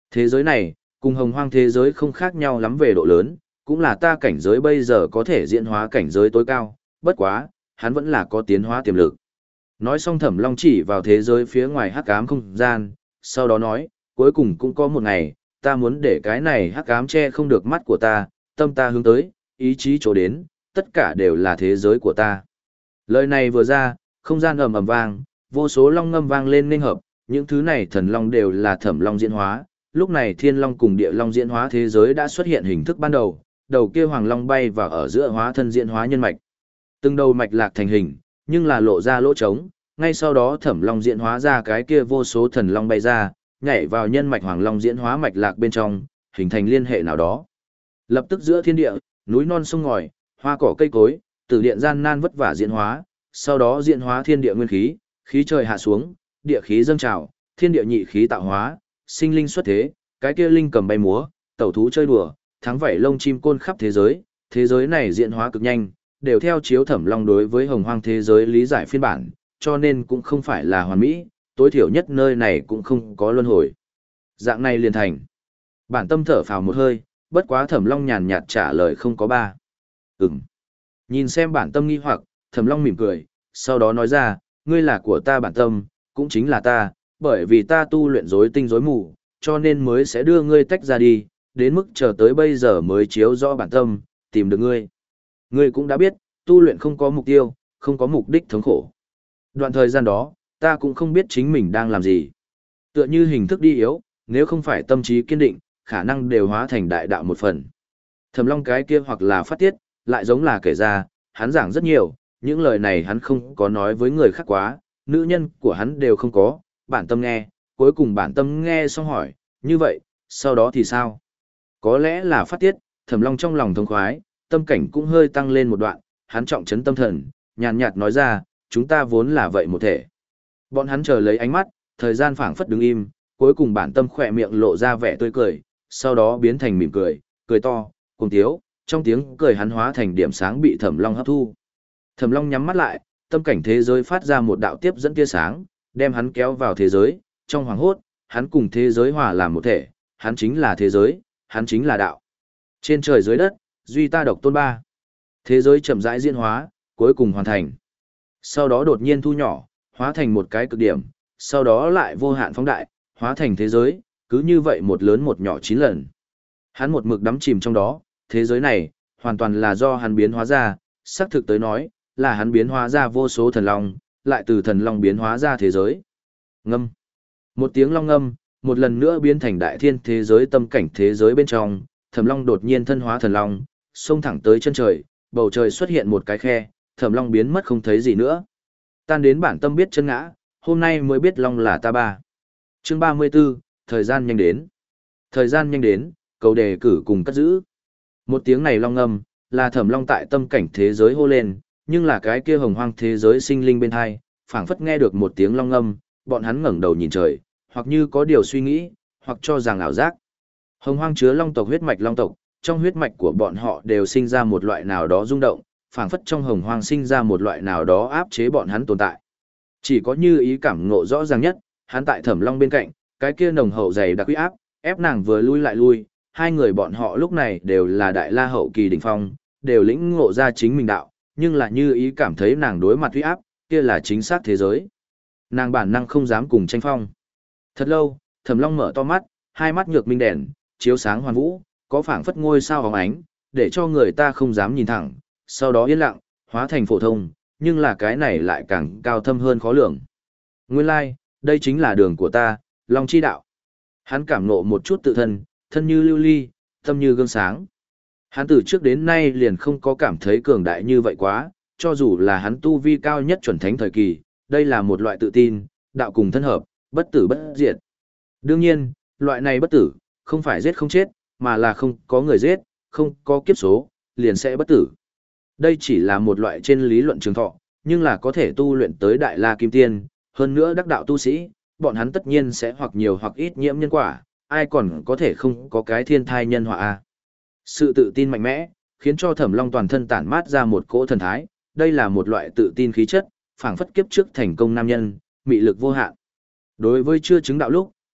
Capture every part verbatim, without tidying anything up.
Thế giới này, cùng hồng hoang thế giới không khác nhau lắm về độ lớn, cũng là ta cảnh giới bây giờ có thể diễn hóa cảnh giới tối cao, bất quá, hắn vẫn là có tiến hóa tiềm lực. Nói xong Thẩm Long chỉ vào thế giới phía ngoài hắc ám không gian, sau đó nói, cuối cùng cũng có một ngày, ta muốn để cái này hắc ám che không được mắt của ta, tâm ta hướng tới, ý chí chỗ đến, tất cả đều là thế giới của ta. Lời này vừa ra, không gian ầm ầm vang, vô số long ngâm vang lên nên hợp, những thứ này thần long đều là Thẩm Long diễn hóa, lúc này Thiên Long cùng Địa Long diễn hóa thế giới đã xuất hiện hình thức ban đầu, đầu kia Hoàng Long bay vào ở giữa hóa thân diễn hóa nhân mạch. Từng đầu mạch lạc thành hình, nhưng là lộ ra lỗ trống, ngay sau đó Thẩm Long diễn hóa ra cái kia vô số thần long bay ra, nhảy vào nhân mạch Hoàng Long diễn hóa mạch lạc bên trong, hình thành liên hệ nào đó. Lập tức giữa thiên địa, núi non sông ngòi, hoa cỏ cây cối, từ điện gian nan vất vả diễn hóa, sau đó diễn hóa thiên địa nguyên khí, khí trời hạ xuống, địa khí dâng trào, thiên địa nhị khí tạo hóa, sinh linh xuất thế, cái kia linh cầm bay múa, tẩu thú chơi đùa, thắng vảy lông chim côn khắp thế giới, thế giới này diễn hóa cực nhanh, đều theo chiếu Thẩm Long đối với hồng hoang thế giới lý giải phiên bản, cho nên cũng không phải là hoàn mỹ, tối thiểu nhất nơi này cũng không có luân hồi. Dạng này liền thành. Bản tâm thở phào một hơi, bất quá Thẩm Long nhàn nhạt trả lời không có ba. Ừm. Nhìn xem bản tâm nghi hoặc, Thẩm Long mỉm cười, sau đó nói ra, ngươi là của ta bản tâm, cũng chính là ta, bởi vì ta tu luyện rối tinh rối mù, cho nên mới sẽ đưa ngươi tách ra đi, đến mức chờ tới bây giờ mới chiếu rõ bản tâm, tìm được ngươi. Ngươi cũng đã biết, tu luyện không có mục tiêu, không có mục đích thống khổ. Đoạn thời gian đó, ta cũng không biết chính mình đang làm gì. Tựa như hình thức đi yếu, nếu không phải tâm trí kiên định, khả năng đều hóa thành đại đạo một phần. Thẩm Long cái kia hoặc là phát tiết, lại giống là kể ra, hắn giảng rất nhiều, những lời này hắn không có nói với người khác quá, nữ nhân của hắn đều không có, bản tâm nghe, cuối cùng bản tâm nghe xong hỏi, như vậy, sau đó thì sao? Có lẽ là phát tiết, Thẩm Long trong lòng thông khoái, tâm cảnh cũng hơi tăng lên một đoạn, hắn trọng trấn tâm thần, nhàn nhạt nói ra, chúng ta vốn là vậy một thể. Bọn hắn chờ lấy ánh mắt, thời gian phảng phất đứng im, cuối cùng bản tâm khỏe miệng lộ ra vẻ tươi cười, sau đó biến thành mỉm cười, cười to, cùng tiếu, trong tiếng cười hắn hóa thành điểm sáng bị Thẩm Long hấp thu. Thẩm Long nhắm mắt lại, tâm cảnh thế giới phát ra một đạo tiếp dẫn tia sáng, đem hắn kéo vào thế giới, trong hoàng hốt, hắn cùng thế giới hòa làm một thể, hắn chính là thế giới, hắn chính là đạo. Trên trời dưới đất, duy ta độc tôn ba. Thế giới chậm rãi diễn hóa, cuối cùng hoàn thành. Sau đó đột nhiên thu nhỏ, hóa thành một cái cực điểm, sau đó lại vô hạn phóng đại, hóa thành thế giới, cứ như vậy một lớn một nhỏ chín lần. Hắn một mực đắm chìm trong đó, thế giới này, hoàn toàn là do hắn biến hóa ra, xác thực tới nói, là hắn biến hóa ra vô số thần long, lại từ thần long biến hóa ra thế giới. Ngâm. Một tiếng long ngâm, một lần nữa biến thành đại thiên thế giới tâm cảnh thế giới bên trong, Thẩm Long đột nhiên thân hóa thần long, xông thẳng tới chân trời, bầu trời xuất hiện một cái khe, Thẩm Long biến mất không thấy gì nữa. Tan đến bản tâm biết chân ngã, hôm nay mới biết long là ta ba. Chương ba mươi 34, thời gian nhanh đến. Thời gian nhanh đến, cầu đề cử cùng cất giữ. Một tiếng này long ngâm, là Thẩm Long tại tâm cảnh thế giới hô lên, nhưng là cái kia hồng hoang thế giới sinh linh bên hai, phảng phất nghe được một tiếng long ngâm, bọn hắn ngẩng đầu nhìn trời, hoặc như có điều suy nghĩ, hoặc cho rằng ảo giác. Hồng hoang chứa long tộc huyết mạch long tộc, trong huyết mạch của bọn họ đều sinh ra một loại nào đó rung động, phảng phất trong hồng hoang sinh ra một loại nào đó áp chế bọn hắn tồn tại. Chỉ có Như Ý cảm ngộ rõ ràng nhất, hắn tại Thẩm Long bên cạnh, cái kia nồng hậu dày đặc uy áp, ép nàng vừa lui lại lui, hai người bọn họ lúc này đều là đại la hậu kỳ đỉnh phong, đều lĩnh ngộ ra chính mình đạo, nhưng là Như Ý cảm thấy nàng đối mặt uy áp, kia là chính xác thế giới. Nàng bản năng không dám cùng tranh phong. Thật lâu, Thẩm Long mở to mắt, hai mắt nhược minh đèn, chiếu sáng hoàn vũ, có phảng phất ngôi sao hóng ánh, để cho người ta không dám nhìn thẳng, sau đó yên lặng, hóa thành phổ thông, nhưng là cái này lại càng cao thâm hơn khó lường. Nguyên lai, like, đây chính là đường của ta, Long chi đạo. Hắn cảm ngộ một chút tự thân, thân như lưu ly, tâm như gương sáng. Hắn từ trước đến nay liền không có cảm thấy cường đại như vậy quá, cho dù là hắn tu vi cao nhất chuẩn thánh thời kỳ, đây là một loại tự tin, đạo cùng thân hợp, bất tử bất diệt. Đương nhiên, loại này bất tử, không phải giết không chết, mà là không có người giết, không có kiếp số, liền sẽ bất tử. Đây chỉ là một loại trên lý luận trường thọ, nhưng là có thể tu luyện tới Đại La Kim Tiên, hơn nữa đắc đạo tu sĩ, bọn hắn tất nhiên sẽ hoặc nhiều hoặc ít nhiễm nhân quả, ai còn có thể không có cái thiên thai nhân họa a. Sự tự tin mạnh mẽ, khiến cho Thẩm Long toàn thân tản mát ra một cỗ thần thái, đây là một loại tự tin khí chất, phảng phất kiếp trước thành công nam nhân, mị lực vô hạn. Đối với chưa chứng đạo lúc,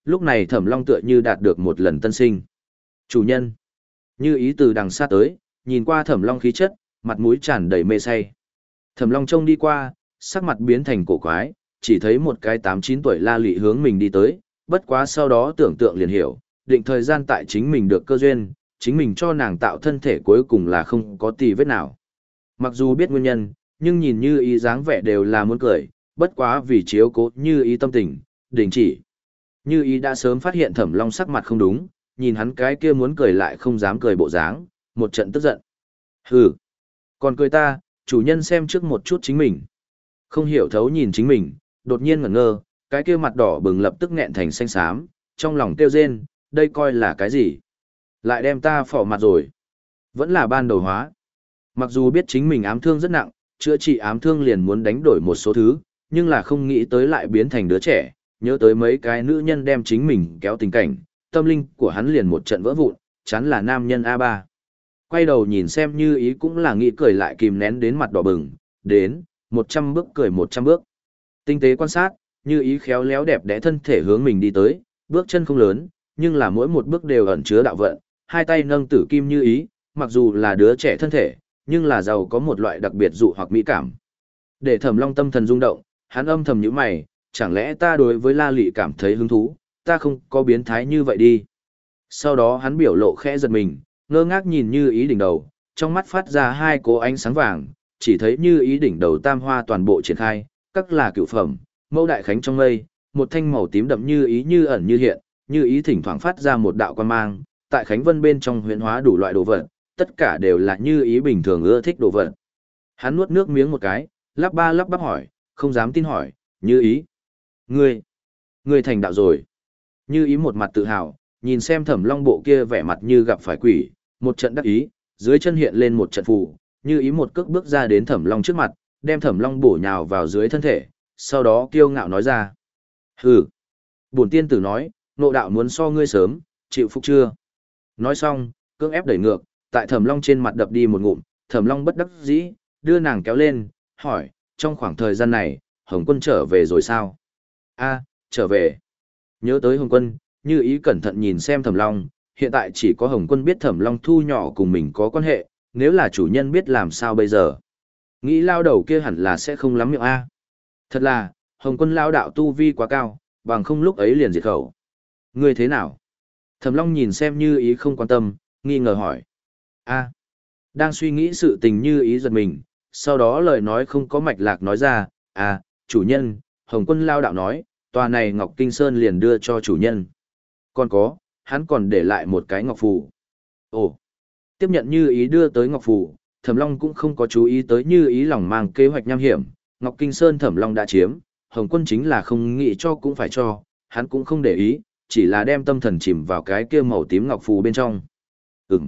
lúc này Thẩm Long tựa như đạt được một lần tân sinh. Chủ nhân. Như ý từ đằng xa tới, nhìn qua Thẩm Long khí chất, mặt mũi tràn đầy mê say. Thẩm Long trông đi qua, sắc mặt biến thành cổ quái, chỉ thấy một cái tám chín tuổi la lị hướng mình đi tới, bất quá sau đó tưởng tượng liền hiểu, định thời gian tại chính mình được cơ duyên, chính mình cho nàng tạo thân thể cuối cùng là không có tì vết nào. Mặc dù biết nguyên nhân, nhưng nhìn Như ý dáng vẻ đều là muốn cười, bất quá vì chiếu cố Như ý tâm tình, đình chỉ. Như ý đã sớm phát hiện Thẩm Long sắc mặt không đúng, nhìn hắn cái kia muốn cười lại không dám cười bộ dáng, một trận tức giận. Hừ, còn cười ta, chủ nhân xem trước một chút chính mình. Không hiểu thấu nhìn chính mình, đột nhiên ngẩn ngơ, cái kia mặt đỏ bừng lập tức nghẹn thành xanh xám, trong lòng kêu rên, đây coi là cái gì? Lại đem ta phỏ mặt rồi. Vẫn là ban đầu hóa. Mặc dù biết chính mình ám thương rất nặng, chữa trị ám thương liền muốn đánh đổi một số thứ, nhưng là không nghĩ tới lại biến thành đứa trẻ, nhớ tới mấy cái nữ nhân đem chính mình kéo tình cảnh, tâm linh của hắn liền một trận vỡ vụn, chắn là nam nhân a ba. Quay đầu nhìn xem Như ý cũng là nghĩ cười lại kìm nén đến mặt đỏ bừng, đến, một trăm bước cười một trăm bước. Tinh tế quan sát, Như ý khéo léo đẹp đẽ thân thể hướng mình đi tới, bước chân không lớn, nhưng là mỗi một bước đều ẩn chứa đạo vận, hai tay nâng tử kim Như ý, mặc dù là đứa trẻ thân thể, nhưng là giàu có một loại đặc biệt dụ hoặc mỹ cảm. Để Thẩm Long tâm thần rung động, hắn âm thầm nhíu mày, chẳng lẽ ta đối với La Lị cảm thấy hứng thú, ta không có biến thái như vậy đi. Sau đó hắn biểu lộ khẽ giật mình, ngơ ngác nhìn Như ý đỉnh đầu, trong mắt phát ra hai cỗ ánh sáng vàng, chỉ thấy Như ý đỉnh đầu tam hoa toàn bộ triển khai, các là cửu phẩm, mẫu đại khánh trong mây, một thanh màu tím đậm Như ý như ẩn như hiện, Như ý thỉnh thoảng phát ra một đạo quan mang, tại khánh vân bên trong huyễn hóa đủ loại đồ vật, tất cả đều là Như ý bình thường ưa thích đồ vật. Hắn nuốt nước miếng một cái, lắp ba lắp bắp hỏi, không dám tin hỏi, Như ý. Ngươi, ngươi thành đạo rồi. Như ý một mặt tự hào, nhìn xem Thẩm Long bộ kia vẻ mặt như gặp phải quỷ, một trận đắc ý, dưới chân hiện lên một trận phù, Như ý một cước bước ra đến Thẩm Long trước mặt, đem Thẩm Long bổ nhào vào dưới thân thể, sau đó kiêu ngạo nói ra. Hừ, bổn tiên tử nói, nộ đạo muốn so ngươi sớm, chịu phục chưa? Nói xong, cưỡng ép đẩy ngược, tại Thẩm Long trên mặt đập đi một ngụm, Thẩm Long bất đắc dĩ, đưa nàng kéo lên, hỏi, trong khoảng thời gian này, Hồng Quân trở về rồi sao? A, trở về. Nhớ tới Hồng Quân, Như ý cẩn thận nhìn xem Thẩm Long, hiện tại chỉ có Hồng Quân biết Thẩm Long thu nhỏ cùng mình có quan hệ, nếu là chủ nhân biết làm sao bây giờ. Nghĩ lao đầu kia hẳn là sẽ không lắm miệng A. Thật là, Hồng Quân lao đạo tu vi quá cao, bằng không lúc ấy liền diệt khẩu. Ngươi thế nào? Thẩm Long nhìn xem Như ý không quan tâm, nghi ngờ hỏi. A. Đang suy nghĩ sự tình Như ý giật mình, sau đó lời nói không có mạch lạc nói ra, à, chủ nhân, Hồng Quân lao đạo nói, tòa này Ngọc Kinh Sơn liền đưa cho chủ nhân. Còn có, hắn còn để lại một cái ngọc phù. Ồ, tiếp nhận Như ý đưa tới ngọc phù, Thẩm Long cũng không có chú ý tới Như ý lòng mang kế hoạch nham hiểm, Ngọc Kinh Sơn Thẩm Long đã chiếm, Hồng Quân chính là không nghĩ cho cũng phải cho, hắn cũng không để ý, chỉ là đem tâm thần chìm vào cái kia màu tím ngọc phù bên trong. Ừm.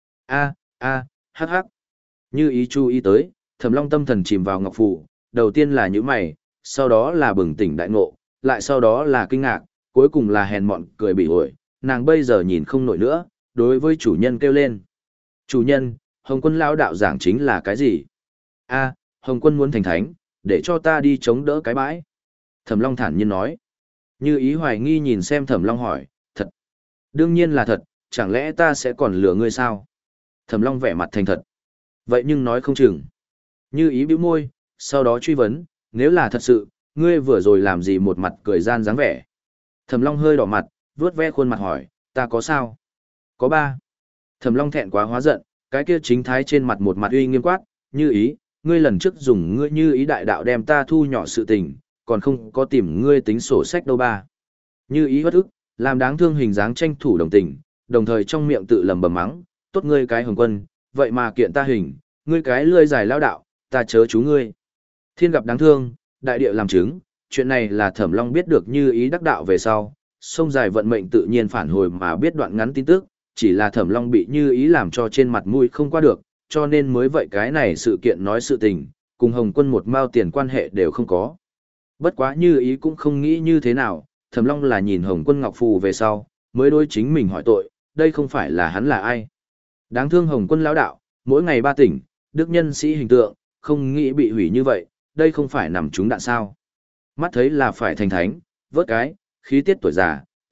A, a, hắc hắc. Như ý chú ý tới, Thẩm Long tâm thần chìm vào ngọc phù, đầu tiên là nhíu mày, sau đó là bừng tỉnh đại ngộ, lại sau đó là kinh ngạc, cuối cùng là hèn mọn cười bị ổi, nàng bây giờ nhìn không nổi nữa, đối với chủ nhân kêu lên. Chủ nhân, Hồng Quân lao đạo giảng chính là cái gì? A, Hồng Quân muốn thành thánh, để cho ta đi chống đỡ cái bãi. Thẩm Long thản nhiên nói. Như ý hoài nghi nhìn xem Thẩm Long hỏi, thật. Đương nhiên là thật, chẳng lẽ ta sẽ còn lừa ngươi sao? Thẩm Long vẻ mặt thành thật. Vậy nhưng nói không chừng. Như ý bĩu môi, sau đó truy vấn, nếu là thật sự, ngươi vừa rồi làm gì một mặt cười gian dáng vẻ. Thẩm Long hơi đỏ mặt, vuốt ve khuôn mặt hỏi, ta có sao? Có ba. Thẩm Long thẹn quá hóa giận, cái kia chính thái trên mặt một mặt uy nghiêm quát, Như ý, ngươi lần trước dùng ngươi Như ý đại đạo đem ta thu nhỏ sự tình, còn không có tìm ngươi tính sổ sách đâu ba. Như ý bất ức, làm đáng thương hình dáng tranh thủ đồng tình, đồng thời trong miệng tự lầm bầm mắng, tốt ngươi cái Hồng Quân, vậy mà kiện ta hình, ngươi cái lươi dài lao đạo, ta chớ chú ngươi. Thiên gặp đáng thương, đại địa làm chứng, chuyện này là Thẩm Long biết được Như ý đắc đạo về sau, sông dài vận mệnh tự nhiên phản hồi mà biết đoạn ngắn tin tức, chỉ là Thẩm Long bị Như ý làm cho trên mặt mũi không qua được, cho nên mới vậy cái này sự kiện nói sự tình, cùng Hồng Quân một mao tiền quan hệ đều không có. Bất quá Như ý cũng không nghĩ như thế nào, Thẩm Long là nhìn Hồng Quân ngọc phù về sau, mới đối chính mình hỏi tội, đây không phải là hắn là ai. Đáng thương Hồng Quân lão đạo, mỗi ngày ba tỉnh, đức nhân sĩ hình tượng, không nghĩ bị hủy như vậy, đây không phải nằm trúng đạn sao. Mắt thấy là phải thành thánh, vớt cái, khí tiết tuổi già,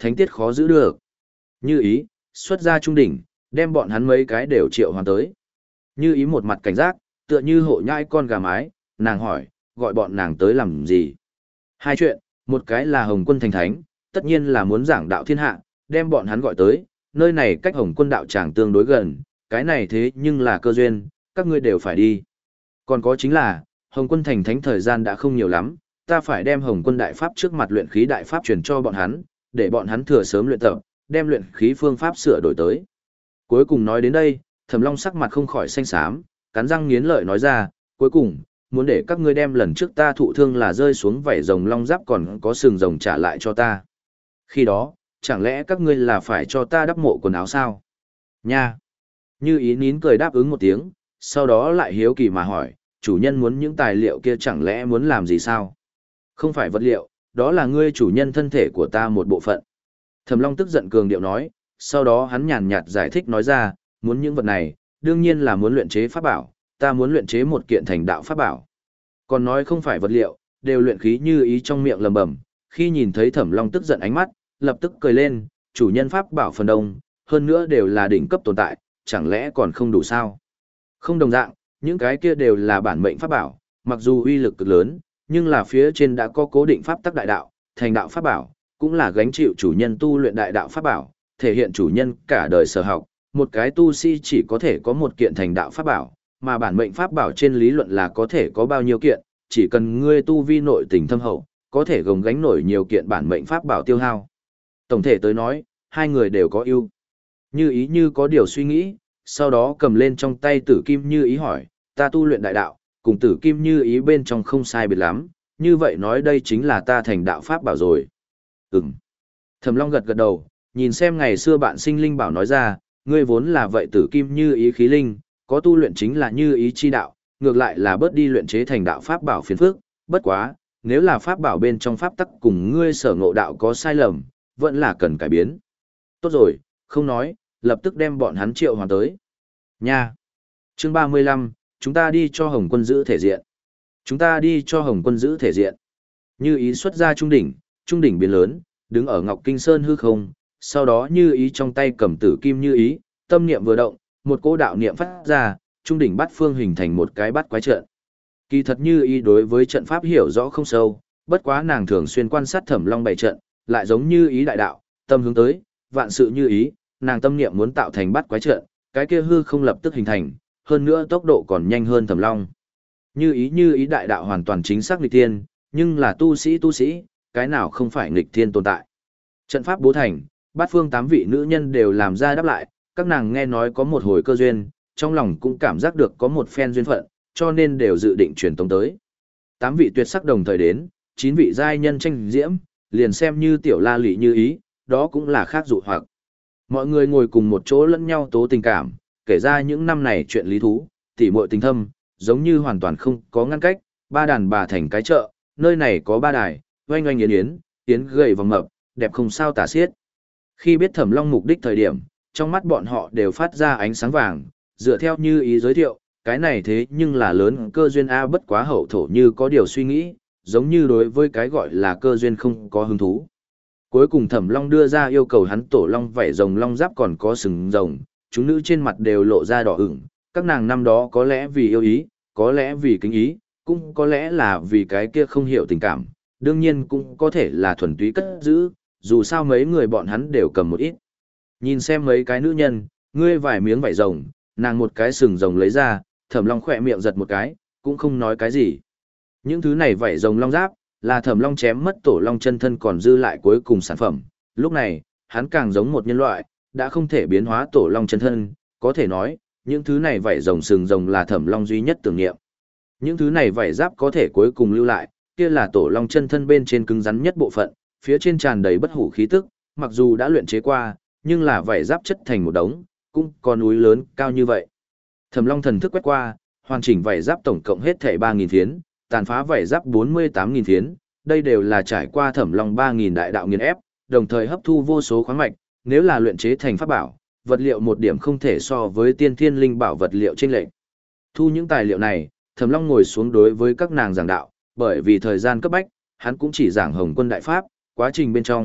thánh tiết khó giữ được. Như ý, xuất ra trung đỉnh, đem bọn hắn mấy cái đều triệu hoàn tới. Như ý một mặt cảnh giác, tựa như hộ nhãi con gà mái, nàng hỏi, gọi bọn nàng tới làm gì? Hai chuyện, một cái là Hồng Quân thành thánh, tất nhiên là muốn giảng đạo thiên hạ, đem bọn hắn gọi tới, nơi này cách Hồng Quân đạo tràng tương đối gần, cái này thế nhưng là cơ duyên, các ngươi đều phải đi. Còn có chính là, Hồng Quân thành thánh thời gian đã không nhiều lắm, ta phải đem Hồng Quân đại pháp trước mặt luyện khí đại pháp truyền cho bọn hắn, để bọn hắn thừa sớm luyện tập, đem luyện khí phương pháp sửa đổi tới. Cuối cùng nói đến đây, Thẩm Long sắc mặt không khỏi xanh xám, cắn răng nghiến lợi nói ra, cuối cùng, muốn để các ngươi đem lần trước ta thụ thương là rơi xuống vảy rồng long giáp còn có sừng rồng trả lại cho ta. Khi đó, chẳng lẽ các ngươi là phải cho ta đắp mộ quần áo sao? Nha! Như ý nín cười đáp ứng một tiếng, sau đó lại hiếu kỳ mà hỏi, chủ nhân muốn những tài liệu kia chẳng lẽ muốn làm gì sao? Không phải vật liệu, đó là ngươi chủ nhân thân thể của ta một bộ phận. Thẩm Long tức giận cường điệu nói, sau đó hắn nhàn nhạt giải thích nói ra, muốn những vật này, đương nhiên là muốn luyện chế pháp bảo, ta muốn luyện chế một kiện thành đạo pháp bảo. Còn nói không phải vật liệu, đều luyện khí như ý trong miệng lầm bầm, khi nhìn thấy Thẩm Long tức giận ánh mắt, lập tức cười lên, chủ nhân pháp bảo phần đông, hơn nữa đều là đỉnh cấp tồn tại, chẳng lẽ còn không đủ sao? Không đồng dạng, những cái kia đều là bản mệnh pháp bảo, mặc dù uy lực cực lớn, nhưng là phía trên đã có cố định pháp tắc đại đạo, thành đạo pháp bảo, cũng là gánh chịu chủ nhân tu luyện đại đạo pháp bảo, thể hiện chủ nhân cả đời sở học, một cái tu sĩ chỉ có thể có một kiện thành đạo pháp bảo, mà bản mệnh pháp bảo trên lý luận là có thể có bao nhiêu kiện, chỉ cần ngươi tu vi nội tình thâm hậu, có thể gồng gánh nổi nhiều kiện bản mệnh pháp bảo tiêu hao. Tổng thể tới nói, hai người đều có ưu. Như ý như có điều suy nghĩ, sau đó cầm lên trong tay tử kim như ý hỏi, ta tu luyện đại đạo, cùng tử kim như ý bên trong không sai biệt lắm, như vậy nói đây chính là ta thành đạo pháp bảo rồi. Ừm. Thẩm Long gật gật đầu, nhìn xem ngày xưa bạn sinh linh bảo nói ra, ngươi vốn là vậy tử kim như ý khí linh, có tu luyện chính là như ý chi đạo, ngược lại là bớt đi luyện chế thành đạo pháp bảo phiền phức, bất quá, nếu là pháp bảo bên trong pháp tắc cùng ngươi sở ngộ đạo có sai lầm, vẫn là cần cải biến. Tốt rồi, không nói, lập tức đem bọn hắn triệu hoàn tới. Nha. Chương ba mươi lăm, chúng ta đi cho Hồng Quân giữ thể diện. Chúng ta đi cho Hồng Quân giữ thể diện. Như ý xuất ra trung đỉnh, trung đỉnh biến lớn, đứng ở Ngọc Kinh Sơn hư không, sau đó như ý trong tay cầm tử kim như ý, tâm niệm vừa động, một cỗ đạo niệm phát ra, trung đỉnh bát phương hình thành một cái bát quái trận. Kỳ thật như ý đối với trận pháp hiểu rõ không sâu, bất quá nàng thường xuyên quan sát Thẩm Long bày trận, lại giống như ý đại đạo, tâm hướng tới, vạn sự như ý, nàng tâm niệm muốn tạo thành bát quái trận, cái kia hư không lập tức hình thành, hơn nữa tốc độ còn nhanh hơn Thẩm Long. Như ý như ý đại đạo hoàn toàn chính xác nghịch thiên, nhưng là tu sĩ tu sĩ, cái nào không phải nghịch thiên tồn tại. Trận pháp bố thành, bát phương tám vị nữ nhân đều làm ra đáp lại, các nàng nghe nói có một hồi cơ duyên, trong lòng cũng cảm giác được có một phen duyên phận, cho nên đều dự định truyền tống tới. Tám vị tuyệt sắc đồng thời đến, chín vị giai nhân tranh diễm, liền xem như tiểu la lị như ý, đó cũng là khác dụ hoặc. Mọi người ngồi cùng một chỗ lẫn nhau tố tình cảm, kể ra những năm này chuyện lý thú, tỉ muội tình thâm, giống như hoàn toàn không có ngăn cách, ba đàn bà thành cái chợ, nơi này có ba đài, oanh oanh yến yến, yến gầy vòng mập, đẹp không sao tả xiết. Khi biết Thẩm Long mục đích thời điểm, trong mắt bọn họ đều phát ra ánh sáng vàng, dựa theo như ý giới thiệu, cái này thế nhưng là lớn cơ duyên A, bất quá hậu thổ như có điều suy nghĩ, giống như đối với cái gọi là cơ duyên không có hứng thú. Cuối cùng Thẩm Long đưa ra yêu cầu hắn tổ long vảy rồng long giáp còn có sừng rồng, chúng nữ trên mặt đều lộ ra đỏ ửng, các nàng năm đó có lẽ vì yêu ý, có lẽ vì kính ý, cũng có lẽ là vì cái kia không hiểu tình cảm, đương nhiên cũng có thể là thuần túy cất giữ, dù sao mấy người bọn hắn đều cầm một ít. Nhìn xem mấy cái nữ nhân, ngươi vài miếng vảy rồng, nàng một cái sừng rồng lấy ra, Thẩm Long khỏe miệng giật một cái, cũng không nói cái gì. Những thứ này vảy rồng long giáp, là Thẩm Long chém mất tổ long chân thân còn dư lại cuối cùng sản phẩm. Lúc này, hắn càng giống một nhân loại, đã không thể biến hóa tổ long chân thân, có thể nói, những thứ này vảy rồng sừng rồng là Thẩm Long duy nhất tưởng niệm. Những thứ này vảy giáp có thể cuối cùng lưu lại, kia là tổ long chân thân bên trên cứng rắn nhất bộ phận, phía trên tràn đầy bất hủ khí tức, mặc dù đã luyện chế qua, nhưng là vảy giáp chất thành một đống, cũng có núi lớn cao như vậy. Thẩm Long thần thức quét qua, hoàn chỉnh vảy giáp tổng cộng hết thảy ba nghìn phiến, tàn phá vảy giáp bốn mươi tám nghìn phiến, đây đều là trải qua Thẩm Long ba nghìn đại đạo nghiền ép, đồng thời hấp thu vô số khoáng mạch, nếu là luyện chế thành pháp bảo, vật liệu một điểm không thể so với tiên thiên linh bảo vật liệu trên lệnh. Thu những tài liệu này, Thẩm Long ngồi xuống đối với các nàng giảng đạo, bởi vì thời gian cấp bách, hắn cũng chỉ giảng Hồng Quân đại pháp, quá trình bên trong,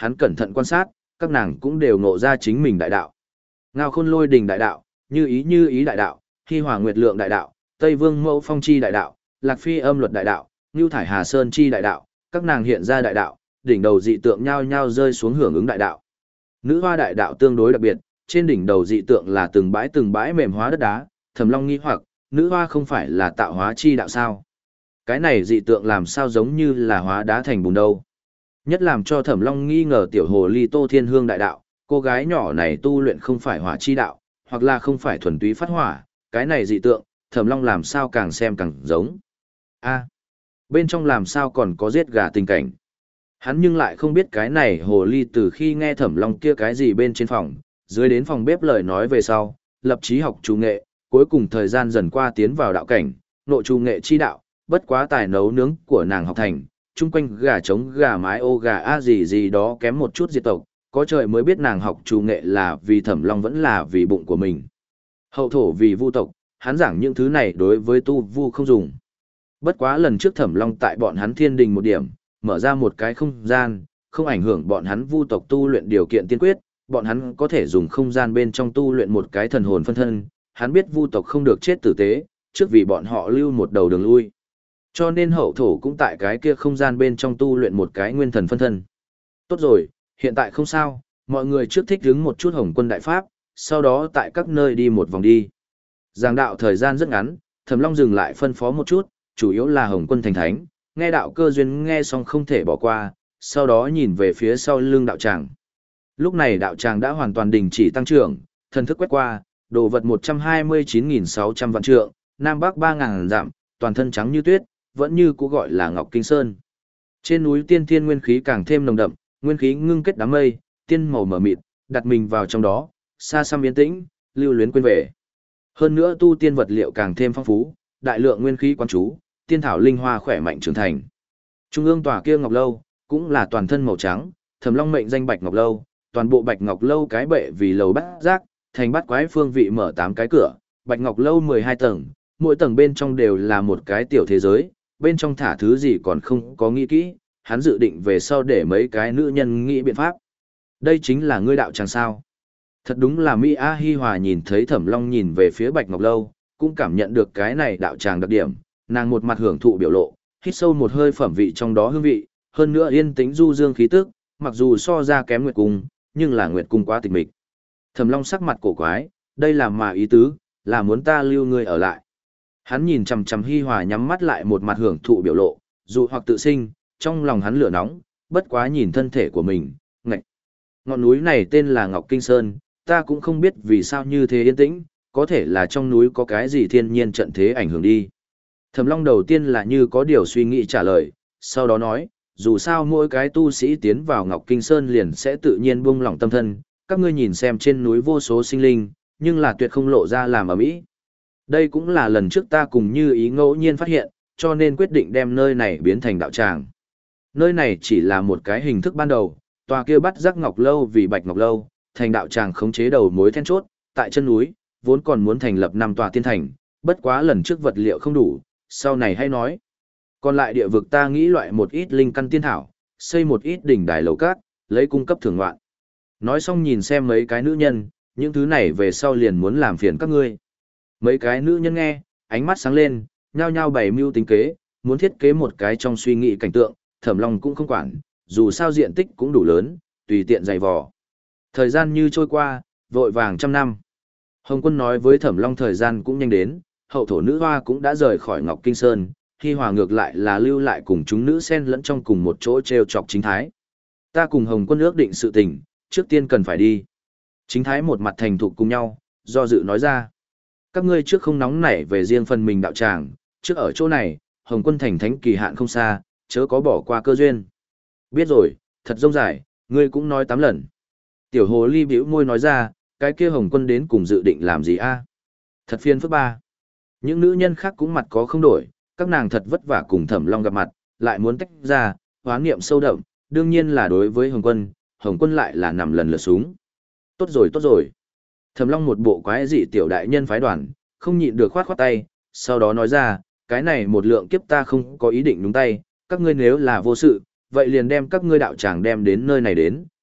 hắn cẩn thận quan sát, các nàng cũng đều ngộ ra chính mình đại đạo. Ngao Khôn Lôi Đình đại đạo, Như Ý Như Ý đại đạo, Hy Hòa Nguyệt Lượng đại đạo, Tây Vương Mẫu Phong chi đại đạo, Lạc Phi Âm Luật đại đạo, Nưu Thải Hà Sơn chi đại đạo, các nàng hiện ra đại đạo, đỉnh đầu dị tượng nhao nhao rơi xuống hưởng ứng đại đạo. Nữ hoa đại đạo tương đối đặc biệt, trên đỉnh đầu dị tượng là từng bãi từng bãi mềm hóa đất đá, Thẩm Long nghi hoặc, nữ hoa không phải là tạo hóa chi đạo sao? Cái này dị tượng làm sao giống như là hóa đá thành bùn đâu? Nhất làm cho Thẩm Long nghi ngờ tiểu hồ ly Tô Thiên Hương đại đạo, cô gái nhỏ này tu luyện không phải hỏa chi đạo, hoặc là không phải thuần túy phát hỏa, cái này dị tượng, Thẩm Long làm sao càng xem càng giống. A, bên trong làm sao còn có giết gà tình cảnh. Hắn nhưng lại không biết cái này hồ ly từ khi nghe Thẩm Long kia cái gì bên trên phòng, dưới đến phòng bếp lời nói về sau, lập chí học chủ nghệ, cuối cùng thời gian dần qua tiến vào đạo cảnh, nội chủ nghệ chi đạo, bất quá tài nấu nướng của nàng học thành, chung quanh gà trống gà mái ô gà a gì gì đó kém một chút diệt tộc, có trời mới biết nàng học chủ nghệ là vì Thẩm Long vẫn là vì bụng của mình. Hậu thổ vì vu tộc, hắn giảng những thứ này đối với tu vu không dùng. Bất quá lần trước Thẩm Long tại bọn hắn thiên đình một điểm, mở ra một cái không gian, không ảnh hưởng bọn hắn vu tộc tu luyện điều kiện tiên quyết, bọn hắn có thể dùng không gian bên trong tu luyện một cái thần hồn phân thân, hắn biết vu tộc không được chết tử tế, trước vì bọn họ lưu một đầu đường lui. Cho nên hậu thổ cũng tại cái kia không gian bên trong tu luyện một cái nguyên thần phân thân. Tốt rồi, hiện tại không sao, mọi người trước thích hứng một chút Hồng Quân đại pháp, sau đó tại các nơi đi một vòng đi. Giảng đạo thời gian rất ngắn, Thẩm Long dừng lại phân phó một chút, chủ yếu là Hồng Quân thành thánh, nghe đạo cơ duyên nghe xong không thể bỏ qua, sau đó nhìn về phía sau lưng đạo tràng. Lúc này đạo tràng đã hoàn toàn đình chỉ tăng trưởng, thần thức quét qua, đồ vật một trăm hai mươi chín nghìn sáu trăm vạn trượng, Nam Bắc ba ngàn dặm, toàn thân trắng như tuyết, vẫn như cũ gọi là Ngọc Kinh Sơn. Trên núi tiên thiên nguyên khí càng thêm nồng đậm, nguyên khí ngưng kết đám mây, tiên màu mờ mịt, đặt mình vào trong đó, xa xăm yên tĩnh, lưu luyến quên về. Hơn nữa tu tiên vật liệu càng thêm phong phú, đại lượng nguyên khí quán chú, tiên thảo linh hoa khỏe mạnh trưởng thành. Trung ương tòa kia ngọc lâu, cũng là toàn thân màu trắng, Thẩm Long mệnh danh Bạch Ngọc Lâu, toàn bộ Bạch Ngọc Lâu cái bệ vì lầu bát giác, thành bát quái phương vị mở tám cái cửa, Bạch Ngọc Lâu mười hai tầng, mỗi tầng bên trong đều là một cái tiểu thế giới, bên trong thả thứ gì còn không có nghĩ kỹ, hắn dự định về sau để mấy cái nữ nhân nghĩ biện pháp. Đây chính là ngươi đạo tràng sao? Thật đúng là Mỹ A Hi Hòa nhìn thấy Thẩm Long nhìn về phía Bạch Ngọc Lâu, cũng cảm nhận được cái này đạo tràng đặc điểm, nàng một mặt hưởng thụ biểu lộ, hít sâu một hơi phẩm vị trong đó hương vị, hơn nữa yên tĩnh du dương khí tức, mặc dù so ra kém Nguyệt Cung, nhưng là Nguyệt Cung quá tịch mịch. Thẩm Long sắc mặt cổ quái, đây là mà ý tứ, là muốn ta lưu ngươi ở lại. Hắn nhìn chằm chằm Hi Hòa nhắm mắt lại một mặt hưởng thụ biểu lộ, dù hoặc tự sinh, trong lòng hắn lửa nóng, bất quá nhìn thân thể của mình, ngạch. Ngọn núi này tên là Ngọc Kinh Sơn, ta cũng không biết vì sao như thế yên tĩnh, có thể là trong núi có cái gì thiên nhiên trận thế ảnh hưởng đi. Thẩm Long đầu tiên là như có điều suy nghĩ trả lời, sau đó nói, dù sao mỗi cái tu sĩ tiến vào Ngọc Kinh Sơn liền sẽ tự nhiên buông lỏng tâm thân, các ngươi nhìn xem trên núi vô số sinh linh, nhưng là tuyệt không lộ ra làm ở mỹ. Đây cũng là lần trước ta cùng Như Ý ngẫu nhiên phát hiện, cho nên quyết định đem nơi này biến thành đạo tràng. Nơi này chỉ là một cái hình thức ban đầu, tòa kia bắt giác Ngọc Lâu vì Bạch Ngọc Lâu, thành đạo tràng khống chế đầu mối then chốt, tại chân núi, vốn còn muốn thành lập năm tòa tiên thành, bất quá lần trước vật liệu không đủ, sau này hay nói. Còn lại địa vực ta nghĩ loại một ít linh căn tiên thảo, xây một ít đỉnh đài lầu cát, lấy cung cấp thưởng ngoạn. Nói xong nhìn xem mấy cái nữ nhân, những thứ này về sau liền muốn làm phiền các ngươi. Mấy cái nữ nhân nghe, ánh mắt sáng lên, nhao nhao bày mưu tính kế, muốn thiết kế một cái trong suy nghĩ cảnh tượng, Thẩm Long cũng không quản, dù sao diện tích cũng đủ lớn, tùy tiện dày vò. Thời gian như trôi qua, vội vàng trăm năm. Hồng Quân nói với Thẩm Long thời gian cũng nhanh đến, hậu thổ nữ hoa cũng đã rời khỏi Ngọc Kinh Sơn, Hi Hòa ngược lại là lưu lại cùng chúng nữ xen lẫn trong cùng một chỗ treo chọc Chính Thái. Ta cùng Hồng Quân ước định sự tình, trước tiên cần phải đi. Chính Thái một mặt thành thục cùng nhau, do dự nói ra. Các ngươi trước không nóng nảy về riêng phần mình đạo tràng, trước ở chỗ này, Hồng Quân thành thánh kỳ hạn không xa, chớ có bỏ qua cơ duyên. Biết rồi, thật rông dài, ngươi cũng nói tám lần. Tiểu hồ ly bĩu môi nói ra, cái kia Hồng Quân đến cùng dự định làm gì a? Thật phiền phức ba. Những nữ nhân khác cũng mặt có không đổi, các nàng thật vất vả cùng Thẩm Long gặp mặt, lại muốn tách ra, hoán niệm sâu đậm, đương nhiên là đối với Hồng Quân, Hồng Quân lại là nằm lần lượt súng. Tốt rồi tốt rồi. Thẩm Long một bộ quái dị tiểu đại nhân phái đoàn, không nhịn được khoát khoát tay, sau đó nói ra, cái này một lượng kiếp ta không có ý định nhúng tay, các ngươi nếu là vô sự, vậy liền đem các ngươi đạo tràng đem đến nơi này đến,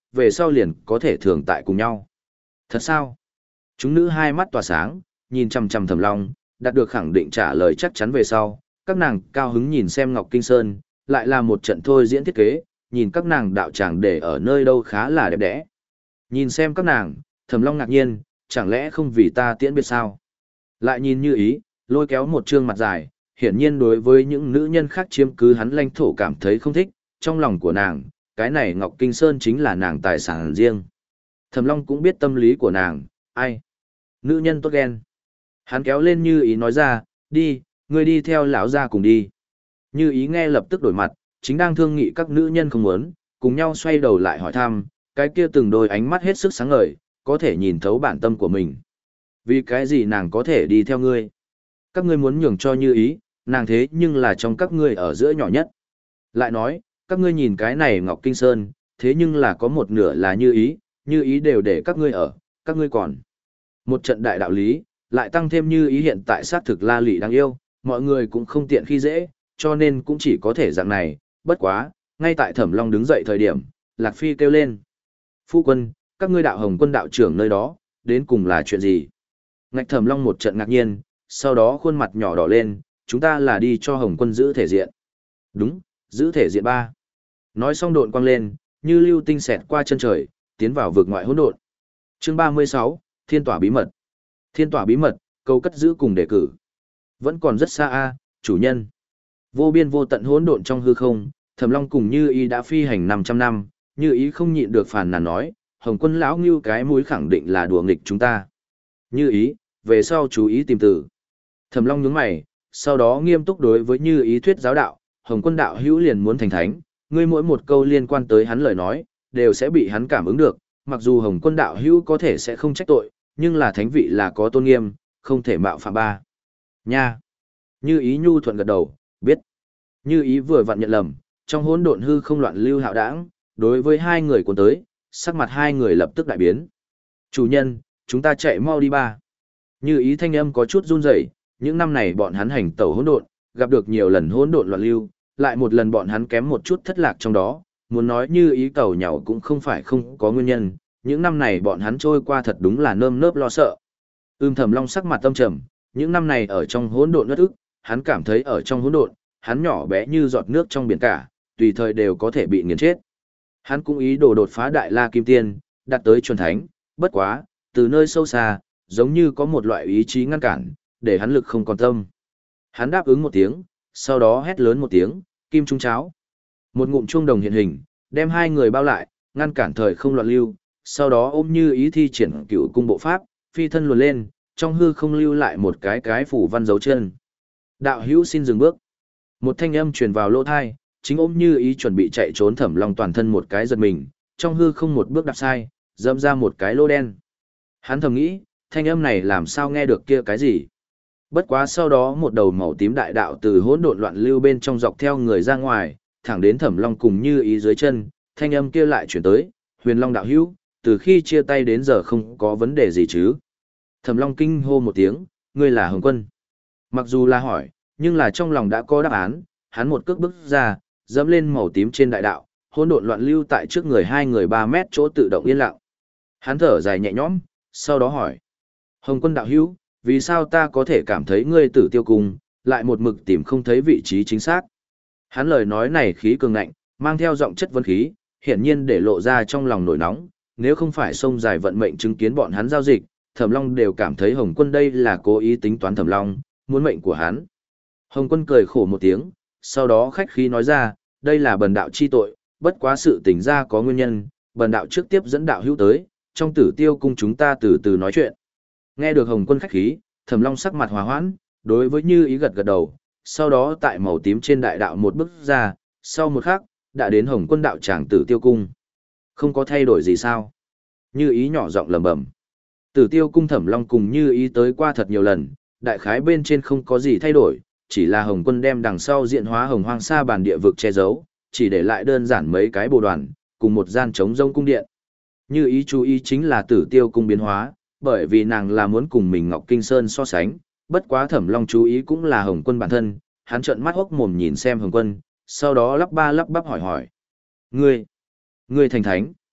về sau liền có thể thường tại cùng nhau. Thật sao? Chúng nữ hai mắt tỏa sáng, nhìn chằm chằm Thẩm Long, đạt được khẳng định trả lời chắc chắn về sau, các nàng cao hứng nhìn xem Ngọc Kinh Sơn, lại là một trận thôi diễn thiết kế, nhìn các nàng đạo tràng để ở nơi đâu khá là đẹp đẽ. Nhìn xem các nàng, Thẩm Long ngạc nhiên, chẳng lẽ không vì ta tiễn biệt sao? Lại nhìn Như Ý, lôi kéo một trương mặt dài, hiển nhiên đối với những nữ nhân khác chiếm cứ hắn lãnh thổ cảm thấy không thích, trong lòng của nàng, cái này Ngọc Kinh Sơn chính là nàng tài sản riêng. Thẩm Long cũng biết tâm lý của nàng, ai? Nữ nhân tốt ghen. Hắn kéo lên Như Ý nói ra, đi, ngươi đi theo lão gia cùng đi. Như Ý nghe lập tức đổi mặt, chính đang thương nghị các nữ nhân không muốn, cùng nhau xoay đầu lại hỏi thăm, cái kia từng đôi ánh mắt hết sức sáng ngời, có thể nhìn thấu bản tâm của mình. Vì cái gì nàng có thể đi theo ngươi? Các ngươi muốn nhường cho Như Ý, nàng thế nhưng là trong các ngươi ở giữa nhỏ nhất. Lại nói, các ngươi nhìn cái này Ngọc Kinh Sơn, thế nhưng là có một nửa là Như Ý, Như Ý đều để các ngươi ở, các ngươi còn. Một trận đại đạo lý, lại tăng thêm Như Ý hiện tại xác thực la lị đáng yêu, mọi người cũng không tiện khi dễ, cho nên cũng chỉ có thể dạng này, bất quá, ngay tại Thẩm Long đứng dậy thời điểm, Lạc Phi kêu lên. Phu quân, các ngươi đạo Hồng Quân đạo trưởng nơi đó, đến cùng là chuyện gì? Ngạch Thẩm Long một trận ngạc nhiên, sau đó khuôn mặt nhỏ đỏ lên, chúng ta là đi cho Hồng Quân giữ thể diện. Đúng, giữ thể diện ba. Nói xong độn quang lên, như lưu tinh xẹt qua chân trời, tiến vào vực ngoại hỗn độn. Chương ba mươi sáu, Thiên tỏa bí mật. Thiên tỏa bí mật, câu cất giữ cùng đề cử. Vẫn còn rất xa a, chủ nhân. Vô biên vô tận hỗn độn trong hư không, Thẩm Long cùng Như Ý đã phi hành năm trăm năm, Như Ý không nhịn được phàn nàn nói, Hồng Quân lão ngưu cái mũi khẳng định là đùa nghịch chúng ta. Như Ý, về sau chú ý tìm từ. Thẩm Long nhướng mày, sau đó nghiêm túc đối với Như Ý thuyết giáo đạo, Hồng Quân đạo hữu liền muốn thành thánh, ngươi mỗi một câu liên quan tới hắn lời nói, đều sẽ bị hắn cảm ứng được, mặc dù Hồng Quân đạo hữu có thể sẽ không trách tội, nhưng là thánh vị là có tôn nghiêm, không thể mạo phạm ba. Nha. Như Ý nhu thuận gật đầu, biết. Như Ý vừa vặn nhận lầm, trong hỗn độn hư không loạn lưu hạo đãng, đối với hai người cuốn tới, sắc mặt hai người lập tức đại biến. Chủ nhân, chúng ta chạy mau đi ba. Như Ý thanh âm có chút run rẩy, những năm này bọn hắn hành tẩu hỗn độn, gặp được nhiều lần hỗn độn loạn lưu, lại một lần bọn hắn kém một chút thất lạc trong đó, muốn nói Như Ý cầu nhau cũng không phải không có nguyên nhân, những năm này bọn hắn trôi qua thật đúng là nơm nớp lo sợ. Ưm Thẩm Long sắc mặt tâm trầm, những năm này ở trong hỗn độn uất ức, hắn cảm thấy ở trong hỗn độn, hắn nhỏ bé như giọt nước trong biển cả, tùy thời đều có thể bị nghiền chết. Hắn cũng ý đồ đột phá Đại La Kim Tiên, đạt tới chuẩn thánh, bất quá, từ nơi sâu xa, giống như có một loại ý chí ngăn cản, để hắn lực không còn tâm. Hắn đáp ứng một tiếng, sau đó hét lớn một tiếng, kim trung cháo. Một ngụm chuông đồng hiện hình, đem hai người bao lại, ngăn cản thời không loạn lưu, sau đó ôm Như Ý thi triển cựu cung bộ pháp, phi thân luồn lên, trong hư không lưu lại một cái cái phủ văn dấu chân. Đạo hữu xin dừng bước. Một thanh âm truyền vào lỗ thai, chính ôm Như Ý chuẩn bị chạy trốn Thẩm Long toàn thân một cái giật mình, trong hư không một bước đạp sai, dẫm ra một cái lỗ đen. Hắn thầm nghĩ, thanh âm này làm sao nghe được kia cái gì? Bất quá sau đó một đầu màu tím đại đạo từ hỗn độn loạn lưu bên trong dọc theo người ra ngoài, thẳng đến Thẩm Long cùng Như Ý dưới chân, thanh âm kia lại chuyển tới, Huyền Long đạo hữu, từ khi chia tay đến giờ không có vấn đề gì chứ? Thẩm Long kinh hô một tiếng, ngươi là Hồng Quân. Mặc dù là hỏi, nhưng là trong lòng đã có đáp án, hắn một cước bước ra, dẫm lên màu tím trên đại đạo, hỗn độn loạn lưu tại trước người hai người ba mét chỗ tự động yên lặng. Hắn thở dài nhẹ nhõm, sau đó hỏi: Hồng Quân đạo hữu, vì sao ta có thể cảm thấy ngươi tử tiêu cung, lại một mực tìm không thấy vị trí chính xác? Hắn lời nói này khí cường ngạnh, mang theo giọng chất vấn khí, hiển nhiên để lộ ra trong lòng nổi nóng, nếu không phải sông dài vận mệnh chứng kiến bọn hắn giao dịch, Thẩm Long đều cảm thấy Hồng Quân đây là cố ý tính toán Thẩm Long, muốn mệnh của hắn. Hồng Quân cười khổ một tiếng, sau đó khách khí nói ra, đây là bần đạo chi tội, bất quá sự tình ra có nguyên nhân, bần đạo trước tiếp dẫn đạo hữu tới, trong tử tiêu cung chúng ta từ từ nói chuyện. Nghe được Hồng Quân khách khí, Thẩm Long sắc mặt hòa hoãn, đối với Như Ý gật gật đầu, sau đó tại màu tím trên đại đạo một bước ra, sau một khắc, đã đến Hồng Quân đạo tràng tử tiêu cung. Không có thay đổi gì sao? Như Ý nhỏ giọng lẩm bẩm. Tử tiêu cung Thẩm Long cùng Như Ý tới qua thật nhiều lần, đại khái bên trên không có gì thay đổi, chỉ là Hồng Quân đem đằng sau diện hóa hồng hoang sa bàn địa vực che giấu, chỉ để lại đơn giản mấy cái bồ đoàn, cùng một gian trống rông cung điện. Như Ý chú ý chính là tử tiêu cung biến hóa, bởi vì nàng là muốn cùng mình Ngọc Kinh Sơn so sánh, bất quá Thẩm Long chú ý cũng là Hồng Quân bản thân, hắn trợn mắt hốc mồm nhìn xem Hồng Quân, sau đó lắp ba lắp bắp hỏi hỏi. Ngươi, ngươi thành thánh.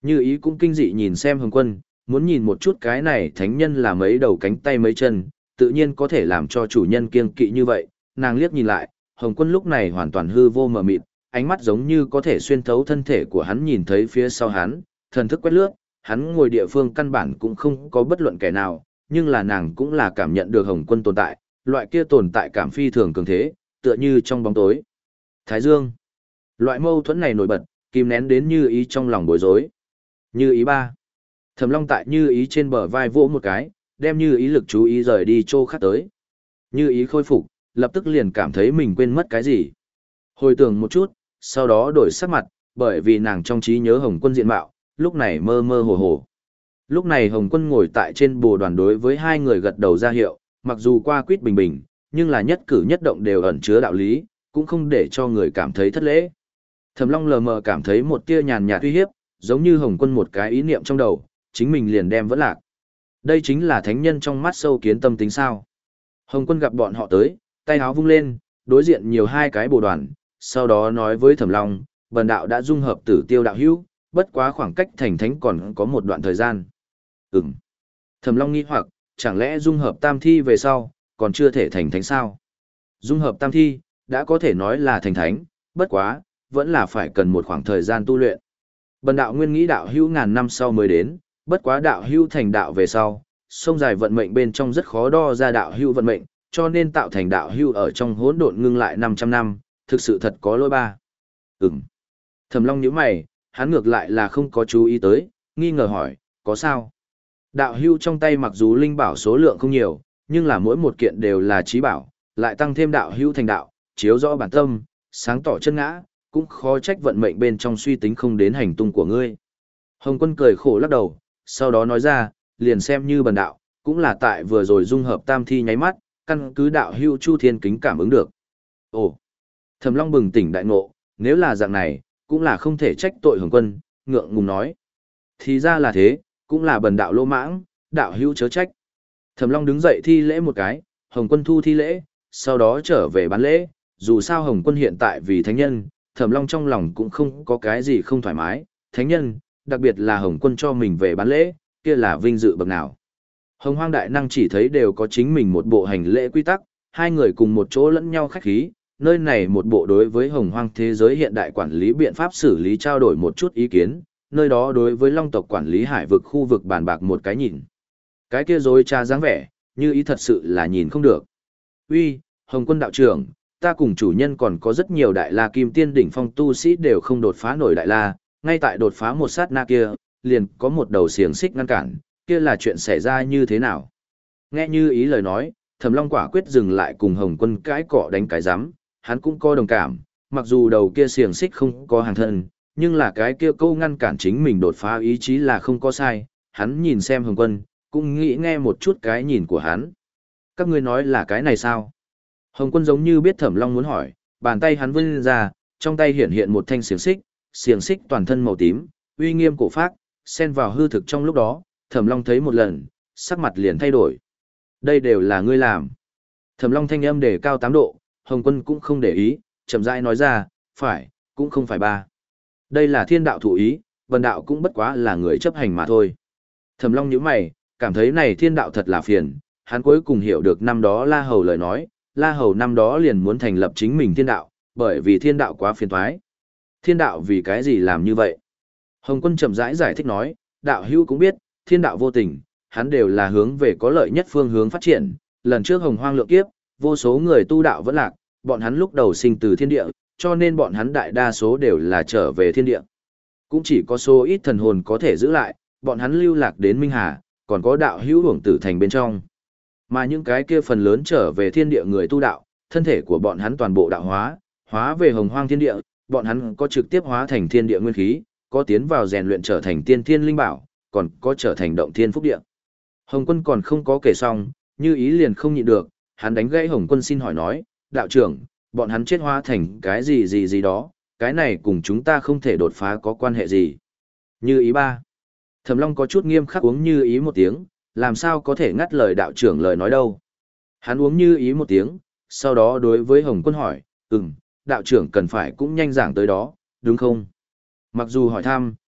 Như ý cũng kinh dị nhìn xem Hồng Quân, muốn nhìn một chút cái này thánh nhân là mấy đầu cánh tay mấy chân, tự nhiên có thể làm cho chủ nhân kiêng kỵ như vậy. Nàng liếc nhìn lại, Hồng Quân lúc này hoàn toàn hư vô mờ mịt, ánh mắt giống như có thể xuyên thấu thân thể của hắn nhìn thấy phía sau hắn, thần thức quét lướt, hắn ngồi địa phương căn bản cũng không có bất luận kẻ nào, nhưng là nàng cũng là cảm nhận được Hồng Quân tồn tại, loại kia tồn tại cảm phi thường cường thế, tựa như trong bóng tối. Thái Dương. Loại mâu thuẫn này nổi bật, kìm nén đến Như ý trong lòng bối rối. Như ý ba. Thẩm Long tại Như ý trên bờ vai vỗ một cái, đem Như ý lực chú ý rời đi chỗ khác tới. Như ý khôi phục, lập tức liền cảm thấy mình quên mất cái gì. Hồi tưởng một chút, sau đó đổi sắc mặt, bởi vì nàng trong trí nhớ Hồng Quân diện mạo, lúc này mơ mơ hồ hồ. Lúc này Hồng Quân ngồi tại trên bồ đoàn đối với hai người gật đầu ra hiệu, mặc dù qua quýt bình bình, nhưng là nhất cử nhất động đều ẩn chứa đạo lý, cũng không để cho người cảm thấy thất lễ. Thẩm Long lờ mờ cảm thấy một tia nhàn nhạt uy hiếp, giống như Hồng Quân một cái ý niệm trong đầu, chính mình liền đem vẫn lạc. Đây chính là thánh nhân trong mắt sâu kiến tâm tính sao. Hồng Quân gặp bọn họ tới, tay áo vung lên, đối diện nhiều hai cái bồ đoàn, sau đó nói với Thẩm Long, bần đạo đã dung hợp Tử Tiêu đạo hữu, bất quá khoảng cách thành thánh còn có một đoạn thời gian. Ừm. Thẩm Long nghi hoặc, chẳng lẽ dung hợp tam thi về sau, còn chưa thể thành thánh sao? Dung hợp tam thi, đã có thể nói là thành thánh, bất quá, vẫn là phải cần một khoảng thời gian tu luyện. Bần đạo nguyên nghĩ đạo hữu ngàn năm sau mới đến, bất quá đạo hữu thành đạo về sau, sông dài vận mệnh bên trong rất khó đo ra đạo hữu vận mệnh, cho nên tạo thành đạo hữu ở trong hỗn độn ngưng lại năm trăm năm, thực sự thật có lỗi ba. Ừm. Thẩm Long nhíu mày, hắn ngược lại là không có chú ý tới, nghi ngờ hỏi, có sao? Đạo hữu trong tay mặc dù linh bảo số lượng không nhiều, nhưng là mỗi một kiện đều là trí bảo, lại tăng thêm đạo hữu thành đạo, chiếu rõ bản tâm, sáng tỏ chân ngã, cũng khó trách vận mệnh bên trong suy tính không đến hành tung của ngươi. Hồng Quân cười khổ lắc đầu, sau đó nói ra, liền xem như bần đạo, cũng là tại vừa rồi dung hợp tam thi nháy mắt, căn cứ đạo hữu Chu Thiên kính cảm ứng được. Ồ, Thẩm Long bừng tỉnh đại ngộ, nếu là dạng này, cũng là không thể trách tội Hồng Quân, ngượng ngùng nói. Thì ra là thế, cũng là bần đạo lỗ mãng, đạo hữu chớ trách. Thẩm Long đứng dậy thi lễ một cái, Hồng Quân thu thi lễ, sau đó trở về bán lễ, dù sao Hồng Quân hiện tại vì thánh nhân, Thẩm Long trong lòng cũng không có cái gì không thoải mái, thánh nhân, đặc biệt là Hồng Quân cho mình về bán lễ, kia là vinh dự bậc nào. Hồng Hoang đại năng chỉ thấy đều có chính mình một bộ hành lễ quy tắc, hai người cùng một chỗ lẫn nhau khách khí, nơi này một bộ đối với Hồng Hoang thế giới hiện đại quản lý biện pháp xử lý trao đổi một chút ý kiến, nơi đó đối với Long tộc quản lý hải vực khu vực bàn bạc một cái nhìn. Cái kia dối trá dáng vẻ, như ý thật sự là nhìn không được. Uy, Hồng Quân đạo trưởng, ta cùng chủ nhân còn có rất nhiều đại la kim tiên đỉnh phong tu sĩ đều không đột phá nổi đại la, ngay tại đột phá một sát na kia, liền có một đầu xiềng xích ngăn cản, kia là chuyện xảy ra như thế nào? Nghe như ý lời nói, Thẩm Long quả quyết dừng lại cùng Hồng Quân cái cọ đánh cái rắm, hắn cũng có đồng cảm, mặc dù đầu kia xiềng xích không có hàng thân, nhưng là cái kia câu ngăn cản chính mình đột phá ý chí là không có sai, hắn nhìn xem Hồng Quân, cũng nghĩ nghe một chút cái nhìn của hắn. Các ngươi nói là cái này sao? Hồng Quân giống như biết Thẩm Long muốn hỏi, bàn tay hắn vươn ra, trong tay hiện hiện một thanh xiềng xích, xiềng xích toàn thân màu tím, uy nghiêm cổ phác, xen vào hư thực trong lúc đó, Thẩm Long thấy một lần, sắc mặt liền thay đổi. Đây đều là ngươi làm. Thẩm Long thanh âm đề cao tám độ, Hồng Quân cũng không để ý, chậm rãi nói ra, phải, cũng không phải ba. Đây là thiên đạo thủ ý, vân đạo cũng bất quá là người chấp hành mà thôi. Thẩm Long nhíu mày, cảm thấy này thiên đạo thật là phiền, hắn cuối cùng hiểu được năm đó La Hầu lời nói, La Hầu năm đó liền muốn thành lập chính mình thiên đạo, bởi vì thiên đạo quá phiền toái. Thiên đạo vì cái gì làm như vậy? Hồng Quân chậm rãi giải thích nói, đạo hữu cũng biết, thiên đạo vô tình, hắn đều là hướng về có lợi nhất phương hướng phát triển. Lần trước Hồng Hoang lượng kiếp, vô số người tu đạo vẫn lạc, bọn hắn lúc đầu sinh từ thiên địa, cho nên bọn hắn đại đa số đều là trở về thiên địa. Cũng chỉ có số ít thần hồn có thể giữ lại, bọn hắn lưu lạc đến Minh Hà, còn có đạo hữu hưởng tử thành bên trong. Mà những cái kia phần lớn trở về thiên địa người tu đạo, thân thể của bọn hắn toàn bộ đạo hóa, hóa về Hồng Hoang thiên địa, bọn hắn có trực tiếp hóa thành thiên địa nguyên khí, có tiến vào rèn luyện trở thành tiên thiên linh bảo, còn có trở thành động thiên phúc địa. Hồng Quân còn không có kể xong, như ý liền không nhịn được, hắn đánh gãy Hồng Quân xin hỏi nói, đạo trưởng, bọn hắn chết hóa thành cái gì gì gì đó, cái này cùng chúng ta không thể đột phá có quan hệ gì. Như ý ba. Thẩm Long có chút nghiêm khắc uống như ý một tiếng, làm sao có thể ngắt lời đạo trưởng lời nói đâu. Hắn uống như ý một tiếng, sau đó đối với Hồng Quân hỏi, ừm, đạo trưởng cần phải cũng nhanh giảng tới đó, đúng không? Mặc dù hỏi thăm,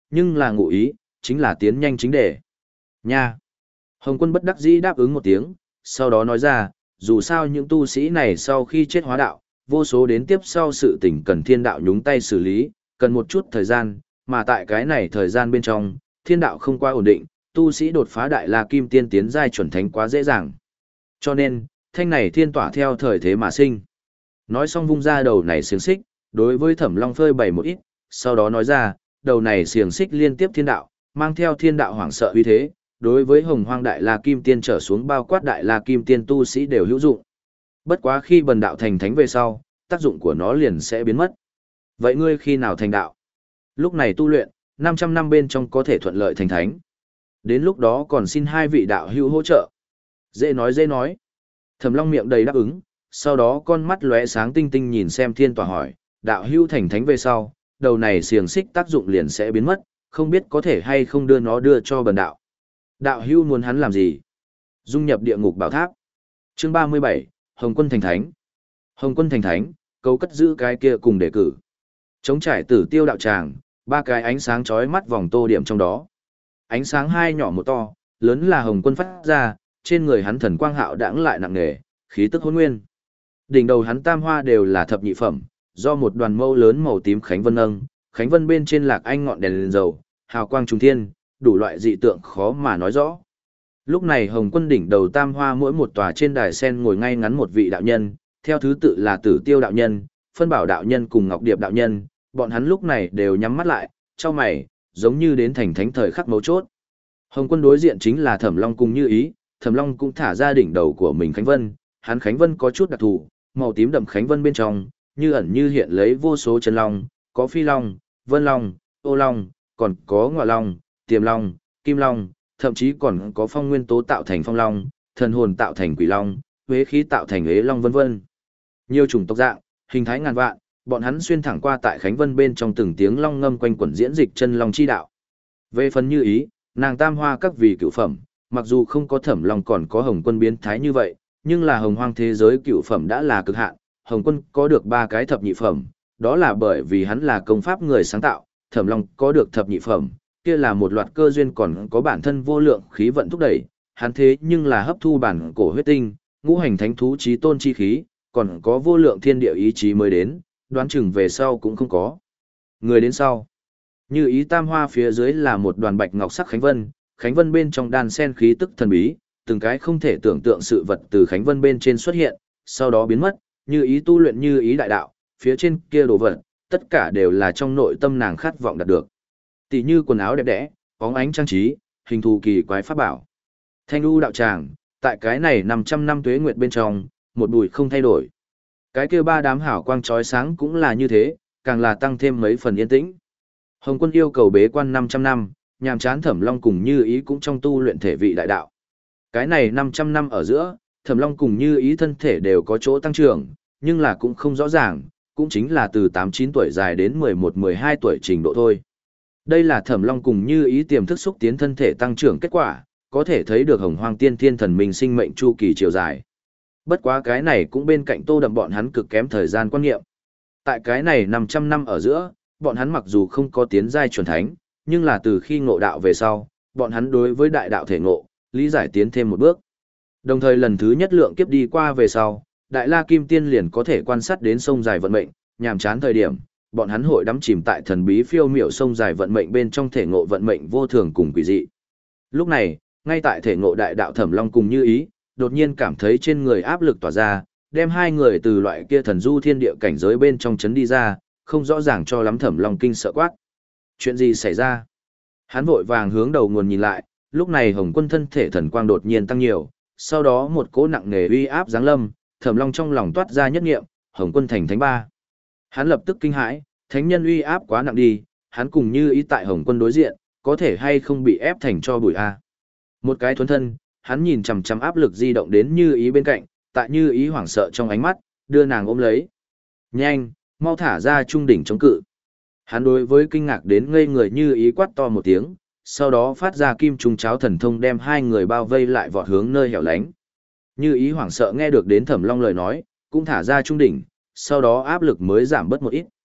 nhưng là ngụ ý, chính là tiến nhanh chính đề. Nha! Hồng Quân bất đắc dĩ đáp ứng một tiếng, sau đó nói ra, dù sao những tu sĩ này sau khi chết hóa đạo, vô số đến tiếp sau sự tình cần thiên đạo nhúng tay xử lý, cần một chút thời gian, mà tại cái này thời gian bên trong, thiên đạo không quá ổn định, tu sĩ đột phá đại la kim tiên tiến giai chuẩn thánh quá dễ dàng. Cho nên, thanh này thiên tỏa theo thời thế mà sinh. Nói xong vung ra đầu này xiềng xích, đối với Thẩm Long phơi bày một ít, sau đó nói ra, đầu này xiềng xích liên tiếp thiên đạo, mang theo thiên đạo hoảng sợ uy thế, đối với Hồng Hoang đại la kim tiên trở xuống bao quát đại la kim tiên tu sĩ đều hữu dụng. Bất quá khi bần đạo thành thánh về sau, tác dụng của nó liền sẽ biến mất. Vậy ngươi khi nào thành đạo? Lúc này tu luyện, năm trăm năm bên trong có thể thuận lợi thành thánh. Đến lúc đó còn xin hai vị đạo hữu hỗ trợ. Dễ nói dễ nói. Thẩm Long miệng đầy đáp ứng, sau đó con mắt lóe sáng tinh tinh nhìn xem thiên tòa hỏi, đạo hữu thành thánh về sau, đầu này xiềng xích tác dụng liền sẽ biến mất, không biết có thể hay không đưa nó đưa cho bần đạo. Đạo hữu muốn hắn làm gì? Dung nhập địa ngục bảo tháp. Chương ba mươi bảy, Hồng Quân thành thánh. Hồng Quân thành thánh, câu cất giữ cái kia cùng đề cử. Chống trải tử tiêu đạo tràng, ba cái ánh sáng chói mắt vòng tô điểm trong đó. Ánh sáng hai nhỏ một to, lớn là Hồng Quân phát ra, trên người hắn thần quang hạo đãng lại nặng nề, khí tức hỗn nguyên. Đỉnh đầu hắn tam hoa đều là thập nhị phẩm, do một đoàn mâu lớn màu tím khánh vân nâng, khánh vân bên trên lạc anh ngọn đèn lên dầu, hào quang trùng thiên, đủ loại dị tượng khó mà nói rõ. Lúc này Hồng Quân đỉnh đầu tam hoa mỗi một tòa trên đài sen ngồi ngay ngắn một vị đạo nhân, theo thứ tự là Tử Tiêu đạo nhân, Phân Bảo đạo nhân cùng Ngọc Điệp đạo nhân, bọn hắn lúc này đều nhắm mắt lại, chau mày, giống như đến thành thánh thời khắc mấu chốt. Hồng Quân đối diện chính là Thẩm Long cùng Như Ý, Thẩm Long cũng thả ra đỉnh đầu của mình khánh vân, hắn khánh vân có chút đặc thù, màu tím đậm khánh vân bên trong, như ẩn như hiện lấy vô số chân long, có phi long, vân long, ô long, còn có ngọa long, tiềm long, kim long, thậm chí còn có phong nguyên tố tạo thành phong long, thần hồn tạo thành quỷ long, huế khí tạo thành ế long vân vân. Nhiều chủng tộc dạng, hình thái ngàn vạn, bọn hắn xuyên thẳng qua tại khánh vân bên trong từng tiếng long ngâm quanh quẩn diễn dịch chân long chi đạo. Về phần Như Ý, nàng tam hoa các vị cửu phẩm, mặc dù không có Thẩm Long còn có Hồng Quân biến thái như vậy, nhưng là hồng hoang thế giới cửu phẩm đã là cực hạn, Hồng Quân có được ba cái thập nhị phẩm, đó là bởi vì hắn là công pháp người sáng tạo, Thẩm Long có được thập nhị phẩm, kia là một loạt cơ duyên còn có bản thân vô lượng khí vận thúc đẩy, hắn thế nhưng là hấp thu bản cổ huyết tinh, ngũ hành thánh thú chí tôn chi khí, còn có vô lượng thiên địa ý chí mới đến, đoán chừng về sau cũng không có. Người đến sau, Như Ý tam hoa phía dưới là một đoàn bạch ngọc sắc khánh vân, khánh vân bên trong đan sen khí tức thần bí, từng cái không thể tưởng tượng sự vật từ khánh vân bên trên xuất hiện, sau đó biến mất, Như Ý tu luyện Như Ý đại đạo, phía trên kia đồ vật, tất cả đều là trong nội tâm nàng khát vọng đạt được. Tỷ như quần áo đẹp đẽ, bóng ánh trang trí, hình thù kỳ quái pháp bảo. Thanh u đạo tràng, tại cái này năm trăm năm tuế nguyệt bên trong, một bụi không thay đổi. Cái kia ba đám hảo quang chói sáng cũng là như thế, càng là tăng thêm mấy phần yên tĩnh. Hồng Quân yêu cầu bế quan năm trăm năm, nhàm chán Thẩm Long cùng Như Ý cũng trong tu luyện thể vị đại đạo. Cái này năm trăm năm ở giữa, Thẩm Long cùng Như Ý thân thể đều có chỗ tăng trưởng, nhưng là cũng không rõ ràng, cũng chính là từ tám chín tuổi dài đến mười một mười hai tuổi trình độ thôi. Đây là Thẩm Long cùng Như Ý tiềm thức xúc tiến thân thể tăng trưởng kết quả, có thể thấy được Hồng Hoang Tiên Thiên Thần Minh sinh mệnh chu kỳ chiều dài. Bất quá cái này cũng bên cạnh Tô Đậm bọn hắn cực kém thời gian quan niệm. Tại cái này năm trăm năm ở giữa, bọn hắn mặc dù không có tiến giai chuẩn thánh, nhưng là từ khi ngộ đạo về sau, bọn hắn đối với đại đạo thể ngộ, lý giải tiến thêm một bước. Đồng thời lần thứ nhất lượng kiếp đi qua về sau, Đại La Kim Tiên liền có thể quan sát đến sông dài vận mệnh, nhàm chán thời điểm, bọn hắn hội đắm chìm tại thần bí phiêu miểu sông dài vận mệnh bên trong thể ngộ vận mệnh vô thường cùng quỷ dị. Lúc này, ngay tại thể ngộ đại đạo Thẩm Long cùng Như Ý, đột nhiên cảm thấy trên người áp lực tỏa ra, đem hai người từ loại kia thần du thiên địa cảnh giới bên trong chấn đi ra, không rõ ràng cho lắm Thẩm Long kinh sợ quát. Chuyện gì xảy ra? Hắn vội vàng hướng đầu nguồn nhìn lại, lúc này Hồng Quân thân thể thần quang đột nhiên tăng nhiều, sau đó một cỗ nặng nề uy áp giáng lâm, Thẩm Long trong lòng toát ra nhất niệm, Hồng Quân thành thánh ba. Hắn lập tức kinh hãi, thánh nhân uy áp quá nặng đi, hắn cùng Như Ý tại Hồng Quân đối diện, có thể hay không bị ép thành cho bụi a. Một cái thuần thân, hắn nhìn chằm chằm áp lực di động đến Như Ý bên cạnh, tại Như Ý hoảng sợ trong ánh mắt, đưa nàng ôm lấy. Nhanh, mau thả ra trung đỉnh chống cự. Hắn đối với kinh ngạc đến ngây người Như Ý quát to một tiếng, sau đó phát ra kim trung cháo thần thông đem hai người bao vây lại vọt hướng nơi hẻo lánh. Như Ý hoảng sợ nghe được đến Thẩm Long lời nói, cũng thả ra trung đỉnh, sau đó áp lực mới giảm bớt một ít.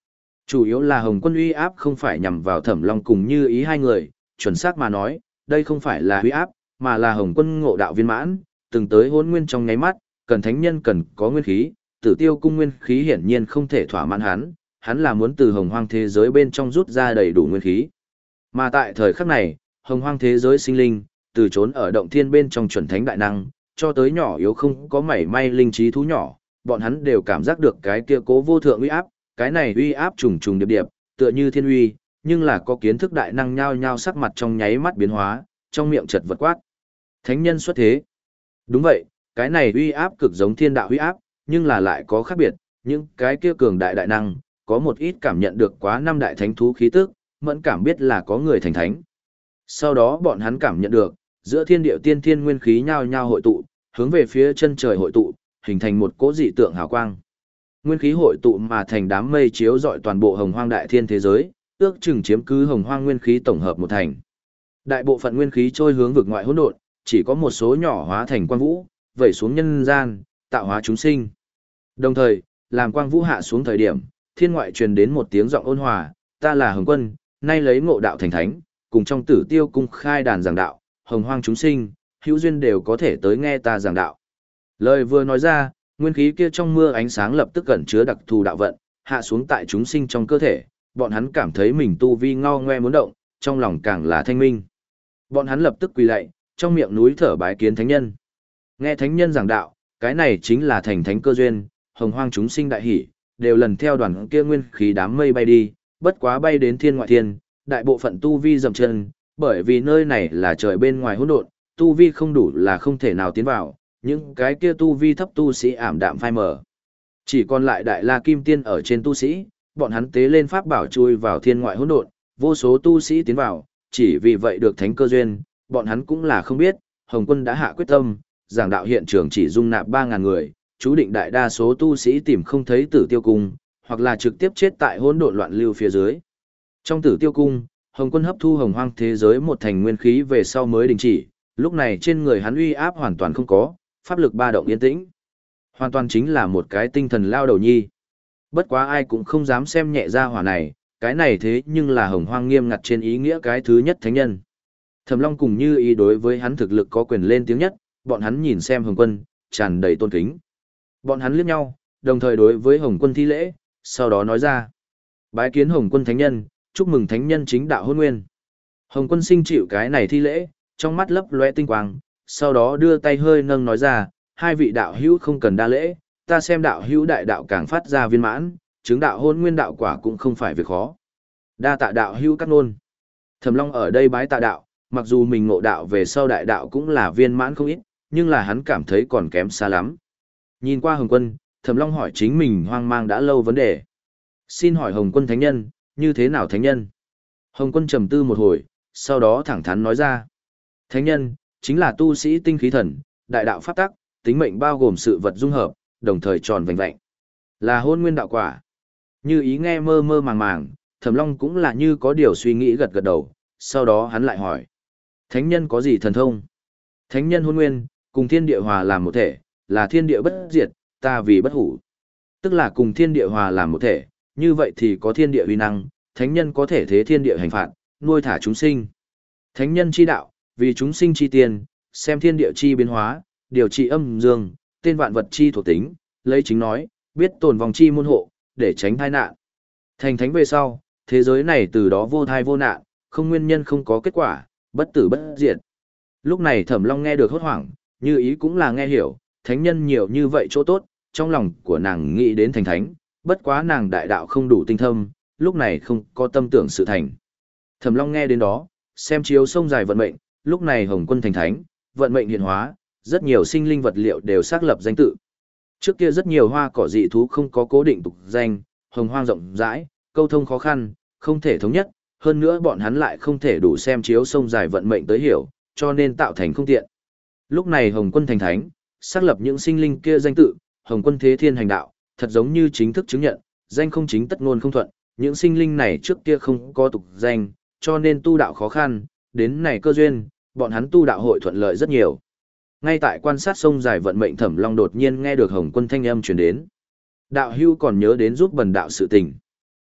Chủ yếu là Hồng Quân uy áp không phải nhằm vào Thẩm Long cùng Như Ý hai người, chuẩn xác mà nói, đây không phải là uy áp, mà là Hồng Quân ngộ đạo viên mãn, từng tới hỗn nguyên trong nháy mắt, cần thánh nhân cần có nguyên khí, Tử Tiêu cung nguyên khí hiển nhiên không thể thỏa mãn hắn, hắn là muốn từ Hồng Hoang thế giới bên trong rút ra đầy đủ nguyên khí. Mà tại thời khắc này, Hồng Hoang thế giới sinh linh, từ trốn ở động thiên bên trong chuẩn thánh đại năng, cho tới nhỏ yếu không có mảy may linh trí thú nhỏ, bọn hắn đều cảm giác được cái kia cố vô thượng uy áp, cái này uy áp trùng trùng điệp điệp, tựa như thiên uy, nhưng là có kiến thức đại năng nhao nhao sắc mặt trong nháy mắt biến hóa, trong miệng chật vật quát. Thánh nhân xuất thế. Đúng vậy, cái này uy áp cực giống thiên đạo uy áp, nhưng là lại có khác biệt, những cái kia cường đại đại năng, có một ít cảm nhận được quá năm đại thánh thú khí tức, mẫn cảm biết là có người thành thánh. Sau đó bọn hắn cảm nhận được, giữa thiên địa tiên thiên nguyên khí nhao nhao hội tụ, hướng về phía chân trời hội tụ, hình thành một cỗ dị tượng hào quang. Nguyên khí hội tụ mà thành đám mây chiếu rọi toàn bộ Hồng Hoang đại thiên thế giới, ước chừng chiếm cứ Hồng Hoang nguyên khí tổng hợp một thành. Đại bộ phận nguyên khí trôi hướng vực ngoại hỗn độn, chỉ có một số nhỏ hóa thành quang vũ, vẩy xuống nhân gian, tạo hóa chúng sinh. Đồng thời, làm quang vũ hạ xuống thời điểm, thiên ngoại truyền đến một tiếng giọng ôn hòa, ta là Hồng Quân, nay lấy ngộ đạo thành thánh, cùng trong Tử Tiêu cung khai đàn giảng đạo, Hồng Hoang chúng sinh, hữu duyên đều có thể tới nghe ta giảng đạo. Lời vừa nói ra, nguyên khí kia trong mưa ánh sáng lập tức cẩn chứa đặc thù đạo vận, hạ xuống tại chúng sinh trong cơ thể, bọn hắn cảm thấy mình tu vi ngao ngoe muốn động, trong lòng càng là thanh minh. Bọn hắn lập tức quỳ lạy, trong miệng núi thở bái kiến thánh nhân. Nghe thánh nhân giảng đạo, cái này chính là thành thánh cơ duyên, Hồng Hoang chúng sinh đại hỷ, đều lần theo đoàn kia nguyên khí đám mây bay đi, bất quá bay đến thiên ngoại thiên, đại bộ phận tu vi dậm chân, bởi vì nơi này là trời bên ngoài hỗn độn, tu vi không đủ là không thể nào tiến vào, những cái kia tu vi thấp tu sĩ ảm đạm phai mờ. Chỉ còn lại đại la kim tiên ở trên tu sĩ, bọn hắn tế lên pháp bảo chui vào thiên ngoại hỗn độn, vô số tu sĩ tiến vào, chỉ vì vậy được thánh cơ duyên, bọn hắn cũng là không biết, Hồng Quân đã hạ quyết tâm, giảng đạo hiện trường chỉ dung nạp ba ngàn người, chú định đại đa số tu sĩ tìm không thấy Tử Tiêu cung, hoặc là trực tiếp chết tại hỗn độn loạn lưu phía dưới. Trong Tử Tiêu cung, Hồng Quân hấp thu Hồng Hoang thế giới một thành nguyên khí về sau mới đình chỉ, lúc này trên người hắn uy áp hoàn toàn không có, pháp lực ba động yên tĩnh. Hoàn toàn chính là một cái tinh thần lao đầu nhi. Bất quá ai cũng không dám xem nhẹ ra hỏa này, cái này thế nhưng là Hồng Hoang nghiêm ngặt trên ý nghĩa cái thứ nhất thánh nhân. Thẩm Long cùng Như Ý đối với hắn thực lực có quyền lên tiếng nhất, bọn hắn nhìn xem Hồng Quân, tràn đầy tôn kính. Bọn hắn liếc nhau, đồng thời đối với Hồng Quân thi lễ, sau đó nói ra: bái kiến Hồng Quân thánh nhân, chúc mừng thánh nhân chính đạo hôn nguyên. Hồng Quân sinh chịu cái này thi lễ, trong mắt lấp lóe tinh quang, sau đó đưa tay hơi nâng nói ra: hai vị đạo hữu không cần đa lễ, ta xem đạo hữu đại đạo càng phát ra viên mãn, chứng đạo hôn nguyên đạo quả cũng không phải việc khó. Đa tạ đạo hữu cắt nôn. Thẩm Long ở đây bái tạ đạo, mặc dù mình ngộ đạo về sau đại đạo cũng là viên mãn không ít, nhưng là hắn cảm thấy còn kém xa lắm. Nhìn qua Hồng Quân, Thẩm Long hỏi chính mình hoang mang đã lâu vấn đề. Xin hỏi Hồng Quân thánh nhân, như thế nào thánh nhân? Hồng Quân trầm tư một hồi, sau đó thẳng thắn nói ra: thánh nhân, chính là tu sĩ tinh khí thần, đại đạo pháp tắc, tính mệnh bao gồm sự vật dung hợp, đồng thời tròn vành vẹn. Là hôn nguyên đạo quả. Như Ý nghe mơ mơ màng màng, Thẩm Long cũng là như có điều suy nghĩ gật gật đầu, sau đó hắn lại hỏi: thánh nhân có gì thần thông? Thánh nhân hôn nguyên, cùng thiên địa hòa làm một thể, là thiên địa bất diệt, ta vì bất hủ. Tức là cùng thiên địa hòa làm một thể, như vậy thì có thiên địa uy năng, thánh nhân có thể thế thiên địa hành phạt, nuôi thả chúng sinh. Thánh nhân chi đạo, vì chúng sinh chi tiền, xem thiên địa chi biến hóa, điều trị âm dương, tên vạn vật chi thuộc tính, lấy chính nói, biết tồn vòng chi môn hộ, để tránh tai nạn. Thành thánh về sau, thế giới này từ đó vô thai vô nạn, không nguyên nhân không có kết quả, bất tử bất diệt. Lúc này Thẩm Long nghe được hốt hoảng, Như Ý cũng là nghe hiểu, thánh nhân nhiều như vậy chỗ tốt, trong lòng của nàng nghĩ đến thành thánh, bất quá nàng đại đạo không đủ tinh thâm, lúc này không có tâm tưởng sự thành. Thẩm Long nghe đến đó, xem chiếu sông dài vận mệnh, lúc này Hồng Quân thành thánh, vận mệnh hiện hóa, rất nhiều sinh linh vật liệu đều xác lập danh tự. Trước kia rất nhiều hoa cỏ dị thú không có cố định tục danh, hồng hoang rộng rãi, câu thông khó khăn, không thể thống nhất, hơn nữa bọn hắn lại không thể đủ xem chiếu sông dài vận mệnh tới hiểu, cho nên tạo thành không tiện. Lúc này Hồng Quân thành thánh, xác lập những sinh linh kia danh tự, Hồng Quân thế thiên hành đạo, thật giống như chính thức chứng nhận, danh không chính tất ngôn không thuận, những sinh linh này trước kia không có tục danh, cho nên tu đạo khó khăn, đến này cơ duyên, bọn hắn tu đạo hội thuận lợi rất nhiều. Ngay tại quan sát sông dài vận mệnh, Thẩm Long đột nhiên nghe được Hồng Quân thanh âm truyền đến. Đạo hưu còn nhớ đến giúp bần đạo sự tình.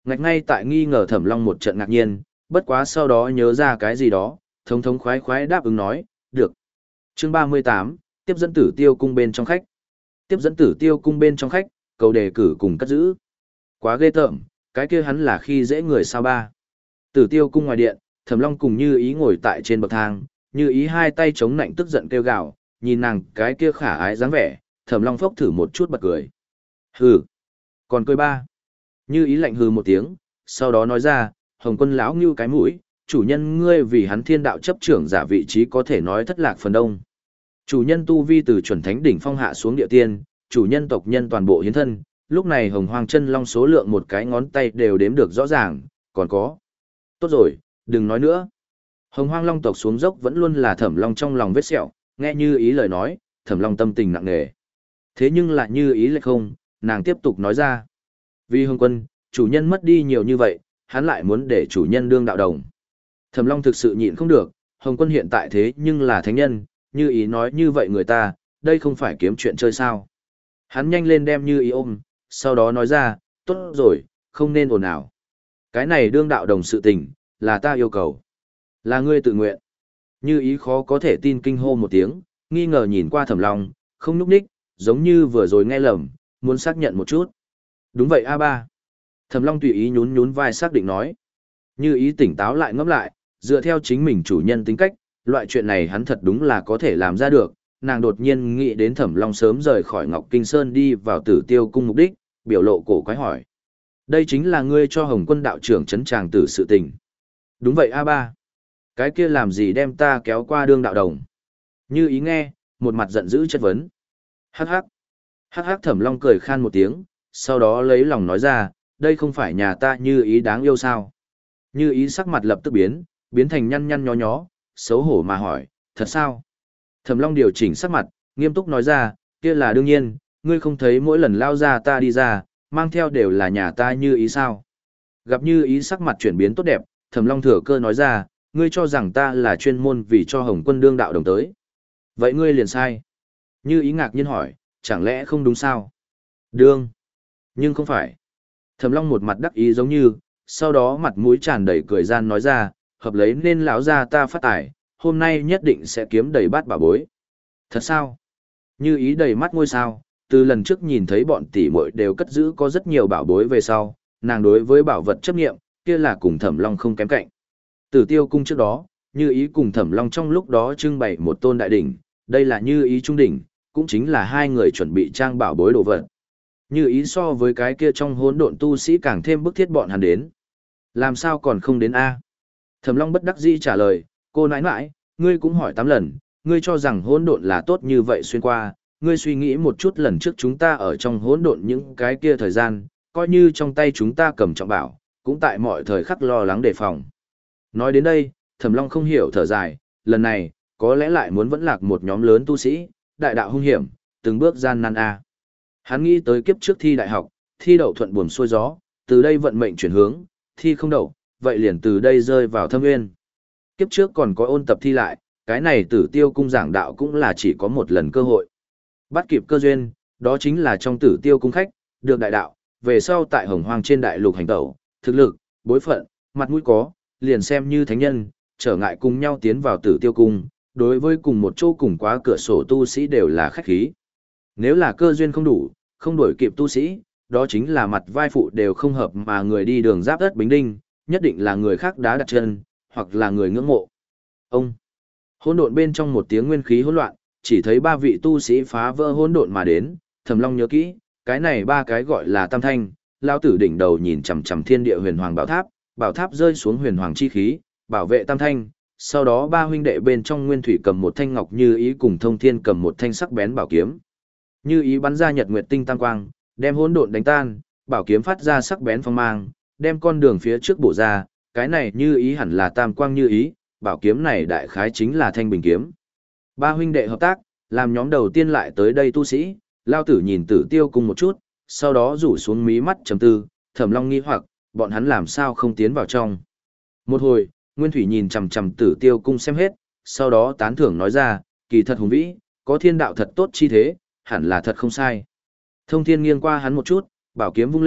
Ngạch ngay tại nghi ngờ Thẩm Long một trận ngạc nhiên, bất quá sau đó nhớ ra cái gì đó, thống thống khoái khoái đáp ứng nói, được. Chương ba mươi tám, tiếp dẫn Tử Tiêu cung bên trong khách. Tiếp dẫn Tử Tiêu cung bên trong khách, cầu đề cử cùng cất giữ. Quá ghê tởm, cái kia hắn là khi dễ người sao ba. Tử Tiêu cung ngoài điện, Thẩm Long cùng Như Ý ngồi tại trên bậc thang, Như Ý hai tay chống nạnh tức giận kêu gào, nhìn nàng cái kia khả ái dáng vẻ, Thẩm Long phốc thử một chút bật cười. Hừ, còn cười ba. Như Ý lạnh hừ một tiếng, sau đó nói ra, Hồng Quân lão ngưu cái mũi, chủ nhân ngươi vì hắn thiên đạo chấp trưởng giả vị trí có thể nói thất lạc phần đông. Chủ nhân tu vi từ chuẩn thánh đỉnh phong hạ xuống địa tiên, chủ nhân tộc nhân toàn bộ hiến thân, lúc này Hồng Hoang chân long số lượng một cái ngón tay đều đếm được rõ ràng, còn có. Tốt rồi, đừng nói nữa. Hồng Hoang long tộc xuống dốc vẫn luôn là Thẩm Long trong lòng vết sẹo, nghe Như Ý lời nói, Thẩm Long tâm tình nặng nề. Thế nhưng lại Như Ý lại không, nàng tiếp tục nói ra. Vì Hồng Quân, chủ nhân mất đi nhiều như vậy, hắn lại muốn để chủ nhân đương đạo đồng. Thẩm Long thực sự nhịn không được, Hồng Quân hiện tại thế nhưng là thánh nhân, Như Ý nói như vậy người ta, đây không phải kiếm chuyện chơi sao. Hắn nhanh lên đem Như Ý ôm, sau đó nói ra, tốt rồi, không nên ồn ào. Cái này đương đạo đồng sự tình, là ta yêu cầu. Là ngươi tự nguyện. Như Ý khó có thể tin kinh hô một tiếng, nghi ngờ nhìn qua Thẩm Long, không núp ních, giống như vừa rồi nghe lầm, muốn xác nhận một chút. Đúng vậy a ba. Thẩm Long tùy ý nhún nhún vai xác định nói. Như Ý tỉnh táo lại ngẫm lại, dựa theo chính mình chủ nhân tính cách, loại chuyện này hắn thật đúng là có thể làm ra được. Nàng đột nhiên nghĩ đến Thẩm Long sớm rời khỏi Ngọc Kinh Sơn đi vào Tử Tiêu cung mục đích, biểu lộ cổ quái hỏi. Đây chính là ngươi cho Hồng Quân đạo trưởng trấn tràng tử sự tình. Đúng vậy a ba. Cái kia làm gì đem ta kéo qua đương đạo đồng? Như Ý nghe, một mặt giận dữ chất vấn. Hắc hắc. Hắc hắc Thẩm Long cười khan một tiếng, sau đó lấy lòng nói ra, đây không phải nhà ta Như Ý đáng yêu sao? Như Ý sắc mặt lập tức biến, biến thành nhăn nhăn nhó nhó, xấu hổ mà hỏi, thật sao? Thẩm Long điều chỉnh sắc mặt, nghiêm túc nói ra, kia là đương nhiên, ngươi không thấy mỗi lần lao ra ta đi ra, mang theo đều là nhà ta Như Ý sao? Gặp Như Ý sắc mặt chuyển biến tốt đẹp, Thẩm Long thừa cơ nói ra, ngươi cho rằng ta là chuyên môn vì cho Hồng Quân đương đạo đồng tới. Vậy ngươi liền sai. Như Ý ngạc nhiên hỏi, chẳng lẽ không đúng sao? Đương. Nhưng không phải. Thẩm Long một mặt đắc ý giống như, sau đó mặt mũi tràn đầy cười gian nói ra, hợp lấy nên lão gia ta phát tài, hôm nay nhất định sẽ kiếm đầy bát bảo bối. Thật sao? Như Ý đầy mắt ngôi sao, từ lần trước nhìn thấy bọn tỷ muội đều cất giữ có rất nhiều bảo bối về sau, nàng đối với bảo vật chấp nghiệm, kia là cùng Thẩm Long không kém cạnh. Tử Tiêu cung trước đó, Như Ý cùng Thẩm Long trong lúc đó trưng bày một tôn đại đỉnh, đây là Như Ý trung đỉnh, cũng chính là hai người chuẩn bị trang bảo bối đồ vật. Như Ý so với cái kia trong hỗn độn tu sĩ càng thêm bức thiết bọn hắn đến. Làm sao còn không đến a? Thẩm Long bất đắc dĩ trả lời, cô nãi nãi, ngươi cũng hỏi tám lần, ngươi cho rằng hỗn độn là tốt như vậy xuyên qua, ngươi suy nghĩ một chút lần trước chúng ta ở trong hỗn độn những cái kia thời gian, coi như trong tay chúng ta cầm trọng bảo, cũng tại mọi thời khắc lo lắng đề phòng. Nói đến đây, Thẩm Long không hiểu thở dài, lần này, có lẽ lại muốn vẫn lạc một nhóm lớn tu sĩ, đại đạo hung hiểm, từng bước gian nan a. Hắn nghĩ tới kiếp trước thi đại học, thi đậu thuận buồm xuôi gió, từ đây vận mệnh chuyển hướng, thi không đậu, vậy liền từ đây rơi vào thâm nguyên. Kiếp trước còn có ôn tập thi lại, cái này Tử Tiêu cung giảng đạo cũng là chỉ có một lần cơ hội. Bắt kịp cơ duyên, đó chính là trong Tử Tiêu cung khách, được đại đạo, về sau tại Hồng Hoang trên đại lục hành tẩu, thực lực, bối phận, mặt mũi có, liền xem như thánh nhân, trở ngại cùng nhau tiến vào Tử Tiêu cung, đối với cùng một chỗ cùng quá cửa sổ tu sĩ đều là khách khí. Nếu là cơ duyên không đủ, không đuổi kịp tu sĩ, đó chính là mặt vai phụ đều không hợp mà người đi đường giáp đất Bính Đinh, nhất định là người khác đá đặt chân, hoặc là người ngưỡng mộ. Ông, hỗn độn bên trong một tiếng nguyên khí hỗn loạn, chỉ thấy ba vị tu sĩ phá vỡ hỗn độn mà đến, Thẩm Long nhớ kỹ, cái này ba cái gọi là tam thanh, lao tử đỉnh đầu nhìn chằm chằm thiên địa huyền hoàng bảo tháp, bảo tháp rơi xuống huyền hoàng chi khí, bảo vệ tam thanh, sau đó ba huynh đệ bên trong Nguyên Thủy cầm một thanh ngọc Như Ý cùng Thông Thiên cầm một thanh sắc bén bảo kiếm. Như Ý bắn ra nhật nguyệt tinh tam quang, đem hỗn độn đánh tan, bảo kiếm phát ra sắc bén phong mang, đem con đường phía trước bổ ra, cái này Như Ý hẳn là tam quang Như Ý, bảo kiếm này đại khái chính là thanh bình kiếm. Ba huynh đệ hợp tác, làm nhóm đầu tiên lại tới đây tu sĩ, lao tử nhìn Tử Tiêu cung một chút, sau đó rủ xuống mí mắt trầm tư, Thẩm Long nghi hoặc, bọn hắn làm sao không tiến vào trong. Một hồi, Nguyên Thủy nhìn chằm chằm Tử Tiêu cung xem hết, sau đó tán thưởng nói ra, kỳ thật hùng vĩ, có thiên đạo thật tốt chi thế, hẳn là thật không sai. Thông Thiên nghiêng qua hắn một chút, bảo kiếm vung lên,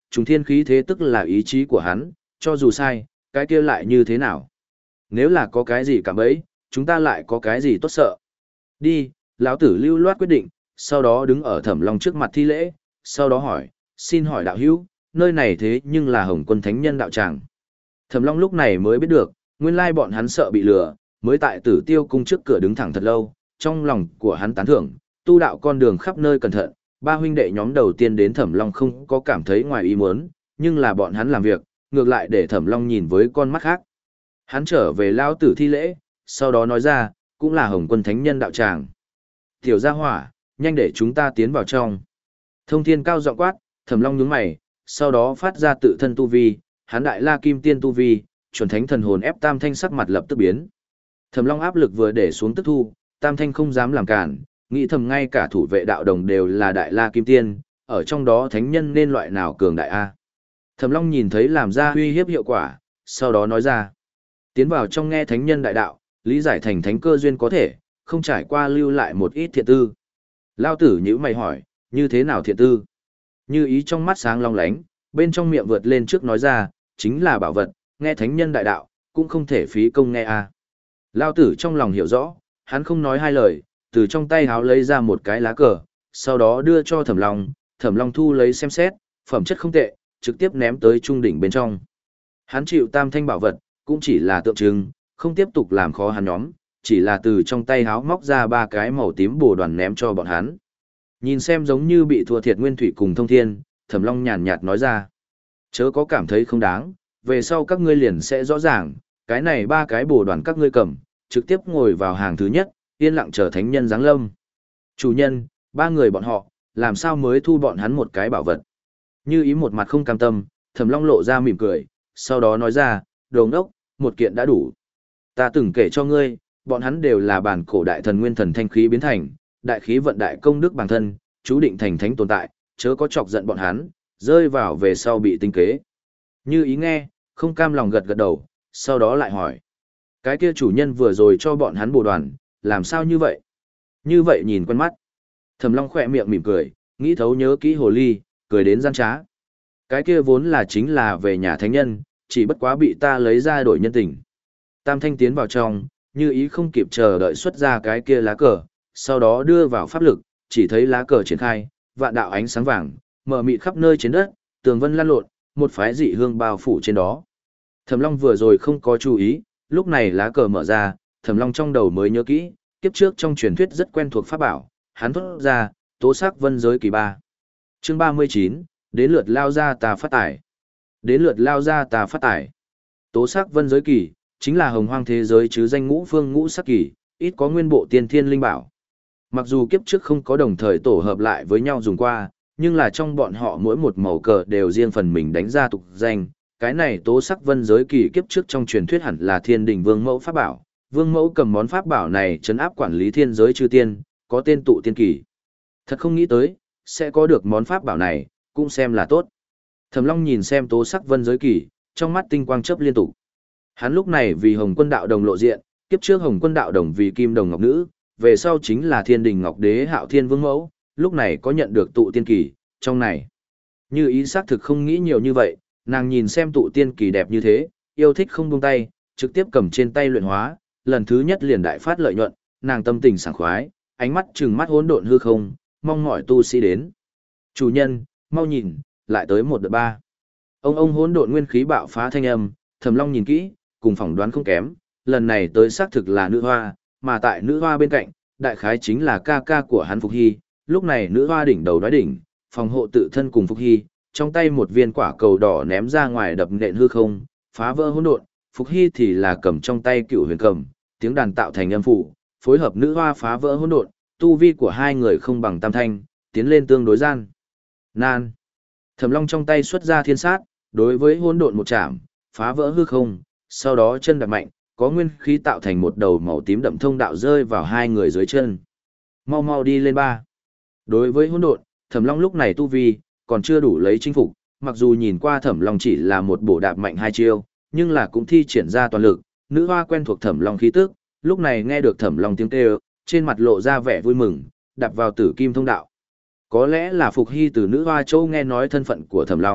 trùng thiên khí thế tức là ý chí của hắn, cho dù sai, cái kia lại như thế nào? Nếu là có cái gì cảm ấy, chúng ta lại có cái gì tốt sợ? Đi, lão tử lưu loát quyết định, sau đó đứng ở Thẩm Long trước mặt thi lễ, sau đó hỏi, xin hỏi đạo hữu, nơi này thế nhưng là Hồng Quân Thánh Nhân đạo tràng. Thẩm Long lúc này mới biết được, nguyên lai bọn hắn sợ bị lừa, mới tại Tử Tiêu cung trước cửa đứng thẳng thật lâu, trong lòng của hắn tán thưởng, tu đạo con đường khắp nơi cẩn thận, ba huynh đệ nhóm đầu tiên đến Thẩm Long không có cảm thấy ngoài ý muốn, nhưng là bọn hắn làm việc, ngược lại để Thẩm Long nhìn với con mắt khác. Hắn trở về lão tử thi lễ, sau đó nói ra, cũng là Hồng Quân Thánh Nhân đạo tràng. Tiểu gia hỏa, nhanh để chúng ta tiến vào trong. Thông Thiên cao giọng quát, Thẩm Long nhướng mày, sau đó phát ra tự thân tu vi, hắn đại la kim tiên tu vi, chuẩn thánh thần hồn ép Tam Thanh sắc mặt lập tức biến. Thẩm Long áp lực vừa để xuống tức thu, Tam Thanh không dám làm cản, nghĩ thầm ngay cả thủ vệ đạo đồng đều là đại la kim tiên, ở trong đó thánh nhân nên loại nào cường đại a. Thẩm Long nhìn thấy làm ra uy hiếp hiệu quả, sau đó nói ra, tiến vào trong nghe thánh nhân đại đạo, lý giải thành thánh cơ duyên có thể, không trải qua lưu lại một ít thiện tư. Lao tử nhữ mày hỏi, như thế nào thiện tư? Như ý trong mắt sáng long lánh, bên trong miệng vượt lên trước nói ra, chính là bảo vật, nghe thánh nhân đại đạo, cũng không thể phí công nghe a. Lao tử trong lòng hiểu rõ, hắn không nói hai lời, từ trong tay háo lấy ra một cái lá cờ, sau đó đưa cho Thẩm Long, Thẩm Long thu lấy xem xét, phẩm chất không tệ, trực tiếp ném tới trung đỉnh bên trong. Hắn chịu tam thanh bảo vật, cũng chỉ là tượng trưng, không tiếp tục làm khó hắn nhóm, chỉ là từ trong tay háo móc ra ba cái màu tím bồ đoàn ném cho bọn hắn. Nhìn xem giống như bị thua thiệt Nguyên Thủy cùng Thông Thiên, Thẩm Long nhàn nhạt nói ra, chớ có cảm thấy không đáng, về sau các ngươi liền sẽ rõ ràng, cái này ba cái bồ đoàn các ngươi cầm, trực tiếp ngồi vào hàng thứ nhất, yên lặng chờ thánh nhân giáng lâm. Chủ nhân, ba người bọn họ, làm sao mới thu bọn hắn một cái bảo vật? Như ý một mặt không cam tâm, Thẩm Long lộ ra mỉm cười, sau đó nói ra, đồ ngốc, một kiện đã đủ. Ta từng kể cho ngươi, bọn hắn đều là bản cổ đại thần nguyên thần thanh khí biến thành, đại khí vận đại công đức bản thân, chú định thành thánh tồn tại, chớ có chọc giận bọn hắn, rơi vào về sau bị tinh kế. Như ý nghe, không cam lòng gật gật đầu, sau đó lại hỏi. Cái kia chủ nhân vừa rồi cho bọn hắn bồ đoàn, làm sao như vậy? Như vậy nhìn quen mắt. Thẩm Long khỏe miệng mỉm cười, nghĩ thấu nhớ kỹ hồ ly, cười đến gian trá. Cái kia vốn là chính là về nhà thánh nhân, chỉ bất quá bị ta lấy ra đổi nhân tình. Tam Thanh tiến vào trong, Như ý không kịp chờ đợi xuất ra cái kia lá cờ, sau đó đưa vào pháp lực, chỉ thấy lá cờ triển khai, vạn đạo ánh sáng vàng, mở mịt khắp nơi trên đất, tường vân lan lộn, một phái dị hương bao phủ trên đó. Thẩm Long vừa rồi không có chú ý, lúc này lá cờ mở ra, Thẩm Long trong đầu mới nhớ kỹ, kiếp trước trong truyền thuyết rất quen thuộc pháp bảo, hắn thốt ra, tố sắc vân giới kỳ ba. Chương ba mươi chín, đến lượt lao ra ta phát tải. Đến lượt lao ra ta phát tải. Tố sắc vân giới kỳ, chính là hồng hoang thế giới chứ danh ngũ phương ngũ sắc kỳ, ít có nguyên bộ tiên thiên linh bảo. Mặc dù kiếp trước không có đồng thời tổ hợp lại với nhau dùng qua, nhưng là trong bọn họ mỗi một màu cờ đều riêng phần mình đánh ra tục danh. Cái này tố sắc vân giới kỳ kiếp trước trong truyền thuyết hẳn là thiên đình vương mẫu pháp bảo. Vương mẫu cầm món pháp bảo này trấn áp quản lý thiên giới chư tiên, có tên tụ tiên kỳ. Thật không nghĩ tới, sẽ có được món pháp bảo này, cũng xem là tốt. Thẩm Long nhìn xem tố sắc vân giới kỳ, trong mắt tinh quang chớp liên tục. Hắn lúc này vì Hồng Quân đạo đồng lộ diện, kiếp trước Hồng Quân đạo đồng vì Kim Đồng Ngọc Nữ, về sau chính là Thiên Đình Ngọc Đế Hạo Thiên Vương mẫu, lúc này có nhận được tụ tiên kỳ, trong này. Như ý xác thực không nghĩ nhiều như vậy, nàng nhìn xem tụ tiên kỳ đẹp như thế, yêu thích không buông tay, trực tiếp cầm trên tay luyện hóa, lần thứ nhất liền đại phát lợi nhuận, nàng tâm tình sảng khoái, ánh mắt trừng mắt hỗn độn hư không, mong mỏi tu sĩ đến. Chủ nhân, mau nhìn, lại tới một đợt ba. Ông ông hỗn độn nguyên khí bạo phá thanh âm, Thẩm Long nhìn kỹ, cùng phỏng đoán không kém, lần này tới xác thực là nữ hoa, mà tại nữ hoa bên cạnh, đại khái chính là ca ca của hắn Phục Hy, lúc này nữ hoa đỉnh đầu nói đỉnh, phòng hộ tự thân cùng Phục Hy, trong tay một viên quả cầu đỏ ném ra ngoài đập nện hư không, phá vỡ hỗn độn, Phục Hy thì là cầm trong tay cựu huyền cầm, tiếng đàn tạo thành âm phủ, phối hợp nữ hoa phá vỡ hỗn độn, tu vi của hai người không bằng tam thanh, tiến lên tương đối gian. Nan. Thẩm Long trong tay xuất ra thiên sát, đối với hỗn độn một chạm, phá vỡ hư không, sau đó chân đạp mạnh, có nguyên khí tạo thành một đầu màu tím đậm thông đạo rơi vào hai người dưới chân. Mau mau đi lên ba. Đối với hỗn độn, Thẩm Long lúc này tu vi còn chưa đủ lấy chinh phục, mặc dù nhìn qua Thẩm Long chỉ là một bổ đạp mạnh hai chiêu, nhưng là cũng thi triển ra toàn lực. Nữ hoa quen thuộc Thẩm Long khí tức, lúc này nghe được Thẩm Long tiếng kêu, trên mặt lộ ra vẻ vui mừng, đạp vào tử kim thông đạo. Có lẽ là Phục Hy từ nữ hoa châu nghe nói thân phận của Thẩm Long,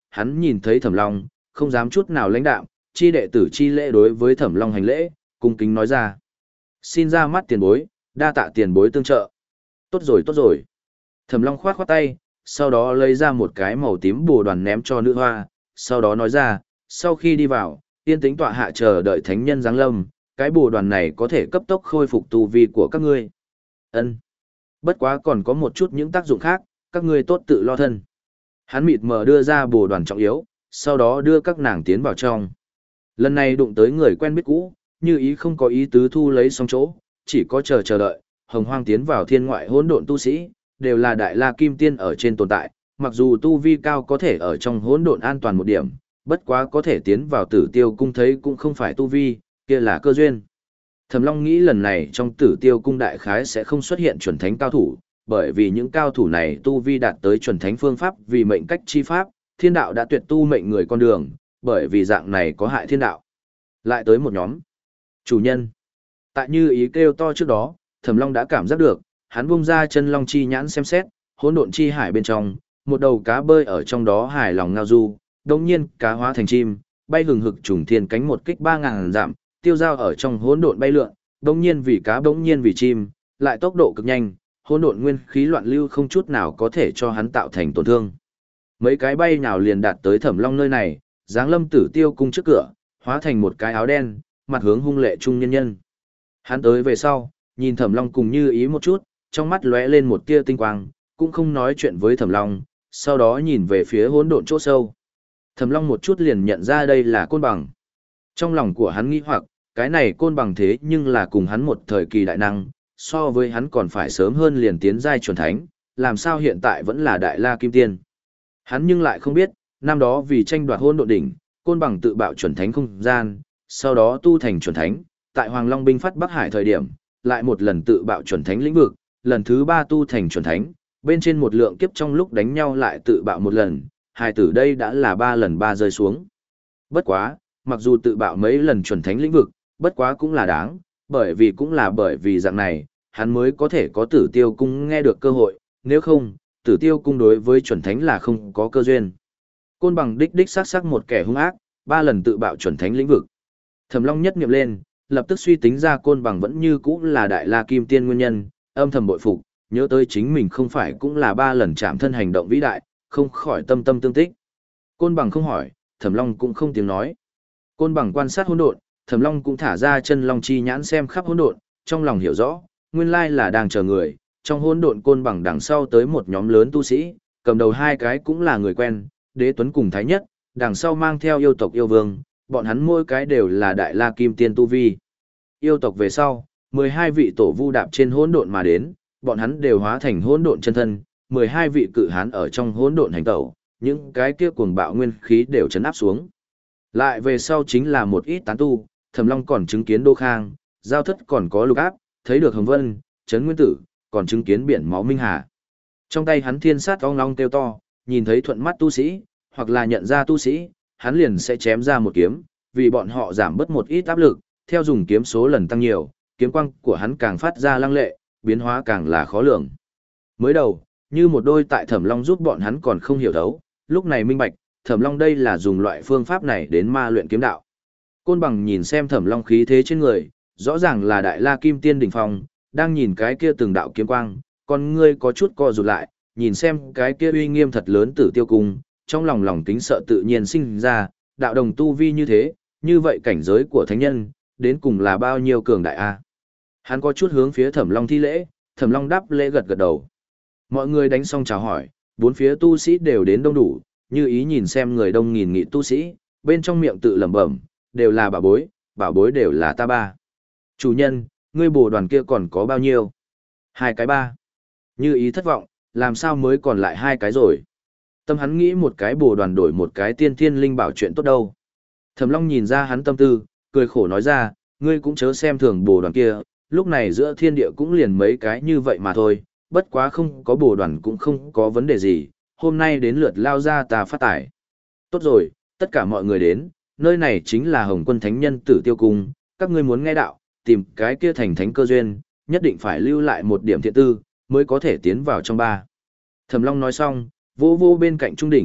hắn nhìn thấy Thẩm Long, không dám chút nào lãnh đạm, chi đệ tử chi lễ đối với Thẩm Long hành lễ, cung kính nói ra. Xin ra mắt tiền bối, đa tạ tiền bối tương trợ. Tốt rồi tốt rồi. Thẩm Long khoát khoát tay, sau đó lấy ra một cái màu tím bồ đoàn ném cho nữ hoa, sau đó nói ra, sau khi đi vào, yên tĩnh tọa hạ chờ đợi thánh nhân giáng lâm, cái bồ đoàn này có thể cấp tốc khôi phục tu vi của các ngươi. Ân. Bất quá còn có một chút những tác dụng khác, các ngươi tốt tự lo thân. Hắn mịt mờ đưa ra bồ đoàn trọng yếu, sau đó đưa các nàng tiến vào trong. Lần này đụng tới người quen biết cũ, như ý không có ý tứ thu lấy xong chỗ, chỉ có chờ chờ đợi, hồng hoang tiến vào thiên ngoại hỗn độn tu sĩ, đều là đại la kim tiên ở trên tồn tại, mặc dù tu vi cao có thể ở trong hỗn độn an toàn một điểm, bất quá có thể tiến vào tử tiêu cung thấy cũng không phải tu vi, kia là cơ duyên. Thẩm Long nghĩ lần này trong tử tiêu cung đại khái sẽ không xuất hiện chuẩn thánh cao thủ, bởi vì những cao thủ này tu vi đạt tới chuẩn thánh phương pháp vì mệnh cách chi pháp, thiên đạo đã tuyệt tu mệnh người con đường, bởi vì dạng này có hại thiên đạo. Lại tới một nhóm. Chủ nhân. Tại như ý kêu to trước đó, Thẩm Long đã cảm giác được, hắn bung ra chân long chi nhãn xem xét, hỗn độn chi hải bên trong, một đầu cá bơi ở trong đó hài lòng ngao du, đồng nhiên cá hóa thành chim, bay hừng hực trùng thiên cánh một kích ba ngàn dặm, tiêu dao ở trong hỗn độn bay lượn, đồng nhiên vì cá đồng nhiên vì chim, lại tốc độ cực nhanh, hỗn độn nguyên khí loạn lưu không chút nào có thể cho hắn tạo thành tổn thương. Mấy cái bay nào liền đạt tới Thẩm Long nơi này, giáng lâm tử tiêu cung trước cửa, hóa thành một cái áo đen, mặt hướng hung lệ trung nhân nhân. Hắn tới về sau, nhìn Thẩm Long cùng như ý một chút, trong mắt lóe lên một tia tinh quang, cũng không nói chuyện với Thẩm Long, sau đó nhìn về phía hỗn độn chỗ sâu. Thẩm Long một chút liền nhận ra đây là côn bằng. Trong lòng của hắn nghĩ hoặc, cái này côn bằng thế nhưng là cùng hắn một thời kỳ đại năng, so với hắn còn phải sớm hơn liền tiến giai chuẩn thánh, làm sao hiện tại vẫn là đại la kim tiên. Hắn nhưng lại không biết, năm đó vì tranh đoạt hỗn độn đỉnh, côn bằng tự bạo chuẩn thánh không gian, sau đó tu thành chuẩn thánh, tại Hoàng Long binh phát Bắc Hải thời điểm, lại một lần tự bạo chuẩn thánh lĩnh vực, lần thứ ba tu thành chuẩn thánh, bên trên một lượng kiếp trong lúc đánh nhau lại tự bạo một lần, hai tử đây đã là ba lần ba rơi xuống. Bất quá, mặc dù tự bạo mấy lần chuẩn thánh lĩnh vực, bất quá cũng là đáng, bởi vì cũng là bởi vì dạng này, hắn mới có thể có tử tiêu cung nghe được cơ hội, nếu không, tử tiêu cung đối với chuẩn thánh là không có cơ duyên. Côn bằng đích đích sắc sắc một kẻ hung ác, ba lần tự bạo chuẩn thánh lĩnh vực. Thẩm Long nhất nghiệm lên, lập tức suy tính ra côn bằng vẫn như cũ là đại la kim tiên nguyên nhân, âm thầm bội phục, nhớ tới chính mình không phải cũng là ba lần chạm thân hành động vĩ đại, không khỏi tâm tâm tương tích. Côn bằng không hỏi, Thẩm Long cũng không tiếng nói. Côn bằng quan sát hỗn độn, Thẩm Long cũng thả ra chân long chi nhãn xem khắp hỗn độn, trong lòng hiểu rõ, nguyên lai là đang chờ người, trong hỗn độn côn bằng đằng sau tới một nhóm lớn tu sĩ, cầm đầu hai cái cũng là người quen, Đế Tuấn cùng Thái Nhất, đằng sau mang theo yêu tộc yêu vương, bọn hắn mỗi cái đều là đại la kim tiên tu vi. Yêu tộc về sau, mười hai vị tổ vu đạp trên hỗn độn mà đến, bọn hắn đều hóa thành hỗn độn chân thân, mười hai vị cự hán ở trong hỗn độn hành tẩu, những cái kia cuồng bạo nguyên khí đều chấn áp xuống. Lại về sau chính là một ít tán tu, Thẩm Long còn chứng kiến Đô Khang, Giao Thất còn có Lục Áp, thấy được Hồng Vân, Trấn Nguyên Tử, còn chứng kiến biển máu Minh Hà. Trong tay hắn thiên sát ong long kêu to, nhìn thấy thuận mắt tu sĩ, hoặc là nhận ra tu sĩ, hắn liền sẽ chém ra một kiếm, vì bọn họ giảm bớt một ít áp lực, theo dùng kiếm số lần tăng nhiều, kiếm quang của hắn càng phát ra lăng lệ, biến hóa càng là khó lường. Mới đầu, như một đôi tại Thẩm Long giúp bọn hắn còn không hiểu thấu, lúc này minh bạch, Thẩm Long đây là dùng loại phương pháp này đến ma luyện kiếm đạo. Côn bằng nhìn xem Thẩm Long khí thế trên người, rõ ràng là đại la kim tiên đỉnh phong, đang nhìn cái kia từng đạo kiếm quang, con ngươi có chút co rụt lại, nhìn xem cái kia uy nghiêm thật lớn Tử Tiêu Cung, trong lòng lòng kính sợ tự nhiên sinh ra, đạo đồng tu vi như thế, như vậy cảnh giới của thánh nhân, đến cùng là bao nhiêu cường đại a? Hắn có chút hướng phía Thẩm Long thi lễ, Thẩm Long đáp lễ gật gật đầu. Mọi người đánh xong chào hỏi, bốn phía tu sĩ đều đến đông đủ, như ý nhìn xem người đông nghìn nghị tu sĩ, bên trong miệng tự lẩm bẩm, đều là bảo bối, bảo bối đều là ta ba. Chủ nhân, ngươi bồ đoàn kia còn có bao nhiêu? Hai cái ba. Như ý thất vọng, làm sao mới còn lại hai cái rồi? Tâm hắn nghĩ một cái bồ đoàn đổi một cái tiên thiên linh bảo chuyện tốt đâu. Thẩm Long nhìn ra hắn tâm tư, cười khổ nói ra, ngươi cũng chớ xem thường bồ đoàn kia, lúc này giữa thiên địa cũng liền mấy cái như vậy mà thôi, bất quá không có bồ đoàn cũng không có vấn đề gì, hôm nay đến lượt lao ra ta phát tải. Tốt rồi, tất cả mọi người đến, nơi này chính là Hồng Quân Thánh Nhân Tử Tiêu Cung, các ngươi muốn nghe đạo, tìm cái kia thành thánh cơ duyên, nhất định phải lưu lại một điểm thiện tư, mới có thể tiến vào trong ba. Thẩm Long nói xong, vô vô bên cạnh trung đỉnh,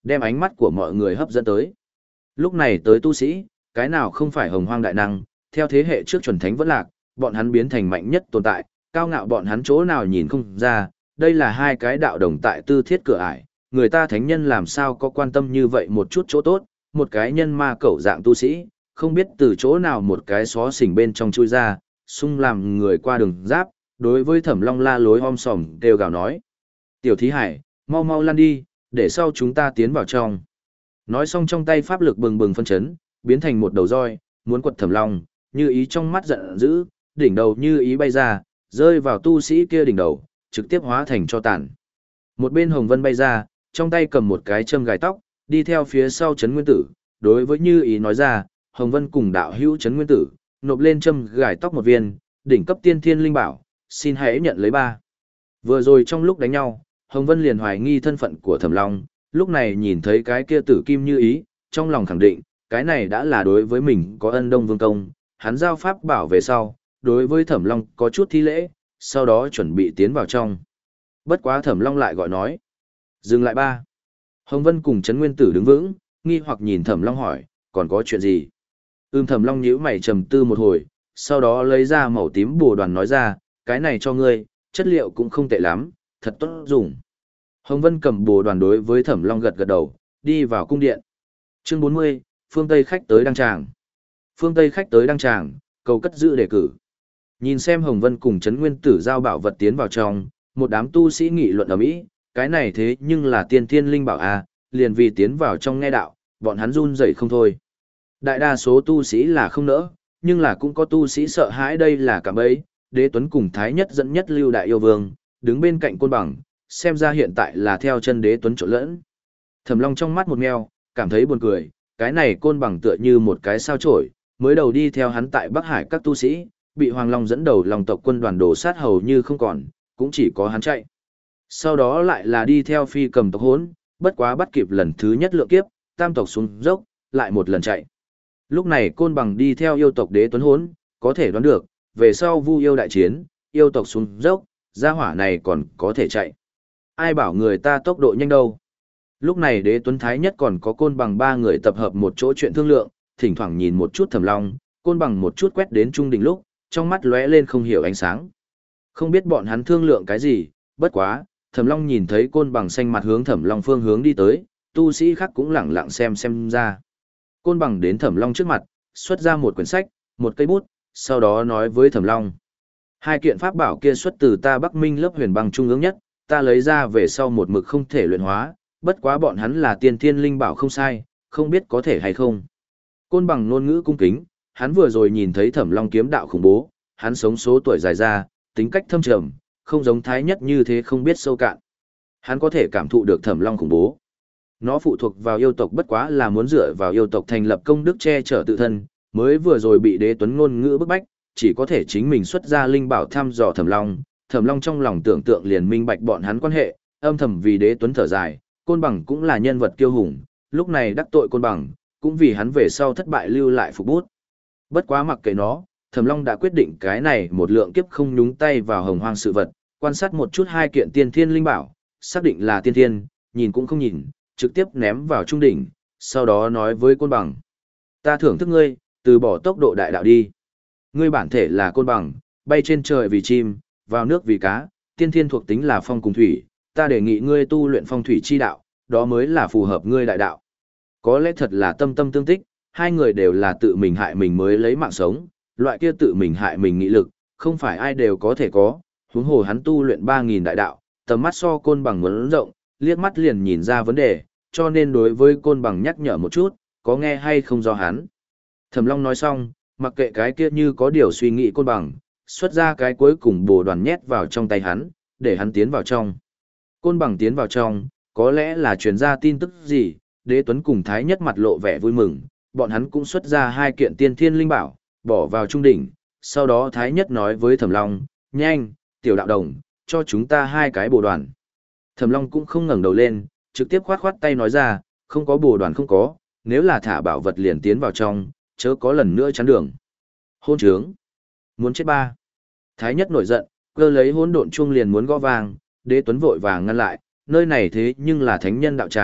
đem ánh mắt của mọi người hấp dẫn tới. Lúc này tới tu sĩ, cái nào không phải hồng hoang đại năng, theo thế hệ trước chuẩn thánh vẫn lạc, bọn hắn biến thành mạnh nhất tồn tại, cao ngạo bọn hắn chỗ nào nhìn không ra, đây là hai cái đạo đồng tại tư thiết cửa ải, người ta thánh nhân làm sao có quan tâm như vậy một chút chỗ tốt, một cái nhân ma cẩu dạng tu sĩ, không biết từ chỗ nào một cái xó xỉnh bên trong chui ra, xung làm người qua đường giáp, đối với Thẩm Long la lối om sòm kêu gào nói: "Tiểu thí hải, mau mau lăn đi, để sau chúng ta tiến vào trong." Nói xong trong tay pháp lực bừng bừng phân chấn, biến thành một đầu roi, muốn quật Thẩm Long, Như Ý trong mắt giận dữ, đỉnh đầu Như Ý bay ra, rơi vào tu sĩ kia đỉnh đầu, trực tiếp hóa thành cho tàn. Một bên Hồng Vân bay ra, trong tay cầm một cái châm gài tóc, đi theo phía sau Trấn Nguyên Tử, đối với Như Ý nói ra: "Hồng Vân cùng đạo hữu Trấn Nguyên Tử, nộp lên châm gài tóc một viên, đỉnh cấp tiên thiên linh bảo, xin hãy nhận lấy ba." Vừa rồi trong lúc đánh nhau, Hồng Vân liền hoài nghi thân phận của Thẩm Long, lúc này nhìn thấy cái kia tử kim Như Ý, trong lòng khẳng định, cái này đã là đối với mình có ân Đông Vương công, hắn giao pháp bảo về sau, đối với Thẩm Long có chút thi lễ, sau đó chuẩn bị tiến vào trong. Bất quá Thẩm Long lại gọi nói: "Dừng lại ba." Hồng Vân cùng Trấn Nguyên Tử đứng vững, nghi hoặc nhìn Thẩm Long hỏi: "Còn có chuyện gì?" Ưm Thẩm Long nhíu mày trầm tư một hồi, sau đó lấy ra màu tím bùa đoàn nói ra: "Cái này cho ngươi, chất liệu cũng không tệ lắm, thật tốt dùng." Hồng Vân cầm bùa đoàn đối với Thẩm Long gật gật đầu, đi vào cung điện. Chương bốn mươi, phương Tây khách tới đăng tràng. Phương Tây khách tới đăng tràng, cầu cất giữ đề cử. Nhìn xem Hồng Vân cùng Trấn Nguyên Tử giao bảo vật tiến vào trong, một đám tu sĩ nghị luận ầm ĩ, cái này thế nhưng là tiên thiên linh bảo a, liền vì tiến vào trong nghe đạo, bọn hắn run rẩy không thôi. Đại đa số tu sĩ là không nỡ, nhưng là cũng có tu sĩ sợ hãi đây là cả bấy, Đế Tuấn cùng Thái Nhất dẫn nhất Lưu Đại Yêu Vương, đứng bên cạnh Côn Bằng, xem ra hiện tại là theo chân Đế Tuấn trộn lẫn. Thẩm Long trong mắt một meo, cảm thấy buồn cười, cái này Côn Bằng tựa như một cái sao chổi, mới đầu đi theo hắn tại Bắc Hải các tu sĩ, bị Hoàng Long dẫn đầu Long tộc quân đoàn đổ sát hầu như không còn, cũng chỉ có hắn chạy. Sau đó lại là đi theo Phi Cầm tộc Hỗn, bất quá bắt kịp lần thứ nhất lượng kiếp, tam tộc xuống dốc, lại một lần chạy. Lúc này Côn Bằng đi theo yêu tộc Đế Tuấn Hỗn, có thể đoán được, về sau Vu yêu đại chiến, yêu tộc xuống dốc, gia hỏa này còn có thể chạy. Ai bảo người ta tốc độ nhanh đâu. Lúc này Đế Tuấn Thái Nhất còn có Côn Bằng ba người tập hợp một chỗ chuyện thương lượng, thỉnh thoảng nhìn một chút Thẩm Long, Côn Bằng một chút quét đến trung đỉnh lúc, trong mắt lóe lên không hiểu ánh sáng. Không biết bọn hắn thương lượng cái gì, bất quá, Thẩm Long nhìn thấy Côn Bằng xanh mặt hướng Thẩm Long phương hướng đi tới, tu sĩ khác cũng lẳng lặng xem xem ra. Côn Bằng đến Thẩm Long trước mặt, xuất ra một quyển sách, một cây bút, sau đó nói với Thẩm Long: "Hai kiện pháp bảo kia xuất từ ta Bắc Minh lớp huyền băng trung ương nhất, ta lấy ra về sau một mực không thể luyện hóa, bất quá bọn hắn là tiên thiên linh bảo không sai, không biết có thể hay không." Côn Bằng ngôn ngữ cung kính, hắn vừa rồi nhìn thấy Thẩm Long kiếm đạo khủng bố, hắn sống số tuổi dài ra, tính cách thâm trầm, không giống Thái Nhất như thế không biết sâu cạn. Hắn có thể cảm thụ được Thẩm Long khủng bố. Nó phụ thuộc vào yêu tộc bất quá là muốn dựa vào yêu tộc thành lập công đức che chở tự thân, mới vừa rồi bị Đế Tuấn ngôn ngữ bức bách, chỉ có thể chính mình xuất ra linh bảo thăm dò Thẩm Long. Thẩm Long trong lòng tưởng tượng liền minh bạch bọn hắn quan hệ, âm thầm vì Đế Tuấn thở dài, Côn Bằng cũng là nhân vật kiêu hùng, lúc này đắc tội Côn Bằng, cũng vì hắn về sau thất bại lưu lại phục bút. Bất quá mặc kệ nó, Thẩm Long đã quyết định cái này một lượng kiếp không nhúng tay vào hồng hoang sự vật, quan sát một chút hai kiện tiên thiên linh bảo, xác định là tiên thiên, nhìn cũng không nhìn, trực tiếp ném vào trung đỉnh, sau đó nói với Côn Bằng: "Ta thưởng thức ngươi, từ bỏ tốc độ đại đạo đi. Ngươi bản thể là Côn Bằng, bay trên trời vì chim, vào nước vì cá, tiên thiên thuộc tính là phong cùng thủy, ta đề nghị ngươi tu luyện phong thủy chi đạo, đó mới là phù hợp ngươi đại đạo." Có lẽ thật là tâm tâm tương tích, hai người đều là tự mình hại mình mới lấy mạng sống, loại kia tự mình hại mình nghị lực, không phải ai đều có thể có, huống hồ hắn tu luyện ba nghìn đại đạo, tầm mắt so Côn Bằng muốn rộng, liếc mắt liền nhìn ra vấn đề, cho nên đối với Côn Bằng nhắc nhở một chút, có nghe hay không do hắn. Thẩm Long nói xong, mặc kệ cái kia như có điều suy nghĩ Côn Bằng, xuất ra cái cuối cùng bồ đoàn nhét vào trong tay hắn, để hắn tiến vào trong. Côn Bằng tiến vào trong, có lẽ là truyền ra tin tức gì, Đế Tuấn cùng Thái Nhất mặt lộ vẻ vui mừng, bọn hắn cũng xuất ra hai kiện tiên thiên linh bảo, bỏ vào trung đỉnh, sau đó Thái Nhất nói với Thẩm Long: "Nhanh, tiểu đạo đồng, cho chúng ta hai cái bồ đoàn." Thẩm Long cũng không ngẩng đầu lên, trực tiếp khoát khoát tay nói ra: "Không có bồ đoàn không có, nếu là thả bảo vật liền tiến vào trong, chớ có lần nữa chắn đường." Hôn trướng! Muốn chết ba! Thái Nhất nổi giận, cơ lấy hỗn độn chuông liền muốn gõ vang, Đế Tuấn vội vàng ngăn lại, nơi này thế nhưng là thánh nhân đạo tràng,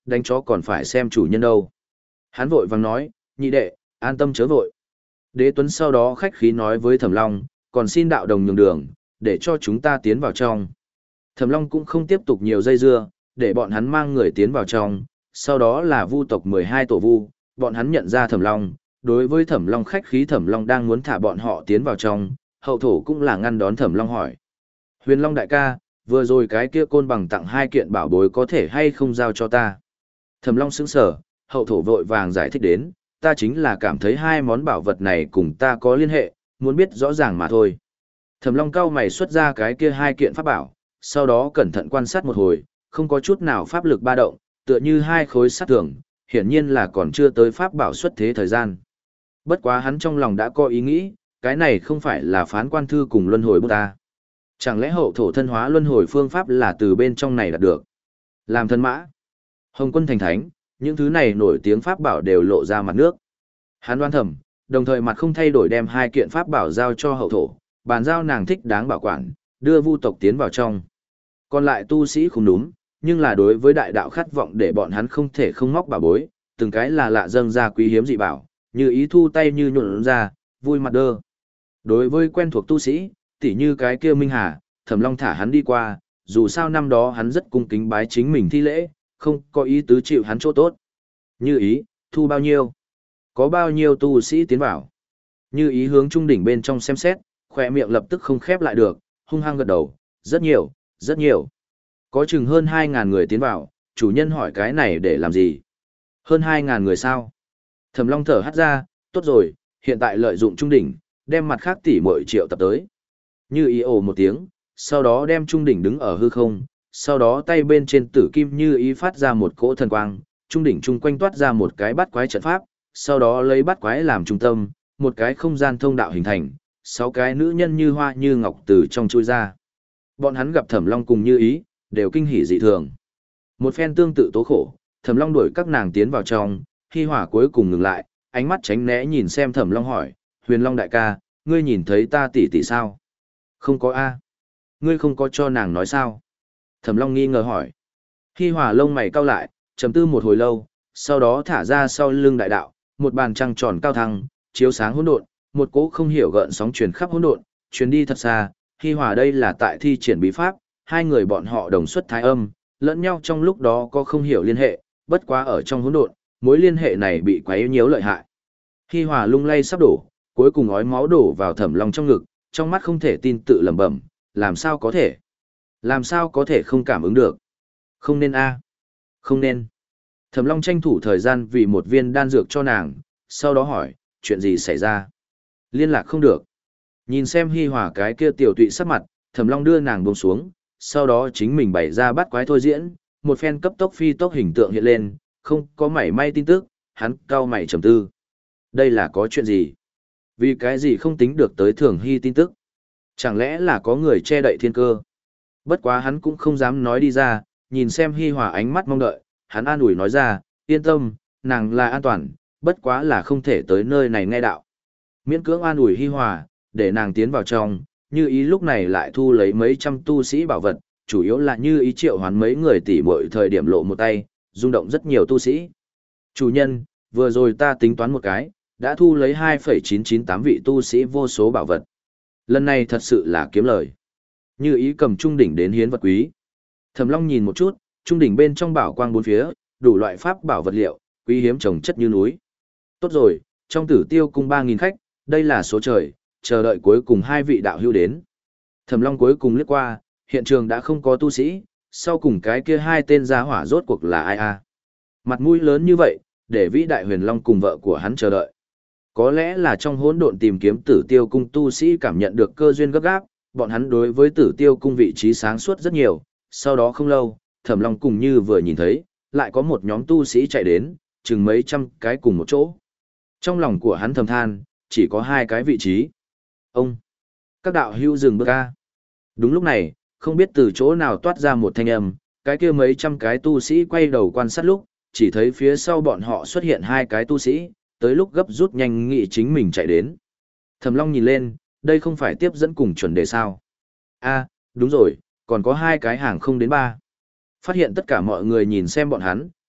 đánh chó còn phải xem chủ nhân đâu. Hắn vội vàng nói, nhị đệ, an tâm chớ vội. Đế Tuấn sau đó khách khí nói với Thẩm Long, còn xin đạo đồng nhường đường, để cho chúng ta tiến vào trong. Thẩm Long cũng không tiếp tục nhiều dây dưa, để bọn hắn mang người tiến vào trong, sau đó là vu tộc mười hai tổ vu, bọn hắn nhận ra Thẩm Long, đối với Thẩm Long khách khí Thẩm Long đang muốn thả bọn họ tiến vào trong, hậu thổ cũng là ngăn đón Thẩm Long hỏi. Huyền Long đại ca, vừa rồi cái kia côn bằng tặng hai kiện bảo bối có thể hay không giao cho ta. Thẩm Long sững sờ, hậu thổ vội vàng giải thích đến, ta chính là cảm thấy hai món bảo vật này cùng ta có liên hệ, muốn biết rõ ràng mà thôi. Thẩm Long cau mày xuất ra cái kia hai kiện pháp bảo, sau đó cẩn thận quan sát một hồi, không có chút nào pháp lực ba động, tựa như hai khối sắt thường, hiển nhiên là còn chưa tới pháp bảo xuất thế thời gian. Bất quá hắn trong lòng đã có ý nghĩ, cái này không phải là phán quan thư cùng luân hồi bút ta. Chẳng lẽ hậu thổ thân hóa luân hồi phương pháp là từ bên trong này đạt được? Làm thân mã, Hồng Quân thành thánh, những thứ này nổi tiếng pháp bảo đều lộ ra mặt nước. Hắn đoán thầm, đồng thời mặt không thay đổi đem hai kiện pháp bảo giao cho hậu thổ, bàn giao nàng thích đáng bảo quản, đưa vu tộc tiến vào trong. Còn lại tu sĩ không đúng, nhưng là đối với đại đạo khát vọng để bọn hắn không thể không móc bảo bối, từng cái là lạ dâng ra quý hiếm dị bảo, như ý thu tay như nhuộn ra, vui mặt đơ. Đối với quen thuộc tu sĩ, tỉ như cái kia Minh Hà, Thẩm Long thả hắn đi qua, dù sao năm đó hắn rất cung kính bái chính mình thi lễ, không có ý tứ chịu hắn chỗ tốt. Như ý, thu bao nhiêu? Có bao nhiêu tu sĩ tiến vào? Như ý hướng trung đỉnh bên trong xem xét, khỏe miệng lập tức không khép lại được, hung hăng gật đầu, rất nhiều, rất nhiều. Có chừng hơn hai ngàn người tiến vào, chủ nhân hỏi cái này để làm gì? Hơn hai ngàn người sao? Thẩm Long thở hắt ra, tốt rồi, hiện tại lợi dụng trung đỉnh, đem mặt khác tỷ muội triệu tập tới. Như ý ồ một tiếng, sau đó đem trung đỉnh đứng ở hư không, sau đó tay bên trên tử kim như ý phát ra một cỗ thần quang, trung đỉnh chung quanh toát ra một cái bát quái trận pháp, sau đó lấy bát quái làm trung tâm, một cái không gian thông đạo hình thành, sáu cái nữ nhân như hoa như ngọc từ trong chui ra. Bọn hắn gặp Thẩm Long cùng Như ý, đều kinh hỉ dị thường. Một phen tương tự tố khổ, Thẩm Long đuổi các nàng tiến vào trong, Hi Hỏa cuối cùng ngừng lại, ánh mắt tránh né nhìn xem Thẩm Long hỏi, Huyền Long đại ca, ngươi nhìn thấy ta tỷ tỷ sao? Không có a. Ngươi không có cho nàng nói sao? Thẩm Long nghi ngờ hỏi. Hi Hỏa lông mày cau lại, trầm tư một hồi lâu, sau đó thả ra sau lưng đại đạo, một bàn trăng tròn cao thăng, chiếu sáng hỗn độn, một cỗ không hiểu gợn sóng truyền khắp hỗn độn, truyền đi thật xa. Hi Hỏa đây là tại thi triển bí pháp, hai người bọn họ đồng xuất thái âm, lẫn nhau trong lúc đó có không hiểu liên hệ, bất quá ở trong hỗn độn, mối liên hệ này bị quấy nhiễu lợi hại. Hi Hỏa lung lay sắp đổ, cuối cùng ói máu đổ vào Thẩm Long trong ngực, trong mắt không thể tin tự lẩm bẩm, làm sao có thể? Làm sao có thể không cảm ứng được? Không nên a, không nên. Thẩm Long tranh thủ thời gian vì một viên đan dược cho nàng, sau đó hỏi, chuyện gì xảy ra? Liên lạc không được. Nhìn xem Hi Hỏa cái kia tiểu tụy sắc mặt, Thẩm Long đưa nàng buông xuống, sau đó chính mình bày ra bắt quái thôi diễn, một phen cấp tốc phi tốc hình tượng hiện lên, không có mảy may tin tức, hắn cau mày trầm tư. Đây là có chuyện gì? Vì cái gì không tính được tới Thường Hy tin tức? Chẳng lẽ là có người che đậy thiên cơ? Bất quá hắn cũng không dám nói đi ra, nhìn xem Hi Hòa ánh mắt mong đợi, hắn an ủi nói ra, yên tâm, nàng là an toàn, bất quá là không thể tới nơi này nghe đạo. Miễn cưỡng an ủi Hi Hòa, để nàng tiến vào trong, Như ý lúc này lại thu lấy mấy trăm tu sĩ bảo vật, chủ yếu là Như ý triệu hoán mấy người tỷ muội thời điểm lộ một tay, rung động rất nhiều tu sĩ. Chủ nhân, vừa rồi ta tính toán một cái, đã thu lấy hai phẩy chín chín tám vị tu sĩ vô số bảo vật. Lần này thật sự là kiếm lời. Như ý cầm trung đỉnh đến hiến vật quý. Thẩm Long nhìn một chút, trung đỉnh bên trong bảo quang bốn phía, đủ loại pháp bảo vật liệu, quý hiếm trồng chất như núi. Tốt rồi, trong Tử Tiêu cung ba nghìn khách, đây là số trời, chờ đợi cuối cùng hai vị đạo hữu đến. Thẩm Long cuối cùng liếc qua, hiện trường đã không có tu sĩ, sau cùng cái kia hai tên gia hỏa rốt cuộc là ai a? Mặt mũi lớn như vậy, để vĩ đại Huyền Long cùng vợ của hắn chờ đợi. Có lẽ là trong hỗn độn tìm kiếm Tử Tiêu cung tu sĩ cảm nhận được cơ duyên gấp gáp, bọn hắn đối với Tử Tiêu cung vị trí sáng suốt rất nhiều, sau đó không lâu, Thẩm Long cùng như vừa nhìn thấy, lại có một nhóm tu sĩ chạy đến, chừng mấy trăm cái cùng một chỗ. Trong lòng của hắn thầm than, chỉ có hai cái vị trí. Ông! Các đạo hữu dừng bước ca. Đúng lúc này, không biết từ chỗ nào toát ra một thanh âm, cái kia mấy trăm cái tu sĩ quay đầu quan sát lúc, chỉ thấy phía sau bọn họ xuất hiện hai cái tu sĩ, tới lúc gấp rút nhanh nghị chính mình chạy đến. Thẩm Long nhìn lên, đây không phải tiếp dẫn cùng chuẩn đề sao? A, đúng rồi, còn có hai cái hàng không đến ba. Phát hiện tất cả mọi người nhìn xem bọn hắn,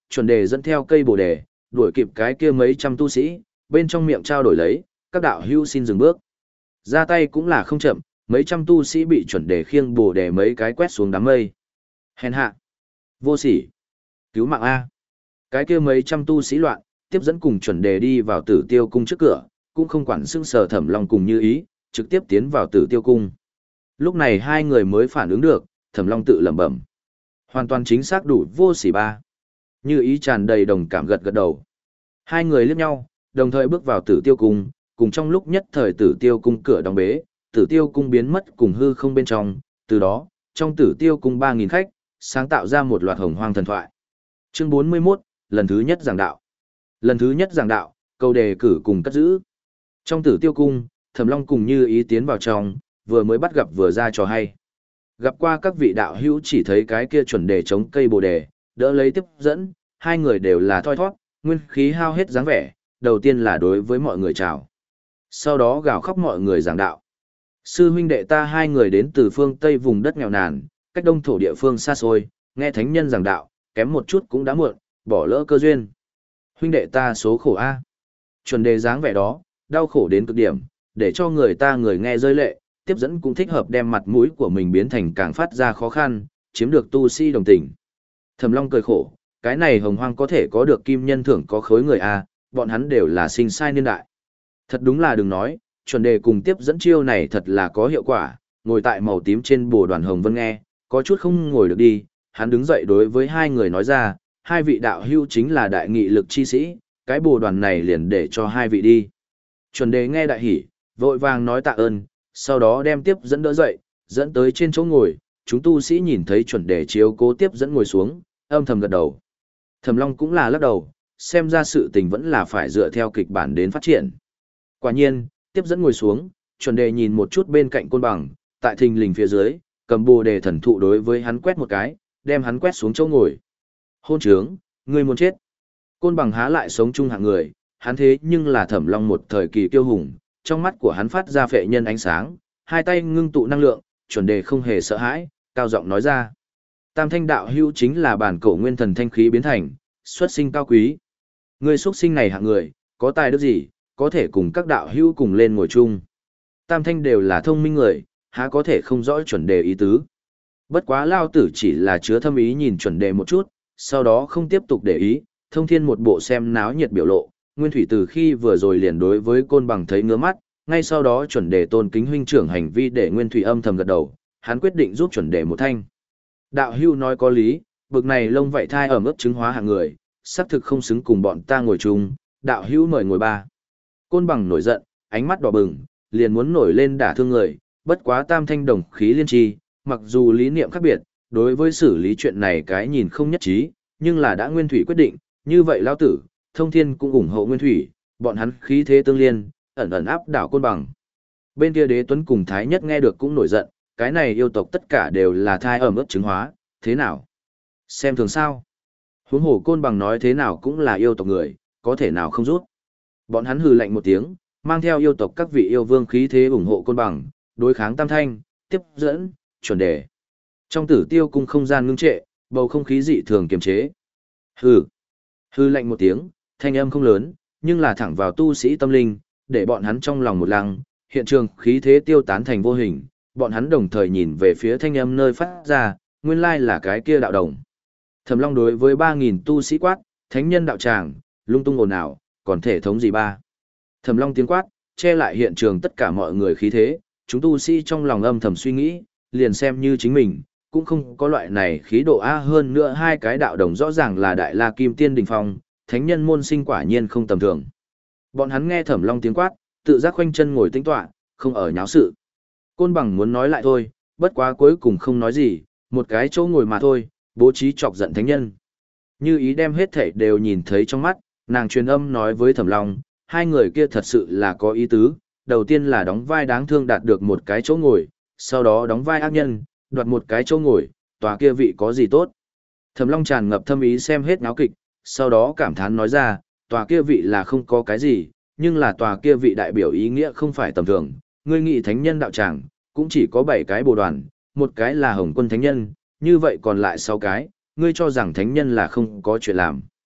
chuẩn đề dẫn theo cây bồ đề, đuổi kịp cái kia mấy trăm tu sĩ, bên trong miệng trao đổi lấy, các đạo hữu xin dừng bước. Ra tay cũng là không chậm, mấy trăm tu sĩ bị chuẩn đề khiêng bồ đề mấy cái quét xuống đám mây. Hèn hạ, vô sỉ, cứu mạng A. Cái kia mấy trăm tu sĩ loạn, tiếp dẫn cùng chuẩn đề đi vào tử tiêu cung trước cửa, cũng không quản xưng sờ Thẩm Long cùng Như Ý, trực tiếp tiến vào tử tiêu cung. Lúc này hai người mới phản ứng được, Thẩm Long tự lẩm bẩm. Hoàn toàn chính xác đủ vô sỉ ba. Như Ý tràn đầy đồng cảm gật gật đầu. Hai người liếc nhau, đồng thời bước vào tử tiêu cung, cùng trong lúc nhất thời tử tiêu cung cửa đóng bế, tử tiêu cung biến mất cùng hư không bên trong, từ đó, trong tử tiêu cung ba nghìn khách, sáng tạo ra một loạt hồng hoang thần thoại. Chương bốn mươi mốt, lần thứ nhất giảng đạo. Lần thứ nhất giảng đạo, câu đề cử cùng cất giữ. Trong tử tiêu cung, Thẩm Long cùng Như Ý tiến vào trong, vừa mới bắt gặp vừa ra trò hay. Gặp qua các vị đạo hữu chỉ thấy cái kia chuẩn đề chống cây bồ đề, đỡ lấy tiếp dẫn, hai người đều là thoi thoát, nguyên khí hao hết dáng vẻ, đầu tiên là đối với mọi người chào. Sau đó gào khóc mọi người giảng đạo. Sư huynh đệ ta hai người đến từ phương Tây vùng đất nghèo nàn, cách đông thổ địa phương xa xôi, nghe thánh nhân giảng đạo, kém một chút cũng đã muộn, bỏ lỡ cơ duyên. Huynh đệ ta số khổ A. Chuẩn đề dáng vẻ đó, đau khổ đến cực điểm, để cho người ta người nghe rơi lệ, tiếp dẫn cũng thích hợp đem mặt mũi của mình biến thành càng phát ra khó khăn, chiếm được tu si đồng tình. Thẩm Long cười khổ, cái này hồng hoang có thể có được kim nhân thưởng có khối người A, bọn hắn đều là sinh sai niên đại. Thật đúng là đừng nói, chuẩn đề cùng tiếp dẫn chiêu này thật là có hiệu quả, ngồi tại màu tím trên bồ đoàn hồng vân nghe, có chút không ngồi được đi, hắn đứng dậy đối với hai người nói ra, hai vị đạo hữu chính là đại nghị lực chi sĩ, cái bồ đoàn này liền để cho hai vị đi. Chuẩn đề nghe đại hỉ, vội vàng nói tạ ơn, sau đó đem tiếp dẫn đỡ dậy, dẫn tới trên chỗ ngồi, chúng tu sĩ nhìn thấy chuẩn đề chiếu cố tiếp dẫn ngồi xuống, âm thầm gật đầu. Thẩm Long cũng là lắc đầu, xem ra sự tình vẫn là phải dựa theo kịch bản đến phát triển. Quả nhiên, tiếp dẫn ngồi xuống, chuẩn đề nhìn một chút bên cạnh côn bằng, tại thình lình phía dưới, cầm bồ đề thần thụ đối với hắn quét một cái, đem hắn quét xuống chỗ ngồi. Hôn trướng, ngươi muốn chết. Côn bằng há lại sống chung hạng người, hắn thế nhưng là Thẩm Long một thời kỳ kiêu hùng, trong mắt của hắn phát ra phệ nhân ánh sáng, hai tay ngưng tụ năng lượng, chuẩn đề không hề sợ hãi, cao giọng nói ra. Tam thanh đạo hữu chính là bản cổ nguyên thần thanh khí biến thành, xuất sinh cao quý. Ngươi xuất sinh này hạng người, có tài đức gì, có thể cùng các đạo hữu cùng lên ngồi chung. Tam thanh đều là thông minh người, há có thể không rõ chuẩn đề ý tứ. Bất quá lao tử chỉ là chứa thâm ý nhìn chuẩn đề một chút, sau đó không tiếp tục để ý, thông thiên một bộ xem náo nhiệt biểu lộ, nguyên thủy từ khi vừa rồi liền đối với côn bằng thấy ngứa mắt, ngay sau đó chuẩn đề tôn kính huynh trưởng hành vi để nguyên thủy âm thầm gật đầu, hắn quyết định giúp chuẩn đề một thanh. Đạo hưu nói có lý, bực này lông vậy thai ở mức chứng hóa hạng người, xác thực không xứng cùng bọn ta ngồi chung, đạo hưu mời ngồi ba. Côn bằng nổi giận, ánh mắt đỏ bừng, liền muốn nổi lên đả thương người, bất quá tam thanh đồng khí liên tri, mặc dù lý niệm khác biệt, đối với xử lý chuyện này cái nhìn không nhất trí, nhưng là đã nguyên thủy quyết định, như vậy lao tử, thông thiên cũng ủng hộ nguyên thủy, bọn hắn khí thế tương liên, ẩn ẩn áp đảo côn bằng. Bên kia đế tuấn cùng thái nhất nghe được cũng nổi giận, cái này yêu tộc tất cả đều là thai ẩm ướt chứng hóa, thế nào? Xem thường sao? Huống hồ côn bằng nói thế nào cũng là yêu tộc người, có thể nào không rút. Bọn hắn hừ lạnh một tiếng, mang theo yêu tộc các vị yêu vương khí thế ủng hộ côn bằng, đối kháng tam thanh, tiếp dẫn, chuẩn đề. Trong tử tiêu cung không gian ngưng trệ, bầu không khí dị thường kiềm chế. Hừ, hừ lạnh một tiếng, thanh âm không lớn, nhưng là thẳng vào tu sĩ tâm linh, để bọn hắn trong lòng một lăng, hiện trường khí thế tiêu tán thành vô hình, bọn hắn đồng thời nhìn về phía thanh âm nơi phát ra, nguyên lai là cái kia đạo đồng. Thẩm Long đối với ba nghìn tu sĩ quát, thánh nhân đạo tràng, lung tung ồn ào, còn thể thống gì ba. Thẩm Long tiếng quát, che lại hiện trường tất cả mọi người khí thế, chúng tu sĩ trong lòng âm thầm suy nghĩ, liền xem như chính mình, cũng không có loại này khí độ A hơn nữa hai cái đạo đồng rõ ràng là đại la kim tiên đỉnh phong, thánh nhân môn sinh quả nhiên không tầm thường. Bọn hắn nghe Thẩm Long tiếng quát, tự giác khoanh chân ngồi tĩnh tọa, không ở nháo sự. Côn bằng muốn nói lại thôi, bất quá cuối cùng không nói gì, một cái chỗ ngồi mà thôi, bố trí chọc giận thánh nhân. Như Ý đem hết thảy đều nhìn thấy trong mắt, nàng truyền âm nói với Thẩm Long, hai người kia thật sự là có ý tứ, đầu tiên là đóng vai đáng thương đạt được một cái chỗ ngồi, sau đó đóng vai ác nhân, đoạt một cái chỗ ngồi, tòa kia vị có gì tốt. Thẩm Long tràn ngập thâm ý xem hết náo kịch, sau đó cảm thán nói ra, tòa kia vị là không có cái gì, nhưng là tòa kia vị đại biểu ý nghĩa không phải tầm thường, ngươi nghị thánh nhân đạo tràng, cũng chỉ có bảy cái bồ đoàn, một cái là Hồng Quân thánh nhân, như vậy còn lại sáu cái, ngươi cho rằng thánh nhân là không có chuyện làm.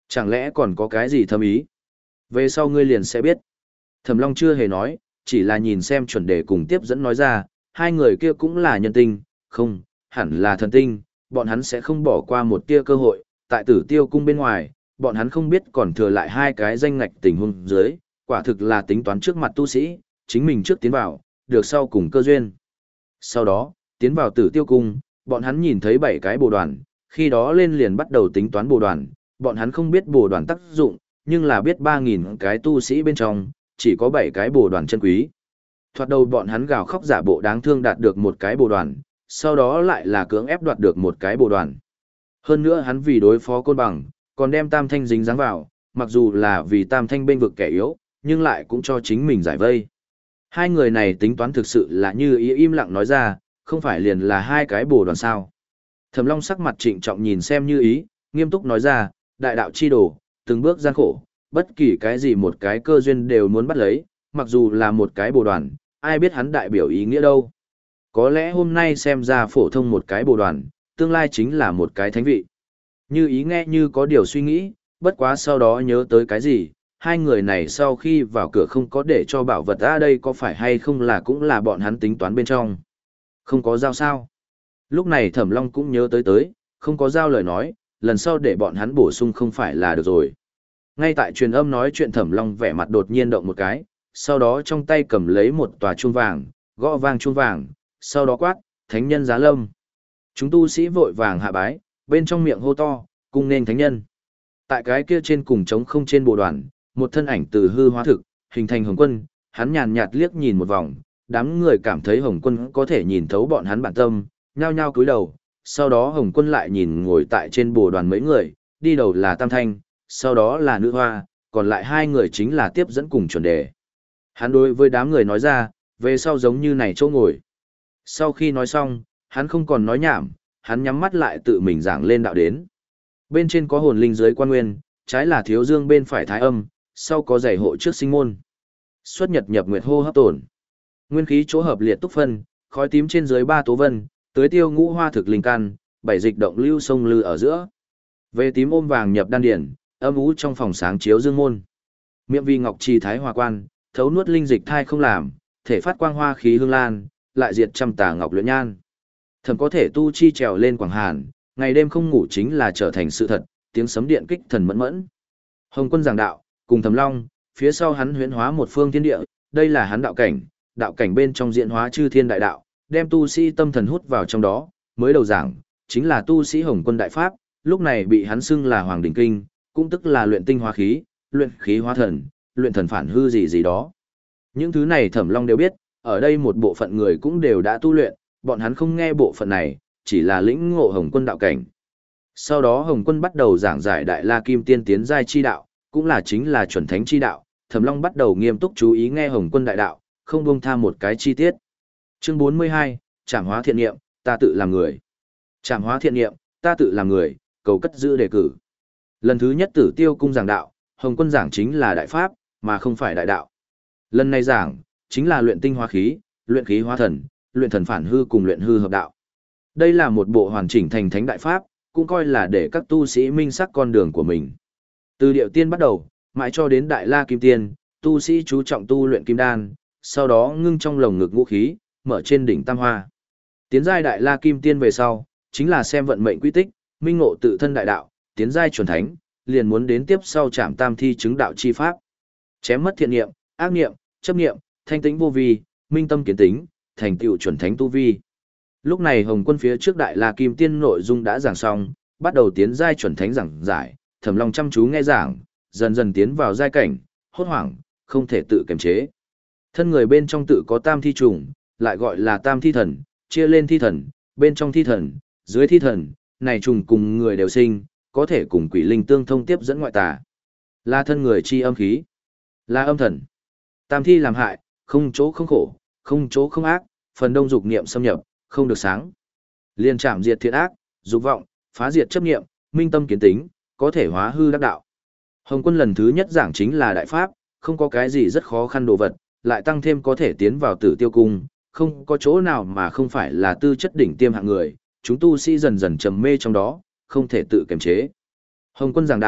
Chẳng lẽ còn có cái gì thâm ý? Về sau ngươi liền sẽ biết. Thẩm Long chưa hề nói, chỉ là nhìn xem chuẩn đề cùng tiếp dẫn nói ra, hai người kia cũng là nhân tinh, không, hẳn là thần tinh, bọn hắn sẽ không bỏ qua một tia cơ hội, tại Tử Tiêu cung bên ngoài, bọn hắn không biết còn thừa lại hai cái danh ngạch tình huống dưới, quả thực là tính toán trước mặt tu sĩ, chính mình trước tiến vào, được sau cùng cơ duyên. Sau đó, tiến vào Tử Tiêu cung, bọn hắn nhìn thấy bảy cái bồ đoàn, khi đó lên liền bắt đầu tính toán bồ đoàn, bọn hắn không biết bồ đoàn tác dụng, nhưng là biết ba nghìn cái tu sĩ bên trong, chỉ có bảy cái bồ đoàn chân quý. Thoạt đầu bọn hắn gào khóc giả bộ đáng thương đạt được một cái bồ đoàn, sau đó lại là cưỡng ép đoạt được một cái bồ đoàn. Hơn nữa hắn vì đối phó côn bằng, còn đem Tam Thanh dính dáng vào, mặc dù là vì Tam Thanh bên vực kẻ yếu, nhưng lại cũng cho chính mình giải vây. Hai người này tính toán thực sự là như ý im lặng nói ra, không phải liền là hai cái bồ đoàn sao. Thẩm Long sắc mặt trịnh trọng nhìn xem như ý, nghiêm túc nói ra, đại đạo chi đồ, từng bước gian khổ, bất kỳ cái gì một cái cơ duyên đều muốn bắt lấy, mặc dù là một cái bồ đoàn, ai biết hắn đại biểu ý nghĩa đâu. Có lẽ hôm nay xem ra phổ thông một cái bồ đoàn, tương lai chính là một cái thánh vị. Như ý nghe như có điều suy nghĩ, bất quá sau đó nhớ tới cái gì, hai người này sau khi vào cửa không có để cho bảo vật ra đây có phải hay không là cũng là bọn hắn tính toán bên trong. Không có giao sao. Lúc này Thẩm Long cũng nhớ tới tới, không có giao lời nói, lần sau để bọn hắn bổ sung không phải là được rồi. Ngay tại truyền âm nói chuyện Thẩm Long vẻ mặt đột nhiên động một cái, sau đó trong tay cầm lấy một tòa chuông vàng, gõ vang chuông vàng, sau đó quát, thánh nhân giá lâm. Chúng tu sĩ vội vàng hạ bái, bên trong miệng hô to, cung nên thánh nhân. Tại cái kia trên cùng trống không trên bồ đoàn, một thân ảnh từ hư hóa thực, hình thành Hồng Quân, hắn nhàn nhạt liếc nhìn một vòng, đám người cảm thấy Hồng Quân có thể nhìn thấu bọn hắn bản tâm, nhao nhao cúi đầu, sau đó Hồng Quân lại nhìn ngồi tại trên bồ đoàn mấy người, đi đầu là Tam Thanh, sau đó là Nữ Hoa, còn lại hai người chính là tiếp dẫn cùng chuẩn đề. Hắn đối với đám người nói ra, về sau giống như này chỗ ngồi. Sau khi nói xong, hắn không còn nói nhảm, hắn nhắm mắt lại tự mình giảng lên đạo đến. Bên trên có hồn linh dưới quan nguyên, trái là thiếu dương bên phải thái âm, sau có giày hộ trước sinh môn. Xuất nhật nhập nguyệt hô hấp tổn. Nguyên khí chỗ hợp liệt túc phân, khói tím trên dưới ba tố vân, tưới tiêu ngũ hoa thực linh căn, bảy dịch động lưu sông lư ở giữa. Về tím ôm vàng nhập đan điển, âm ú trong phòng sáng chiếu dương môn. Miệng vi ngọc trì thái hòa quan, thấu nuốt linh dịch thai không làm, thể phát quang hoa khí hương lan, lại diệt trăm tà ngọc luyện nhan. Thầm có thể tu chi trèo lên quảng hàn, ngày đêm không ngủ chính là trở thành sự thật, tiếng sấm điện kích thần mẫn mẫn. Hồng Quân giảng đạo, cùng Thẩm Long, phía sau hắn huyễn hóa một phương thiên địa, đây là hắn đạo cảnh, đạo cảnh bên trong diễn hóa chư thiên đại đạo, đem tu sĩ tâm thần hút vào trong đó, mới đầu giảng, chính là tu sĩ Hồng Quân đại pháp, lúc này bị hắn xưng là Hoàng Đỉnh Kinh, cũng tức là luyện tinh hóa khí, luyện khí hóa thần, luyện thần phản hư gì gì đó. Những thứ này Thẩm Long đều biết, ở đây một bộ phận người cũng đều đã tu luyện, bọn hắn không nghe bộ phận này, chỉ là lĩnh ngộ Hồng Quân đạo cảnh. Sau đó Hồng Quân bắt đầu giảng giải Đại La Kim Tiên tiến giai chi đạo, cũng là chính là chuẩn thánh chi đạo, Thẩm Long bắt đầu nghiêm túc chú ý nghe Hồng Quân đại đạo, không buông tha một cái chi tiết. Chương bốn mươi hai, Trảm hóa thiện niệm, ta tự làm người. Trảm hóa thiện niệm, ta tự làm người, cầu cất giữ đề cử. Lần thứ nhất Tử Tiêu cung giảng đạo, Hồng Quân giảng chính là đại pháp, mà không phải đại đạo. Lần này giảng chính là luyện tinh hóa khí, luyện khí hóa thần, luyện thần phản hư cùng luyện hư hợp đạo. Đây là một bộ hoàn chỉnh thành thánh đại pháp, cũng coi là để các tu sĩ minh sắc con đường của mình. Từ điệu tiên bắt đầu, mãi cho đến Đại La Kim Tiên, tu sĩ chú trọng tu luyện kim đan, sau đó ngưng trong lồng ngực ngũ khí, mở trên đỉnh tam hoa. Tiến giai Đại La Kim Tiên về sau, chính là xem vận mệnh quy tích, minh ngộ tự thân đại đạo, tiến giai chuẩn thánh, liền muốn đến tiếp sau trảm tam thi chứng đạo chi pháp. Chém mất thiện niệm, ác niệm, chấp niệm, thanh tĩnh vô vi, minh tâm kiến tính, thành tựu chuẩn thánh tu vi. Lúc này Hồng Quân phía trước Đại La Kim Tiên nội dung đã giảng xong, bắt đầu tiến giai chuẩn thánh giảng giải, Thẩm Long chăm chú nghe giảng, dần dần tiến vào giai cảnh, hốt hoảng, không thể tự kiềm chế. Thân người bên trong tự có tam thi trùng, lại gọi là tam thi thần, chia lên thi thần, bên trong thi thần, dưới thi thần, này trùng cùng người đều sinh, có thể cùng quỷ linh tương thông tiếp dẫn ngoại tà. Là thân người chi âm khí, là âm thần. Tam thi làm hại, không chỗ không khổ, không chỗ không ác, phần đông dục niệm xâm nhập, không được sáng. Liên chạm diệt thiện ác, dục vọng, phá diệt chấp niệm, minh tâm kiến tính, có thể hóa hư đắc đạo. Hồng Quân lần thứ nhất giảng chính là đại pháp, không có cái gì rất khó khăn đồ vật, lại tăng thêm có thể tiến vào Tử Tiêu cung, không có chỗ nào mà không phải là tư chất đỉnh tiêm hạng người, chúng tu sĩ dần dần trầm mê trong đó, không thể tự kiềm chế. Hồng Quân giảng đạo,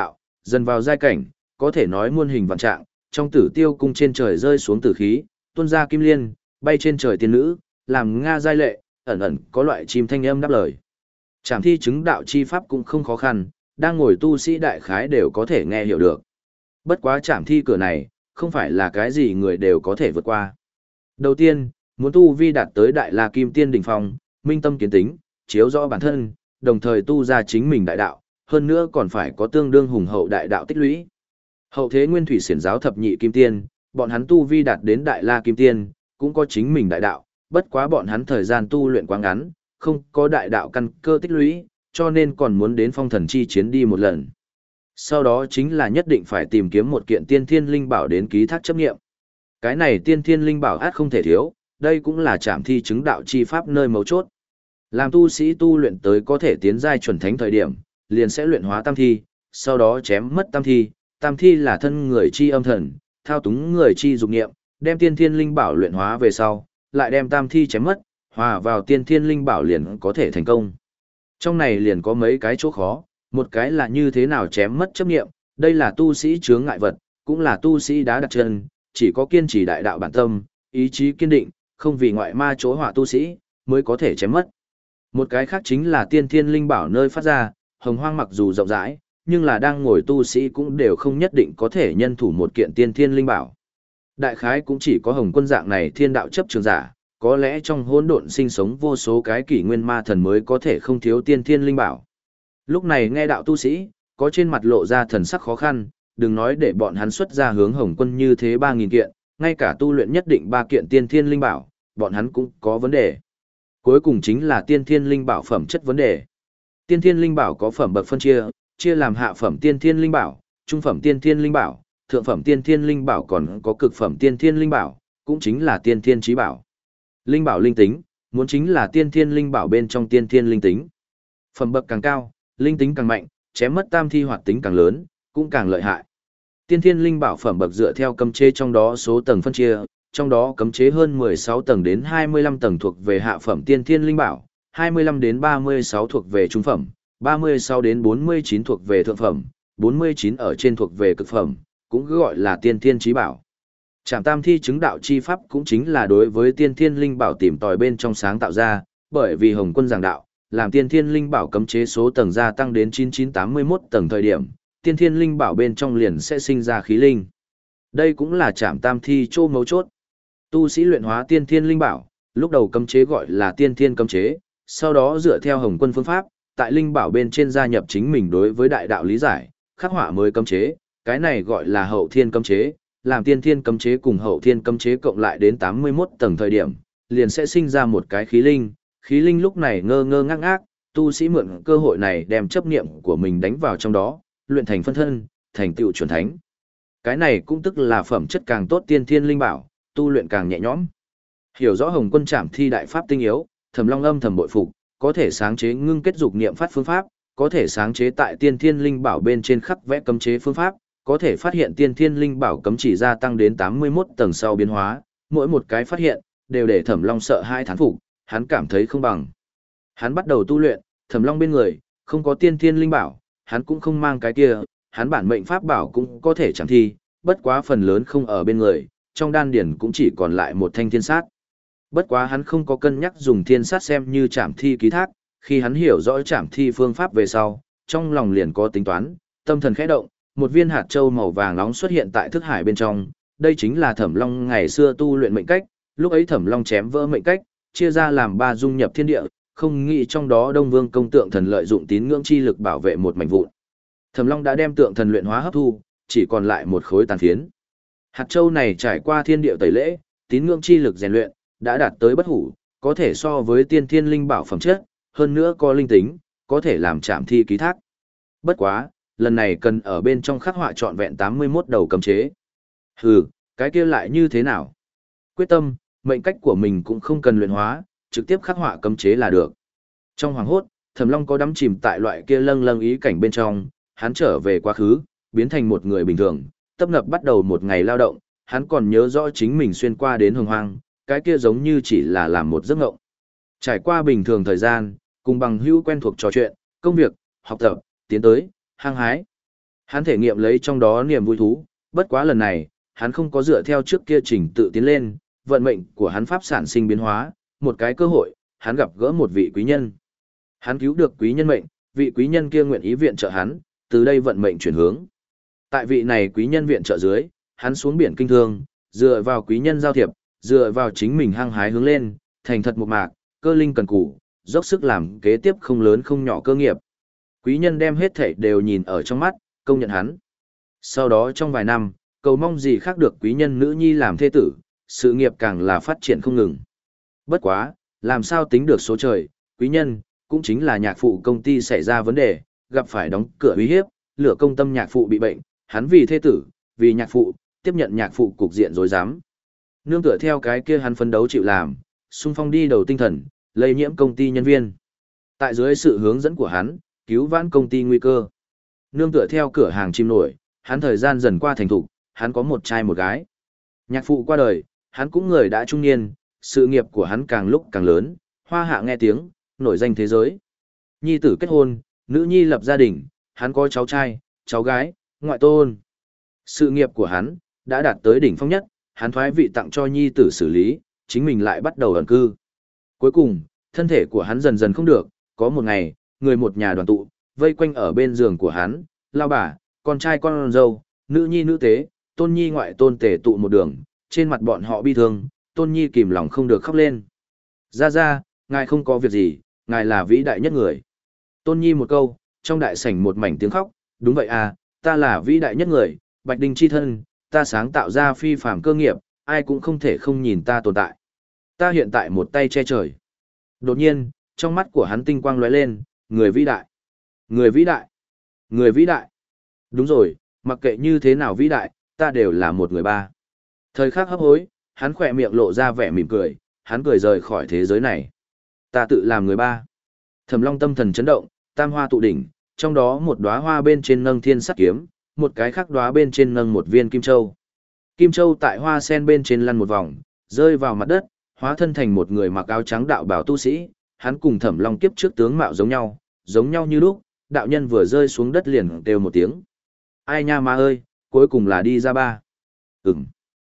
Dần vào giai cảnh, có thể nói muôn hình vạn trạng, trong Tử Tiêu cung trên trời rơi xuống tử khí, tuôn ra kim liên, bay trên trời tiên nữ, làm Nga giai lệ, ẩn ẩn có loại chim thanh âm đáp lời. Trảm thi chứng đạo chi pháp cũng không khó khăn, đang ngồi tu sĩ đại khái đều có thể nghe hiểu được. Bất quá trảm thi cửa này, không phải là cái gì người đều có thể vượt qua. Đầu tiên, muốn tu vi đạt tới đại la kim tiên đỉnh phong, minh tâm kiến tính, chiếu rõ bản thân, đồng thời tu ra chính mình đại đạo, hơn nữa còn phải có tương đương hùng hậu đại đạo tích lũy. Hậu thế nguyên thủy xiển giáo thập nhị kim tiên, bọn hắn tu vi đạt đến đại la kim tiên, cũng có chính mình đại đạo, bất quá bọn hắn thời gian tu luyện quá ngắn, không có đại đạo căn cơ tích lũy, cho nên còn muốn đến phong thần chi chiến đi một lần. Sau đó chính là nhất định phải tìm kiếm một kiện tiên thiên linh bảo đến ký thác chấp nghiệm. Cái này tiên thiên linh bảo át không thể thiếu, đây cũng là trảm thi chứng đạo chi pháp nơi mấu chốt. Làm tu sĩ tu luyện tới có thể tiến giai chuẩn thánh thời điểm, liền sẽ luyện hóa tam thi, sau đó chém mất tam thi. Tam thi là thân người chi âm thần, thao túng người chi dục nghiệm, đem tiên thiên linh bảo luyện hóa về sau, lại đem tam thi chém mất, hòa vào tiên thiên linh bảo liền có thể thành công. Trong này liền có mấy cái chỗ khó, một cái là như thế nào chém mất chấp nghiệm, đây là tu sĩ chướng ngại vật, cũng là tu sĩ đá đặt chân, chỉ có kiên trì đại đạo bản tâm, ý chí kiên định, không vì ngoại ma chỗ họa tu sĩ, mới có thể chém mất. Một cái khác chính là tiên thiên linh bảo nơi phát ra, hồng hoang mặc dù rộng rãi, nhưng là đang ngồi tu sĩ cũng đều không nhất định có thể nhân thủ một kiện tiên thiên linh bảo. Đại khái cũng chỉ có Hồng Quân dạng này thiên đạo chấp trường giả, có lẽ trong hỗn độn sinh sống vô số cái kỷ nguyên ma thần mới có thể không thiếu tiên thiên linh bảo. Lúc này nghe đạo tu sĩ, có trên mặt lộ ra thần sắc khó khăn, đừng nói để bọn hắn xuất ra hướng Hồng Quân như thế ba nghìn kiện, ngay cả tu luyện nhất định ba kiện tiên thiên linh bảo, bọn hắn cũng có vấn đề. Cuối cùng chính là tiên thiên linh bảo phẩm chất vấn đề. Tiên thiên linh bảo có phẩm bậc phân chia, chia làm hạ phẩm tiên thiên linh bảo, trung phẩm tiên thiên linh bảo, thượng phẩm tiên thiên linh bảo, còn có cực phẩm tiên thiên linh bảo, cũng chính là tiên thiên chí bảo. Linh bảo linh tính, muốn chính là tiên thiên linh bảo bên trong tiên thiên linh tính. Phẩm bậc càng cao, linh tính càng mạnh, chém mất tam thi hoạt tính càng lớn, cũng càng lợi hại. Tiên thiên linh bảo phẩm bậc dựa theo cấm chế trong đó số tầng phân chia, trong đó cấm chế hơn mười sáu tầng đến hai mươi lăm tầng thuộc về hạ phẩm tiên thiên linh bảo, hai mươi lăm đến ba mươi sáu thuộc về trung phẩm, ba mươi sáu đến bốn mươi chín thuộc về thượng phẩm, bốn mươi chín ở trên thuộc về cực phẩm, cũng gọi là tiên thiên chí bảo. Trảm tam thi chứng đạo chi pháp cũng chính là đối với tiên thiên linh bảo tìm tòi bên trong sáng tạo ra, bởi vì Hồng Quân giảng đạo, làm tiên thiên linh bảo cấm chế số tầng gia tăng đến chín nghìn chín trăm tám mươi mốt tầng thời điểm, tiên thiên linh bảo bên trong liền sẽ sinh ra khí linh. Đây cũng là trảm tam thi chỗ mấu chốt. Tu sĩ luyện hóa tiên thiên linh bảo, lúc đầu cấm chế gọi là tiên thiên cấm chế, sau đó dựa theo Hồng Quân phương pháp, tại linh bảo bên trên gia nhập chính mình đối với đại đạo lý giải, khắc họa mới cấm chế, cái này gọi là hậu thiên cấm chế, làm tiên thiên cấm chế cùng hậu thiên cấm chế cộng lại đến tám mươi mốt tầng thời điểm, liền sẽ sinh ra một cái khí linh, khí linh lúc này ngơ ngơ ngác ngác, tu sĩ mượn cơ hội này đem chấp niệm của mình đánh vào trong đó, luyện thành phân thân, thành tựu chuẩn thánh. Cái này cũng tức là phẩm chất càng tốt tiên thiên linh bảo, tu luyện càng nhẹ nhõm. Hiểu rõ Hồng Quân trảm thi đại pháp tinh yếu, Thẩm Long âm thầm bội phục, có thể sáng chế ngưng kết dục niệm phát phương pháp, có thể sáng chế tại tiên thiên linh bảo bên trên khắc vẽ cấm chế phương pháp, có thể phát hiện tiên thiên linh bảo cấm chỉ gia tăng đến tám mươi mốt tầng sau biến hóa, mỗi một cái phát hiện đều để Thẩm Long sợ hai thán phục, hắn cảm thấy không bằng. Hắn bắt đầu tu luyện, Thẩm Long bên người không có tiên thiên linh bảo, hắn cũng không mang cái kia, hắn bản mệnh pháp bảo cũng có thể chẳng thi, bất quá phần lớn không ở bên người, trong đan điển cũng chỉ còn lại một thanh thiên sát. Bất quá hắn không có cân nhắc dùng thiên sát xem như trảm thi ký thác, khi hắn hiểu rõ trảm thi phương pháp về sau, trong lòng liền có tính toán, tâm thần khẽ động, một viên hạt châu màu vàng nóng xuất hiện tại thức hải bên trong, đây chính là Thẩm Long ngày xưa tu luyện mệnh cách, lúc ấy Thẩm Long chém vỡ mệnh cách, chia ra làm ba dung nhập thiên địa, không nghĩ trong đó Đông Vương công tượng thần lợi dụng tín ngưỡng chi lực bảo vệ một mảnh vụn. Thẩm Long đã đem tượng thần luyện hóa hấp thu, chỉ còn lại một khối tàn phiến. Hạt châu này trải qua thiên địa tẩy lễ, tín ngưỡng chi lực rèn luyện, đã đạt tới bất hủ, có thể so với tiên thiên linh bảo phẩm chất, hơn nữa có linh tính, có thể làm trảm thi ký thác. Bất quá, lần này cần ở bên trong khắc họa trọn vẹn tám mươi mốt đầu cấm chế. Hừ, cái kia lại như thế nào? Quyết tâm, mệnh cách của mình cũng không cần luyện hóa, trực tiếp khắc họa cấm chế là được. Trong hoàng hốt, Thẩm Long có đắm chìm tại loại kia lâng lâng ý cảnh bên trong, hắn trở về quá khứ, biến thành một người bình thường, tấp nập bắt đầu một ngày lao động, hắn còn nhớ rõ chính mình xuyên qua đến hồng hoang, cái kia giống như chỉ là làm một giấc ngộng. Trải qua bình thường thời gian, cùng bằng hữu quen thuộc trò chuyện, công việc, học tập, tiến tới, hăng hái. Hắn thể nghiệm lấy trong đó niềm vui thú, bất quá lần này, hắn không có dựa theo trước kia trình tự tiến lên, vận mệnh của hắn pháp sản sinh biến hóa, một cái cơ hội, hắn gặp gỡ một vị quý nhân. Hắn cứu được quý nhân mệnh, vị quý nhân kia nguyện ý viện trợ hắn, từ đây vận mệnh chuyển hướng. Tại vị này quý nhân viện trợ dưới, hắn xuống biển kinh thương, dựa vào quý nhân giao thiệp, dựa vào chính mình hăng hái hướng lên, thành thật một mạc, cơ linh cần cù, dốc sức làm kế tiếp không lớn không nhỏ cơ nghiệp. Quý nhân đem hết thảy đều nhìn ở trong mắt, công nhận hắn. Sau đó trong vài năm, cầu mong gì khác được quý nhân nữ nhi làm thê tử, sự nghiệp càng là phát triển không ngừng. Bất quá, làm sao tính được số trời, quý nhân, cũng chính là nhạc phụ công ty xảy ra vấn đề, gặp phải đóng cửa uy hiếp, lửa công tâm nhạc phụ bị bệnh, hắn vì thê tử, vì nhạc phụ, tiếp nhận nhạc phụ cục diện rối rắm. Nương tựa theo cái kia hắn phấn đấu chịu làm, xung phong đi đầu tinh thần, lây nhiễm công ty nhân viên. Tại dưới sự hướng dẫn của hắn, cứu vãn công ty nguy cơ. Nương tựa theo cửa hàng chim nổi, hắn thời gian dần qua thành thục, hắn có một trai một gái. Nhạc phụ qua đời, hắn cũng người đã trung niên, sự nghiệp của hắn càng lúc càng lớn, hoa hạ nghe tiếng, nổi danh thế giới. Nhi tử kết hôn, nữ nhi lập gia đình, hắn có cháu trai, cháu gái, ngoại tôn. Sự nghiệp của hắn đã đạt tới đỉnh phong nhất, hắn thoái vị tặng cho nhi tử xử lý, chính mình lại bắt đầu ẩn cư. Cuối cùng, thân thể của hắn dần dần không được, có một ngày, người một nhà đoàn tụ, vây quanh ở bên giường của hắn, lao bà, con trai con dâu, nữ nhi nữ tế, tôn nhi ngoại tôn tề tụ một đường, trên mặt bọn họ bi thương, tôn nhi kìm lòng không được khóc lên. Ra ra, ngài không có việc gì, ngài là vĩ đại nhất người. Tôn nhi một câu, trong đại sảnh một mảnh tiếng khóc, đúng vậy à, ta là vĩ đại nhất người, Bạch Đình chi thân, ta sáng tạo ra phi phàm cơ nghiệp, ai cũng không thể không nhìn ta tồn tại. Ta hiện tại một tay che trời. Đột nhiên, trong mắt của hắn tinh quang lóe lên, người vĩ đại, người vĩ đại, người vĩ đại. Đúng rồi, mặc kệ như thế nào vĩ đại, ta đều là một người ba. Thời khắc hấp hối, hắn khỏe miệng lộ ra vẻ mỉm cười, hắn cười rời khỏi thế giới này. Ta tự làm người ba. Thẩm Long tâm thần chấn động, tam hoa tụ đỉnh, trong đó một đóa hoa bên trên nâng thiên sắt kiếm, một cái khác đóa bên trên nâng một viên kim châu. Kim châu tại hoa sen bên trên lăn một vòng, rơi vào mặt đất, hóa thân thành một người mặc áo trắng đạo bào tu sĩ, hắn cùng Thẩm Long kiếp trước tướng mạo giống nhau, giống nhau như lúc, đạo nhân vừa rơi xuống đất liền kêu một tiếng. Ai nha ma ơi, cuối cùng là đi ra ba. Ừm.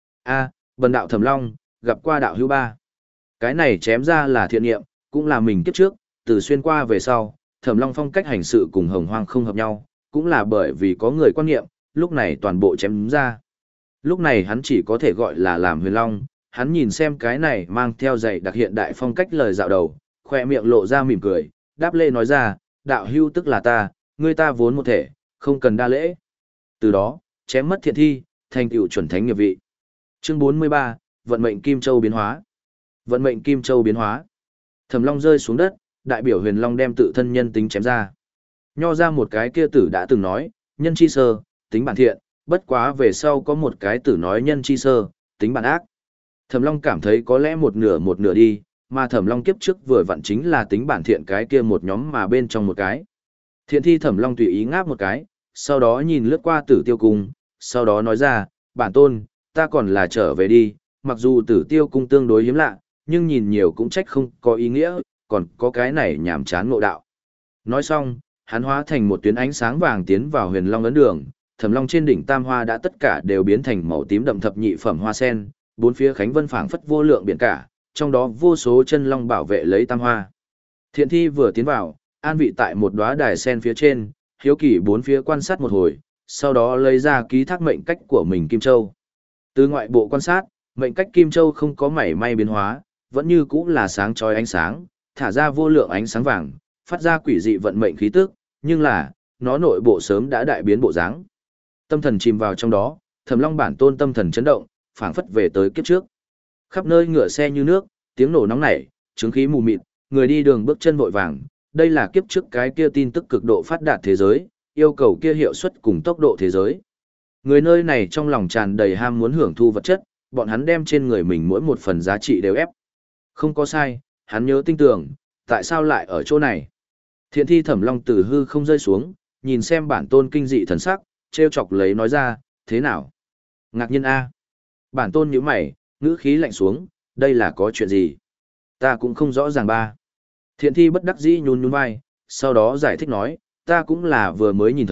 A, bần đạo Thẩm Long, gặp qua đạo hữu ba. Cái này chém ra là thiện nghiệm, cũng là mình kiếp trước, từ xuyên qua về sau, Thẩm Long phong cách hành sự cùng Hồng Hoang không hợp nhau, cũng là bởi vì có người quan niệm, lúc này toàn bộ chém ra. Lúc này hắn chỉ có thể gọi là làm Huyền Long, hắn nhìn xem cái này mang theo dạy đặc hiện đại phong cách lời dạo đầu, khoe miệng lộ ra mỉm cười, đáp lễ nói ra, đạo hưu tức là ta, ngươi ta vốn một thể, không cần đa lễ. Từ đó, chém mất thiện thi, thành tựu chuẩn thánh nghiệp vị. Chương bốn mươi ba, vận mệnh Kim Châu biến hóa. Vận mệnh Kim Châu biến hóa. Thẩm Long rơi xuống đất, đại biểu Huyền Long đem tự thân nhân tính chém ra. Nho ra một cái kia tử đã từng nói, nhân chi sơ, tính bản thiện, bất quá về sau có một cái tử nói nhân chi sơ, tính bản ác. Thẩm Long cảm thấy có lẽ một nửa một nửa đi, mà Thẩm Long kiếp trước vừa vặn chính là tính bản thiện cái kia một nhóm mà bên trong một cái. Thiện thi Thẩm Long tùy ý ngáp một cái, sau đó nhìn lướt qua Tử Tiêu cung, sau đó nói ra, bản tôn, ta còn là trở về đi, mặc dù Tử Tiêu cung tương đối hiếm lạ, nhưng nhìn nhiều cũng trách không có ý nghĩa, còn có cái này nhảm chán ngộ đạo. Nói xong, hắn hóa thành một tuyến ánh sáng vàng tiến vào Huyền Long ấn đường, Thẩm Long trên đỉnh tam hoa đã tất cả đều biến thành màu tím đậm thập nhị phẩm hoa sen, bốn phía khánh vân phảng phất vô lượng biển cả, trong đó vô số chân long bảo vệ lấy tam hoa. Thiện thi vừa tiến vào, an vị tại một đóa đài sen phía trên, hiếu kỳ bốn phía quan sát một hồi, sau đó lấy ra ký thác mệnh cách của mình Kim Châu. Từ ngoại bộ quan sát, mệnh cách Kim Châu không có mảy may biến hóa, vẫn như cũ là sáng chói ánh sáng, thả ra vô lượng ánh sáng vàng, phát ra quỷ dị vận mệnh khí tức, nhưng là, nó nội bộ sớm đã đại biến bộ dáng. Tâm thần chìm vào trong đó, Thẩm Long bản tôn tâm thần chấn động, phảng phất về tới kiếp trước. Khắp nơi ngựa xe như nước, tiếng nổ nóng nảy, chứng khí mù mịt, người đi đường bước chân vội vàng, đây là kiếp trước cái kia tin tức cực độ phát đạt thế giới, yêu cầu kia hiệu suất cùng tốc độ thế giới. Người nơi này trong lòng tràn đầy ham muốn hưởng thu vật chất, bọn hắn đem trên người mình mỗi một phần giá trị đều ép. Không có sai, hắn nhớ tinh tường, tại sao lại ở chỗ này? Thiện thi Thẩm Long từ hư không rơi xuống, nhìn xem bản tôn kinh dị thần sắc, treo chọc lấy nói ra, thế nào? Ngạc nhiên a. Bản tôn nhíu mày, ngữ khí lạnh xuống, đây là có chuyện gì? Ta cũng không rõ ràng ba. Thiện thi bất đắc dĩ nhún nhún vai, sau đó giải thích nói, ta cũng là vừa mới nhìn thấy,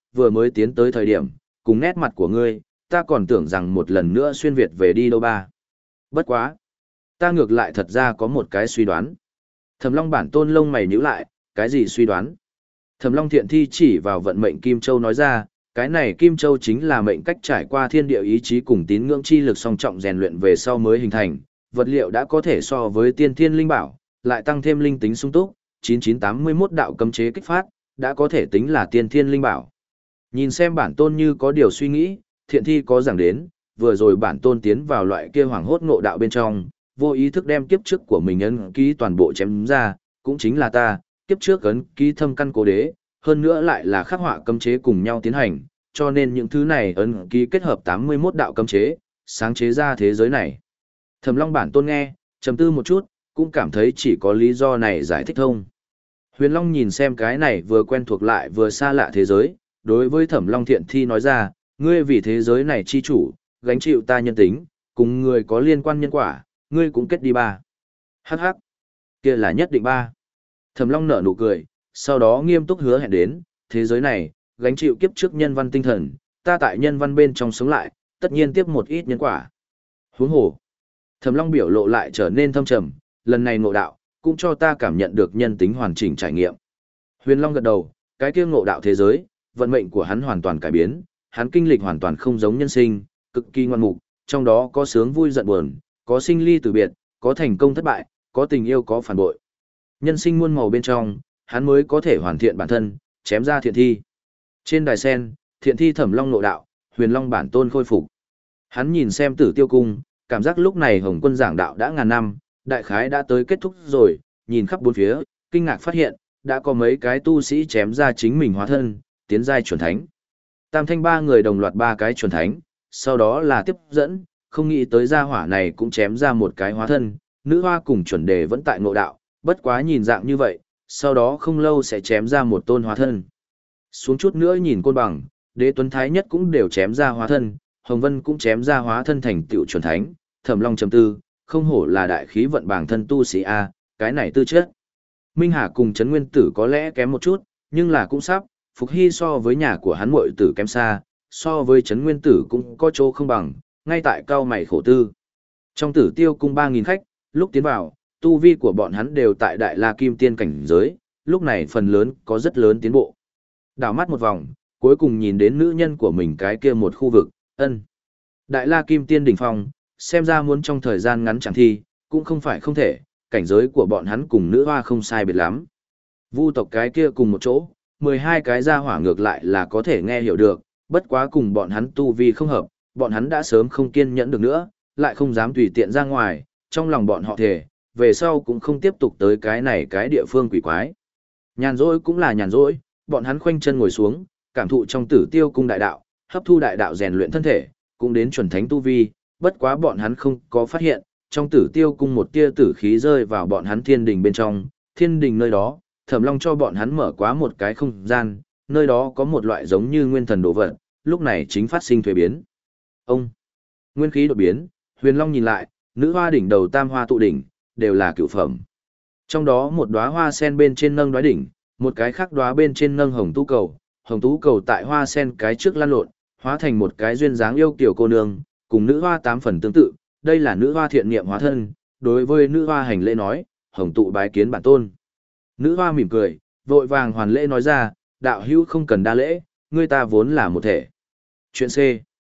vừa mới tiến tới thời điểm, cùng nét mặt của ngươi, ta còn tưởng rằng một lần nữa xuyên Việt về đi đâu ba. Bất quá. Ta ngược lại thật ra có một cái suy đoán. Thẩm Long bản tôn lông mày nhíu lại, cái gì suy đoán? Thẩm Long Thiện Thi chỉ vào vận mệnh Kim Châu nói ra, cái này Kim Châu chính là mệnh cách trải qua thiên địa ý chí cùng tín ngưỡng chi lực song trọng rèn luyện về sau mới hình thành, vật liệu đã có thể so với tiên thiên linh bảo, lại tăng thêm linh tính sung túc, chín chín tám mươi mốt đạo cấm chế kích phát, đã có thể tính là tiên thiên linh bảo. Nhìn xem bản tôn như có điều suy nghĩ, Thiện Thi có giảng đến, vừa rồi bản tôn tiến vào loại kia hoàng hốt ngộ đạo bên trong, vô ý thức đem kiếp trước của mình ấn ký toàn bộ chém ra, cũng chính là ta, kiếp trước ấn ký thâm căn cố đế, hơn nữa lại là khắc họa cấm chế cùng nhau tiến hành, cho nên những thứ này ấn ký kết hợp tám mươi mốt đạo cấm chế, sáng chế ra thế giới này. Thẩm Long bản tôn nghe, trầm tư một chút, cũng cảm thấy chỉ có lý do này giải thích thông. Huyền Long nhìn xem cái này vừa quen thuộc lại vừa xa lạ thế giới, đối với Thẩm Long Thiện Thi nói ra, ngươi vì thế giới này chi chủ, gánh chịu ta nhân tính, cùng người có liên quan nhân quả, ngươi cũng kết đi ba. Hắc hắc, kia là nhất định ba. Thẩm Long nở nụ cười, sau đó nghiêm túc hứa hẹn đến, thế giới này, gánh chịu kiếp trước nhân văn tinh thần, ta tại nhân văn bên trong sống lại, tất nhiên tiếp một ít nhân quả. Huống hồ. Thẩm Long biểu lộ lại trở nên thâm trầm, lần này ngộ đạo, cũng cho ta cảm nhận được nhân tính hoàn chỉnh trải nghiệm. Huyền Long gật đầu, cái kia ngộ đạo thế giới, vận mệnh của hắn hoàn toàn cải biến, hắn kinh lịch hoàn toàn không giống nhân sinh, cực kỳ ngoan mục, trong đó có sướng vui giận buồn, có sinh ly từ biệt, có thành công thất bại, có tình yêu có phản bội. Nhân sinh muôn màu bên trong, hắn mới có thể hoàn thiện bản thân, chém ra thiện thi. Trên đài sen, thiện thi Thẩm Long ngộ đạo, Huyền Long bản tôn khôi phục. Hắn nhìn xem Tử Tiêu cung, cảm giác lúc này Hồng Quân giảng đạo đã ngàn năm, đại khái đã tới kết thúc rồi, nhìn khắp bốn phía, kinh ngạc phát hiện, đã có mấy cái tu sĩ chém ra chính mình hóa thân, tiến giai chuẩn thánh. Tam Thanh ba người đồng loạt ba cái chuẩn thánh, sau đó là tiếp dẫn, không nghĩ tới gia hỏa này cũng chém ra một cái hóa thân, nữ hoa cùng chuẩn đề vẫn tại ngộ đạo, bất quá nhìn dạng như vậy, sau đó không lâu sẽ chém ra một tôn hóa thân. Xuống chút nữa nhìn Côn Bằng, Đế Tuấn Thái Nhất cũng đều chém ra hóa thân, Hồng Vân cũng chém ra hóa thân thành tựu chuẩn thánh, Thẩm Long trầm tư, không hổ là đại khí vận bảng thân tu sĩ a, cái này tư chất. Minh Hà cùng Trấn Nguyên Tử có lẽ kém một chút, nhưng là cũng sắp, Phục Hy so với nhà của hắn muội tử kém xa, so với Trấn Nguyên Tử cũng có chỗ không bằng, ngay tại cao mày khổ tư. Trong Tử Tiêu cung ba nghìn khách, lúc tiến vào, tu vi của bọn hắn đều tại Đại La Kim Tiên cảnh giới, lúc này phần lớn có rất lớn tiến bộ. Đảo mắt một vòng, cuối cùng nhìn đến nữ nhân của mình cái kia một khu vực, ân. Đại La Kim Tiên đỉnh phong, xem ra muốn trong thời gian ngắn chẳng thi, cũng không phải không thể, cảnh giới của bọn hắn cùng nữ hoa không sai biệt lắm. Vu tộc cái kia cùng một chỗ, mười hai cái gia hỏa ngược lại là có thể nghe hiểu được, bất quá cùng bọn hắn tu vi không hợp, bọn hắn đã sớm không kiên nhẫn được nữa, lại không dám tùy tiện ra ngoài, trong lòng bọn họ thề, về sau cũng không tiếp tục tới cái này cái địa phương quỷ quái. Nhàn rỗi cũng là nhàn rỗi, bọn hắn khoanh chân ngồi xuống, cảm thụ trong Tử Tiêu cung đại đạo, hấp thu đại đạo rèn luyện thân thể, cũng đến chuẩn thánh tu vi, bất quá bọn hắn không có phát hiện, trong Tử Tiêu cung một tia tử khí rơi vào bọn hắn thiên đình bên trong, thiên đình nơi đó, Thẩm Long cho bọn hắn mở quá một cái không gian, nơi đó có một loại giống như nguyên thần đồ vật, lúc này chính phát sinh thuế biến. Ông, nguyên khí đột biến, Huyền Long nhìn lại, nữ hoa đỉnh đầu tam hoa tụ đỉnh, đều là cửu phẩm. Trong đó một đóa hoa sen bên trên nâng đóa đỉnh, một cái khác đóa bên trên nâng hồng tú cầu, hồng tú cầu tại hoa sen cái trước lan lộn, hóa thành một cái duyên dáng yêu kiều cô nương, cùng nữ hoa tám phần tương tự, đây là nữ hoa thiện niệm hóa thân, đối với nữ hoa hành lễ nói, hồng tụ bái kiến bản tôn. Nữ hoa mỉm cười, vội vàng hoàn lễ nói ra, đạo hữu không cần đa lễ, ngươi ta vốn là một thể. Chuyện C.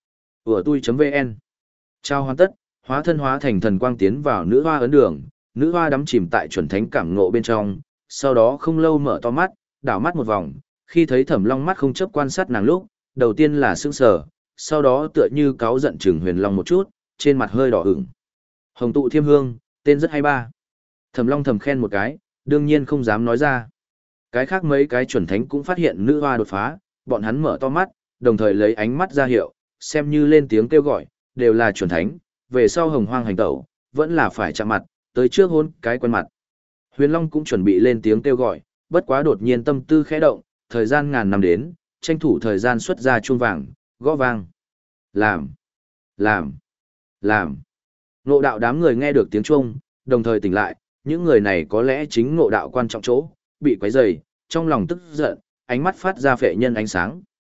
Ủa tui.vn. Trao hoàn tất, hóa thân hóa thành thần quang tiến vào nữ hoa ấn đường, nữ hoa đắm chìm tại chuẩn thánh cảm ngộ bên trong, sau đó không lâu mở to mắt, đảo mắt một vòng, khi thấy Thẩm Long mắt không chấp quan sát nàng lúc, đầu tiên là sững sờ, sau đó tựa như cáu giận chừng Huyền Long một chút, trên mặt hơi đỏ ửng. Hồng tụ thiêm hương, tên rất hay ba. Thẩm Long thầm khen một cái, đương nhiên không dám nói ra. Cái khác mấy cái chuẩn thánh cũng phát hiện nữ hoa đột phá, bọn hắn mở to mắt, đồng thời lấy ánh mắt ra hiệu, xem như lên tiếng kêu gọi, đều là chuẩn thánh, về sau hồng hoang hành tẩu, vẫn là phải chạm mặt, tới trước hôn cái quen mặt. Huyền Long cũng chuẩn bị lên tiếng kêu gọi, bất quá đột nhiên tâm tư khẽ động, thời gian ngàn năm đến, tranh thủ thời gian xuất ra chuông vàng, gõ vang. Làm, làm, làm. Ngộ đạo đám người nghe được tiếng chuông, đồng thời tỉnh lại, những người này có lẽ chính ngộ đạo quan trọng chỗ, bị quấy rầy, trong lòng tức giận, ánh mắt phát ra phệ nhân ánh sáng.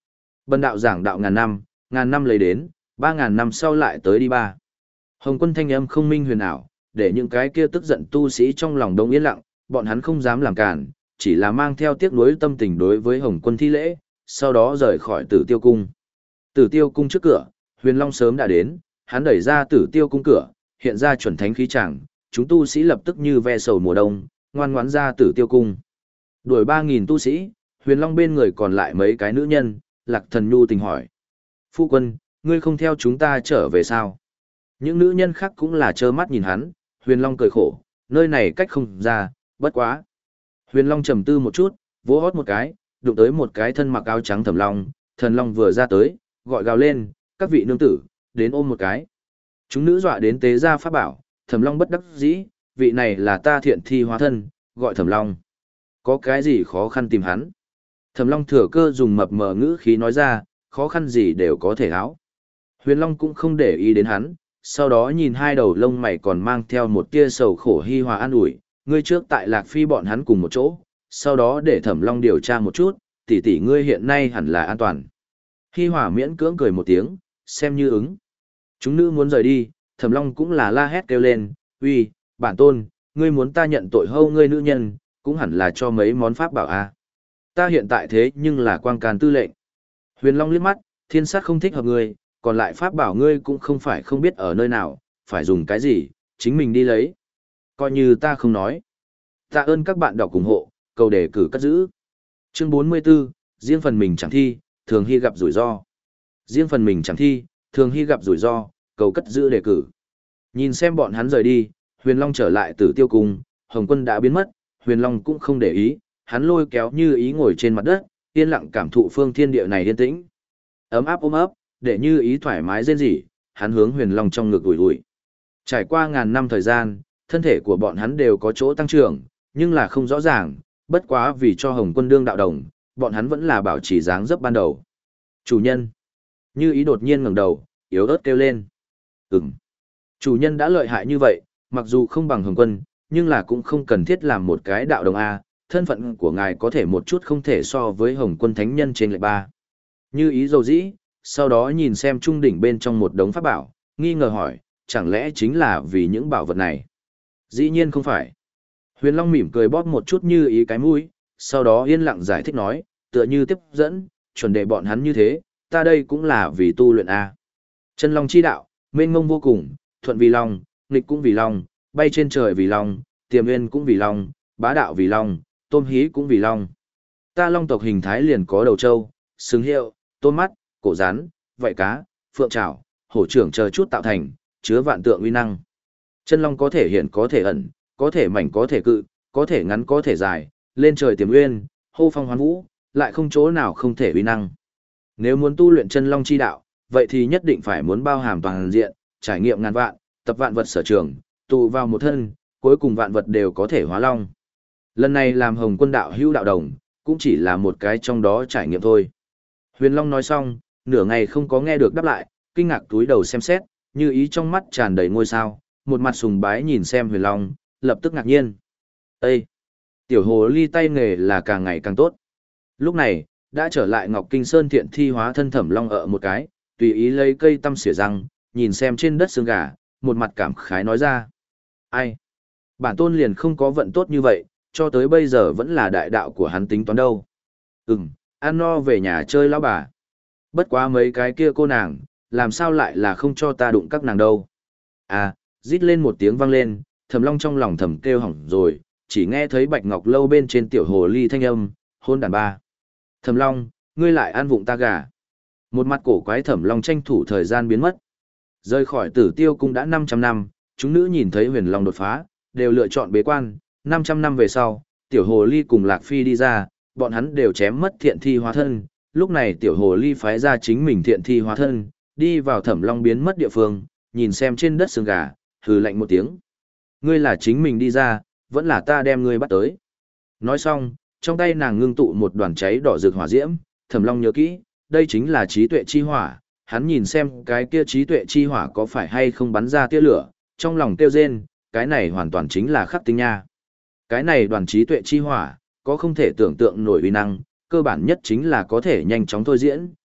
Bần đạo giảng đạo ngàn năm, ngàn năm lấy đến, ba ngàn năm sau lại tới đi ba. Hồng Quân thanh âm không minh huyền ảo, để những cái kia tức giận tu sĩ trong lòng đông yên lặng, bọn hắn không dám làm cản, chỉ là mang theo tiếc nuối tâm tình đối với Hồng Quân thi lễ, sau đó rời khỏi Tử Tiêu cung. Tử Tiêu cung trước cửa, Huyền Long sớm đã đến, hắn đẩy ra Tử Tiêu cung cửa, hiện ra chuẩn thánh khí chẳng, chúng tu sĩ lập tức như ve sầu mùa đông, ngoan ngoãn ra Tử Tiêu cung. Đuổi ba nghìn tu sĩ, Huyền Long bên người còn lại mấy cái nữ nhân, Lạc Thần Nhu tình hỏi: "Phu quân, ngươi không theo chúng ta trở về sao?" Những nữ nhân khác cũng là trơ mắt nhìn hắn, Huyền Long cười khổ, nơi này cách không ra, bất quá. Huyền Long trầm tư một chút, vỗ hót một cái, đụng tới một cái thân mặc áo trắng Thẩm Long, Thần Long vừa ra tới, gọi gào lên: "Các vị nương tử, đến ôm một cái." Chúng nữ dọa đến tế ra pháp bảo, Thẩm Long bất đắc dĩ, vị này là ta thiện thi hóa thân, gọi Thẩm Long. Có cái gì khó khăn tìm hắn? Thẩm Long thừa cơ dùng mập mờ ngữ khí nói ra, khó khăn gì đều có thể áo. Huyền Long cũng không để ý đến hắn, sau đó nhìn hai đầu lông mày còn mang theo một tia sầu khổ hi hòa an ủi, ngươi trước tại Lạc Phi bọn hắn cùng một chỗ, sau đó để Thẩm Long điều tra một chút, tỷ tỷ ngươi hiện nay hẳn là an toàn. Hi hòa miễn cưỡng cười một tiếng, xem như ứng. Chúng nữ muốn rời đi, Thẩm Long cũng là la hét kêu lên, uy, bản tôn, ngươi muốn ta nhận tội hâu ngươi nữ nhân, cũng hẳn là cho mấy món pháp bảo a. Ta hiện tại thế nhưng là quang can tư lệnh. Huyền Long liếc mắt, thiên sát không thích hợp ngươi, còn lại pháp bảo ngươi cũng không phải không biết ở nơi nào, phải dùng cái gì, chính mình đi lấy. Coi như ta không nói. Tạ ơn các bạn đọc ủng hộ, cầu đề cử cất giữ. Chương bốn mươi 44, riêng phần mình chẳng thi, thường hy gặp rủi ro. Riêng phần mình chẳng thi, thường hy gặp rủi ro, cầu cất giữ đề cử. Nhìn xem bọn hắn rời đi, Huyền Long trở lại Tử Tiêu cung, Hồng Quân đã biến mất, Huyền Long cũng không để ý, hắn lôi kéo Như Ý ngồi trên mặt đất, yên lặng cảm thụ phương thiên địa này yên tĩnh. Ấm áp ôm ấp, để Như Ý thoải mái rên rỉ, hắn hướng Huyền Long trong ngực ủi ủi. Trải qua ngàn năm thời gian, thân thể của bọn hắn đều có chỗ tăng trưởng, nhưng là không rõ ràng, bất quá vì cho Hồng Quân đương đạo đồng, bọn hắn vẫn là bảo trì dáng dấp ban đầu. Chủ nhân. Như Ý đột nhiên ngẩng đầu, yếu ớt kêu lên. Ừm. Chủ nhân đã lợi hại như vậy, mặc dù không bằng Hồng Quân, nhưng là cũng không cần thiết làm một cái đạo đồng A, thân phận của ngài có thể một chút không thể so với Hồng Quân thánh nhân trên lệ ba. Như Ý dầu dĩ, sau đó nhìn xem trung đỉnh bên trong một đống pháp bảo, nghi ngờ hỏi, chẳng lẽ chính là vì những bảo vật này? Dĩ nhiên không phải. Huyền Long mỉm cười bóp một chút Như Ý cái mũi, sau đó yên lặng giải thích nói, tựa như tiếp dẫn, chuẩn để bọn hắn như thế, ta đây cũng là vì tu luyện A. Chân Long chi đạo, mênh mông vô cùng, thuận vì Long, nghịch cũng vì Long, bay trên trời vì Long, tiềm nguyên cũng vì Long, bá đạo vì Long, tôm hí cũng vì Long. Ta Long tộc hình thái liền có đầu trâu, sừng hiệu, tôm mắt, cổ rắn, vảy cá, phượng trảo, hổ trưởng chờ chút tạo thành, chứa vạn tượng uy năng. Chân Long có thể hiện có thể ẩn, có thể mảnh có thể cự, có thể ngắn có thể dài, lên trời tiềm nguyên, hô phong hoán vũ, lại không chỗ nào không thể uy năng. Nếu muốn tu luyện chân Long chi đạo, vậy thì nhất định phải muốn bao hàm toàn diện, trải nghiệm ngàn vạn, tập vạn vật sở trường, tụ vào một thân, cuối cùng vạn vật đều có thể hóa long. Lần này làm Hồng Quân đạo hữu đạo đồng, cũng chỉ là một cái trong đó trải nghiệm thôi. Huyền Long nói xong, nửa ngày không có nghe được đáp lại, kinh ngạc túi đầu xem xét, Như Ý trong mắt tràn đầy ngôi sao, một mặt sùng bái nhìn xem Huyền Long, lập tức ngạc nhiên. Ê! Tiểu hồ ly tay nghề là càng ngày càng tốt. Lúc này, đã trở lại Ngọc Kinh Sơn thiện thi hóa thân Thẩm Long ở một cái, tùy ý lấy cây tăm xỉa răng, nhìn xem trên đất xương gà, một mặt cảm khái nói ra. Ai? Bản tôn liền không có vận tốt như vậy, cho tới bây giờ vẫn là đại đạo của hắn tính toán đâu. Ừm, ăn no về nhà chơi lão bà. Bất quá mấy cái kia cô nàng, làm sao lại là không cho ta đụng các nàng đâu. À, rít lên một tiếng vang lên, Thẩm Long trong lòng thầm kêu hỏng rồi, chỉ nghe thấy Bạch Ngọc Lâu bên trên tiểu hồ ly thanh âm, hôn đàn ba. Thẩm Long, ngươi lại ăn vụng ta gà. Một mặt cổ quái Thẩm Long tranh thủ thời gian biến mất. Rời khỏi Tử Tiêu cung đã năm trăm năm, chúng nữ nhìn thấy Huyền Long đột phá, đều lựa chọn bế quan, năm trăm năm về sau, tiểu hồ ly cùng Lạc Phi đi ra, bọn hắn đều chém mất thiện thi hóa thân, lúc này tiểu hồ ly phái ra chính mình thiện thi hóa thân, đi vào Thẩm Long biến mất địa phương, nhìn xem trên đất xương gà, hừ lạnh một tiếng. Ngươi là chính mình đi ra, vẫn là ta đem ngươi bắt tới. Nói xong, trong tay nàng ngưng tụ một đoàn cháy đỏ rực hỏa diễm, Thẩm Long nhớ kỹ, đây chính là trí tuệ chi hỏa, hắn nhìn xem cái kia trí tuệ chi hỏa có phải hay không bắn ra tia lửa, trong lòng kêu rên, cái này hoàn toàn chính là khắc tinh nha. Cái này đoàn trí tuệ chi hỏa, có không thể tưởng tượng nổi uy năng, cơ bản nhất chính là có thể nhanh chóng thôi diễn,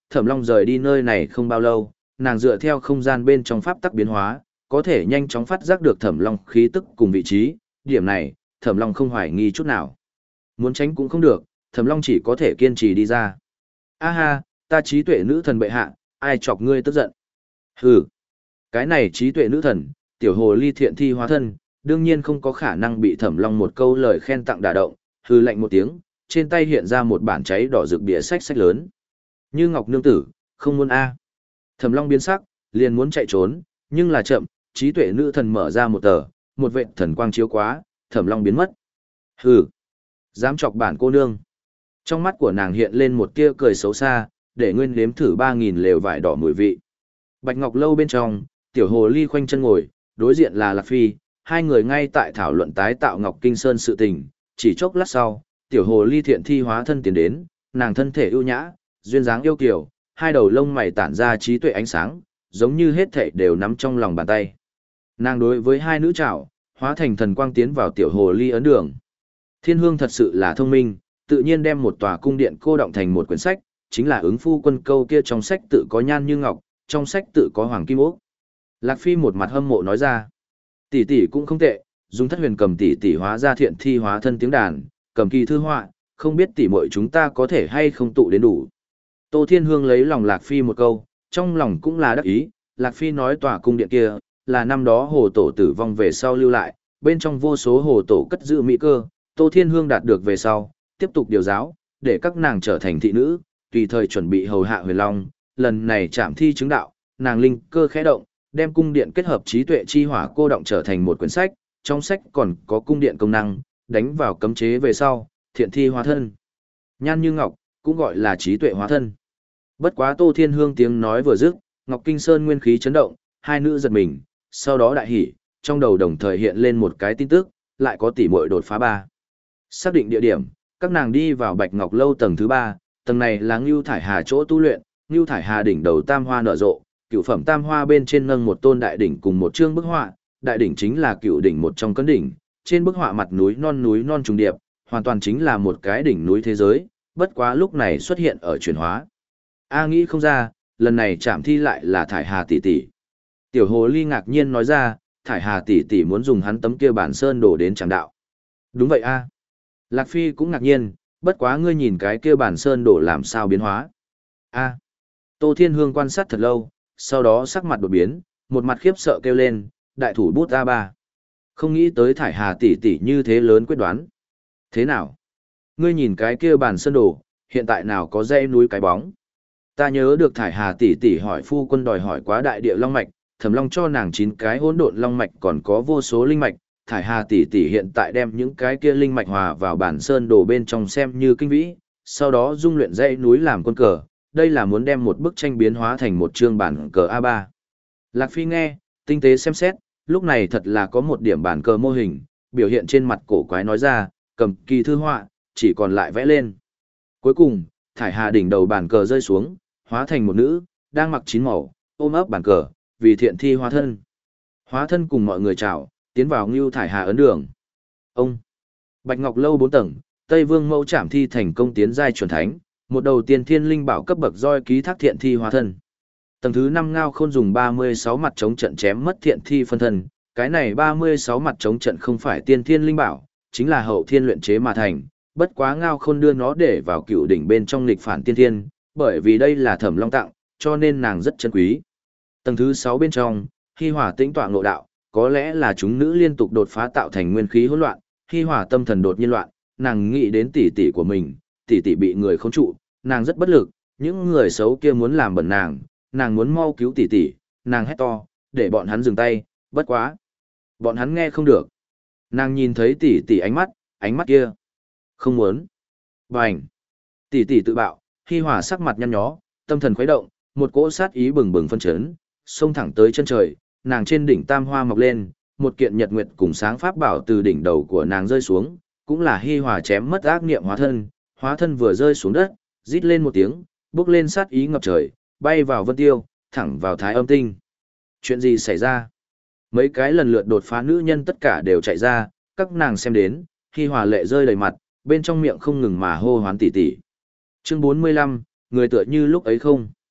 Thẩm Long rời đi nơi này không bao lâu, nàng dựa theo không gian bên trong pháp tắc biến hóa, có thể nhanh chóng phát giác được Thẩm Long khí tức cùng vị trí, điểm này, Thẩm Long không hoài nghi chút nào. Muốn tránh cũng không được, Thẩm Long chỉ có thể kiên trì đi ra. A ha, ta trí tuệ nữ thần bệ hạ, ai chọc ngươi tức giận? Hừ, cái này trí tuệ nữ thần, tiểu hồ ly thiện thi hóa thân, đương nhiên không có khả năng bị Thẩm Long một câu lời khen tặng đả động, hừ lạnh một tiếng, trên tay hiện ra một bản cháy đỏ rực bìa sách sách lớn. Như Ngọc nương tử, không muốn a. Thẩm Long biến sắc, liền muốn chạy trốn, nhưng là chậm, trí tuệ nữ thần mở ra một tờ, một vệt thần quang chiếu quá, Thẩm Long biến mất. Hừ, dám chọc bản cô nương. Trong mắt của nàng hiện lên một tia cười xấu xa, để nguyên nếm thử ba nghìn lều vải đỏ mùi vị. Bạch Ngọc lâu bên trong, tiểu hồ ly khoanh chân ngồi, đối diện là Lạc Phi, hai người ngay tại thảo luận tái tạo Ngọc Kinh Sơn sự tình, chỉ chốc lát sau, tiểu hồ ly thiện thi hóa thân tiến đến, nàng thân thể ưu nhã, duyên dáng yêu kiều, hai đầu lông mày tản ra trí tuệ ánh sáng, giống như hết thảy đều nắm trong lòng bàn tay. Nàng đối với hai nữ trảo, hóa thành thần quang tiến vào tiểu hồ ly ấn đường. Thiên Hương thật sự là thông minh, tự nhiên đem một tòa cung điện cô động thành một quyển sách, chính là ứng phu quân câu kia trong sách tự có nhan như ngọc, trong sách tự có hoàng kim ốc. Lạc Phi một mặt hâm mộ nói ra, tỷ tỷ cũng không tệ, dùng thất huyền cầm tỷ tỷ hóa ra thiện thi hóa thân tiếng đàn, cầm kỳ thư họa, không biết tỷ muội chúng ta có thể hay không tụ đến đủ. Tô Thiên Hương lấy lòng Lạc Phi một câu, trong lòng cũng là đắc ý, Lạc Phi nói tòa cung điện kia, là năm đó hồ tổ tử vong về sau lưu lại, bên trong vô số hồ tổ cất giữ mỹ cơ, Tô Thiên Hương đạt được về sau, tiếp tục điều giáo, để các nàng trở thành thị nữ, tùy thời chuẩn bị hầu hạ huyền long, lần này chạm thi chứng đạo, nàng linh cơ khẽ động, đem cung điện kết hợp trí tuệ chi hỏa cô động trở thành một quyển sách, trong sách còn có cung điện công năng, đánh vào cấm chế về sau, thiện thi hóa thân. Nhan như ngọc, cũng gọi là trí tuệ hóa thân. Bất quá Tô Thiên Hương tiếng nói vừa dứt, Ngọc Kinh Sơn nguyên khí chấn động, hai nữ giật mình, sau đó đại hỉ, trong đầu đồng thời hiện lên một cái tin tức, lại có tỷ muội đột phá ba. Xác định địa điểm, các nàng đi vào Bạch Ngọc lâu tầng thứ ba, tầng này là Ngưu Thải Hà chỗ tu luyện, Ngưu Thải Hà đỉnh đầu tam hoa nở rộ, cựu phẩm tam hoa bên trên nâng một tôn đại đỉnh cùng một chương bức họa, đại đỉnh chính là cựu đỉnh một trong cấn đỉnh, trên bức họa mặt núi non núi non trùng điệp, hoàn toàn chính là một cái đỉnh núi thế giới, bất quá lúc này xuất hiện ở chuyển hóa. A nghĩ không ra, lần này chạm thi lại là Thải Hà tỷ tỷ. Tiểu hồ ly ngạc nhiên nói ra, Thải Hà tỷ tỷ muốn dùng hắn tấm kia bản sơn đổ đến chẳng đạo. Đúng vậy a. Lạc Phi cũng ngạc nhiên, bất quá ngươi nhìn cái kia bản sơn đổ làm sao biến hóa. A. Tô Thiên Hương quan sát thật lâu, sau đó sắc mặt đột biến, một mặt khiếp sợ kêu lên, đại thủ bút a ba. Không nghĩ tới Thải Hà tỷ tỷ như thế lớn quyết đoán. Thế nào? Ngươi nhìn cái kia bản sơn đổ, hiện tại nào có dãy núi cái bóng. Ta nhớ được Thải Hà tỷ tỷ hỏi phu quân đòi hỏi quá đại địa long mạch, Thẩm Long cho nàng chín cái hỗn độn long mạch còn có vô số linh mạch, Thải Hà tỷ tỷ hiện tại đem những cái kia linh mạch hòa vào bản sơn đồ bên trong xem như kinh vĩ, sau đó dung luyện dãy núi làm quân cờ, đây là muốn đem một bức tranh biến hóa thành một chương bản cờ a ba. Lạc Phi nghe, tinh tế xem xét, lúc này thật là có một điểm bản cờ mô hình, biểu hiện trên mặt cổ quái nói ra, cầm kỳ thư họa, chỉ còn lại vẽ lên. Cuối cùng, Thải Hà đỉnh đầu bản cờ rơi xuống, hóa thành một nữ, đang mặc chín màu, ôm ấp bản cờ, vì thiện thi hóa thân. Hóa thân cùng mọi người chào, tiến vào Ngưu Thải Hà ấn đường. Ông, Bạch Ngọc lâu bốn tầng, Tây Vương mẫu trảm thi thành công tiến giai chuẩn thánh, một đầu tiên thiên linh bảo cấp bậc roi ký thác thiện thi hóa thân. Tầng thứ năm Ngao Khôn dùng ba mươi sáu mặt chống trận chém mất thiện thi phân thân, cái này ba mươi sáu mặt chống trận không phải tiên thiên linh bảo, chính là hậu thiên luyện chế mà thành, bất quá Ngao Khôn đưa nó để vào cựu đỉnh bên trong nghịch phản tiên thiên, bởi vì đây là Thẩm Long tặng, cho nên nàng rất chân quý. Tầng thứ sáu bên trong, Hi Hỏa tĩnh tọa ngộ đạo, có lẽ là chúng nữ liên tục đột phá tạo thành nguyên khí hỗn loạn, Hi Hỏa tâm thần đột nhiên loạn, nàng nghĩ đến tỷ tỷ của mình, tỷ tỷ bị người khống trụ, nàng rất bất lực, những người xấu kia muốn làm bẩn nàng, nàng muốn mau cứu tỷ tỷ, nàng hét to, để bọn hắn dừng tay, bất quá. Bọn hắn nghe không được. Nàng nhìn thấy tỷ tỷ ánh mắt, ánh mắt kia. Không muốn. Bành. Tỷ tỷ tự bạo, Hi Hỏa sắc mặt nhăn nhó, tâm thần khuấy động, một cỗ sát ý bừng bừng phân chấn, xông thẳng tới chân trời, nàng trên đỉnh tam hoa mọc lên, một kiện nhật nguyệt cùng sáng pháp bảo từ đỉnh đầu của nàng rơi xuống, cũng là Hi Hỏa chém mất ác niệm hóa thân, hóa thân vừa rơi xuống đất, rít lên một tiếng, bước lên sát ý ngập trời, bay vào vân tiêu, thẳng vào thái âm tinh. Chuyện gì xảy ra? Mấy cái lần lượt đột phá nữ nhân tất cả đều chạy ra, các nàng xem đến, Hi Hỏa lệ rơi đầy mặt, bên trong miệng không ngừng mà hô hoán tỉ tỉ. Chương bốn mươi lăm, người tựa như lúc ấy không.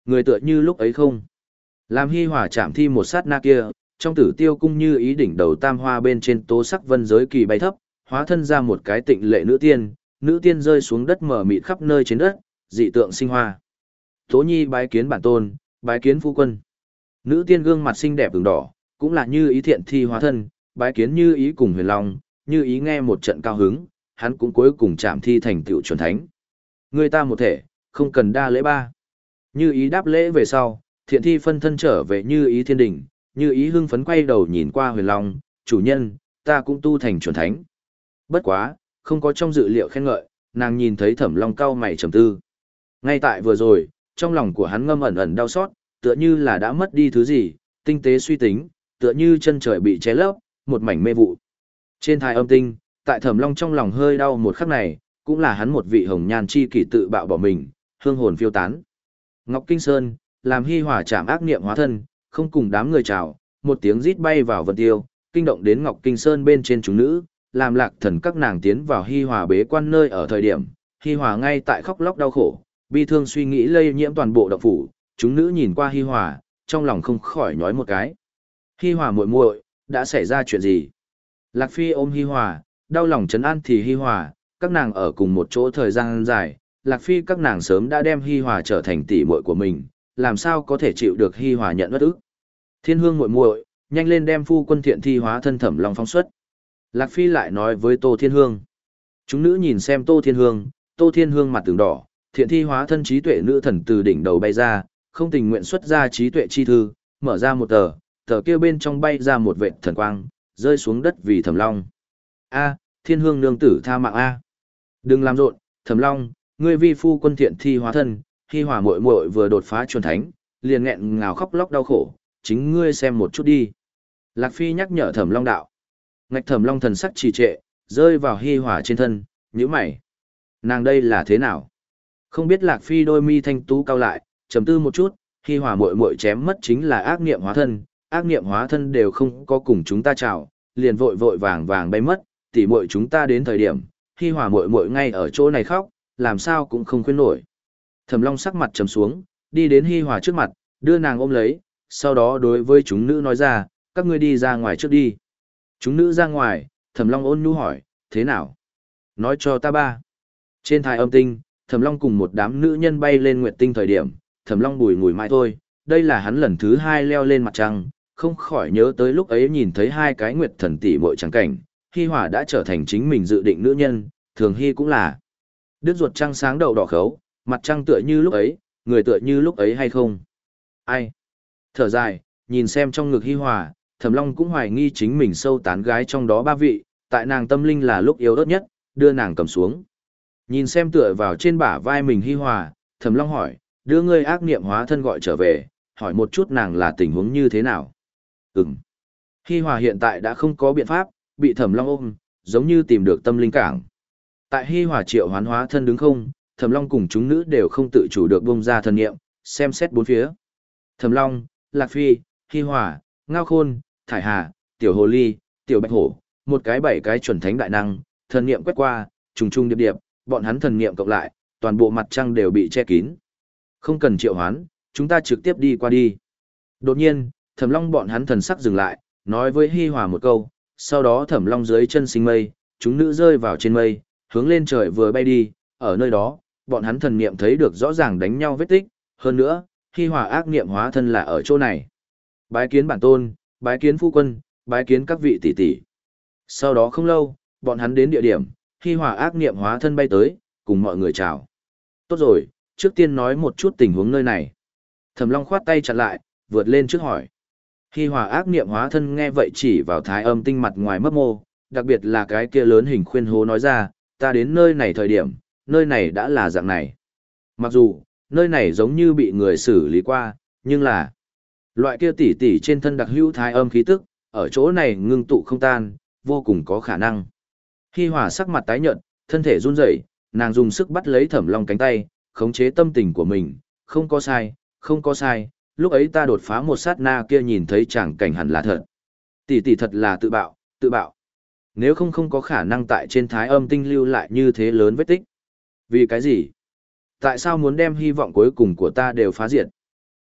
Người tựa như lúc ấy không. Làm Hi Hòa chạm thi một sát na kia, trong Tử Tiêu cung như ý đỉnh đầu tam hoa bên trên tố sắc vân giới kỳ bay thấp, hóa thân ra một cái tịnh lệ nữ tiên, nữ tiên rơi xuống đất mở mịt khắp nơi trên đất, dị tượng sinh hoa. Tố Nhi bái kiến bản tôn, bái kiến phu quân. Nữ tiên gương mặt xinh đẹp ửng đỏ, cũng là như ý thiện thi hóa thân, bái kiến như ý cùng huyền long, như ý nghe một trận cao hứng, hắn cũng cuối cùng chạm thi thành tựu chuẩn thánh. Người ta một thể, không cần đa lễ ba. Như ý đáp lễ về sau, thiện thi phân thân trở về như ý thiên đỉnh, như ý hưng phấn quay đầu nhìn qua huyền long, chủ nhân, ta cũng tu thành chuẩn thánh. Bất quá, không có trong dự liệu khen ngợi, nàng nhìn thấy thẩm long cao mày trầm tư. Ngay tại vừa rồi, trong lòng của hắn ngâm ẩn ẩn đau xót, tựa như là đã mất đi thứ gì, tinh tế suy tính, tựa như chân trời bị che lấp, một mảnh mê vụ. Trên thai âm tinh, tại thẩm long trong lòng hơi đau một khắc này, cũng là hắn một vị hồng nhan chi kỷ tự bạo bỏ mình, hương hồn phiêu tán. Ngọc Kinh Sơn, làm Hi Hòa chạm ác niệm hóa thân, không cùng đám người chào, một tiếng rít bay vào vân tiêu, kinh động đến Ngọc Kinh Sơn bên trên chúng nữ, làm lạc thần các nàng tiến vào Hi Hòa bế quan nơi ở thời điểm, Hi Hòa ngay tại khóc lóc đau khổ, bi thương suy nghĩ lây nhiễm toàn bộ động phủ, chúng nữ nhìn qua Hi Hòa, trong lòng không khỏi nhói một cái. Hi Hòa muội muội, đã xảy ra chuyện gì? Lạc Phi ôm Hi Hòa, đau lòng trấn an thì Hi Hòa, các nàng ở cùng một chỗ thời gian dài, Lạc Phi các nàng sớm đã đem Hi Hòa trở thành tỷ muội của mình, làm sao có thể chịu được Hi Hòa nhận bất ức. Thiên Hương muội muội, nhanh lên đem phu quân thiện thi hóa thân Thẩm Long phóng xuất. Lạc Phi lại nói với Tô Thiên Hương. Chúng nữ nhìn xem Tô Thiên Hương, Tô Thiên Hương mặt tường đỏ, thiện thi hóa thân trí tuệ nữ thần từ đỉnh đầu bay ra, không tình nguyện xuất ra trí tuệ chi thư, mở ra một tờ, tờ kia bên trong bay ra một vệt thần quang, rơi xuống đất vì Thẩm Long. A, Thiên Hương nương tử tha mạng a. Đừng làm rộn, Thẩm Long, ngươi vi phu quân thiện thi hóa thân, Hi Hòa muội muội vừa đột phá chuẩn thánh, liền nghẹn ngào khóc lóc đau khổ, chính ngươi xem một chút đi. Lạc Phi nhắc nhở Thẩm Long đạo. Ngạch Thẩm Long thần sắc trì trệ, rơi vào Hi Hòa trên thân, nhíu mày. Nàng đây là thế nào? Không biết Lạc Phi đôi mi thanh tú cao lại, trầm tư một chút, Hi Hòa muội muội chém mất chính là ác niệm hóa thân, ác niệm hóa thân đều không có cùng chúng ta chào, liền vội vội vàng vàng bay mất, tỉ muội chúng ta đến thời điểm, Hi Hòa muội muội ngay ở chỗ này khóc, làm sao cũng không khuyên nổi. Thẩm Long sắc mặt trầm xuống, đi đến Hi Hòa trước mặt, đưa nàng ôm lấy, sau đó đối với chúng nữ nói ra, các ngươi đi ra ngoài trước đi. Chúng nữ ra ngoài, Thẩm Long ôn nhu hỏi, thế nào? Nói cho ta ba. Trên thai âm tinh, Thẩm Long cùng một đám nữ nhân bay lên nguyệt tinh thời điểm, Thẩm Long bùi ngùi mãi thôi, đây là hắn lần thứ hai leo lên mặt trăng, không khỏi nhớ tới lúc ấy nhìn thấy hai cái nguyệt thần tỷ muội trắng cảnh, Hi Hòa đã trở thành chính mình dự định nữ nhân, Thường Hi cũng là. Đứt ruột trăng sáng đầu đỏ khấu, mặt trăng tựa như lúc ấy, người tựa như lúc ấy hay không? Ai? Thở dài, nhìn xem trong ngực Hi Hòa, Thẩm Long cũng hoài nghi chính mình sâu tán gái trong đó ba vị, tại nàng tâm linh là lúc yếu ớt nhất, đưa nàng cầm xuống. Nhìn xem tựa vào trên bả vai mình Hi Hòa, Thẩm Long hỏi, đưa ngươi ác niệm hóa thân gọi trở về, hỏi một chút nàng là tình huống như thế nào. Ừm. Hi Hòa hiện tại đã không có biện pháp, bị Thẩm Long ôm, giống như tìm được tâm linh cảng. Tại Hi Hòa triệu hoán hóa thân đứng không, Thẩm Long cùng chúng nữ đều không tự chủ được bung ra thần niệm, xem xét bốn phía. Thẩm Long, Lạc Phi, Hi Hòa, Ngao Khôn, Thải Hà, Tiểu Hồ Ly, Tiểu Bạch Hổ, một cái bảy cái chuẩn thánh đại năng, thần niệm quét qua, trùng trùng điệp điệp, bọn hắn thần niệm cộng lại, toàn bộ mặt trăng đều bị che kín. Không cần triệu hoán, chúng ta trực tiếp đi qua đi. Đột nhiên, Thẩm Long bọn hắn thần sắc dừng lại, nói với Hi Hòa một câu, sau đó Thẩm Long dưới chân sinh mây, chúng nữ rơi vào trên mây, hướng lên trời vừa bay đi, ở nơi đó, bọn hắn thần niệm thấy được rõ ràng đánh nhau vết tích, hơn nữa, Hi Hòa ác niệm hóa thân là ở chỗ này. Bái kiến bản tôn, bái kiến phu quân, bái kiến các vị tỷ tỷ. Sau đó không lâu, bọn hắn đến địa điểm, Hi Hòa ác niệm hóa thân bay tới, cùng mọi người chào. Tốt rồi, trước tiên nói một chút tình huống nơi này. Thẩm Long khoát tay chặn lại, vượt lên trước hỏi. Hi Hòa ác niệm hóa thân nghe vậy chỉ vào thái âm tinh mặt ngoài mấp mô, đặc biệt là cái kia lớn hình khuyên hố nói ra, ta đến nơi này thời điểm, nơi này đã là dạng này. Mặc dù, nơi này giống như bị người xử lý qua, nhưng là loại kia tỉ tỉ trên thân đặc hữu thái âm khí tức, ở chỗ này ngưng tụ không tan, vô cùng có khả năng. Hi Hòa sắc mặt tái nhợt, thân thể run rẩy, nàng dùng sức bắt lấy Thẩm Long cánh tay, khống chế tâm tình của mình, không có sai, không có sai, lúc ấy ta đột phá một sát na kia nhìn thấy chẳng cảnh hẳn là thật. Tỷ tỷ thật là tự bạo, tự bạo. Nếu không không có khả năng tại trên thái âm tinh lưu lại như thế lớn vết tích. Vì cái gì? Tại sao muốn đem hy vọng cuối cùng của ta đều phá diệt?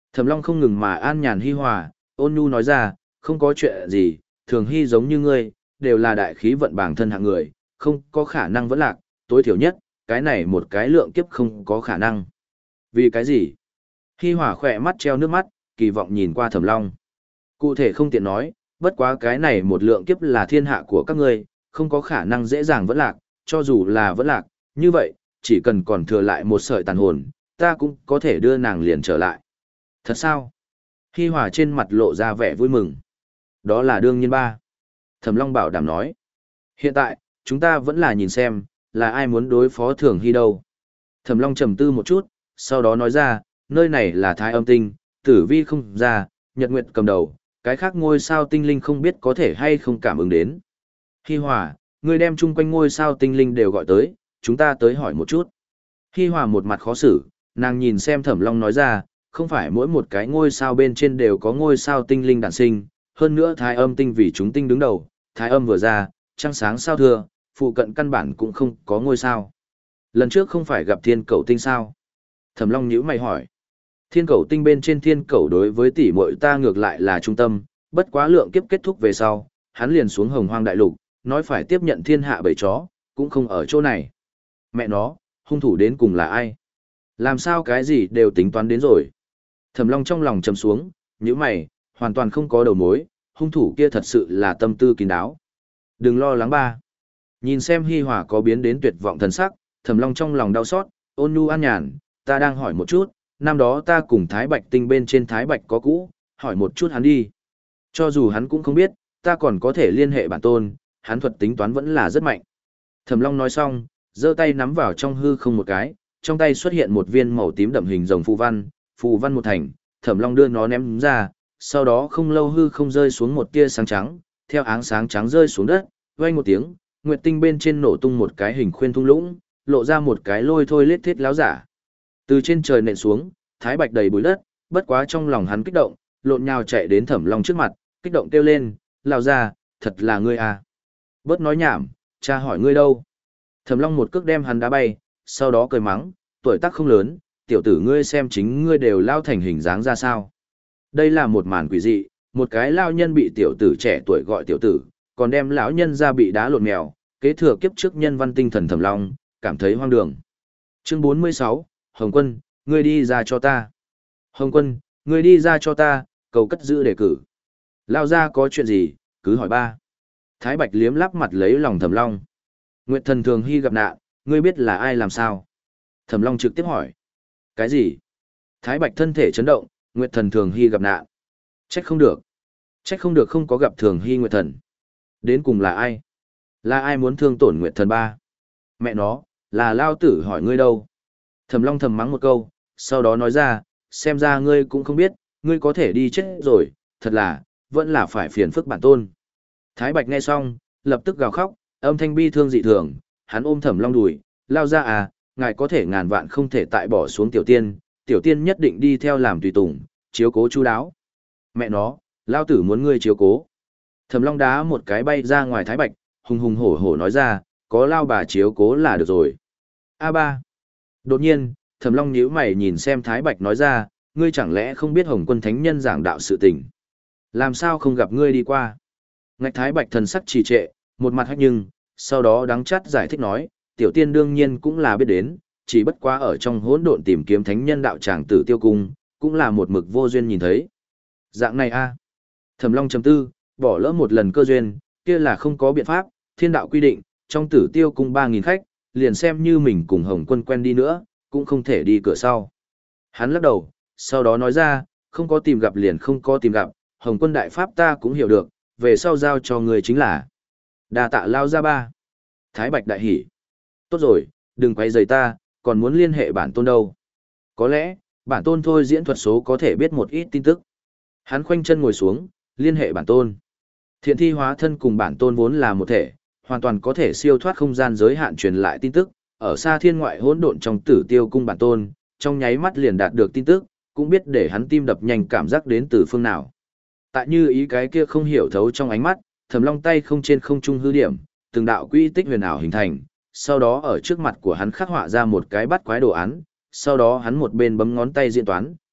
Thẩm Long không ngừng mà an nhàn hi hòa, ôn nhu nói ra, không có chuyện gì, Thường Hy giống như ngươi, đều là đại khí vận bản thân hạng người, không có khả năng vẫn lạc, tối thiểu nhất, cái này một cái lượng kiếp không có khả năng. Vì cái gì? Hi hòa khỏe mắt treo nước mắt, kỳ vọng nhìn qua Thẩm Long. Cụ thể không tiện nói, bất quá cái này một lượng kiếp là thiên hạ của các ngươi, không có khả năng dễ dàng vẫn lạc, cho dù là vẫn lạc, như vậy, chỉ cần còn thừa lại một sợi tàn hồn, ta cũng có thể đưa nàng liền trở lại. Thật sao? Hi hòa trên mặt lộ ra vẻ vui mừng. Đó là đương nhiên ba. Thẩm Long bảo đảm nói. Hiện tại, chúng ta vẫn là nhìn xem, là ai muốn đối phó Thường Hy đâu. Thẩm Long trầm tư một chút, sau đó nói ra, nơi này là Thái Âm Tinh, Tử Vi không ra, Nhật Nguyệt cầm đầu, cái khác ngôi sao tinh linh không biết có thể hay không cảm ứng đến. Hi hòa, ngươi đem chung quanh ngôi sao tinh linh đều gọi tới, chúng ta tới hỏi một chút. Hi hòa một mặt khó xử, nàng nhìn xem Thẩm Long nói ra, không phải mỗi một cái ngôi sao bên trên đều có ngôi sao tinh linh đản sinh, hơn nữa Thái Âm Tinh vì chúng tinh đứng đầu, Thái Âm vừa ra, trăng sáng sao thưa, phụ cận căn bản cũng không có ngôi sao. Lần trước không phải gặp Thiên Cẩu Tinh sao? Thẩm Long nhíu mày hỏi. Thiên Cẩu Tinh bên trên Thiên Cẩu đối với tỷ muội ta ngược lại là trung tâm, bất quá lượng kiếp kết thúc về sau, hắn liền xuống Hồng Hoang đại lục, nói phải tiếp nhận thiên hạ bầy chó, cũng không ở chỗ này. Mẹ nó, hung thủ đến cùng là ai? Làm sao cái gì đều tính toán đến rồi? Thẩm Long trong lòng trầm xuống, nhíu mày, hoàn toàn không có đầu mối, hung thủ kia thật sự là tâm tư kín đáo. Đừng lo lắng ba. Nhìn xem Hi Hòa có biến đến tuyệt vọng thần sắc, Thẩm Long trong lòng đau xót, ôn nhu an nhàn, ta đang hỏi một chút, năm đó ta cùng Thái Bạch Tinh bên trên Thái Bạch có cũ, hỏi một chút hắn đi. Cho dù hắn cũng không biết, ta còn có thể liên hệ bản tôn, hắn thuật tính toán vẫn là rất mạnh. Thẩm Long nói xong, giơ tay nắm vào trong hư không một cái, trong tay xuất hiện một viên màu tím đậm hình rồng phù văn, phù văn một thành, Thẩm Long đưa nó ném ra, sau đó không lâu hư không rơi xuống một tia sáng trắng, theo áng sáng trắng rơi xuống đất, vang một tiếng, nguyệt tinh bên trên nổ tung một cái hình khuyên thung lũng, lộ ra một cái lôi thôi lết thiết láo giả. Từ trên trời nện xuống, Thái Bạch đầy bụi đất, bất quá trong lòng hắn kích động, lộn nhào chạy đến Thẩm Long trước mặt, kích động kêu lên, lao ra, thật là ngươi à. Bớt nói nhảm, cha hỏi ngươi đâu. Thẩm Long một cước đem hắn đá bay, sau đó cười mắng, tuổi tác không lớn, tiểu tử ngươi xem chính ngươi đều lao thành hình dáng ra sao. Đây là một màn quỷ dị, một cái lao nhân bị tiểu tử trẻ tuổi gọi tiểu tử, còn đem lão nhân ra bị đá lộn mèo, kế thừa kiếp trước nhân văn tinh thần Thẩm Long, cảm thấy hoang đường. Chương bốn mươi sáu, Hồng Quân, ngươi đi ra cho ta. Hồng Quân, ngươi đi ra cho ta, cầu cất giữ đề cử. Lao ra có chuyện gì, cứ hỏi ba. Thái Bạch liếm lắp mặt lấy lòng Thẩm Long. Nguyệt thần Thường Hy gặp nạn, ngươi biết là ai làm sao? Thẩm Long trực tiếp hỏi. Cái gì? Thái Bạch thân thể chấn động, Nguyệt thần Thường Hy gặp nạn. Trách không được. Trách không được không có gặp Thường Hy Nguyệt thần. Đến cùng là ai? Là ai muốn thương tổn Nguyệt thần ba? Mẹ nó, là Lao tử hỏi ngươi đâu? Thẩm Long thầm mắng một câu, sau đó nói ra, xem ra ngươi cũng không biết, ngươi có thể đi chết rồi, thật là, vẫn là phải phiền phức bản tôn. Thái Bạch nghe xong, lập tức gào khóc, âm thanh bi thương dị thường, hắn ôm Thẩm Long đùi, lao ra à, ngài có thể ngàn vạn không thể tại bỏ xuống tiểu tiên, tiểu tiên nhất định đi theo làm tùy tùng, chiếu cố chu đáo. Mẹ nó, lao tử muốn ngươi chiếu cố. Thẩm Long đá một cái bay ra ngoài Thái Bạch, hùng hùng hổ hổ nói ra, có lao bà chiếu cố là được rồi. A ba. Đột nhiên, Thẩm Long nhíu mày nhìn xem Thái Bạch nói ra, ngươi chẳng lẽ không biết Hồng Quân Thánh Nhân giảng đạo sự tình? Làm sao không gặp ngươi đi qua? Ngạch Thái Bạch thần sắc trì trệ, một mặt hách nhưng, sau đó đắng chát giải thích nói, tiểu tiên đương nhiên cũng là biết đến, chỉ bất quá ở trong hỗn độn tìm kiếm Thánh Nhân đạo tràng Tử Tiêu Cung, cũng là một mực vô duyên nhìn thấy. Dạng này a. Thẩm Long chấm tư, bỏ lỡ một lần cơ duyên, kia là không có biện pháp, thiên đạo quy định, trong Tử Tiêu Cung ba nghìn khách, liền xem như mình cùng Hồng Quân quen đi nữa, cũng không thể đi cửa sau. Hắn lắc đầu, sau đó nói ra, không có tìm gặp liền không có tìm gặp, Hồng Quân đại pháp ta cũng hiểu được, về sau giao cho người chính là đa tạ lao ra ba. Thái Bạch đại hỉ. Tốt rồi, đừng quay rời ta, còn muốn liên hệ bản tôn đâu. Có lẽ, bản tôn thôi diễn thuật số có thể biết một ít tin tức. Hắn khoanh chân ngồi xuống, liên hệ bản tôn. Thiện thi hóa thân cùng bản tôn vốn là một thể, hoàn toàn có thể siêu thoát không gian giới hạn truyền lại tin tức, ở xa thiên ngoại hỗn độn trong Tử Tiêu Cung bản tôn, trong nháy mắt liền đạt được tin tức, cũng biết để hắn tim đập nhanh cảm giác đến từ phương nào. Tại như ý cái kia không hiểu thấu trong ánh mắt, Thẩm Long tay không trên không trung hư điểm, từng đạo quy tích huyền ảo hình thành, sau đó ở trước mặt của hắn khắc họa ra một cái bắt quái đồ án, sau đó hắn một bên bấm ngón tay diễn toán,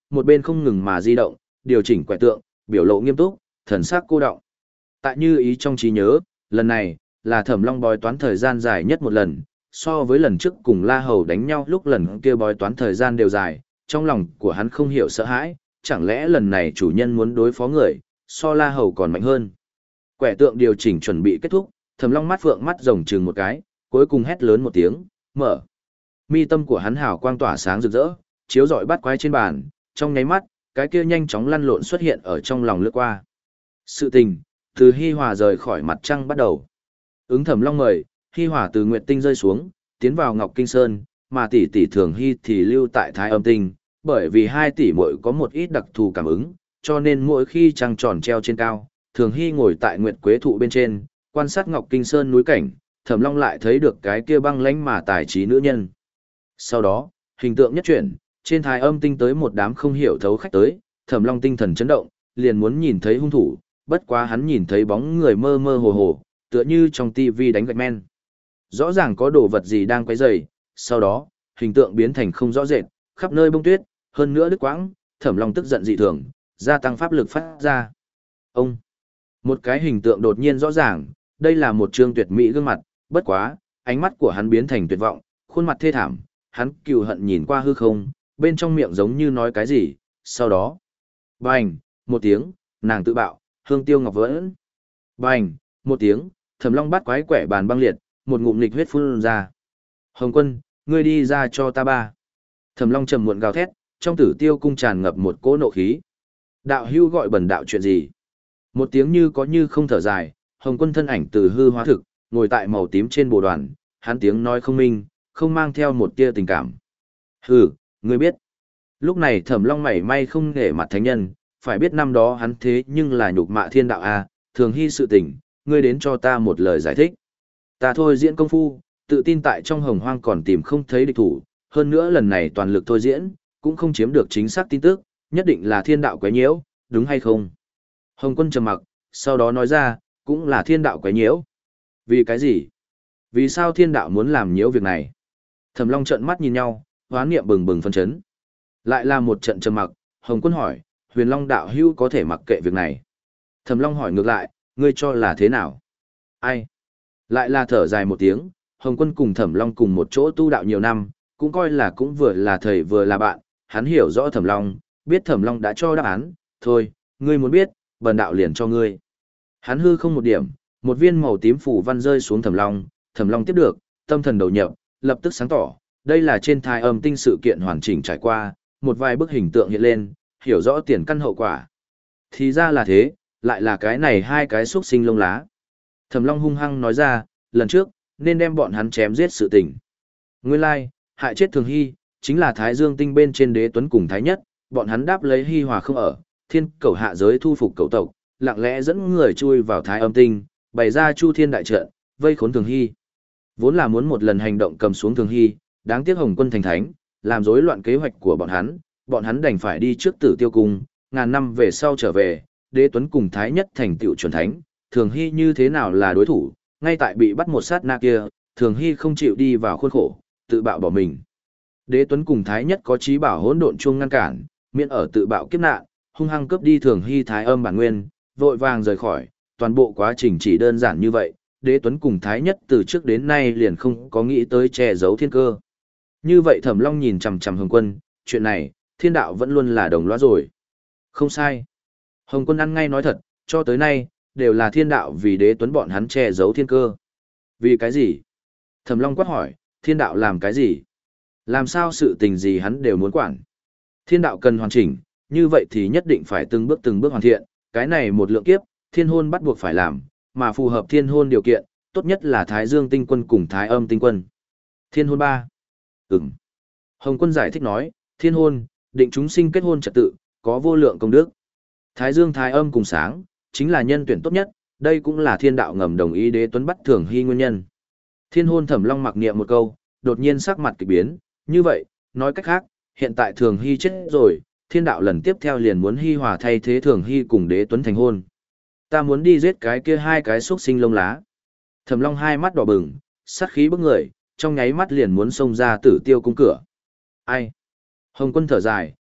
một bên không ngừng mà di động, điều chỉnh quẻ tượng, biểu lộ nghiêm túc, thần sắc cô đọng. Tại như ý trong trí nhớ, lần này là Thẩm Long bói toán thời gian dài nhất một lần, so với lần trước cùng La Hầu đánh nhau lúc lần kia bói toán thời gian đều dài, trong lòng của hắn không hiểu sợ hãi, chẳng lẽ lần này chủ nhân muốn đối phó người, so La Hầu còn mạnh hơn. Quẻ tượng điều chỉnh chuẩn bị kết thúc, Thẩm Long mắt phượng mắt rồng trừng một cái, cuối cùng hét lớn một tiếng, mở. Mi tâm của hắn hào quang tỏa sáng rực rỡ, chiếu rọi bắt quái trên bàn, trong nháy mắt, cái kia nhanh chóng lăn lộn xuất hiện ở trong lòng lướt qua. Sự tình, từ Hi Hòa rời khỏi mặt trăng bắt đầu. Ứng Thẩm Long mời, Hi Hòa từ Nguyệt Tinh rơi xuống, tiến vào Ngọc Kinh Sơn, mà tỷ tỷ Thường Hy thì lưu tại Thái Âm Tinh, bởi vì hai tỷ muội có một ít đặc thù cảm ứng, cho nên mỗi khi trăng tròn treo trên cao, Thường Hy ngồi tại Nguyệt Quế thụ bên trên, quan sát Ngọc Kinh Sơn núi cảnh, Thẩm Long lại thấy được cái kia băng lãnh mà tài trí nữ nhân. Sau đó, hình tượng nhất chuyển, trên Thái Âm Tinh tới một đám không hiểu thấu khách tới, Thẩm Long tinh thần chấn động, liền muốn nhìn thấy hung thủ, bất quá hắn nhìn thấy bóng người mơ mơ hồ hồ, tựa như trong tivi đánh gạch men. Rõ ràng có đồ vật gì đang quấy rầy, sau đó, hình tượng biến thành không rõ rệt, khắp nơi bông tuyết, hơn nữa đứt quãng, Thẩm Long tức giận dị thường, gia tăng pháp lực phát ra. Ông, một cái hình tượng đột nhiên rõ ràng, đây là một trương tuyệt mỹ gương mặt, bất quá, ánh mắt của hắn biến thành tuyệt vọng, khuôn mặt thê thảm, hắn cừu hận nhìn qua hư không, bên trong miệng giống như nói cái gì, sau đó, bành, một tiếng, nàng tự bạo, hương tiêu ngọc vẫn. Bành, một tiếng, Thẩm Long bắt quái quẻ bàn băng liệt, một ngụm nghịch huyết phun ra. Hồng Quân, ngươi đi ra cho ta ba. Thẩm Long trầm muộn gào thét, trong Tử Tiêu cung tràn ngập một cỗ nộ khí. Đạo hưu gọi bần đạo chuyện gì? Một tiếng như có như không thở dài, Hồng Quân thân ảnh từ hư hóa thực, ngồi tại màu tím trên bồ đoàn, hắn tiếng nói không minh, không mang theo một tia tình cảm. Hừ, ngươi biết. Lúc này Thẩm Long mảy may không nể mặt thánh nhân, phải biết năm đó hắn thế nhưng là nhục mạ thiên đạo a, Thường Hy sự tình, ngươi đến cho ta một lời giải thích. Ta thôi diễn công phu, tự tin tại trong hồng hoang còn tìm không thấy địch thủ, hơn nữa lần này toàn lực thôi diễn, cũng không chiếm được chính xác tin tức, nhất định là thiên đạo quấy nhiễu, đúng hay không? Hồng Quân trầm mặc, sau đó nói ra, cũng là thiên đạo quấy nhiễu. Vì cái gì? Vì sao thiên đạo muốn làm nhiễu việc này? Thẩm Long trợn mắt nhìn nhau, hoán niệm bừng bừng phân chấn. Lại là một trận trầm mặc, Hồng Quân hỏi, Huyền Long đạo hữu có thể mặc kệ việc này. Thẩm Long hỏi ngược lại, ngươi cho là thế nào? Ai? Lại là thở dài một tiếng, Hồng Quân cùng Thẩm Long cùng một chỗ tu đạo nhiều năm, cũng coi là cũng vừa là thầy vừa là bạn, hắn hiểu rõ Thẩm Long, biết Thẩm Long đã cho đáp án, thôi, ngươi muốn biết, bần đạo liền cho ngươi. Hắn hư không một điểm, một viên màu tím phủ văn rơi xuống Thẩm Long, Thẩm Long tiếp được, tâm thần đầu nhập, lập tức sáng tỏ, đây là trên Thái Âm Tinh sự kiện hoàn chỉnh trải qua, một vài bức hình tượng hiện lên, hiểu rõ tiền căn hậu quả. Thì ra là thế, lại là cái này hai cái xúc sinh lông lá. Thẩm Long hung hăng nói ra, lần trước, nên đem bọn hắn chém giết sự tình. Nguyên lai, hại chết Thường Hy, chính là Thái Dương Tinh bên trên Đế Tuấn cùng Thái Nhất, bọn hắn đáp lấy Hy Hòa không ở, thiên cầu hạ giới thu phục cầu tộc, lặng lẽ dẫn người chui vào Thái Âm Tinh, bày ra Chu Thiên đại trận, vây khốn Thường Hy. Vốn là muốn một lần hành động cầm xuống Thường Hy, đáng tiếc Hồng Quân thành thánh, làm rối loạn kế hoạch của bọn hắn, bọn hắn đành phải đi trước Tử Tiêu cung, ngàn năm về sau trở về, Đế Tuấn cùng Thái Nhất thành tựu chuẩn thánh, Thường Hy như thế nào là đối thủ, ngay tại bị bắt một sát na kia, Thường Hy không chịu đi vào khuôn khổ, tự bạo bỏ mình. Đế Tuấn cùng Thái Nhất có chí bảo hỗn độn chuông ngăn cản, miễn ở tự bạo kiếp nạn, hung hăng cướp đi Thường Hy Thái Âm bản nguyên, vội vàng rời khỏi, toàn bộ quá trình chỉ đơn giản như vậy, Đế Tuấn cùng Thái Nhất từ trước đến nay liền không có nghĩ tới che giấu thiên cơ. Như vậy Thẩm Long nhìn chằm chằm Hồng Quân, chuyện này, thiên đạo vẫn luôn là đồng lõa rồi. Không sai. Hồng Quân ăn ngay nói thật, cho tới nay, đều là thiên đạo vì Đế Tuấn bọn hắn che giấu thiên cơ. Vì cái gì? Thẩm Long quát hỏi, thiên đạo làm cái gì? Làm sao sự tình gì hắn đều muốn quản? Thiên đạo cần hoàn chỉnh, như vậy thì nhất định phải từng bước từng bước hoàn thiện, cái này một lượng kiếp, thiên hôn bắt buộc phải làm, mà phù hợp thiên hôn điều kiện, tốt nhất là Thái Dương tinh quân cùng Thái Âm tinh quân. Thiên hôn ba. Ừm. Hồng Quân giải thích nói, thiên hôn, định chúng sinh kết hôn trật tự, có vô lượng công đức. Thái Dương Thái Âm cùng sáng, chính là nhân tuyển tốt nhất, đây cũng là thiên đạo ngầm đồng ý Đế Tuấn bắt Thường Hy nguyên nhân. Thiên hôn Thẩm Long mặc niệm một câu, đột nhiên sắc mặt kỳ biến, như vậy, nói cách khác, hiện tại Thường Hy chết rồi, thiên đạo lần tiếp theo liền muốn Hy Hòa thay thế Thường Hy cùng Đế Tuấn thành hôn. Ta muốn đi giết cái kia hai cái xúc sinh lông lá. Thẩm Long hai mắt đỏ bừng, sát khí bức người, trong nháy mắt liền muốn xông ra Tử Tiêu cung cửa. Ai? Hồng Quân thở dài,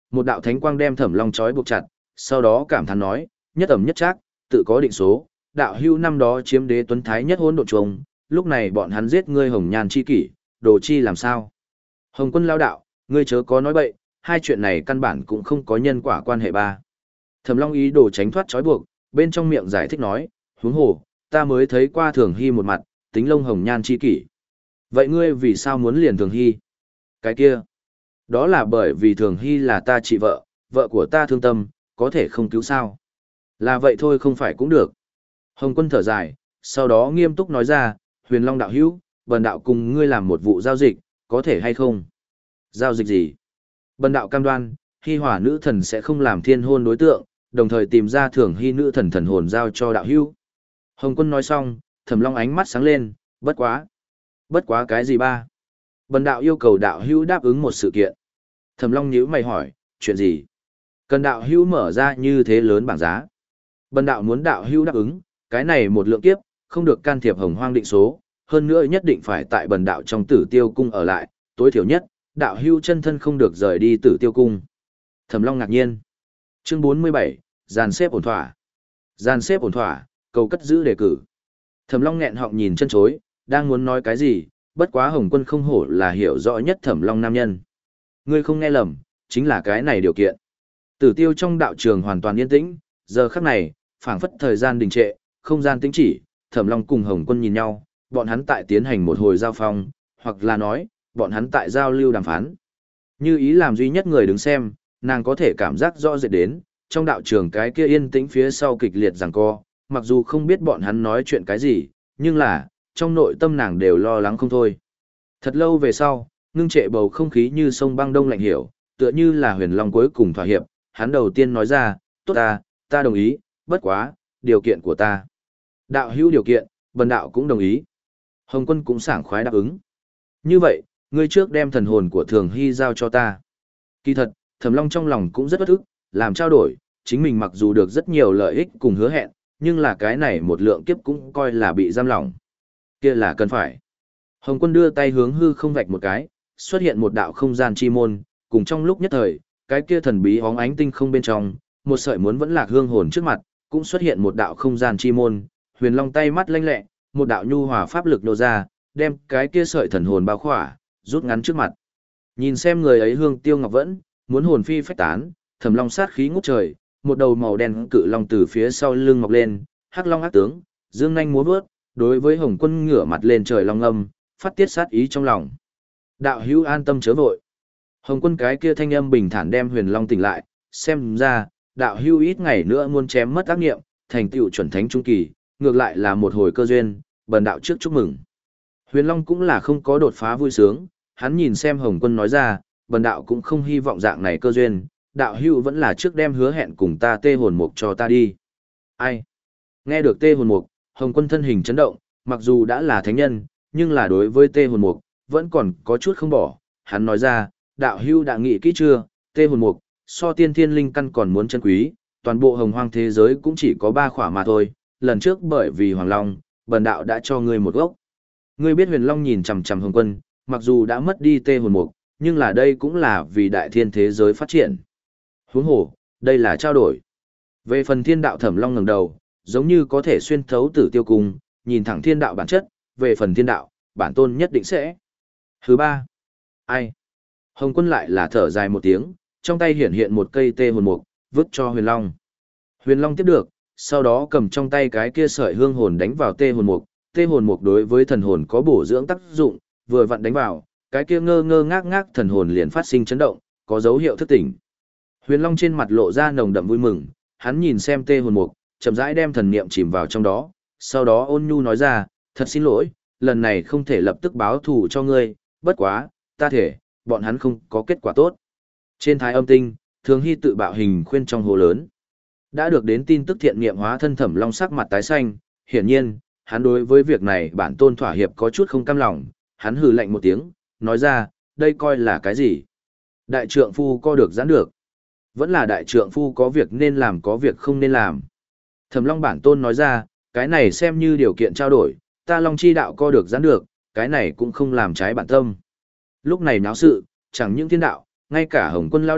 Một đạo thánh quang đem Thẩm Long trói buộc chặt, sau đó cảm thán nói, nhất ẩm nhất trác, tự có định số, đạo hưu năm đó chiếm đế tuấn thái nhất hỗn độn trùng, lúc này bọn hắn giết ngươi hồng nhan chi kỷ, đồ chi làm sao? Hồng Quân lao đạo, ngươi chớ có nói bậy, hai chuyện này căn bản cũng không có nhân quả quan hệ ba. Thẩm Long ý đồ tránh thoát trói buộc, bên trong miệng giải thích nói, huống hồ, ta mới thấy qua Thường Hy một mặt, tính lông hồng nhan chi kỷ. Vậy ngươi vì sao muốn liền Thường Hy? Cái kia, đó là bởi vì Thường Hy là ta chị vợ, vợ của ta thương tâm, có thể không cứu sao? Là vậy thôi không phải cũng được. Hồng Quân thở dài, sau đó nghiêm túc nói ra, Huyền Long đạo hữu, bần đạo cùng ngươi làm một vụ giao dịch, có thể hay không? Giao dịch gì? Bần đạo cam đoan, Hy Hỏa nữ thần sẽ không làm thiên hôn đối tượng, đồng thời tìm ra Thường Hy nữ thần thần hồn giao cho đạo hữu. Hồng Quân nói xong, Thẩm Long ánh mắt sáng lên, bất quá. Bất quá cái gì ba? Bần đạo yêu cầu đạo hữu đáp ứng một sự kiện. Thẩm Long nhíu mày hỏi, chuyện gì? Cần đạo hữu mở ra như thế lớn bảng giá. Bần đạo muốn đạo hữu đáp ứng, cái này một lượng kiếp, không được can thiệp hồng hoang định số, hơn nữa nhất định phải tại bần đạo trong Tử Tiêu cung ở lại, tối thiểu nhất, đạo hữu chân thân không được rời đi Tử Tiêu cung. Thẩm Long ngạc nhiên. Chương bốn mươi bảy, dàn xếp ổn thỏa. Dàn xếp ổn thỏa, cầu cất giữ đề cử. Thẩm Long nghẹn họng nhìn chân chối, đang muốn nói cái gì, bất quá Hồng Quân không hổ là hiểu rõ nhất Thẩm Long nam nhân. Ngươi không nghe lầm, chính là cái này điều kiện. Tử Tiêu trong đạo trường hoàn toàn yên tĩnh, giờ khắc này, phảng phất thời gian đình trệ, không gian tĩnh chỉ, Thẩm Long cùng Hồng Quân nhìn nhau, bọn hắn tại tiến hành một hồi giao phong, hoặc là nói, bọn hắn tại giao lưu đàm phán. Như ý làm duy nhất người đứng xem, nàng có thể cảm giác rõ rệt đến, trong đạo trường cái kia yên tĩnh phía sau kịch liệt giằng co, mặc dù không biết bọn hắn nói chuyện cái gì, nhưng là, trong nội tâm nàng đều lo lắng không thôi. Thật lâu về sau, ngưng trệ bầu không khí như sông băng đông lạnh hiểu, tựa như là Huyền Long cuối cùng thỏa hiệp, hắn đầu tiên nói ra, tốt ta, ta đồng ý, bất quá, điều kiện của ta. Đạo hữu điều kiện, bần đạo cũng đồng ý. Hồng Quân cũng sảng khoái đáp ứng. Như vậy, ngươi trước đem thần hồn của Thường Hy giao cho ta. Kỳ thật, Thẩm Long trong lòng cũng rất bất ức, làm trao đổi, chính mình mặc dù được rất nhiều lợi ích cùng hứa hẹn, nhưng là cái này một lượng kiếp cũng coi là bị giam lỏng. Kia là cần phải. Hồng Quân đưa tay hướng hư không vạch một cái, xuất hiện một đạo không gian chi môn, cùng trong lúc nhất thời, cái kia thần bí hóng ánh tinh không bên trong, một sợi muốn vẫn lạc hương hồn trước mặt, cũng xuất hiện một đạo không gian chi môn, Huyền Long tay mắt lanh lẹ, một đạo nhu hòa pháp lực nô ra, đem cái kia sợi thần hồn bao khỏa, rút ngắn trước mặt. Nhìn xem người ấy hương tiêu ngọc vẫn, muốn hồn phi phách tán, Thẩm Long sát khí ngút trời, một đầu màu đen cự long từ phía sau lưng mọc lên, hắc long ác tướng, dương nhanh múa vớt, đối với Hồng Quân ngửa mặt lên trời long âm, phát tiết sát ý trong lòng. Đạo hữu an tâm chớ vội. Hồng Quân cái kia thanh âm bình thản đem Huyền Long tỉnh lại, xem ra, đạo hữu ít ngày nữa muốn chém mất ác niệm, thành tựu chuẩn thánh trung kỳ, ngược lại là một hồi cơ duyên, bần đạo trước chúc mừng. Huyền Long cũng là không có đột phá vui sướng, hắn nhìn xem Hồng Quân nói ra, bần đạo cũng không hy vọng dạng này cơ duyên, đạo hữu vẫn là trước đem hứa hẹn cùng ta tê hồn mục cho ta đi. Ai? Nghe được tê hồn mục, Hồng Quân thân hình chấn động, mặc dù đã là thánh nhân, nhưng là đối với tê hồn mục, vẫn còn có chút không bỏ. Hắn nói ra, đạo hữu đã nghĩ kỹ chưa, tê hồn mục, so tiên thiên linh căn còn muốn chân quý, toàn bộ hồng hoang thế giới cũng chỉ có ba khỏa mà thôi, lần trước bởi vì Hoàng Long, bần đạo đã cho ngươi một gốc. Ngươi biết Huyền Long nhìn chằm chằm Hồng Quân, mặc dù đã mất đi tê hồn mục, nhưng là đây cũng là vì đại thiên thế giới phát triển. Huống hồ, đây là trao đổi. Về phần thiên đạo Thẩm Long ngẩng đầu, giống như có thể xuyên thấu Tử Tiêu cung, nhìn thẳng thiên đạo bản chất, về phần thiên đạo, bản tôn nhất định sẽ. Thứ ba. Ai? Hồng Quân lại là thở dài một tiếng, trong tay hiện hiện một cây tê hồn mục, vứt cho Huyền Long. Huyền Long tiếp được, sau đó cầm trong tay cái kia sợi hương hồn đánh vào tê hồn mục, tê hồn mục đối với thần hồn có bổ dưỡng tác dụng, vừa vặn đánh vào, cái kia ngơ ngơ ngác ngác thần hồn liền phát sinh chấn động, có dấu hiệu thức tỉnh. Huyền Long trên mặt lộ ra nồng đậm vui mừng, hắn nhìn xem tê hồn mục, chậm rãi đem thần niệm chìm vào trong đó, sau đó ôn nhu nói ra, thật xin lỗi, lần này không thể lập tức báo thù cho ngươi, bất quá, ta thể, bọn hắn không có kết quả tốt. Trên thái âm tinh, Thường Hy tự bạo hình khuyên trong hồ lớn. Đã được đến tin tức thiện niệm hóa thân Thẩm Long sắc mặt tái xanh, hiển nhiên, hắn đối với việc này bản tôn thỏa hiệp có chút không cam lòng, hắn hừ lạnh một tiếng, nói ra, đây coi là cái gì? Đại trượng phu có được giãn được. Vẫn là đại trượng phu có việc nên làm có việc không nên làm. Thẩm Long bản tôn nói ra, cái này xem như điều kiện trao đổi, ta Long chi đạo co được giãn được, cái này cũng không làm trái bản tâm. Lúc này náo sự, chẳng những thiên đạo, ngay cả Hồng Quân lao đạo,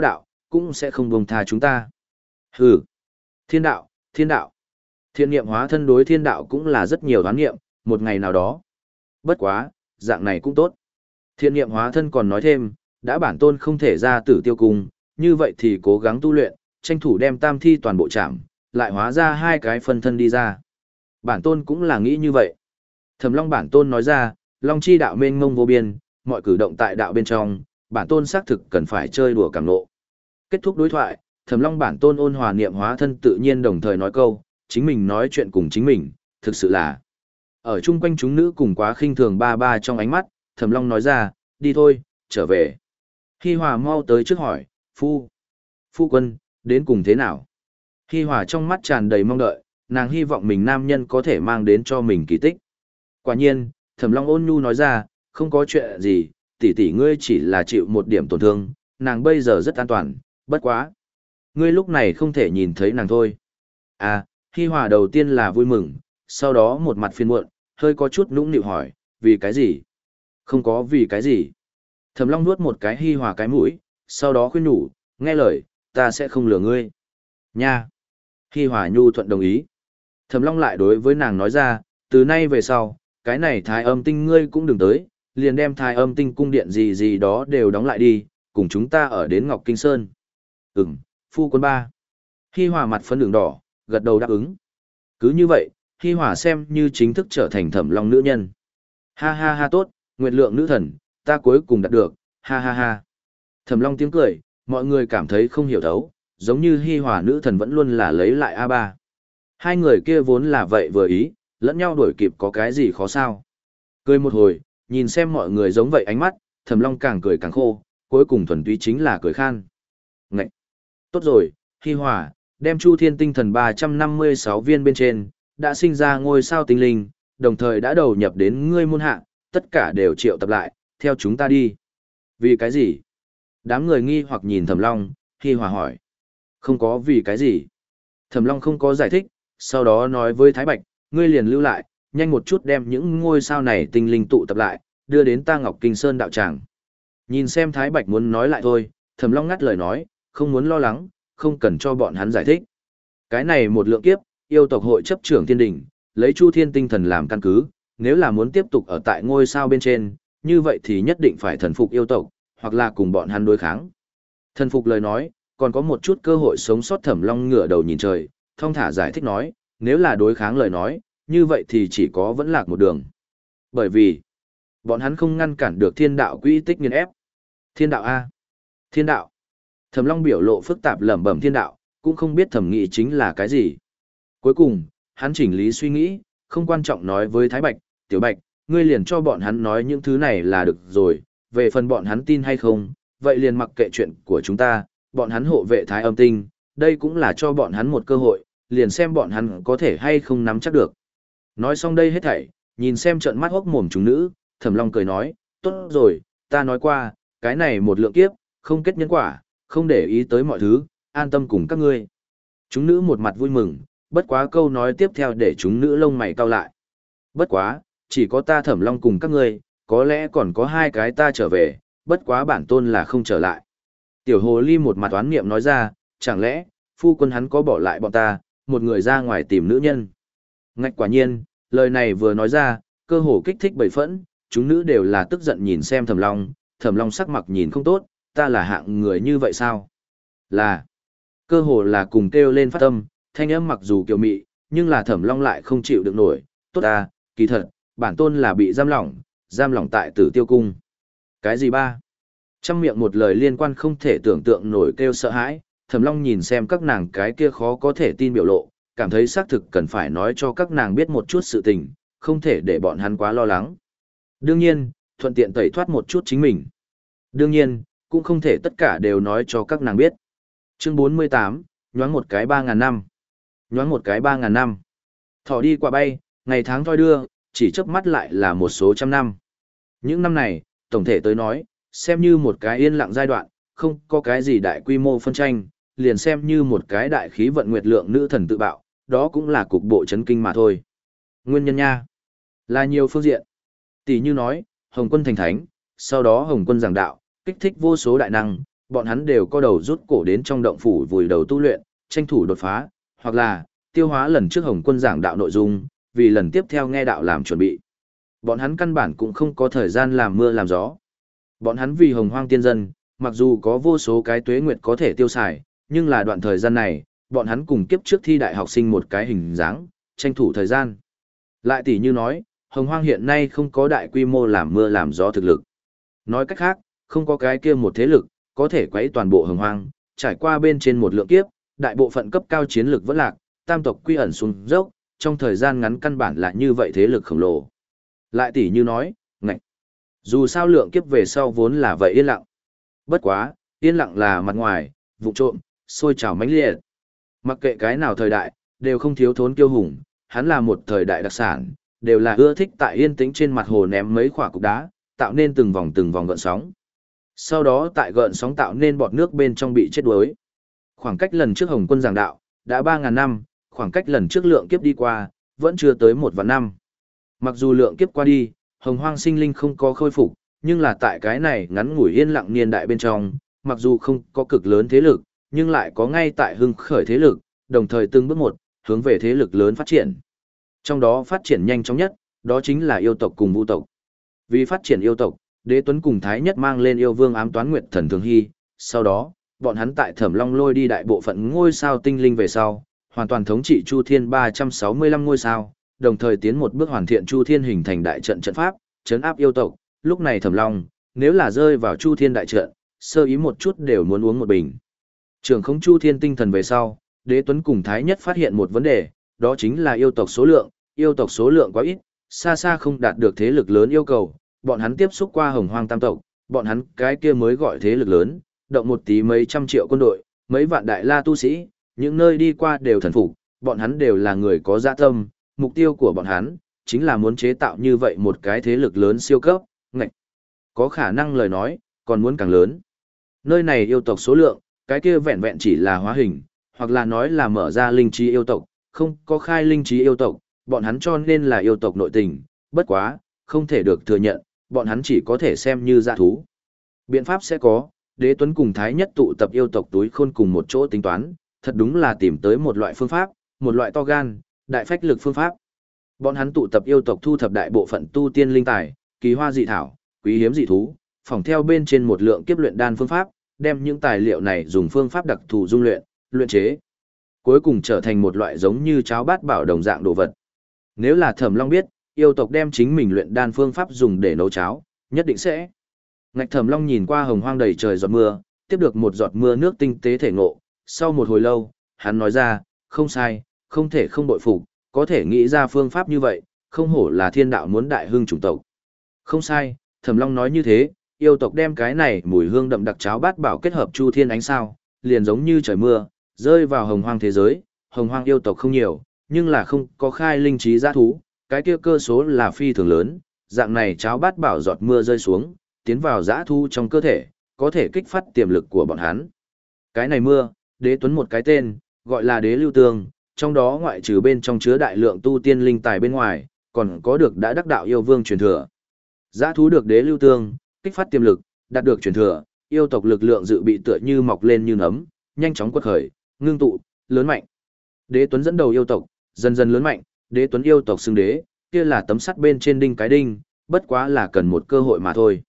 cũng sẽ không buông tha chúng ta. Hừ, thiên đạo, thiên đạo. Thiên niệm hóa thân đối thiên đạo cũng là rất nhiều đoán niệm, một ngày nào đó. Bất quá, dạng này cũng tốt. Thiên niệm hóa thân còn nói thêm, đã bản tôn không thể ra tử tiêu cung, như vậy thì cố gắng tu luyện, tranh thủ đem tam thi toàn bộ chạm, lại hóa ra hai cái phân thân đi ra. Bản tôn cũng là nghĩ như vậy. Thẩm Long bản tôn nói ra, Long chi đạo mênh mông vô biên, mọi cử động tại đạo bên trong, bản tôn xác thực cần phải chơi đùa cảm nộ. Kết thúc đối thoại, Thẩm Long bản tôn ôn hòa niệm hóa thân tự nhiên đồng thời nói câu, chính mình nói chuyện cùng chính mình, thực sự là. Ở chung quanh chúng nữ cùng quá khinh thường ba ba trong ánh mắt, Thẩm Long nói ra, đi thôi, trở về. Hi Hòa mau tới trước hỏi, phu, phu quân, đến cùng thế nào? Hi Hòa trong mắt tràn đầy mong đợi, nàng hy vọng mình nam nhân có thể mang đến cho mình kỳ tích. Quả nhiên, Thẩm Long ôn nhu nói ra, không có chuyện gì, tỷ tỷ ngươi chỉ là chịu một điểm tổn thương, nàng bây giờ rất an toàn, bất quá. Ngươi lúc này không thể nhìn thấy nàng thôi. À, Hi Hòa đầu tiên là vui mừng, sau đó một mặt phiền muộn, hơi có chút nũng nịu hỏi, vì cái gì? Không có vì cái gì. Thẩm Long nuốt một cái Hi Hòa cái mũi, sau đó khuyên nhủ, nghe lời, ta sẽ không lừa ngươi. Nha. Hi Hòa nhu thuận đồng ý. Thẩm Long lại đối với nàng nói ra, từ nay về sau, cái này thái âm tinh ngươi cũng đừng tới, liền đem thái âm tinh cung điện gì gì đó đều đóng lại đi, cùng chúng ta ở đến Ngọc Kinh Sơn. Ừm, phu quân ba. Hi Hòa mặt phấn đường đỏ, gật đầu đáp ứng. Cứ như vậy, Hi Hòa xem như chính thức trở thành Thẩm Long nữ nhân. Ha ha ha tốt, nguyệt lượng nữ thần, ta cuối cùng đạt được, ha ha ha. Thẩm Long tiếng cười, mọi người cảm thấy không hiểu thấu, giống như Hi Hòa nữ thần vẫn luôn là lấy lại a ba. Hai người kia vốn là vậy vừa ý, lẫn nhau đuổi kịp có cái gì khó sao. Cười một hồi, nhìn xem mọi người giống vậy ánh mắt, Thẩm Long càng cười càng khô, cuối cùng thuần túy chính là cười khan. Ngậy! Tốt rồi, Hi Hòa, đem Chu Thiên tinh thần ba trăm năm mươi sáu viên bên trên, đã sinh ra ngôi sao tinh linh, đồng thời đã đầu nhập đến ngươi môn hạ, tất cả đều triệu tập lại, theo chúng ta đi. Vì cái gì? Đám người nghi hoặc nhìn Thẩm Long, Hi Hòa hỏi. Không có vì cái gì. Thẩm Long không có giải thích, sau đó nói với Thái Bạch, ngươi liền lưu lại, nhanh một chút đem những ngôi sao này tinh linh tụ tập lại, đưa đến ta Ngọc Kinh Sơn đạo tràng. Nhìn xem Thái Bạch muốn nói lại thôi, Thẩm Long ngắt lời nói, không muốn lo lắng, không cần cho bọn hắn giải thích. Cái này một lượng kiếp, yêu tộc hội chấp trưởng thiên đỉnh, lấy Chu Thiên tinh thần làm căn cứ, nếu là muốn tiếp tục ở tại ngôi sao bên trên, như vậy thì nhất định phải thần phục yêu tộc, hoặc là cùng bọn hắn đối kháng. Thần phục lời nói, còn có một chút cơ hội sống sót. Thẩm Long ngửa đầu nhìn trời, thong thả giải thích nói, nếu là đối kháng lời nói, như vậy thì chỉ có vẫn lạc một đường. Bởi vì, bọn hắn không ngăn cản được thiên đạo quy tích nghiền ép. Thiên đạo A. Thiên đạo. Thẩm Long biểu lộ phức tạp lẩm bẩm thiên đạo, cũng không biết thẩm nghị chính là cái gì. Cuối cùng, hắn chỉnh lý suy nghĩ, không quan trọng nói với Thái Bạch, Tiểu Bạch, ngươi liền cho bọn hắn nói những thứ này là được rồi, về phần bọn hắn tin hay không, vậy liền mặc kệ chuyện của chúng ta, bọn hắn hộ vệ Thái Âm Tinh, đây cũng là cho bọn hắn một cơ hội, liền xem bọn hắn có thể hay không nắm chắc được. Nói xong đây hết thảy, nhìn xem trận mắt hốc mồm chúng nữ, Thẩm Long cười nói, tốt rồi, ta nói qua, cái này một lượng kiếp, không kết nhân quả, không để ý tới mọi thứ, an tâm cùng các ngươi. Chúng nữ một mặt vui mừng, bất quá câu nói tiếp theo để chúng nữ lông mày cau lại. Bất quá, chỉ có ta Thẩm Long cùng các ngươi, có lẽ còn có hai cái ta trở về, bất quá bản tôn là không trở lại. Tiểu hồ ly một mặt oán niệm nói ra, chẳng lẽ, phu quân hắn có bỏ lại bọn ta, một người ra ngoài tìm nữ nhân. Ngạch quả nhiên, lời này vừa nói ra, cơ hồ kích thích bầy phẫn, chúng nữ đều là tức giận nhìn xem Thẩm Long, Thẩm Long sắc mặt nhìn không tốt, ta là hạng người như vậy sao? Là, cơ hồ là cùng kêu lên phát tâm, thanh âm mặc dù kiều mị, nhưng là Thẩm Long lại không chịu được nổi, tốt ta, kỳ thật, bản tôn là bị giam lỏng, giam lỏng tại Tử Tiêu Cung. Cái gì ba? Trăm miệng một lời liên quan không thể tưởng tượng nổi kêu sợ hãi, Thẩm Long nhìn xem các nàng cái kia khó có thể tin biểu lộ, cảm thấy xác thực cần phải nói cho các nàng biết một chút sự tình, không thể để bọn hắn quá lo lắng. Đương nhiên, thuận tiện tẩy thoát một chút chính mình. Đương nhiên, cũng không thể tất cả đều nói cho các nàng biết. Chương bốn mươi tám, nhoáng một cái ba ngàn năm. Nhoáng một cái ba ngàn năm. Thỏ đi quả bay, ngày tháng thoi đưa, chỉ chớp mắt lại là một số trăm năm. Những năm này, tổng thể tới nói, xem như một cái yên lặng giai đoạn, không có cái gì đại quy mô phân tranh, liền xem như một cái đại khí vận nguyệt lượng nữ thần tự bạo, đó cũng là cục bộ chấn kinh mà thôi. Nguyên nhân nha, là nhiều phương diện. Tỷ như nói, Hồng Quân thành thánh, sau đó Hồng Quân giảng đạo, kích thích vô số đại năng, Bọn hắn đều có đầu rút cổ đến trong động phủ vùi đầu tu luyện, tranh thủ đột phá, hoặc là tiêu hóa lần trước Hồng Quân giảng đạo nội dung, vì lần tiếp theo nghe đạo làm chuẩn bị. Bọn hắn căn bản cũng không có thời gian làm mưa làm gió. Bọn hắn vì Hồng Hoang tiên dân, mặc dù có vô số cái tuế nguyệt có thể tiêu xài, nhưng là đoạn thời gian này, bọn hắn cùng kiếp trước thi đại học sinh một cái hình dáng, tranh thủ thời gian. Lại tỷ như nói, Hồng Hoang hiện nay không có đại quy mô làm mưa làm gió thực lực. Nói cách khác, không có cái kia một thế lực, có thể quấy toàn bộ Hồng Hoang, trải qua bên trên một lượng kiếp, đại bộ phận cấp cao chiến lược vẫn lạc, tam tộc quy ẩn xuống dốc, trong thời gian ngắn căn bản là như vậy thế lực khổng lồ. Lại tỷ như nói, ngạch. Dù sao lượng kiếp về sau vốn là vậy yên lặng. Bất quá, yên lặng là mặt ngoài, vụ trộm, sôi trào mãnh liệt. Mặc kệ cái nào thời đại, đều không thiếu thốn kiêu hùng, hắn là một thời đại đặc sản, đều là ưa thích tại yên tĩnh trên mặt hồ ném mấy quả cục đá, tạo nên từng vòng từng vòng gợn sóng. Sau đó tại gợn sóng tạo nên bọt nước bên trong bị chết đuối. Khoảng cách lần trước Hồng Quân giảng đạo, đã ba ngàn năm, khoảng cách lần trước lượng kiếp đi qua, vẫn chưa tới một vạn năm. Mặc dù lượng kiếp qua đi, Hồng Hoang sinh linh không có khôi phục, nhưng là tại cái này ngắn ngủi yên lặng niên đại bên trong, mặc dù không có cực lớn thế lực, nhưng lại có ngay tại hưng khởi thế lực, đồng thời từng bước một, hướng về thế lực lớn phát triển. Trong đó phát triển nhanh chóng nhất, đó chính là yêu tộc cùng vu tộc. Vì phát triển yêu tộc, Đế Tuấn cùng Thái Nhất mang lên yêu vương ám toán nguyệt thần Thường Hy, sau đó, bọn hắn tại Thẩm Long lôi đi đại bộ phận ngôi sao tinh linh về sau, hoàn toàn thống trị Chu Thiên ba trăm sáu mươi lăm ngôi sao, đồng thời tiến một bước hoàn thiện Chu Thiên hình thành đại trận trận pháp, trấn áp yêu tộc. Lúc này Thẩm Long, nếu là rơi vào Chu Thiên đại trận, sơ ý một chút đều muốn uống một bình. Trường không Chu Thiên tinh thần về sau, Đế Tuấn cùng Thái Nhất phát hiện một vấn đề, đó chính là yêu tộc số lượng, yêu tộc số lượng quá ít, xa xa không đạt được thế lực lớn yêu cầu, bọn hắn tiếp xúc qua Hồng Hoang tam tộc, bọn hắn cái kia mới gọi thế lực lớn, động một tí mấy trăm triệu quân đội, mấy vạn đại la tu sĩ, những nơi đi qua đều thần phục, bọn hắn đều là người có dạ tâm, mục tiêu của bọn hắn chính là muốn chế tạo như vậy một cái thế lực lớn siêu cấp, ngạch. Có khả năng lời nói, còn muốn càng lớn. Nơi này yêu tộc số lượng, cái kia vẹn vẹn chỉ là hóa hình, hoặc là nói là mở ra linh trí yêu tộc, không có khai linh trí yêu tộc, bọn hắn cho nên là yêu tộc nội tình, bất quá, không thể được thừa nhận, bọn hắn chỉ có thể xem như dã thú. Biện pháp sẽ có, Đế Tuấn cùng Thái Nhất tụ tập yêu tộc túi khôn cùng một chỗ tính toán, thật đúng là tìm tới một loại phương pháp, một loại to gan, đại phách lực phương pháp. Bọn hắn tụ tập yêu tộc thu thập đại bộ phận tu tiên linh tài, kỳ hoa dị thảo, quý hiếm dị thú, phỏng theo bên trên một lượng kiếp luyện đan phương pháp, đem những tài liệu này dùng phương pháp đặc thù dung luyện, luyện chế, cuối cùng trở thành một loại giống như cháo bát bảo đồng dạng đồ vật. Nếu là Thẩm Long biết, yêu tộc đem chính mình luyện đan phương pháp dùng để nấu cháo, nhất định sẽ. Ngạch Thẩm Long nhìn qua hồng hoang đầy trời giọt mưa, tiếp được một giọt mưa nước tinh tế thể ngộ, sau một hồi lâu, hắn nói ra, không sai, không thể không bội phục, có thể nghĩ ra phương pháp như vậy, không hổ là thiên đạo muốn đại hưng chủng tộc. Không sai, Thẩm Long nói như thế, yêu tộc đem cái này mùi hương đậm đặc cháo bát bảo kết hợp chu thiên ánh sao, liền giống như trời mưa, rơi vào hồng hoang thế giới, hồng hoang yêu tộc không nhiều, nhưng là không có khai linh trí giã thú, cái kia cơ số là phi thường lớn, dạng này cháo bát bảo giọt mưa rơi xuống, tiến vào giã thu trong cơ thể, có thể kích phát tiềm lực của bọn hắn. Cái này mưa, Đế Tuấn một cái tên, gọi là Đế Lưu Tương, trong đó ngoại trừ bên trong chứa đại lượng tu tiên linh tài bên ngoài, còn có được đã đắc đạo yêu vương truyền thừa. Giã thú được Đế Lưu Tương, kích phát tiềm lực, đạt được truyền thừa, yêu tộc lực lượng dự bị tựa như mọc lên như nấm, nhanh chóng quật khởi, ngưng tụ, lớn mạnh. Đế Tuấn dẫn đầu yêu tộc, dần dần lớn mạnh, Đế Tuấn yêu tộc xưng đế, kia là tấm sắt bên trên đinh cái đinh, bất quá là cần một cơ hội mà thôi.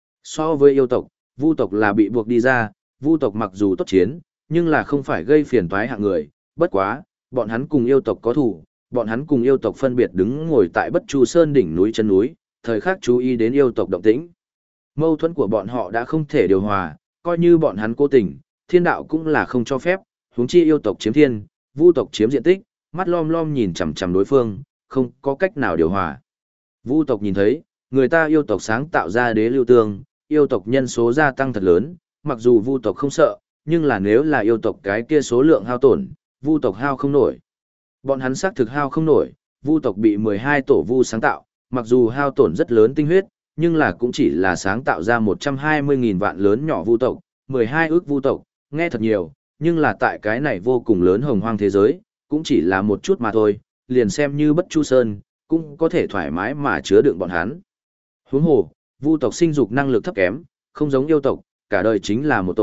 So với yêu tộc, Vu tộc là bị buộc đi ra, Vu tộc mặc dù tốt chiến, nhưng là không phải gây phiền toái hạng người, bất quá, bọn hắn cùng yêu tộc có thủ, bọn hắn cùng yêu tộc phân biệt đứng ngồi tại Bất Chu Sơn đỉnh núi chân núi, thời khắc chú ý đến yêu tộc động tĩnh. Mâu thuẫn của bọn họ đã không thể điều hòa, coi như bọn hắn cố tình, thiên đạo cũng là không cho phép, huống chi yêu tộc chiếm thiên, Vu tộc chiếm diện tích, mắt lom lom nhìn chằm chằm đối phương, không có cách nào điều hòa. Vu tộc nhìn thấy, người ta yêu tộc sáng tạo ra Đế Lưu Tương, yêu tộc nhân số gia tăng thật lớn, mặc dù Vu tộc không sợ, nhưng là nếu là yêu tộc cái kia số lượng hao tổn, Vu tộc hao không nổi. Bọn hắn xác thực hao không nổi, Vu tộc bị mười hai tổ Vu sáng tạo, mặc dù hao tổn rất lớn tinh huyết, nhưng là cũng chỉ là sáng tạo ra một trăm hai mươi nghìn vạn lớn nhỏ Vu tộc, mười hai ước Vu tộc, nghe thật nhiều, nhưng là tại cái này vô cùng lớn hồng hoang thế giới, cũng chỉ là một chút mà thôi, liền xem như Bất Chu Sơn, cũng có thể thoải mái mà chứa đựng bọn hắn. Huống hồ, Vu tộc sinh dục năng lực thấp kém, không giống yêu tộc, cả đời chính là một tổ,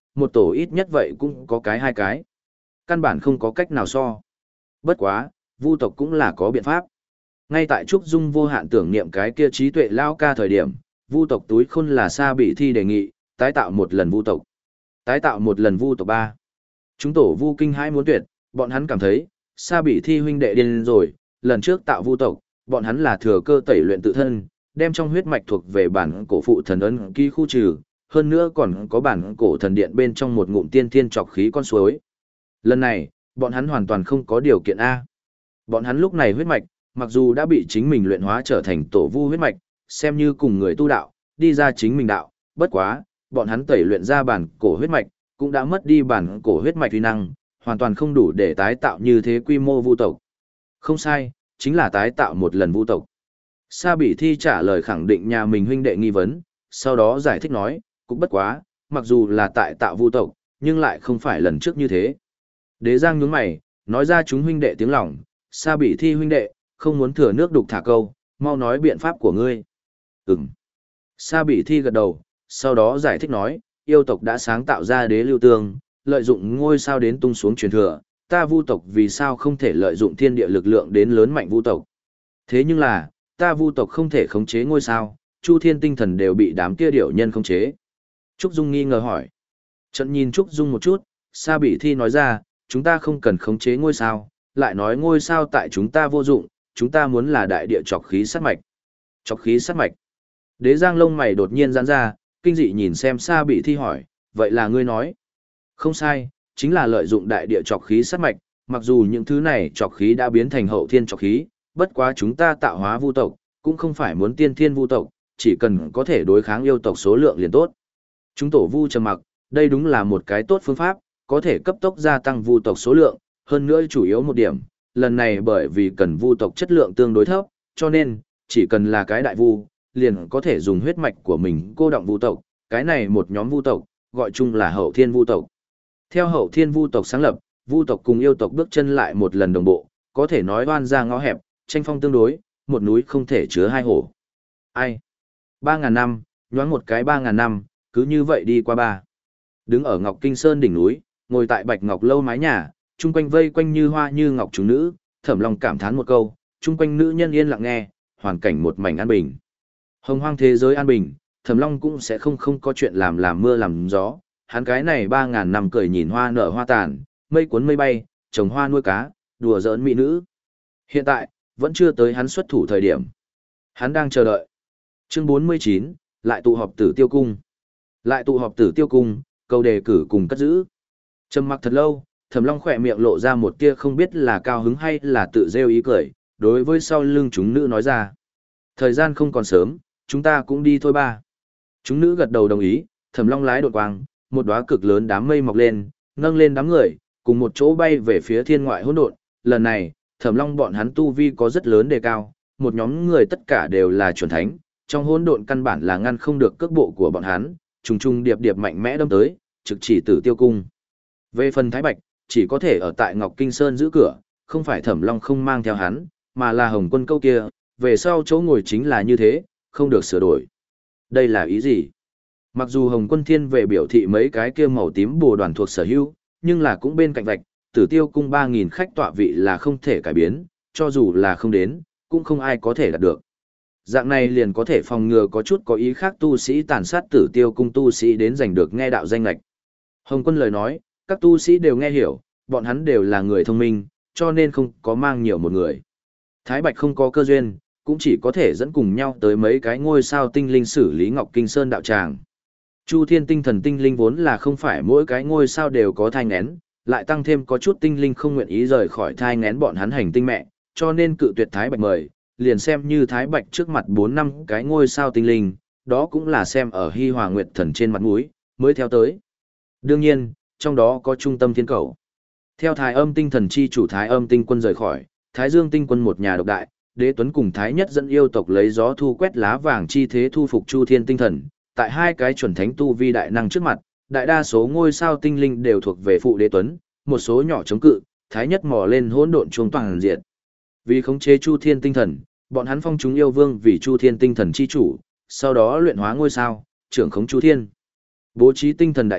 một tổ ít nhất vậy cũng có cái hai cái. Căn bản không có cách nào so. Bất quá, vu tộc cũng là có biện pháp. Ngay tại Trúc Dung vô hạn tưởng niệm cái kia trí tuệ lao ca thời điểm, vu tộc túi khôn là Sa Bị Thi đề nghị, tái tạo một lần vu tộc. Tái tạo một lần vu tộc ba. Chúng tổ vu kinh hãi muốn tuyệt, bọn hắn cảm thấy, Sa Bị Thi huynh đệ điên rồi, lần trước tạo vu tộc, bọn hắn là thừa cơ tẩy luyện tự thân, đem trong huyết mạch thuộc về bản cổ phụ thần ấn ký khu trừ, hơn nữa còn có bản cổ thần điện bên trong một ngụm tiên thiên trọc khí con suối. Lần này, bọn hắn hoàn toàn không có điều kiện A. Bọn hắn lúc này huyết mạch, mặc dù đã bị chính mình luyện hóa trở thành tổ vu huyết mạch, xem như cùng người tu đạo, đi ra chính mình đạo, bất quá, bọn hắn tẩy luyện ra bản cổ huyết mạch, cũng đã mất đi bản cổ huyết mạch uy năng, hoàn toàn không đủ để tái tạo như thế quy mô vu tộc. Không sai, chính là tái tạo một lần vu tộc. Sa Bị Thi trả lời khẳng định nhà mình huynh đệ nghi vấn, sau đó giải thích nói, cũng bất quá, mặc dù là tại tạo vu tộc, nhưng lại không phải lần trước như thế. Đế Giang nhướng mày, nói ra chúng huynh đệ tiếng lòng, Sa Bị Thi huynh đệ, không muốn thừa nước đục thả câu, mau nói biện pháp của ngươi. Ừm. Sa Bị Thi gật đầu, sau đó giải thích nói, yêu tộc đã sáng tạo ra đế lưu tương, lợi dụng ngôi sao đến tung xuống truyền thừa, ta vu tộc vì sao không thể lợi dụng thiên địa lực lượng đến lớn mạnh vu tộc. Thế nhưng là, ta vu tộc không thể khống chế ngôi sao, Chu Thiên tinh thần đều bị đám kia điểu nhân khống chế. Trúc Dung nghi ngờ hỏi. Trận nhìn Trúc Dung một chút, Sa Bị Thi nói ra, chúng ta không cần khống chế ngôi sao, lại nói ngôi sao tại chúng ta vô dụng, chúng ta muốn là đại địa trọc khí sát mạch. Trọc khí sát mạch. Đế Giang lông mày đột nhiên giãn ra, kinh dị nhìn xem Sa Bị Thi hỏi, vậy là ngươi nói? Không sai, chính là lợi dụng đại địa trọc khí sát mạch, mặc dù những thứ này trọc khí đã biến thành hậu thiên trọc khí, bất quá chúng ta tạo hóa vu tộc, cũng không phải muốn tiên thiên vu tộc, chỉ cần có thể đối kháng yêu tộc số lượng liền tốt. Chúng tổ vu trầm mặc, đây đúng là một cái tốt phương pháp, có thể cấp tốc gia tăng vu tộc số lượng, hơn nữa chủ yếu một điểm, lần này bởi vì cần vu tộc chất lượng tương đối thấp, cho nên, chỉ cần là cái đại vu, liền có thể dùng huyết mạch của mình cô động vu tộc, cái này một nhóm vu tộc, gọi chung là hậu thiên vu tộc. Theo hậu thiên vu tộc sáng lập, vu tộc cùng yêu tộc bước chân lại một lần đồng bộ, có thể nói oan ra ngõ hẹp, tranh phong tương đối, một núi không thể chứa hai hổ. Ai? Ba ngàn năm, nhoáng một cái ba ngàn năm, cứ như vậy đi qua ba. Đứng ở Ngọc Kinh Sơn đỉnh núi, ngồi tại Bạch Ngọc lâu mái nhà, chung quanh vây quanh như hoa như ngọc chúng nữ, Thẩm Long cảm thán một câu, chung quanh nữ nhân yên lặng nghe, hoàn cảnh một mảnh an bình. Hồng hoang thế giới an bình, Thẩm Long cũng sẽ không không có chuyện làm làm mưa làm gió, hắn cái này ba ngàn năm cười nhìn hoa nở hoa tàn, mây cuốn mây bay, trồng hoa nuôi cá, đùa giỡn mỹ nữ. Hiện tại, vẫn chưa tới hắn xuất thủ thời điểm. Hắn đang chờ đợi. Chương bốn mươi chín, lại tụ họp Tử Tiêu cung. Lại tụ họp Tử Tiêu cung, câu đề cử cùng cất giữ. Trầm mặc thật lâu, Thẩm Long khỏe miệng lộ ra một tia không biết là cao hứng hay là tự rêu ý cười, đối với sau lưng chúng nữ nói ra. Thời gian không còn sớm, chúng ta cũng đi thôi ba. Chúng nữ gật đầu đồng ý, Thẩm Long lái đột quang, một đóa cực lớn đám mây mọc lên, nâng lên đám người, cùng một chỗ bay về phía thiên ngoại hỗn độn. Lần này, Thẩm Long bọn hắn tu vi có rất lớn đề cao, một nhóm người tất cả đều là chuẩn thánh, trong hỗn độn căn bản là ngăn không được cước bộ của bọn hắn, trùng trùng điệp điệp mạnh mẽ đâm tới, trực chỉ Tử Tiêu cung. Về phần Thái Bạch, chỉ có thể ở tại Ngọc Kinh Sơn giữ cửa, không phải Thẩm Long không mang theo hắn, mà là Hồng Quân câu kia, về sau chỗ ngồi chính là như thế, không được sửa đổi. Đây là ý gì? Mặc dù Hồng Quân thiên về biểu thị mấy cái kia màu tím bồ đoàn thuộc sở hữu, nhưng là cũng bên cạnh vạch, Tử Tiêu cung ba nghìn khách tọa vị là không thể cải biến, cho dù là không đến, cũng không ai có thể đạt được. Dạng này liền có thể phòng ngừa có chút có ý khác tu sĩ tàn sát Tử Tiêu cung tu sĩ đến giành được nghe đạo danh lệch. Hồng Quân lời nói, các tu sĩ đều nghe hiểu, bọn hắn đều là người thông minh, cho nên không có mang nhiều một người. Thái Bạch không có cơ duyên, cũng chỉ có thể dẫn cùng nhau tới mấy cái ngôi sao tinh linh xử lý Ngọc Kinh Sơn đạo tràng. Chu Thiên tinh thần tinh linh vốn là không phải mỗi cái ngôi sao đều có thai nghén, lại tăng thêm có chút tinh linh không nguyện ý rời khỏi thai nghén bọn hắn hành tinh mẹ, cho nên cự tuyệt Thái Bạch mời, liền xem như Thái Bạch trước mặt bốn năm cái ngôi sao tinh linh, đó cũng là xem ở Hy Hòa Nguyệt Thần trên mặt mũi mới theo tới. Đương nhiên, trong đó có trung tâm thiên cầu. Theo Thái Âm tinh thần chi chủ Thái Âm tinh quân rời khỏi, Thái Dương tinh quân một nhà độc đại, Đế Tuấn cùng Thái Nhất dẫn yêu tộc lấy gió thu quét lá vàng chi thế thu phục Chu Thiên tinh thần, tại hai cái chuẩn thánh tu vi đại năng trước mặt, đại đa số ngôi sao tinh linh đều thuộc về phụ Đế Tuấn, một số nhỏ chống cự, Thái Nhất mò lên hỗn độn chuông toàn diệt. Vì khống chế Chu Thiên tinh thần, bọn hắn phong chúng yêu vương vì Chu Thiên tinh thần chi chủ, sau đó luyện hóa ngôi sao, trưởng khống Chu Thiên. Bố trí tinh thần đại trận,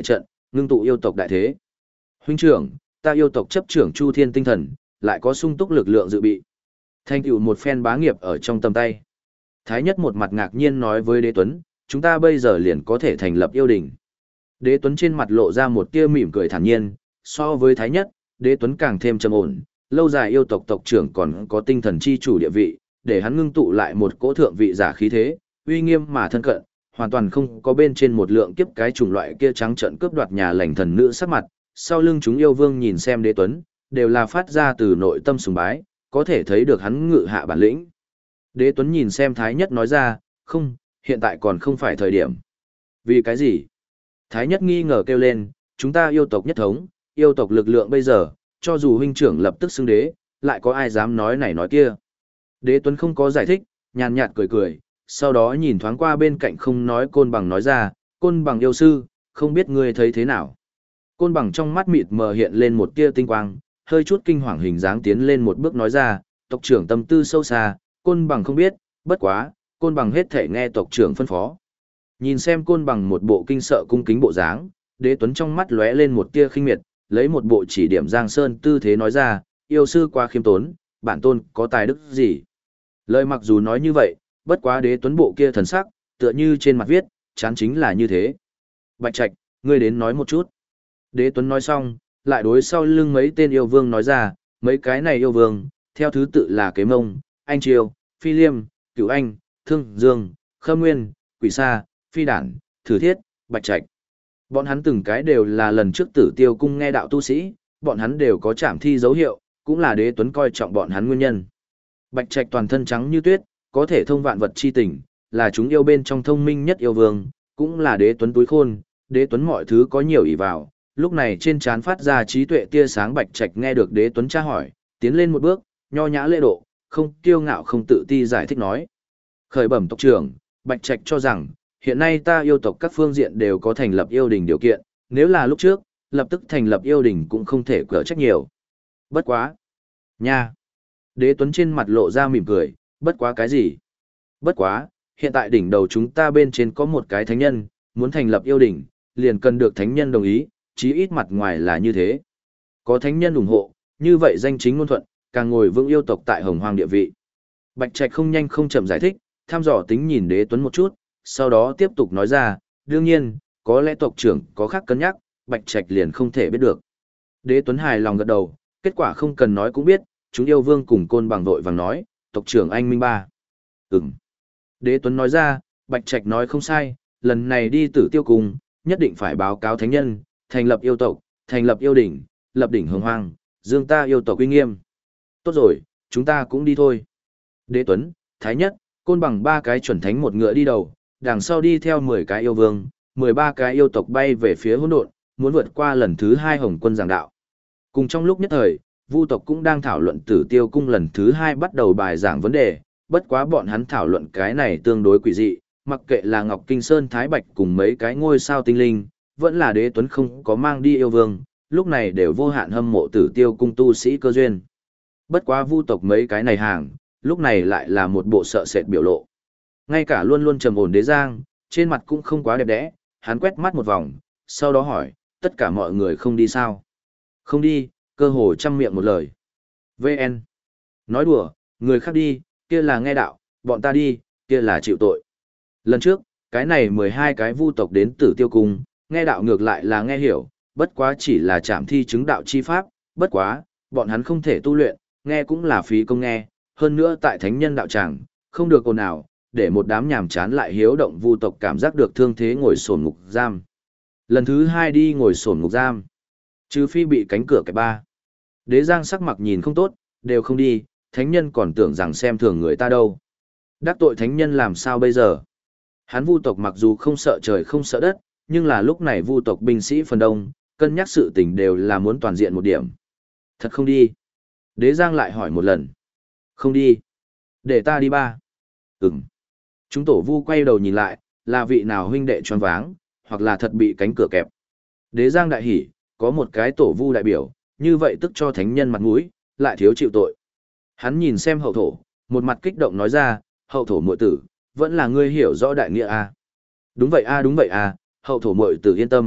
ngưng tụ yêu tộc đại thế. Huynh trưởng, ta yêu tộc chấp trưởng Chu Thiên tinh thần, lại có sung túc lực lượng dự bị. Thành tựu một phen bá nghiệp ở trong tầm tay. Thái nhất một mặt ngạc nhiên nói với Đế Tuấn, chúng ta bây giờ liền có thể thành lập yêu đình. Đế Tuấn trên mặt lộ ra một tia mỉm cười thản nhiên, so với Thái nhất, Đế Tuấn càng thêm trầm ổn, lâu dài yêu tộc tộc trưởng còn có tinh thần chi chủ địa vị, để hắn ngưng tụ lại một cỗ thượng vị giả khí thế, uy nghiêm mà thân cận, hoàn toàn không có bên trên một lượng kiếp cái chủng loại kia trắng trợn cướp đoạt nhà lành thần nữ sắc mặt. Sau lưng chúng yêu vương nhìn xem Đế Tuấn, đều là phát ra từ nội tâm sùng bái, có thể thấy được hắn ngự hạ bản lĩnh. Đế Tuấn nhìn xem Thái Nhất nói ra, không, hiện tại còn không phải thời điểm. Vì cái gì? Thái Nhất nghi ngờ kêu lên, chúng ta yêu tộc nhất thống, yêu tộc lực lượng bây giờ, cho dù huynh trưởng lập tức xưng đế, lại có ai dám nói này nói kia. Đế Tuấn không có giải thích, nhàn nhạt cười cười, sau đó nhìn thoáng qua bên cạnh không nói Côn Bằng nói ra, Côn Bằng yêu sư, không biết ngươi thấy thế nào. Côn Bằng trong mắt mịt mờ hiện lên một tia tinh quang, hơi chút kinh hoàng hình dáng tiến lên một bước nói ra, tộc trưởng tâm tư sâu xa, Côn Bằng không biết, bất quá, Côn Bằng hết thể nghe tộc trưởng phân phó. Nhìn xem Côn Bằng một bộ kinh sợ cung kính bộ dáng, Đế Tuấn trong mắt lóe lên một tia khinh miệt, lấy một bộ chỉ điểm Giang Sơn tư thế nói ra, yêu sư quá khiêm tốn, bản tôn có tài đức gì. Lời mặc dù nói như vậy, bất quá Đế Tuấn bộ kia thần sắc, tựa như trên mặt viết, chán chính là như thế. Bạch Trạch, ngươi đến nói một chút. Đế Tuấn nói xong, lại đối sau lưng mấy tên yêu vương nói ra, mấy cái này yêu vương, theo thứ tự là Kế Mông, Anh Triều, Phi Liêm, Cửu Anh, Thương Dương, Khâm Nguyên, Quỷ Sa, Phi Đản, Thử Thiết, Bạch Trạch. Bọn hắn từng cái đều là lần trước Tử Tiêu cung nghe đạo tu sĩ, bọn hắn đều có trảm thi dấu hiệu, cũng là Đế Tuấn coi trọng bọn hắn nguyên nhân. Bạch Trạch toàn thân trắng như tuyết, có thể thông vạn vật chi tình, là chúng yêu bên trong thông minh nhất yêu vương, cũng là Đế Tuấn túi khôn, Đế Tuấn mọi thứ có nhiều ỷ vào. Lúc này trên trán phát ra trí tuệ tia sáng. Bạch Trạch nghe được Đế Tuấn tra hỏi, tiến lên một bước, nho nhã lễ độ, không kiêu ngạo không tự ti giải thích nói. Khởi bẩm tộc trưởng, Bạch Trạch cho rằng, hiện nay ta yêu tộc các phương diện đều có thành lập yêu đình điều kiện, nếu là lúc trước, lập tức thành lập yêu đình cũng không thể cỡ trách nhiều. Bất quá. Nha. Đế Tuấn trên mặt lộ ra mỉm cười, bất quá cái gì? Bất quá, hiện tại đỉnh đầu chúng ta bên trên có một cái thánh nhân, muốn thành lập yêu đình, liền cần được thánh nhân đồng ý, chí ít mặt ngoài là như thế. Có thánh nhân ủng hộ, như vậy danh chính ngôn thuận, càng ngồi vững yêu tộc tại Hồng Hoang địa vị. Bạch Trạch không nhanh không chậm giải thích, tham dò tính nhìn Đế Tuấn một chút, sau đó tiếp tục nói ra, đương nhiên, có lẽ tộc trưởng có khác cân nhắc, Bạch Trạch liền không thể biết được. Đế Tuấn hài lòng gật đầu, kết quả không cần nói cũng biết, chúng yêu vương cùng Côn Bằng vội vàng nói, tộc trưởng anh minh ba. Ừm. Đế Tuấn nói ra, Bạch Trạch nói không sai, lần này đi Tử Tiêu cung, nhất định phải báo cáo thánh nhân, thành lập yêu tộc, thành lập yêu đỉnh, lập đỉnh Hồng Hoang, dương ta yêu tộc uy nghiêm. Tốt rồi, chúng ta cũng đi thôi. Đế Tuấn, Thái Nhất, Côn Bằng ba cái chuẩn thánh một ngựa đi đầu, đằng sau đi theo mười cái yêu vương, mười ba cái yêu tộc bay về phía hỗn độn, muốn vượt qua lần thứ hai Hồng Quân giảng đạo. Cùng trong lúc nhất thời, Vu tộc cũng đang thảo luận Tử Tiêu cung lần thứ hai bắt đầu bài giảng vấn đề, bất quá bọn hắn thảo luận cái này tương đối quỷ dị, mặc kệ là Ngọc Kinh Sơn Thái Bạch cùng mấy cái ngôi sao tinh linh, vẫn là Đế Tuấn không có mang đi yêu vương, lúc này đều vô hạn hâm mộ Tử Tiêu cung tu sĩ cơ duyên. Bất quá Vu tộc mấy cái này hàng, lúc này lại là một bộ sợ sệt biểu lộ. Ngay cả luôn luôn trầm ổn Đế Giang, trên mặt cũng không quá đẹp đẽ, hắn quét mắt một vòng, sau đó hỏi, tất cả mọi người không đi sao? Không đi, cơ hồ trăm miệng một lời. vê en. Nói đùa, người khác đi, kia là nghe đạo, bọn ta đi, kia là chịu tội. Lần trước, cái này mười hai cái Vu tộc đến Tử Tiêu cung, nghe đạo ngược lại là nghe hiểu, bất quá chỉ là chạm thi chứng đạo chi pháp, bất quá, bọn hắn không thể tu luyện, nghe cũng là phí công nghe, hơn nữa tại thánh nhân đạo tràng, không được ồn ào, để một đám nhàm chán lại hiếu động Vu tộc cảm giác được thương thế ngồi sổn ngục giam. Lần thứ hai đi ngồi sổn ngục giam, trừ phi bị cánh cửa kẹp ba. Đế Giang sắc mặt nhìn không tốt, đều không đi, thánh nhân còn tưởng rằng xem thường người ta đâu. Đắc tội thánh nhân làm sao bây giờ? Hắn Vu tộc mặc dù không sợ trời không sợ đất, nhưng là lúc này Vu tộc binh sĩ phần đông, cân nhắc sự tình đều là muốn toàn diện một điểm. Thật không đi? Đế Giang lại hỏi một lần. Không đi. Để ta đi ba. Ừm. Chúng tổ Vu quay đầu nhìn lại, là vị nào huynh đệ choáng váng, hoặc là thật bị cánh cửa kẹp. Đế Giang đại hỉ, có một cái tổ Vu đại biểu, như vậy tức cho thánh nhân mặt mũi, lại thiếu chịu tội. Hắn nhìn xem hậu thổ, một mặt kích động nói ra, hậu thổ muội tử, vẫn là ngươi hiểu rõ đại nghĩa a. Đúng vậy a đúng vậy a, hậu thổ muội tử yên tâm,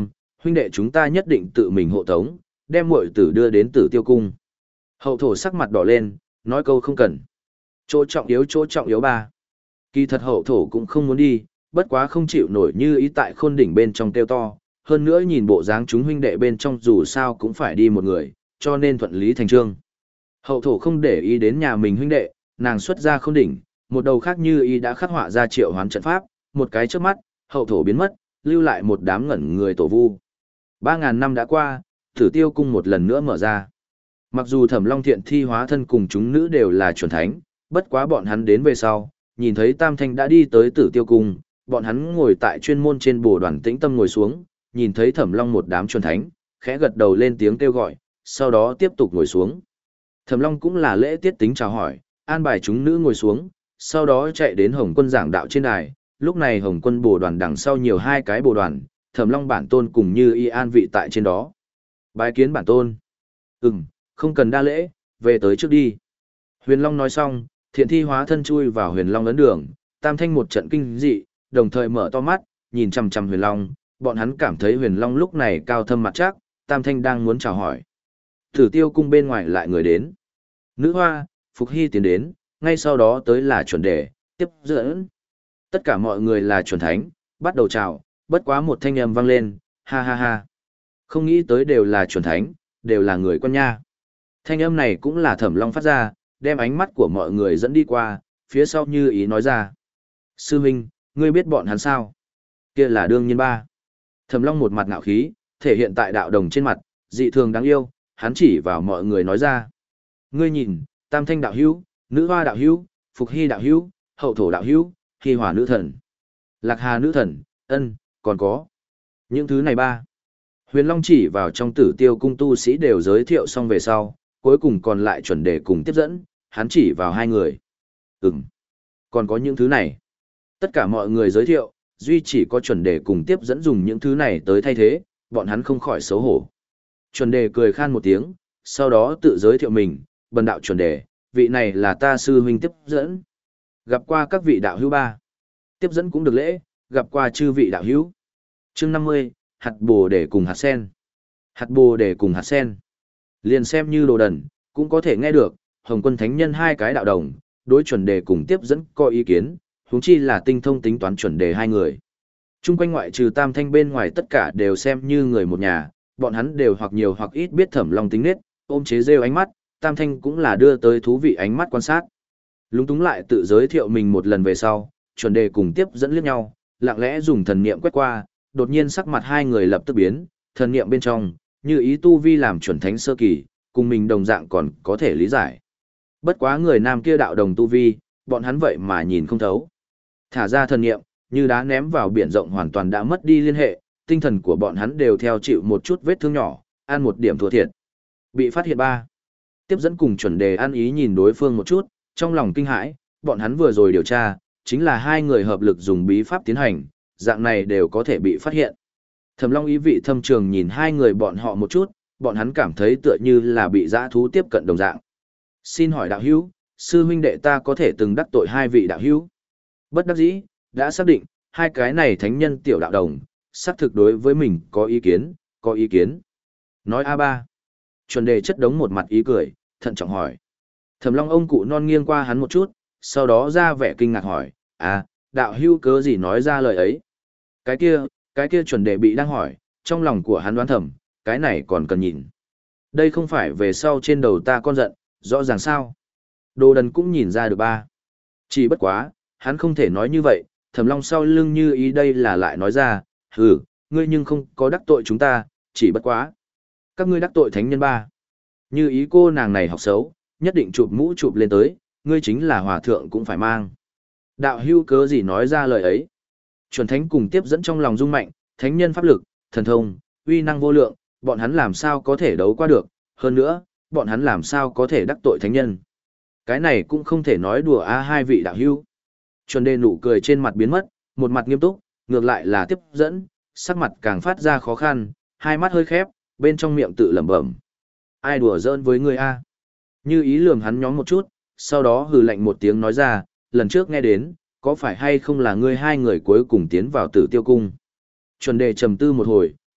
huynh đệ chúng ta nhất định tự mình hộ tống, đem muội tử đưa đến Tử Tiêu cung. Hậu thổ sắc mặt đỏ lên, nói câu không cần. Chỗ trọng yếu chỗ trọng yếu ba. Kỳ thật hậu thổ cũng không muốn đi, bất quá không chịu nổi Như Ý tại Khôn đỉnh bên trong kêu to, hơn nữa nhìn bộ dáng chúng huynh đệ bên trong dù sao cũng phải đi một người, cho nên thuận lý thành trương. Hậu thổ không để ý đến nhà mình huynh đệ, nàng xuất ra Khôn đỉnh, một đầu khác Như Ý đã khắc họa ra triệu hoán trận pháp, một cái trước mắt, hậu thổ biến mất, lưu lại một đám ngẩn người tổ vu. Ba ngàn năm đã qua, Tử Tiêu cung một lần nữa mở ra. Mặc dù Thẩm Long Thiện Thi hóa thân cùng chúng nữ đều là chuẩn thánh, bất quá bọn hắn đến về sau, nhìn thấy Tam Thanh đã đi tới Tử Tiêu cung, bọn hắn ngồi tại chuyên môn trên bồ đoàn tĩnh tâm ngồi xuống, nhìn thấy Thẩm Long một đám chuẩn thánh, khẽ gật đầu lên tiếng kêu gọi, sau đó tiếp tục ngồi xuống. Thẩm Long cũng là lễ tiết tính chào hỏi, an bài chúng nữ ngồi xuống, sau đó chạy đến Hồng Quân giảng đạo trên đài. Lúc này Hồng Quân bồ đoàn đằng sau nhiều hai cái bồ đoàn, Thẩm Long bản tôn cùng Như Y an vị tại trên đó. Bái kiến bản tôn. Ừm, không cần đa lễ, về tới trước đi. Huyền Long nói xong, Thiện Thi hóa thân chui vào Huyền Long ấn đường, Tam Thanh một trận kinh dị, đồng thời mở to mắt, nhìn chằm chằm Huyền Long, bọn hắn cảm thấy Huyền Long lúc này cao thâm mặt chắc, Tam Thanh đang muốn chào hỏi. Tử Tiêu cung bên ngoài lại người đến. Nữ hoa, Phục Hy tiến đến, ngay sau đó tới là chuẩn đề, tiếp dẫn. Tất cả mọi người là chuẩn thánh, bắt đầu chào, bất quá một thanh âm vang lên, ha ha ha. Không nghĩ tới đều là chuẩn thánh, đều là người con nha. Thanh âm này cũng là Thẩm Long phát ra, đem ánh mắt của mọi người dẫn đi qua, phía sau Như Ý nói ra. Sư huynh, ngươi biết bọn hắn sao? Kia là đương nhiên ba. Thẩm Long một mặt ngạo khí, thể hiện tại đạo đồng trên mặt, dị thường đáng yêu, hắn chỉ vào mọi người nói ra. Ngươi nhìn, Tam Thanh đạo hữu, Nữ Hoa đạo hữu, Phục Hy đạo hữu, Hậu Thổ đạo hữu, Hy Hỏa nữ thần, Lạc Hà nữ thần, ân, còn có. Những thứ này ba. Huyền Long chỉ vào trong Tử Tiêu cung tu sĩ đều giới thiệu xong về sau, cuối cùng còn lại chuẩn đề cùng tiếp dẫn, hắn chỉ vào hai người. Ừm, còn có những thứ này. Tất cả mọi người giới thiệu, duy chỉ có chuẩn đề cùng tiếp dẫn dùng những thứ này tới thay thế, bọn hắn không khỏi xấu hổ. Chuẩn đề cười khan một tiếng, sau đó tự giới thiệu mình, bần đạo chuẩn đề, vị này là ta sư huynh tiếp dẫn. Gặp qua các vị đạo hữu ba. Tiếp dẫn cũng được lễ, gặp qua chư vị đạo hữu. Chương năm mươi, hạt bồ đề cùng hạt sen. Hạt bồ đề cùng hạt sen. Liền xem như đồ đần, cũng có thể nghe được, Hồng Quân Thánh Nhân hai cái đạo đồng, đối chuẩn đề cùng tiếp dẫn có ý kiến, huống chi là tinh thông tính toán chuẩn đề hai người. Trung quanh ngoại trừ Tam Thanh bên ngoài tất cả đều xem như người một nhà, bọn hắn đều hoặc nhiều hoặc ít biết Thẩm Long tính nết, ôm chế rêu ánh mắt, Tam Thanh cũng là đưa tới thú vị ánh mắt quan sát. Lúng túng lại tự giới thiệu mình một lần về sau, chuẩn đề cùng tiếp dẫn liếc nhau, lặng lẽ dùng thần niệm quét qua, đột nhiên sắc mặt hai người lập tức biến, thần niệm bên trong, Như Ý tu vi làm chuẩn thánh sơ kỳ, cùng mình đồng dạng còn có thể lý giải. Bất quá người nam kia đạo đồng tu vi, bọn hắn vậy mà nhìn không thấu. Thả ra thần niệm, như đá ném vào biển rộng hoàn toàn đã mất đi liên hệ, tinh thần của bọn hắn đều theo chịu một chút vết thương nhỏ, ăn một điểm thua thiệt. Bị phát hiện ba. Tiếp dẫn cùng chuẩn đề ăn ý nhìn đối phương một chút, trong lòng kinh hãi, bọn hắn vừa rồi điều tra, chính là hai người hợp lực dùng bí pháp tiến hành, dạng này đều có thể bị phát hiện. Thẩm Long ý vị thâm trường nhìn hai người bọn họ một chút, bọn hắn cảm thấy tựa như là bị dã thú tiếp cận đồng dạng. Xin hỏi đạo hữu, sư huynh đệ ta có thể từng đắc tội hai vị đạo hữu? Bất đắc dĩ, đã xác định, hai cái này thánh nhân tiểu đạo đồng, xác thực đối với mình có ý kiến, có ý kiến. Nói a ba. Chuẩn đề chất đống một mặt ý cười, thận trọng hỏi. Thẩm Long ông cụ non nghiêng qua hắn một chút, sau đó ra vẻ kinh ngạc hỏi, à, đạo hữu cớ gì nói ra lời ấy? Cái kia, cái kia chuẩn đề bị đang hỏi, trong lòng của hắn đoán thầm, cái này còn cần nhìn. Đây không phải về sau trên đầu ta con giận, rõ ràng sao? Đồ đần cũng nhìn ra được ba. Chỉ bất quá, hắn không thể nói như vậy, Thẩm Long sau lưng Như Ý đây là lại nói ra, hừ, ngươi nhưng không có đắc tội chúng ta, chỉ bất quá. Các ngươi đắc tội thánh nhân ba. Như Ý cô nàng này học xấu, nhất định chụp mũ chụp lên tới, ngươi chính là hòa thượng cũng phải mang. Đạo hưu cớ gì nói ra lời ấy? Chuẩn thánh cùng tiếp dẫn trong lòng rung mạnh, thánh nhân pháp lực, thần thông, uy năng vô lượng, bọn hắn làm sao có thể đấu qua được, hơn nữa, bọn hắn làm sao có thể đắc tội thánh nhân. Cái này cũng không thể nói đùa a hai vị đạo hưu. Chuẩn đề nụ cười trên mặt biến mất, một mặt nghiêm túc, ngược lại là tiếp dẫn, sắc mặt càng phát ra khó khăn, hai mắt hơi khép, bên trong miệng tự lẩm bẩm. Ai đùa giỡn với ngươi a? Như Ý lườm hắn nhóm một chút, sau đó hừ lạnh một tiếng nói ra, lần trước nghe đến, có phải hay không là ngươi hai người cuối cùng tiến vào Tử Tiêu cung? Chuẩn đề trầm tư một hồi,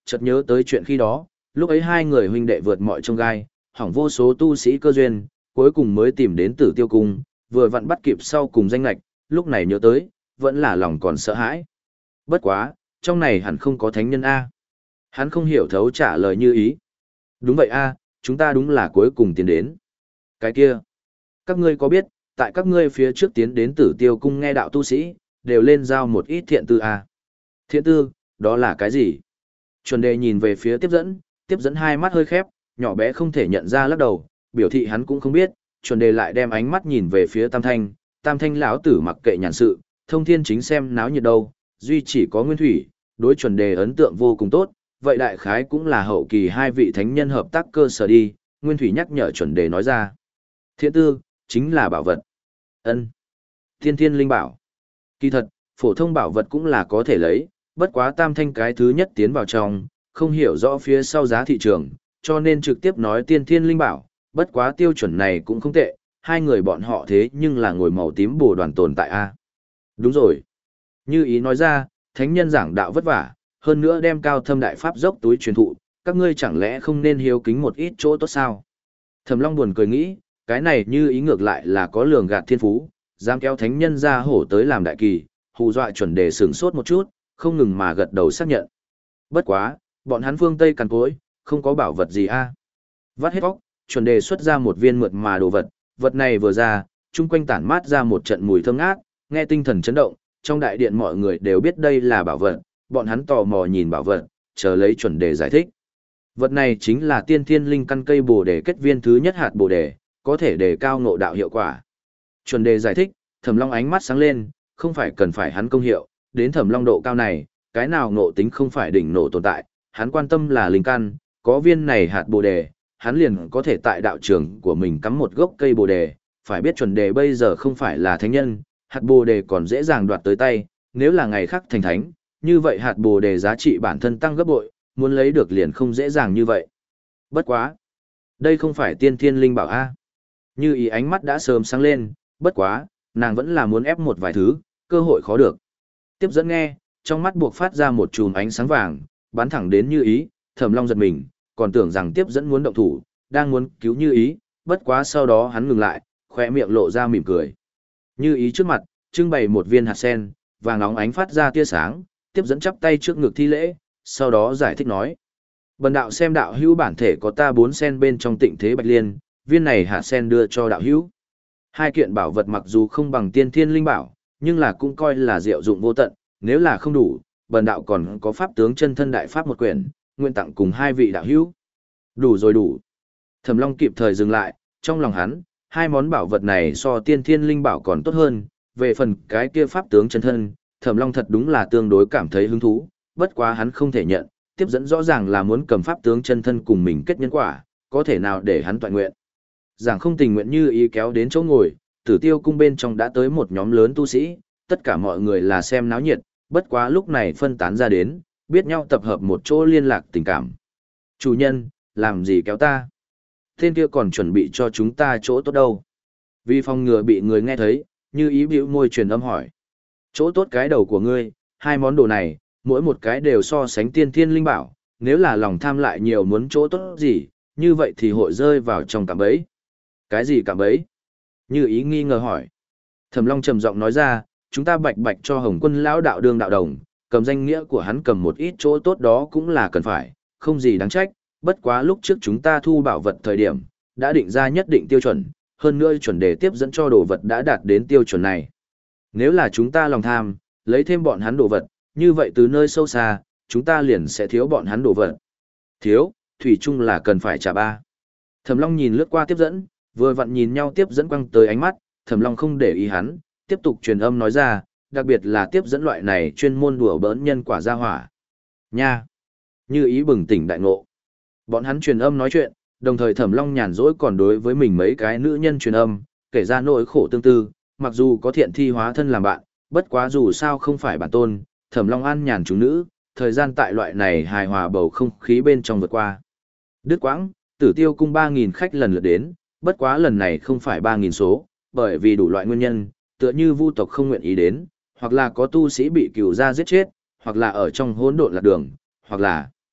chợt nhớ tới chuyện khi đó, lúc ấy hai người huynh đệ vượt mọi chông gai, hỏng vô số tu sĩ cơ duyên, cuối cùng mới tìm đến Tử Tiêu Cung, vừa vặn bắt kịp sau cùng danh lạch, lúc này nhớ tới, vẫn là lòng còn sợ hãi. Bất quá, trong này hẳn không có thánh nhân A. Hắn không hiểu thấu trả lời Như Ý. Đúng vậy A, chúng ta đúng là cuối cùng tiến đến. Cái kia, các ngươi có biết, tại các ngươi phía trước tiến đến Tử Tiêu Cung nghe đạo tu sĩ, đều lên giao một ít thiện tư A. Thiện tư, đó là cái gì? Chuẩn đề nhìn về phía tiếp dẫn, tiếp dẫn hai mắt hơi khép, nhỏ bé không thể nhận ra lắc đầu, biểu thị hắn cũng không biết, chuẩn đề lại đem ánh mắt nhìn về phía Tam Thanh, Tam Thanh lão tử mặc kệ nhàn sự, thông thiên chính xem náo nhiệt đâu, duy chỉ có Nguyên Thủy, đối chuẩn đề ấn tượng vô cùng tốt, vậy đại khái cũng là hậu kỳ hai vị thánh nhân hợp tác cơ sở đi, Nguyên Thủy nhắc nhở chuẩn đề nói ra. Thiện tư, chính là bảo vật. Ân. Thiên thiên linh bảo. Kỳ thật, phổ thông bảo vật cũng là có thể lấy, bất quá Tam Thanh cái thứ nhất tiến vào trong, không hiểu rõ phía sau giá thị trường, cho nên trực tiếp nói tiên thiên linh bảo, bất quá tiêu chuẩn này cũng không tệ, hai người bọn họ thế nhưng là ngồi màu tím bồ đoàn tồn tại a. Đúng rồi. Như Ý nói ra, thánh nhân giảng đạo vất vả, hơn nữa đem cao thâm đại pháp dốc túi truyền thụ, các ngươi chẳng lẽ không nên hiếu kính một ít chỗ tốt sao? Thẩm Long buồn cười nghĩ, cái này Như Ý ngược lại là có lường gạt thiên phú, dám kéo thánh nhân ra hổ tới làm đại kỳ, hù dọa chuẩn đề sửng sốt một chút, không ngừng mà gật đầu xác nhận. Bất quá, bọn hắn phương Tây cằn cối, không có bảo vật gì a. Vắt hết óc, chuẩn đề xuất ra một viên mượt mà đồ vật, vật này vừa ra, chung quanh tản mát ra một trận mùi thơm ngát, nghe tinh thần chấn động, trong đại điện mọi người đều biết đây là bảo vật, bọn hắn tò mò nhìn bảo vật, chờ lấy chuẩn đề giải thích. Vật này chính là tiên thiên linh căn cây bồ đề kết viên thứ nhất hạt bồ đề, có thể đề cao ngộ đạo hiệu quả. Chuẩn đề giải thích, Thẩm Long ánh mắt sáng lên, không phải cần phải hắn công hiệu, đến Thẩm Long độ cao này, cái nào ngộ tính không phải đỉnh nổ tồn tại, hắn quan tâm là linh căn, có viên này hạt bồ đề, hắn liền có thể tại đạo trường của mình cắm một gốc cây bồ đề, phải biết chuẩn đề bây giờ không phải là thánh nhân, hạt bồ đề còn dễ dàng đoạt tới tay, nếu là ngày khác thành thánh, như vậy hạt bồ đề giá trị bản thân tăng gấp bội, muốn lấy được liền không dễ dàng như vậy. Bất quá, đây không phải tiên thiên linh bảo a. Như Ý ánh mắt đã sớm sáng lên, bất quá, nàng vẫn là muốn ép một vài thứ, cơ hội khó được. Tiếp dẫn nghe, trong mắt buộc phát ra một chùm ánh sáng vàng, bắn thẳng đến Như Ý, Thẩm Long giật mình, còn tưởng rằng tiếp dẫn muốn động thủ, đang muốn cứu Như Ý, bất quá sau đó hắn ngừng lại, khóe miệng lộ ra mỉm cười. Như Ý trước mặt, trưng bày một viên hạt sen, vàng óng ánh phát ra tia sáng, tiếp dẫn chắp tay trước ngực thi lễ, sau đó giải thích nói. Bần đạo xem đạo hữu bản thể có ta bốn sen bên trong tịnh thế bạch liên, viên này hạt sen đưa cho đạo hữu. Hai kiện bảo vật mặc dù không bằng tiên thiên linh bảo, nhưng là cũng coi là diệu dụng vô tận, nếu là không đủ, bần đạo còn có pháp tướng chân thân đại pháp một quyển, nguyện tặng cùng hai vị đạo hữu. Đủ rồi đủ. Thẩm Long kịp thời dừng lại, trong lòng hắn, hai món bảo vật này so tiên thiên linh bảo còn tốt hơn, về phần cái kia pháp tướng chân thân, Thẩm Long thật đúng là tương đối cảm thấy hứng thú, bất quá hắn không thể nhận, tiếp dẫn rõ ràng là muốn cầm pháp tướng chân thân cùng mình kết nhân quả, có thể nào để hắn toàn nguyện. Giảng không tình nguyện Như Ý kéo đến chỗ ngồi, Tử Tiêu Cung bên trong đã tới một nhóm lớn tu sĩ, tất cả mọi người là xem náo nhiệt, bất quá lúc này phân tán ra đến, biết nhau tập hợp một chỗ liên lạc tình cảm. Chủ nhân, làm gì kéo ta? Tên kia còn chuẩn bị cho chúng ta chỗ tốt đâu? Vì phòng ngừa bị người nghe thấy, Như Ý bĩu môi truyền âm hỏi. Chỗ tốt cái đầu của ngươi, hai món đồ này, mỗi một cái đều so sánh tiên thiên linh bảo, nếu là lòng tham lại nhiều muốn chỗ tốt gì, như vậy thì hội rơi vào trong cạm bẫy. Cái gì cạm bẫy? Như Ý nghi ngờ hỏi. Thẩm Long trầm giọng nói ra, chúng ta bạch bạch cho Hồng Quân lão đạo đương đạo đồng, cầm danh nghĩa của hắn cầm một ít chỗ tốt đó cũng là cần phải, không gì đáng trách, bất quá lúc trước chúng ta thu bảo vật thời điểm, đã định ra nhất định tiêu chuẩn, hơn nữa chuẩn đề tiếp dẫn cho đồ vật đã đạt đến tiêu chuẩn này. Nếu là chúng ta lòng tham, lấy thêm bọn hắn đồ vật, như vậy từ nơi sâu xa, chúng ta liền sẽ thiếu bọn hắn đồ vật. Thiếu, thủy chung là cần phải trả ba. Thẩm Long nhìn lướt qua tiếp dẫn, vừa vặn nhìn nhau tiếp dẫn quăng tới ánh mắt, Thẩm Long không để ý hắn, tiếp tục truyền âm nói ra, đặc biệt là tiếp dẫn loại này chuyên môn đùa bỡn nhân quả gia hỏa. Nha! Như Ý bừng tỉnh đại ngộ. Bọn hắn truyền âm nói chuyện, đồng thời Thẩm Long nhàn rỗi còn đối với mình mấy cái nữ nhân truyền âm, kể ra nỗi khổ tương tư, mặc dù có thiện thi hóa thân làm bạn, bất quá dù sao không phải bản tôn, Thẩm Long an nhàn chúng nữ, thời gian tại loại này hài hòa bầu không khí bên trong vượt qua. Đứt quãng, Tử Tiêu Cung ba nghìn khách lần lượt đến, bất quá lần này không phải ba nghìn số, bởi vì đủ loại nguyên nhân, tựa như vu tộc không nguyện ý đến, hoặc là có tu sĩ bị cừu gia giết chết, hoặc là ở trong hỗn độn lạc đường, hoặc là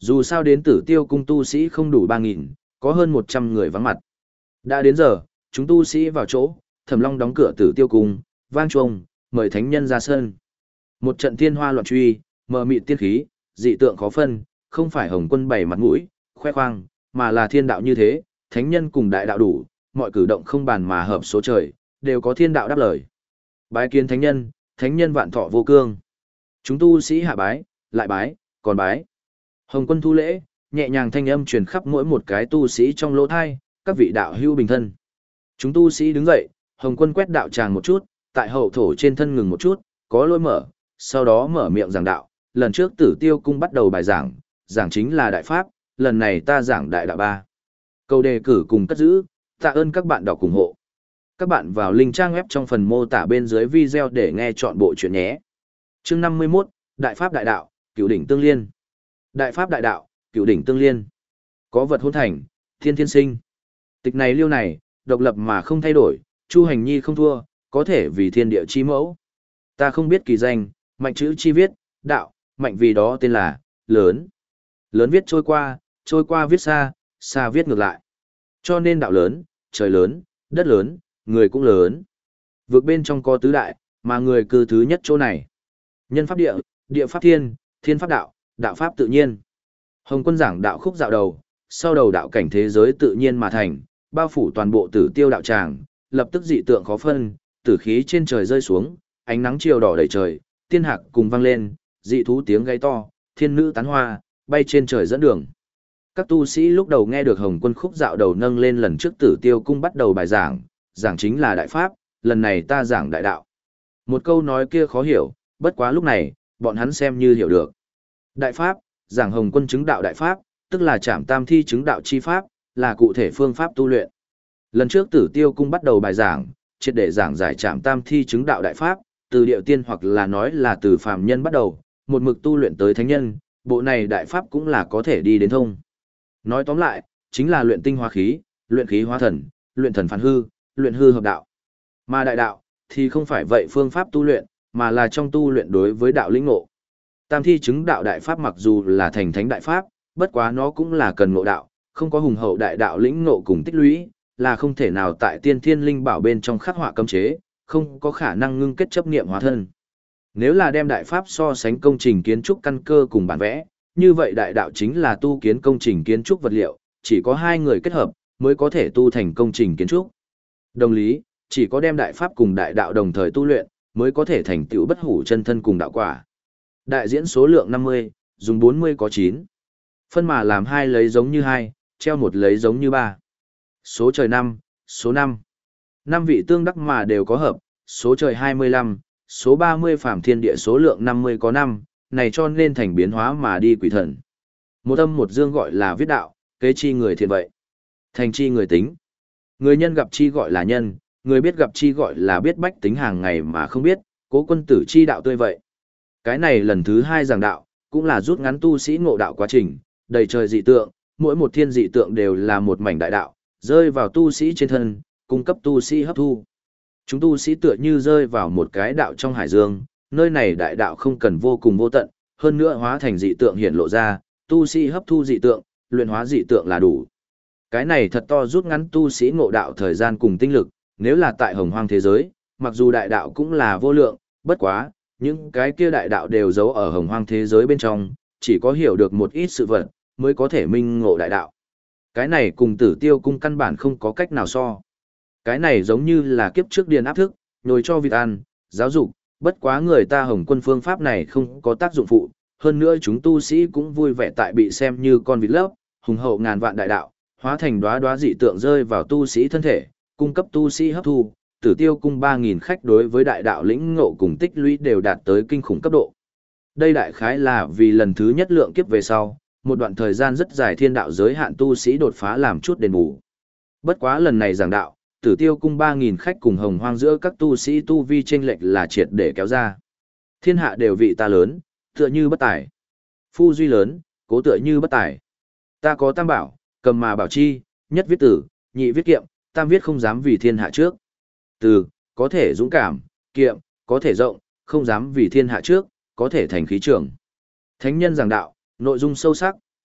Dù sao đến Tử Tiêu cung tu sĩ không đủ ba nghìn, có hơn một trăm người vắng mặt. Đã đến giờ, chúng tu sĩ vào chỗ, Thẩm Long đóng cửa Tử Tiêu cung, vang chuông, mời thánh nhân ra sân. Một trận thiên hoa loạn truy, mờ mịt tiên khí, dị tượng khó phân, không phải Hồng Quân bày mặt mũi, khoe khoang, mà là thiên đạo như thế, thánh nhân cùng đại đạo đủ, mọi cử động không bàn mà hợp số trời, đều có thiên đạo đáp lời. Bái kiến thánh nhân, thánh nhân vạn thọ vô cương. Chúng tu sĩ hạ bái, lại bái, còn bái. Hồng Quân thu lễ, nhẹ nhàng thanh âm truyền khắp mỗi một cái tu sĩ trong lỗ thai, các vị đạo hữu bình thân. Chúng tu sĩ đứng dậy, Hồng Quân quét đạo tràng một chút, tại hậu thổ trên thân ngừng một chút, có lôi mở, sau đó mở miệng giảng đạo. Lần trước Tử Tiêu cung bắt đầu bài giảng, giảng chính là đại pháp, lần này ta giảng đại đạo ba. Câu đề cử cùng cất giữ, tạ ơn các bạn đọc ủng hộ. Các bạn vào link trang web trong phần mô tả bên dưới video để nghe chọn bộ chuyện nhé. Chương năm mươi mốt, Đại Pháp Đại Đạo, Cửu Đỉnh Tương Liên. Đại Pháp Đại Đạo, Cửu Đỉnh Tương Liên. Có vật hôn thành, thiên thiên sinh. Tịch này liêu này, độc lập mà không thay đổi, Chu Hành Nhi không thua, có thể vì thiên địa chi mẫu. Ta không biết kỳ danh, mạnh chữ chi viết, đạo, mạnh vì đó tên là, lớn. Lớn viết trôi qua, trôi qua viết xa, xa viết ngược lại. Cho nên đạo lớn, trời lớn, đất lớn, người cũng lớn. Vượt bên trong có tứ đại, mà người cư thứ nhất chỗ này. Nhân pháp địa, địa pháp thiên, thiên pháp đạo, đạo pháp tự nhiên. Hồng Quân giảng đạo khúc dạo đầu, sau đầu đạo cảnh thế giới tự nhiên mà thành, bao phủ toàn bộ Tử Tiêu đạo tràng, lập tức dị tượng khó phân, tử khí trên trời rơi xuống, ánh nắng chiều đỏ đầy trời, tiên hạc cùng vang lên, dị thú tiếng gáy to, thiên nữ tán hoa, bay trên trời dẫn đường. Các tu sĩ lúc đầu nghe được Hồng Quân khúc dạo đầu nâng lên lần trước Tử Tiêu cung bắt đầu bài giảng, giảng chính là đại pháp, lần này ta giảng đại đạo. Một câu nói kia khó hiểu, bất quá lúc này, bọn hắn xem như hiểu được. Đại pháp, giảng Hồng Quân chứng đạo đại pháp, tức là trảm tam thi chứng đạo chi pháp, là cụ thể phương pháp tu luyện. Lần trước Tử Tiêu cung bắt đầu bài giảng, triệt để giảng giải trảm tam thi chứng đạo đại pháp, từ điệu tiên hoặc là nói là từ phàm nhân bắt đầu, một mực tu luyện tới thánh nhân, bộ này đại pháp cũng là có thể đi đến thông. Nói tóm lại, chính là luyện tinh hóa khí, luyện khí hóa thần, luyện thần phản hư, luyện hư hợp đạo. Mà đại đạo, thì không phải vậy phương pháp tu luyện, mà là trong tu luyện đối với đạo lĩnh ngộ. Tam thi chứng đạo đại pháp mặc dù là thành thánh đại pháp, bất quá nó cũng là cần ngộ đạo, không có hùng hậu đại đạo lĩnh ngộ cùng tích lũy, là không thể nào tại tiên thiên linh bảo bên trong khắc họa cấm chế, không có khả năng ngưng kết chấp niệm hóa thân. Nếu là đem đại pháp so sánh công trình kiến trúc căn cơ cùng bản vẽ, như vậy đại đạo chính là tu kiến công trình kiến trúc vật liệu, chỉ có hai người kết hợp mới có thể tu thành công trình kiến trúc. Đồng lý, chỉ có đem đại pháp cùng đại đạo đồng thời tu luyện, mới có thể thành tựu bất hủ chân thân cùng đạo quả. Đại diễn số lượng năm mươi, dùng bốn mươi có chín. Phân mà làm hai lấy giống như hai, treo một lấy giống như ba. Số trời năm, số năm. Năm vị tương đắc mà đều có hợp, số trời hai mươi lăm, số ba mươi phàm thiên địa số lượng năm mươi có năm, này cho nên thành biến hóa mà đi quỷ thần. Một âm một dương gọi là viết đạo, kế chi người thiện vậy. Thành chi người tính. Người nhân gặp chi gọi là nhân, người biết gặp chi gọi là biết bách tính hàng ngày mà không biết, cố quân tử chi đạo tươi vậy. Cái này lần thứ hai giảng đạo, cũng là rút ngắn tu sĩ ngộ đạo quá trình, đầy trời dị tượng, mỗi một thiên dị tượng đều là một mảnh đại đạo, rơi vào tu sĩ trên thân, cung cấp tu sĩ hấp thu. Chúng tu sĩ tựa như rơi vào một cái đạo trong hải dương, nơi này đại đạo không cần vô cùng vô tận, hơn nữa hóa thành dị tượng hiện lộ ra, tu sĩ hấp thu dị tượng, luyện hóa dị tượng là đủ. Cái này thật to rút ngắn tu sĩ ngộ đạo thời gian cùng tinh lực, nếu là tại hồng hoang thế giới, mặc dù đại đạo cũng là vô lượng, bất quá, những cái kia đại đạo đều giấu ở hồng hoang thế giới bên trong, chỉ có hiểu được một ít sự vật, mới có thể minh ngộ đại đạo. Cái này cùng Tử Tiêu cung căn bản không có cách nào so. Cái này giống như là kiếp trước điền áp thức, nhồi cho vịt ăn, giáo dục, bất quá người ta Hồng Quân phương pháp này không có tác dụng phụ, hơn nữa chúng tu sĩ cũng vui vẻ tại bị xem như con vịt lấp, hùng hậu ngàn vạn đại đạo, hóa thành đóa đóa dị tượng rơi vào tu sĩ thân thể, cung cấp tu sĩ hấp thu. Tử Tiêu cung ba nghìn khách đối với đại đạo lĩnh ngộ cùng tích lũy đều đạt tới kinh khủng cấp độ. Đây đại khái là vì lần thứ nhất lượng kiếp về sau, một đoạn thời gian rất dài thiên đạo giới hạn tu sĩ đột phá làm chút đền bù. Bất quá lần này giảng đạo, Tử Tiêu cung ba nghìn khách cùng hồng hoang giữa các tu sĩ tu vi chênh lệch là triệt để kéo ra. Thiên hạ đều vị ta lớn, tựa như bất tài. Phu duy lớn, cố tựa như bất tài. Ta có tam bảo, cầm mà bảo chi, nhất viết tử, nhị viết kiệm, tam viết không dám vì thiên hạ trước. Từ, có thể dũng cảm, kiệm, có thể rộng, không dám vì thiên hạ trước, có thể thành khí trưởng. Thánh nhân giảng đạo, nội dung sâu sắc,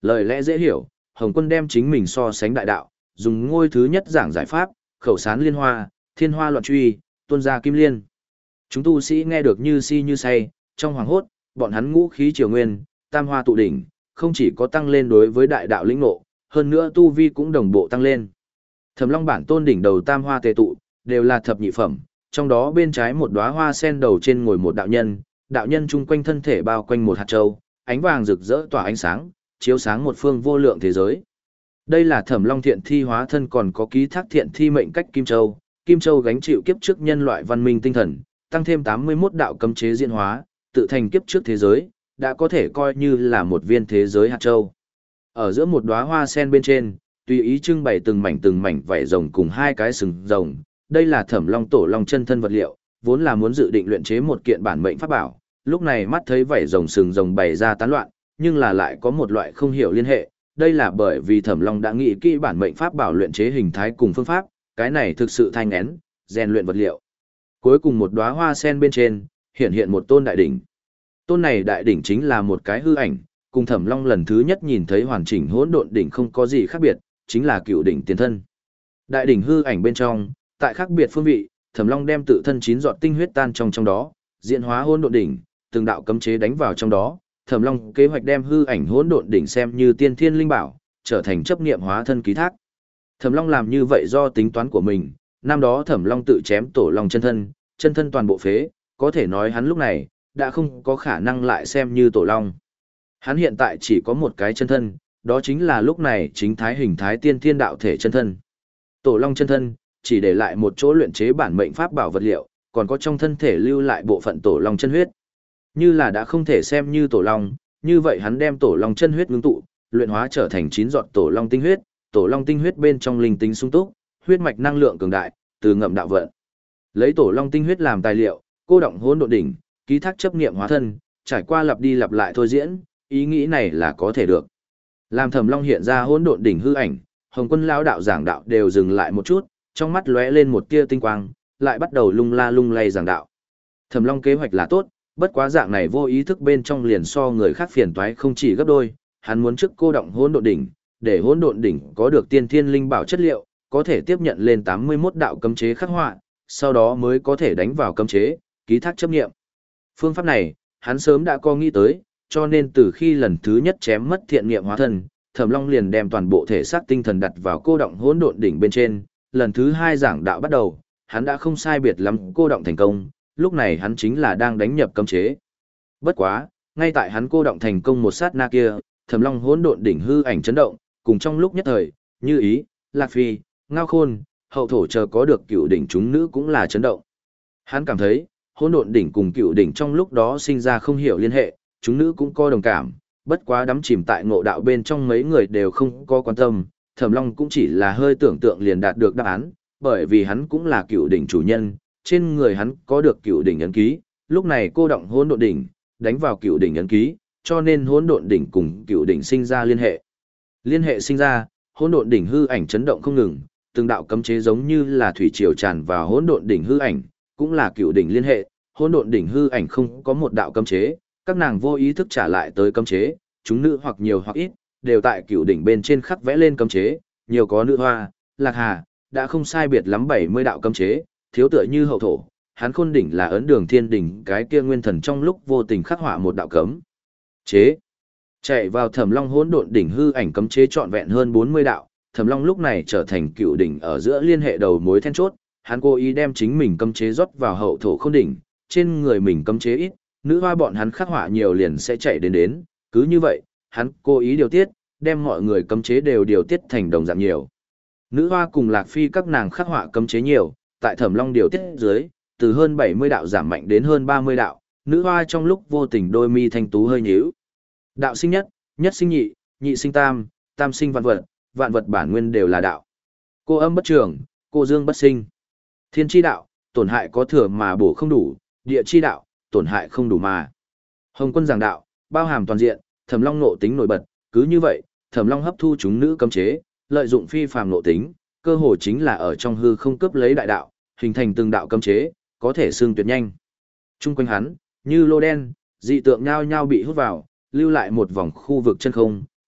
Lời lẽ dễ hiểu, Hồng Quân đem chính mình so sánh đại đạo, dùng ngôi thứ nhất giảng giải pháp, khẩu sán liên hoa, thiên hoa loạn truy, tuôn ra kim liên. Chúng tu sĩ nghe được như si như say, trong hoàng hốt, bọn hắn ngũ khí triều nguyên, tam hoa tụ đỉnh, không chỉ có tăng lên đối với đại đạo lĩnh ngộ, hơn nữa tu vi cũng đồng bộ tăng lên. Thẩm Long bản tôn đỉnh đầu tam hoa tề tụ, đều là thập nhị phẩm, trong đó bên trái một đóa hoa sen đầu trên ngồi một đạo nhân, đạo nhân chung quanh thân thể bao quanh một hạt châu, ánh vàng rực rỡ tỏa ánh sáng, chiếu sáng một phương vô lượng thế giới. Đây là Thẩm Long thiện thi hóa thân còn có ký thác thiện thi mệnh cách Kim Châu, Kim Châu gánh chịu kiếp trước nhân loại văn minh tinh thần, tăng thêm tám mươi mốt đạo cấm chế diễn hóa, tự thành kiếp trước thế giới, đã có thể coi như là một viên thế giới hạt châu. Ở giữa một đóa hoa sen bên trên, tùy ý trưng bày từng mảnh từng mảnh vảy rồng cùng hai cái sừng rồng, đây là Thẩm Long tổ long chân thân vật liệu, vốn là muốn dự định luyện chế một kiện bản mệnh pháp bảo, lúc này mắt thấy vảy rồng sừng rồng bày ra tán loạn, nhưng là lại có một loại không hiểu liên hệ, đây là bởi vì Thẩm Long đã nghĩ kỹ bản mệnh pháp bảo luyện chế hình thái cùng phương pháp, cái này thực sự thanh én, rèn luyện vật liệu. Cuối cùng một đóa hoa sen bên trên, hiện hiện một tôn đại đỉnh. Tôn này đại đỉnh chính là một cái hư ảnh, cùng Thẩm Long lần thứ nhất nhìn thấy hoàn chỉnh hỗn độn đỉnh không có gì khác biệt, chính là cựu đỉnh tiền thân. Đại đỉnh hư ảnh bên trong, tại khác biệt phương vị, Thẩm Long đem tự thân chín giọt tinh huyết tan trong trong đó, diễn hóa hỗn độn đỉnh, từng đạo cấm chế đánh vào trong đó. Thẩm Long kế hoạch đem hư ảnh hỗn độn đỉnh xem như tiên thiên linh bảo, trở thành chấp niệm hóa thân ký thác. Thẩm Long làm như vậy do tính toán của mình, năm đó Thẩm Long tự chém tổ long chân thân, chân thân toàn bộ phế, có thể nói hắn lúc này đã không có khả năng lại xem như tổ long. Hắn hiện tại chỉ có một cái chân thân, đó chính là lúc này chính thái hình thái tiên thiên đạo thể chân thân. Tổ long chân thân chỉ để lại một chỗ luyện chế bản mệnh pháp bảo vật liệu, còn có trong thân thể lưu lại bộ phận tổ long chân huyết. Như là đã không thể xem như tổ long, như vậy hắn đem tổ long chân huyết ngưng tụ, luyện hóa trở thành chín giọt tổ long tinh huyết, tổ long tinh huyết bên trong linh tính sung túc, huyết mạch năng lượng cường đại, từ ngậm đạo vận. Lấy tổ long tinh huyết làm tài liệu, cô động hỗn độn đỉnh, ký thác chấp niệm hóa thân, trải qua lặp đi lặp lại thôi diễn, ý nghĩ này là có thể được. Làm Thẩm Long hiện ra hỗn độn đỉnh hư ảnh, Hồng Quân lão đạo giảng đạo đều dừng lại một chút, trong mắt lóe lên một tia tinh quang, lại bắt đầu lung la lung lay giảng đạo. Thẩm Long kế hoạch là tốt, bất quá dạng này vô ý thức bên trong liền so người khác phiền toái không chỉ gấp đôi, hắn muốn trước cô động hỗn độn đỉnh, để hỗn độn đỉnh có được tiên thiên linh bảo chất liệu, có thể tiếp nhận lên tám mươi mốt đạo cấm chế khắc họa, sau đó mới có thể đánh vào cấm chế, ký thác chấp niệm. Phương pháp này, hắn sớm đã có nghĩ tới, cho nên từ khi lần thứ nhất chém mất thiện niệm hóa thân, Thẩm Long liền đem toàn bộ thể xác tinh thần đặt vào cô động hỗn độn đỉnh bên trên, lần thứ hai giảng đạo bắt đầu, hắn đã không sai biệt lắm cô động thành công, lúc này hắn chính là đang đánh nhập cấm chế. Bất quá, ngay tại hắn cô động thành công một sát na kia, Thẩm Long hỗn độn đỉnh hư ảnh chấn động, cùng trong lúc nhất thời, Như Ý, Lạc Phi, Ngao Khôn, Hậu Thổ chờ có được cựu đỉnh chúng nữ cũng là chấn động. Hắn cảm thấy, hỗn độn đỉnh cùng cựu đỉnh trong lúc đó sinh ra không hiểu liên hệ, chúng nữ cũng có đồng cảm, bất quá đắm chìm tại ngộ đạo bên trong mấy người đều không có quan tâm, Thẩm Long cũng chỉ là hơi tưởng tượng liền đạt được đáp án, bởi vì hắn cũng là cựu đỉnh chủ nhân, trên người hắn có được cựu đỉnh ấn ký, lúc này cô động hỗn độn đỉnh, đánh vào cựu đỉnh ấn ký, cho nên hỗn độn đỉnh cùng cựu đỉnh sinh ra liên hệ. Liên hệ sinh ra, hỗn độn đỉnh hư ảnh chấn động không ngừng, từng đạo cấm chế giống như là thủy triều tràn vào hỗn độn đỉnh hư ảnh, cũng là cựu đỉnh liên hệ, hỗn độn đỉnh hư ảnh không có một đạo cấm chế, các nàng vô ý thức trả lại tới cấm chế, chúng nữ hoặc nhiều hoặc ít, đều tại cựu đỉnh bên trên khắc vẽ lên cấm chế, nhiều có nữ hoa, Lạc Hà, đã không sai biệt lắm bảy mươi đạo cấm chế, thiếu tựa như Hậu Thổ, hắn Khôn đỉnh là ấn đường thiên đỉnh, cái kia nguyên thần trong lúc vô tình khắc họa một đạo cấm chế. Chạy vào Thẩm Long hỗn độn đỉnh hư ảnh cấm chế trọn vẹn hơn bốn mươi đạo, Thẩm Long lúc này trở thành cựu đỉnh ở giữa liên hệ đầu mối then chốt, hắn cố ý đem chính mình cấm chế rót vào Hậu Thổ Khôn đỉnh, trên người mình cấm chế ít, nữ hoa bọn hắn khắc họa nhiều liền sẽ chạy đến đến, cứ như vậy, hắn cố ý điều tiết, đem mọi người cấm chế đều điều tiết thành đồng dạng nhiều. Nữ hoa cùng Lạc Phi các nàng khắc họa cấm chế nhiều, tại Thẩm Long điều tiết dưới, từ hơn bảy mươi đạo giảm mạnh đến hơn ba mươi đạo, nữ hoa trong lúc vô tình đôi mi thanh tú hơi nhíu. Đạo sinh nhất, nhất sinh nhị, nhị sinh tam, tam sinh vạn vật, vạn vật bản nguyên đều là đạo. Cô âm bất trường, cô dương bất sinh. Thiên chi đạo, tổn hại có thừa mà bổ không đủ, địa chi đạo, tổn hại không đủ mà. Hồng Quân giảng đạo, bao hàm toàn diện, Thẩm Long nộ tính nổi bật, cứ như vậy, Thẩm Long hấp thu chúng nữ cấm chế, lợi dụng phi phàm nộ tính, cơ hồ chính là ở trong hư không cướp lấy đại đạo, hình thành từng đạo cấm chế, có thể xương tuyệt nhanh. Trung quanh hắn, như lô đen, dị tượng nhao nhao bị hút vào, lưu lại một vòng khu vực chân không,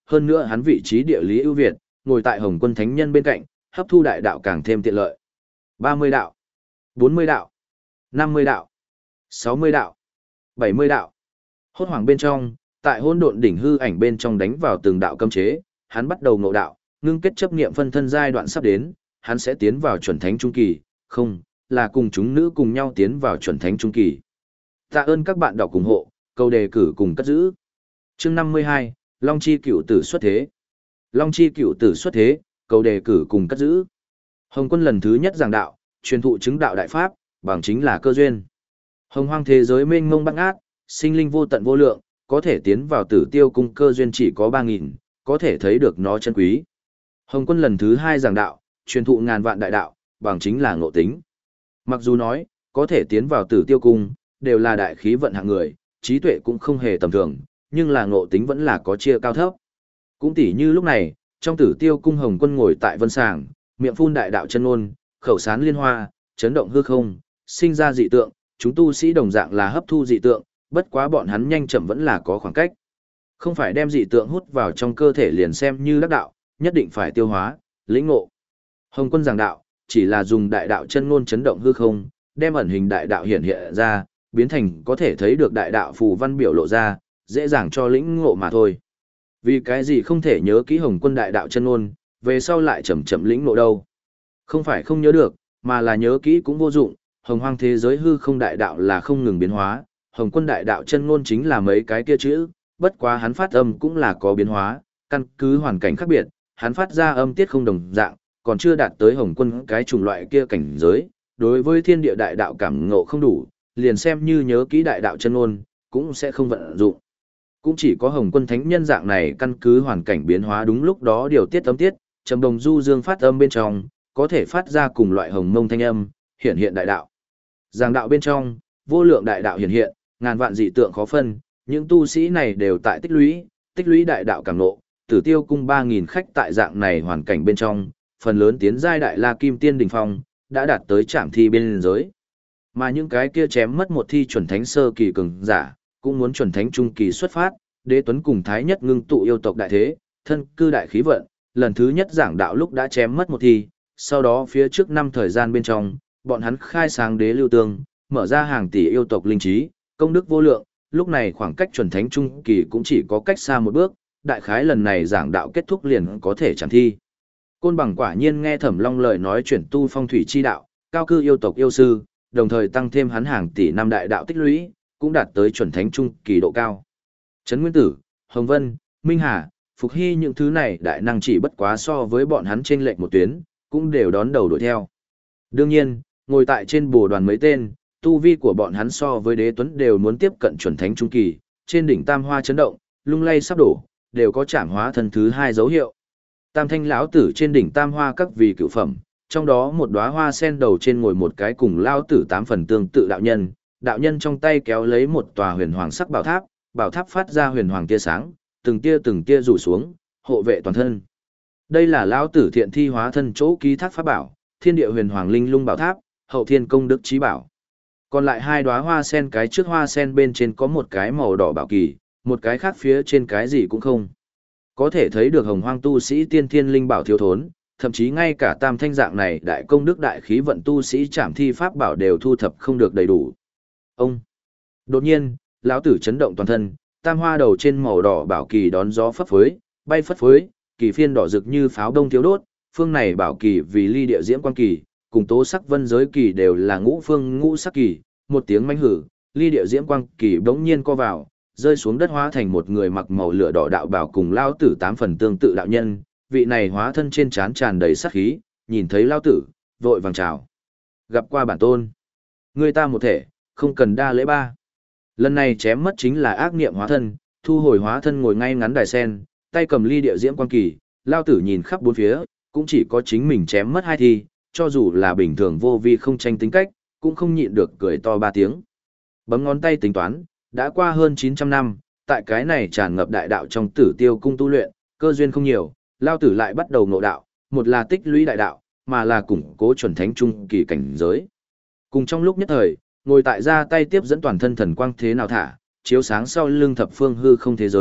hơn nữa hắn vị trí địa lý ưu việt, ngồi tại Hồng Quân Thánh Nhân bên cạnh, hấp thu đại đạo càng thêm tiện lợi. ba mươi đạo, bốn mươi đạo, năm mươi đạo, sáu mươi đạo, bảy mươi đạo. Hốt hoảng bên trong, tại hỗn độn đỉnh hư ảnh bên trong đánh vào từng đạo cấm chế, hắn bắt đầu ngộ đạo, ngưng kết chấp niệm phân thân giai đoạn sắp đến, hắn sẽ tiến vào chuẩn thánh trung kỳ, không, là cùng chúng nữ cùng nhau tiến vào chuẩn thánh trung kỳ. Tạ ơn các bạn đọc ủng hộ, câu đề cử cùng cất giữ. Chương năm mươi hai, Long Chi Cửu Tử xuất thế. Long Chi Cửu Tử xuất thế, câu đề cử cùng cất giữ. Hồng Quân lần thứ nhất giảng đạo, truyền thụ chứng đạo đại pháp, bằng chính là cơ duyên. Hồng hoang thế giới mênh mông bát ngát, sinh linh vô tận vô lượng, có thể tiến vào Tử Tiêu cung cơ duyên chỉ có ba nghìn, có thể thấy được nó chân quý. Hồng Quân lần thứ hai giảng đạo, truyền thụ ngàn vạn đại đạo, bằng chính là ngộ tính. Mặc dù nói, có thể tiến vào Tử Tiêu cung, đều là đại khí vận hạng người, trí tuệ cũng không hề tầm thường, nhưng là ngộ tính vẫn là có chia cao thấp. Cũng tỉ như lúc này, trong Tử Tiêu cung Hồng Quân ngồi tại vân sàng, miệng phun đại đạo chân ngôn, khẩu sán liên hoa, chấn động hư không, sinh ra dị tượng, chúng tu sĩ đồng dạng là hấp thu dị tượng, bất quá bọn hắn nhanh chậm vẫn là có khoảng cách. Không phải đem dị tượng hút vào trong cơ thể liền xem như đắc đạo, nhất định phải tiêu hóa, lĩnh ngộ. Hồng Quân giảng đạo, chỉ là dùng đại đạo chân ngôn chấn động hư không, đem ẩn hình đại đạo hiện hiện ra, biến thành có thể thấy được đại đạo phù văn biểu lộ ra, dễ dàng cho lĩnh ngộ mà thôi. Vì cái gì không thể nhớ kỹ Hồng Quân đại đạo chân ngôn, về sau lại chậm chậm lĩnh ngộ đâu? Không phải không nhớ được, mà là nhớ kỹ cũng vô dụng, hồng hoang thế giới hư không đại đạo là không ngừng biến hóa, Hồng Quân đại đạo chân ngôn chính là mấy cái kia chữ, bất quá hắn phát âm cũng là có biến hóa, căn cứ hoàn cảnh khác biệt, hắn phát ra âm tiết không đồng dạng, còn chưa đạt tới Hồng Quân cái chủng loại kia cảnh giới, đối với thiên địa đại đạo cảm ngộ không đủ, liền xem như nhớ kỹ đại đạo chân ngôn, cũng sẽ không vận dụng. Cũng chỉ có Hồng Quân thánh nhân dạng này căn cứ hoàn cảnh biến hóa đúng lúc đó điều tiết âm tiết, trầm đồng du dương phát âm bên trong, có thể phát ra cùng loại hồng mông thanh âm, hiện hiện đại đạo. Giảng đạo bên trong, vô lượng đại đạo hiện hiện, ngàn vạn dị tượng khó phân, những tu sĩ này đều tại tích lũy, tích lũy đại đạo cảm ngộ, Tử Tiêu cung ba nghìn khách tại dạng này hoàn cảnh bên trong, phần lớn tiến giai đại la kim tiên đỉnh phong, đã đạt tới trạm thi biên giới. Mà những cái kia chém mất một thi chuẩn thánh sơ kỳ cường giả, cũng muốn chuẩn thánh trung kỳ xuất phát, Đế Tuấn cùng Thái Nhất ngưng tụ yêu tộc đại thế, thân cư đại khí vận, lần thứ nhất giảng đạo lúc đã chém mất một thi, sau đó phía trước năm thời gian bên trong, bọn hắn khai sáng đế lưu tương, mở ra hàng tỷ yêu tộc linh trí, công đức vô lượng, lúc này khoảng cách chuẩn thánh trung kỳ cũng chỉ có cách xa một bước, đại khái lần này giảng đạo kết thúc liền có thể chẳng thi. Côn Bằng quả nhiên nghe Thẩm Long lời nói chuyển tu phong thủy chi đạo, cao cư yêu tộc yêu sư, đồng thời tăng thêm hắn hàng tỷ năm đại đạo tích lũy, cũng đạt tới chuẩn thánh trung kỳ độ cao. Trấn Nguyên Tử, Hồng Vân, Minh Hà, Phục Hy những thứ này đại năng chỉ bất quá so với bọn hắn trên lệch một tuyến, cũng đều đón đầu đuổi theo. Đương nhiên, ngồi tại trên bồ đoàn mấy tên, tu vi của bọn hắn so với Đế Tuấn đều muốn tiếp cận chuẩn thánh trung kỳ, trên đỉnh tam hoa chấn động, lung lay sắp đổ, đều có trảm hóa thần thứ hai dấu hiệu. Tam thanh lão tử trên đỉnh tam hoa các vị cựu phẩm, trong đó một đóa hoa sen đầu trên ngồi một cái cùng lão tử tám phần tương tự đạo nhân, đạo nhân trong tay kéo lấy một tòa huyền hoàng sắc bảo tháp, bảo tháp phát ra huyền hoàng tia sáng, từng tia từng tia rủ xuống, hộ vệ toàn thân. Đây là lão tử thiện thi hóa thân chỗ ký thác pháp bảo, thiên địa huyền hoàng linh lung bảo tháp, hậu thiên công đức trí bảo. Còn lại hai đóa hoa sen, cái trước hoa sen bên trên có một cái màu đỏ bảo kỳ, một cái khác phía trên cái gì cũng không. Có thể thấy được hồng hoang tu sĩ tiên thiên linh bảo thiếu thốn, thậm chí ngay cả tam thanh dạng này đại công đức đại khí vận tu sĩ trảm thi pháp bảo đều thu thập không được đầy đủ. Ông! Đột nhiên, lão tử chấn động toàn thân, tam hoa đầu trên màu đỏ bảo kỳ đón gió phấp phới, bay phất phới, kỳ phiên đỏ rực như pháo đông thiếu đốt, phương này bảo kỳ vì ly địa diễm quang kỳ, cùng tố sắc vân giới kỳ đều là ngũ phương ngũ sắc kỳ, một tiếng manh hử, ly địa diễm quang kỳ bỗng nhiên co vào, rơi xuống đất hóa thành một người mặc màu lửa đỏ đạo bảo cùng lao tử tám phần tương tự đạo nhân, vị này hóa thân trên trán tràn đầy sát khí, nhìn thấy lao tử, vội vàng chào. Gặp qua bản tôn. Người ta một thể, không cần đa lễ ba. Lần này chém mất chính là ác niệm hóa thân, thu hồi hóa thân ngồi ngay ngắn đài sen, tay cầm ly địa diễm quang kỳ, lao tử nhìn khắp bốn phía, cũng chỉ có chính mình chém mất hai thi, cho dù là bình thường vô vi không tranh tính cách, cũng không nhịn được cười to ba tiếng. Bấm ngón tay tính toán, đã qua hơn chín trăm năm, tại cái này tràn ngập đại đạo trong Tử Tiêu cung tu luyện, cơ duyên không nhiều, lao tử lại bắt đầu ngộ đạo, một là tích lũy đại đạo, mà là củng cố chuẩn thánh trung kỳ cảnh giới. Cùng trong lúc nhất thời, ngồi tại ra tay tiếp dẫn toàn thân thần quang thế nào thả, chiếu sáng sau lưng thập phương hư không thế giới,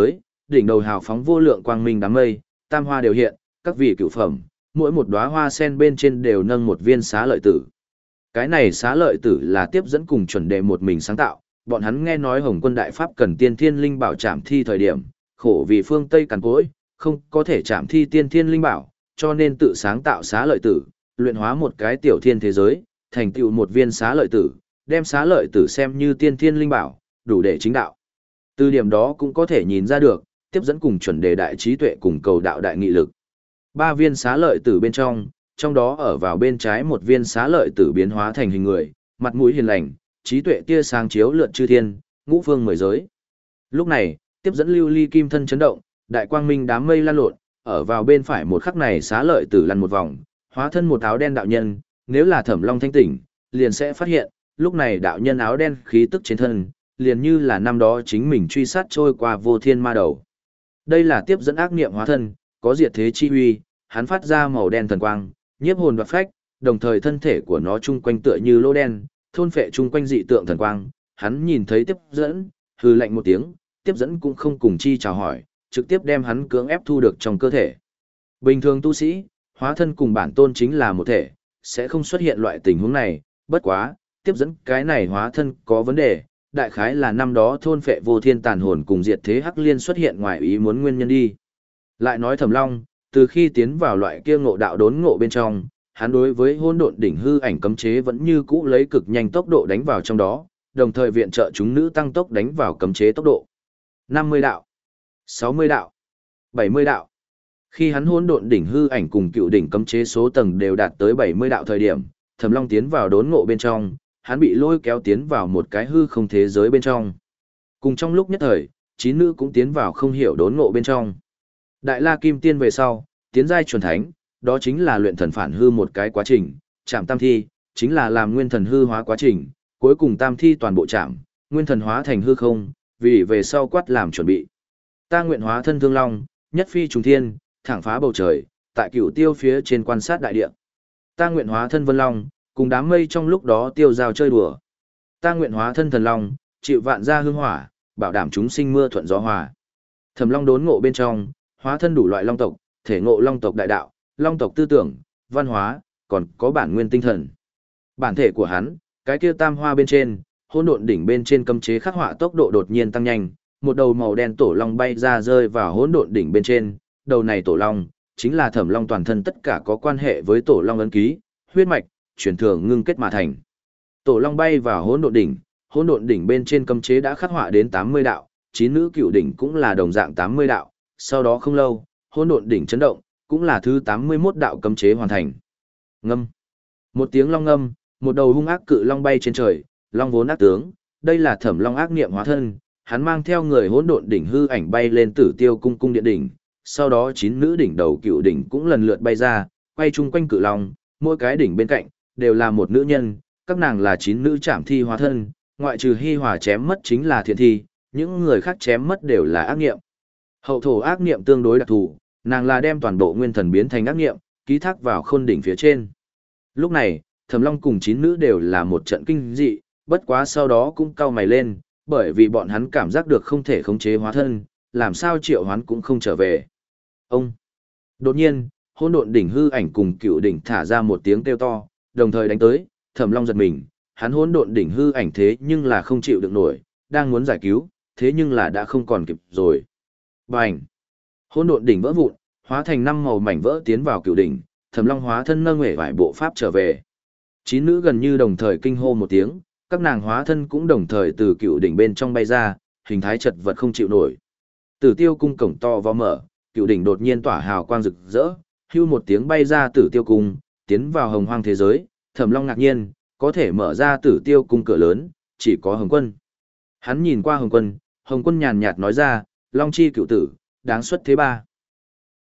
đỉnh đầu hào phóng vô lượng quang minh đám mây, tam hoa đều hiện, các vị cửu phẩm, mỗi một đóa hoa sen bên trên đều nâng một viên xá lợi tử. Cái này xá lợi tử là tiếp dẫn cùng chuẩn đề một mình sáng tạo, bọn hắn nghe nói Hồng Quân Đại Pháp cần tiên thiên linh bảo trảm thi thời điểm, khổ vì phương Tây cằn cỗi, không có thể trảm thi tiên thiên linh bảo, cho nên tự sáng tạo xá lợi tử, luyện hóa một cái tiểu thiên thế giới, thành tựu một viên xá lợi tử, đem xá lợi tử xem như tiên thiên linh bảo, đủ để chính đạo. Từ điểm đó cũng có thể nhìn ra được, tiếp dẫn cùng chuẩn đề đại trí tuệ cùng cầu đạo đại nghị lực. Ba viên xá lợi tử bên trong, trong đó ở vào bên trái một viên xá lợi tử biến hóa thành hình người, mặt mũi hiền lành, trí tuệ tia sáng chiếu lượn chư thiên, ngũ phương mười giới. Lúc này, tiếp dẫn lưu ly kim thân chấn động, đại quang minh đám mây lan lộn, ở vào bên phải một khắc này xá lợi tử lăn một vòng, hóa thân một áo đen đạo nhân, nếu là Thẩm Long thanh tỉnh, liền sẽ phát hiện, lúc này đạo nhân áo đen khí tức trên thân, liền như là năm đó chính mình truy sát trôi qua vô thiên ma đầu. Đây là tiếp dẫn ác niệm hóa thân, có diệt thế chi uy, hắn phát ra màu đen thần quang, nhiếp hồn đoạt phách, đồng thời thân thể của nó chung quanh tựa như lỗ đen, thôn phệ chung quanh dị tượng thần quang, hắn nhìn thấy tiếp dẫn, hừ lạnh một tiếng, tiếp dẫn cũng không cùng chi chào hỏi, trực tiếp đem hắn cưỡng ép thu được trong cơ thể. Bình thường tu sĩ, hóa thân cùng bản tôn chính là một thể, sẽ không xuất hiện loại tình huống này, bất quá, tiếp dẫn cái này hóa thân có vấn đề, đại khái là năm đó thôn phệ vô thiên tàn hồn cùng diệt thế hắc liên xuất hiện ngoài ý muốn nguyên nhân đi. Lại nói Thẩm Long, từ khi tiến vào loại kia ngộ đạo đốn ngộ bên trong, hắn đối với hỗn độn đỉnh hư ảnh cấm chế vẫn như cũ lấy cực nhanh tốc độ đánh vào trong đó, đồng thời viện trợ chúng nữ tăng tốc đánh vào cấm chế tốc độ. năm mươi đạo, sáu mươi đạo, bảy mươi đạo. Khi hắn hỗn độn đỉnh hư ảnh cùng cựu đỉnh cấm chế số tầng đều đạt tới bảy mươi đạo thời điểm, Thẩm Long tiến vào đốn ngộ bên trong, hắn bị lôi kéo tiến vào một cái hư không thế giới bên trong. Cùng trong lúc nhất thời, chín nữ cũng tiến vào không hiểu đốn ngộ bên trong. Đại La Kim Tiên về sau, tiến giai chuẩn thánh, đó chính là luyện thần phản hư một cái quá trình, chạm tam thi, chính là làm nguyên thần hư hóa quá trình, cuối cùng tam thi toàn bộ chạm, nguyên thần hóa thành hư không, vì về sau quát làm chuẩn bị. Ta nguyện hóa thân Thương Long, nhất phi trùng thiên, thẳng phá bầu trời, tại cửu tiêu phía trên quan sát đại địa. Ta nguyện hóa thân Vân Long, cùng đám mây trong lúc đó tiêu giao chơi đùa. Ta nguyện hóa thân Thần Long, chịu vạn gia hương hỏa, bảo đảm chúng sinh mưa thuận gió hòa. Thẩm Long đốn ngộ bên trong, hóa thân đủ loại long tộc, thể ngộ long tộc đại đạo, long tộc tư tưởng, văn hóa, còn có bản nguyên tinh thần. Bản thể của hắn, cái kia tam hoa bên trên, hỗn độn đỉnh bên trên cấm chế khắc họa tốc độ đột nhiên tăng nhanh, một đầu màu đen tổ long bay ra rơi vào hỗn độn đỉnh bên trên, đầu này tổ long chính là Thẩm Long toàn thân tất cả có quan hệ với tổ long ấn ký, huyết mạch, truyền thừa ngưng kết mà thành. Tổ long bay vào hỗn độn đỉnh, hỗn độn đỉnh bên trên cấm chế đã khắc họa đến tám mươi đạo, chín nữ cựu đỉnh cũng là đồng dạng tám mươi đạo, sau đó không lâu, hỗn độn đỉnh chấn động, cũng là thứ tám mươi mốt đạo cấm chế hoàn thành. Ngâm. Một tiếng long ngâm, một đầu hung ác cự long bay trên trời, long vốn ác tướng, đây là Thẩm Long ác niệm hóa thân, hắn mang theo người hỗn độn đỉnh hư ảnh bay lên Tử Tiêu cung cung điện đỉnh, sau đó chín nữ đỉnh đầu cựu đỉnh cũng lần lượt bay ra, quay chung quanh cự long, mỗi cái đỉnh bên cạnh đều là một nữ nhân, các nàng là chín nữ trảm thi hóa thân, ngoại trừ Hi Hòa chém mất chính là thiện thi, những người khác chém mất đều là ác niệm. Hậu thổ ác niệm tương đối đặc thù, nàng là đem toàn bộ nguyên thần biến thành ác niệm, ký thác vào khôn đỉnh phía trên. Lúc này, Thẩm Long cùng chín nữ đều là một trận kinh dị, bất quá sau đó cũng cau mày lên, bởi vì bọn hắn cảm giác được không thể khống chế hóa thân, làm sao triệu hoán cũng không trở về. Ông! Đột nhiên, hỗn độn đỉnh hư ảnh cùng cựu đỉnh thả ra một tiếng kêu to, đồng thời đánh tới, Thẩm Long giật mình, hắn hỗn độn đỉnh hư ảnh thế nhưng là không chịu được nổi, đang muốn giải cứu, thế nhưng là đã không còn kịp rồi. Bành! Hỗn độn đỉnh vỡ vụn, hóa thành năm màu mảnh vỡ tiến vào cựu đỉnh, Thẩm Long hóa thân nâng huệ vải bộ pháp trở về. Chín nữ gần như đồng thời kinh hô một tiếng, các nàng hóa thân cũng đồng thời từ cựu đỉnh bên trong bay ra, hình thái chật vật không chịu nổi. Tử Tiêu cung cổng to vó mở, cựu đỉnh đột nhiên tỏa hào quang rực rỡ, hưu một tiếng bay ra Tử Tiêu cung, tiến vào hồng hoang thế giới. Thẩm Long ngạc nhiên, có thể mở ra Tử Tiêu cung cửa lớn, chỉ có Hồng Quân. Hắn nhìn qua Hồng Quân, Hồng Quân nhàn nhạt nói ra, Long chi cựu tử, đáng xuất thế ba.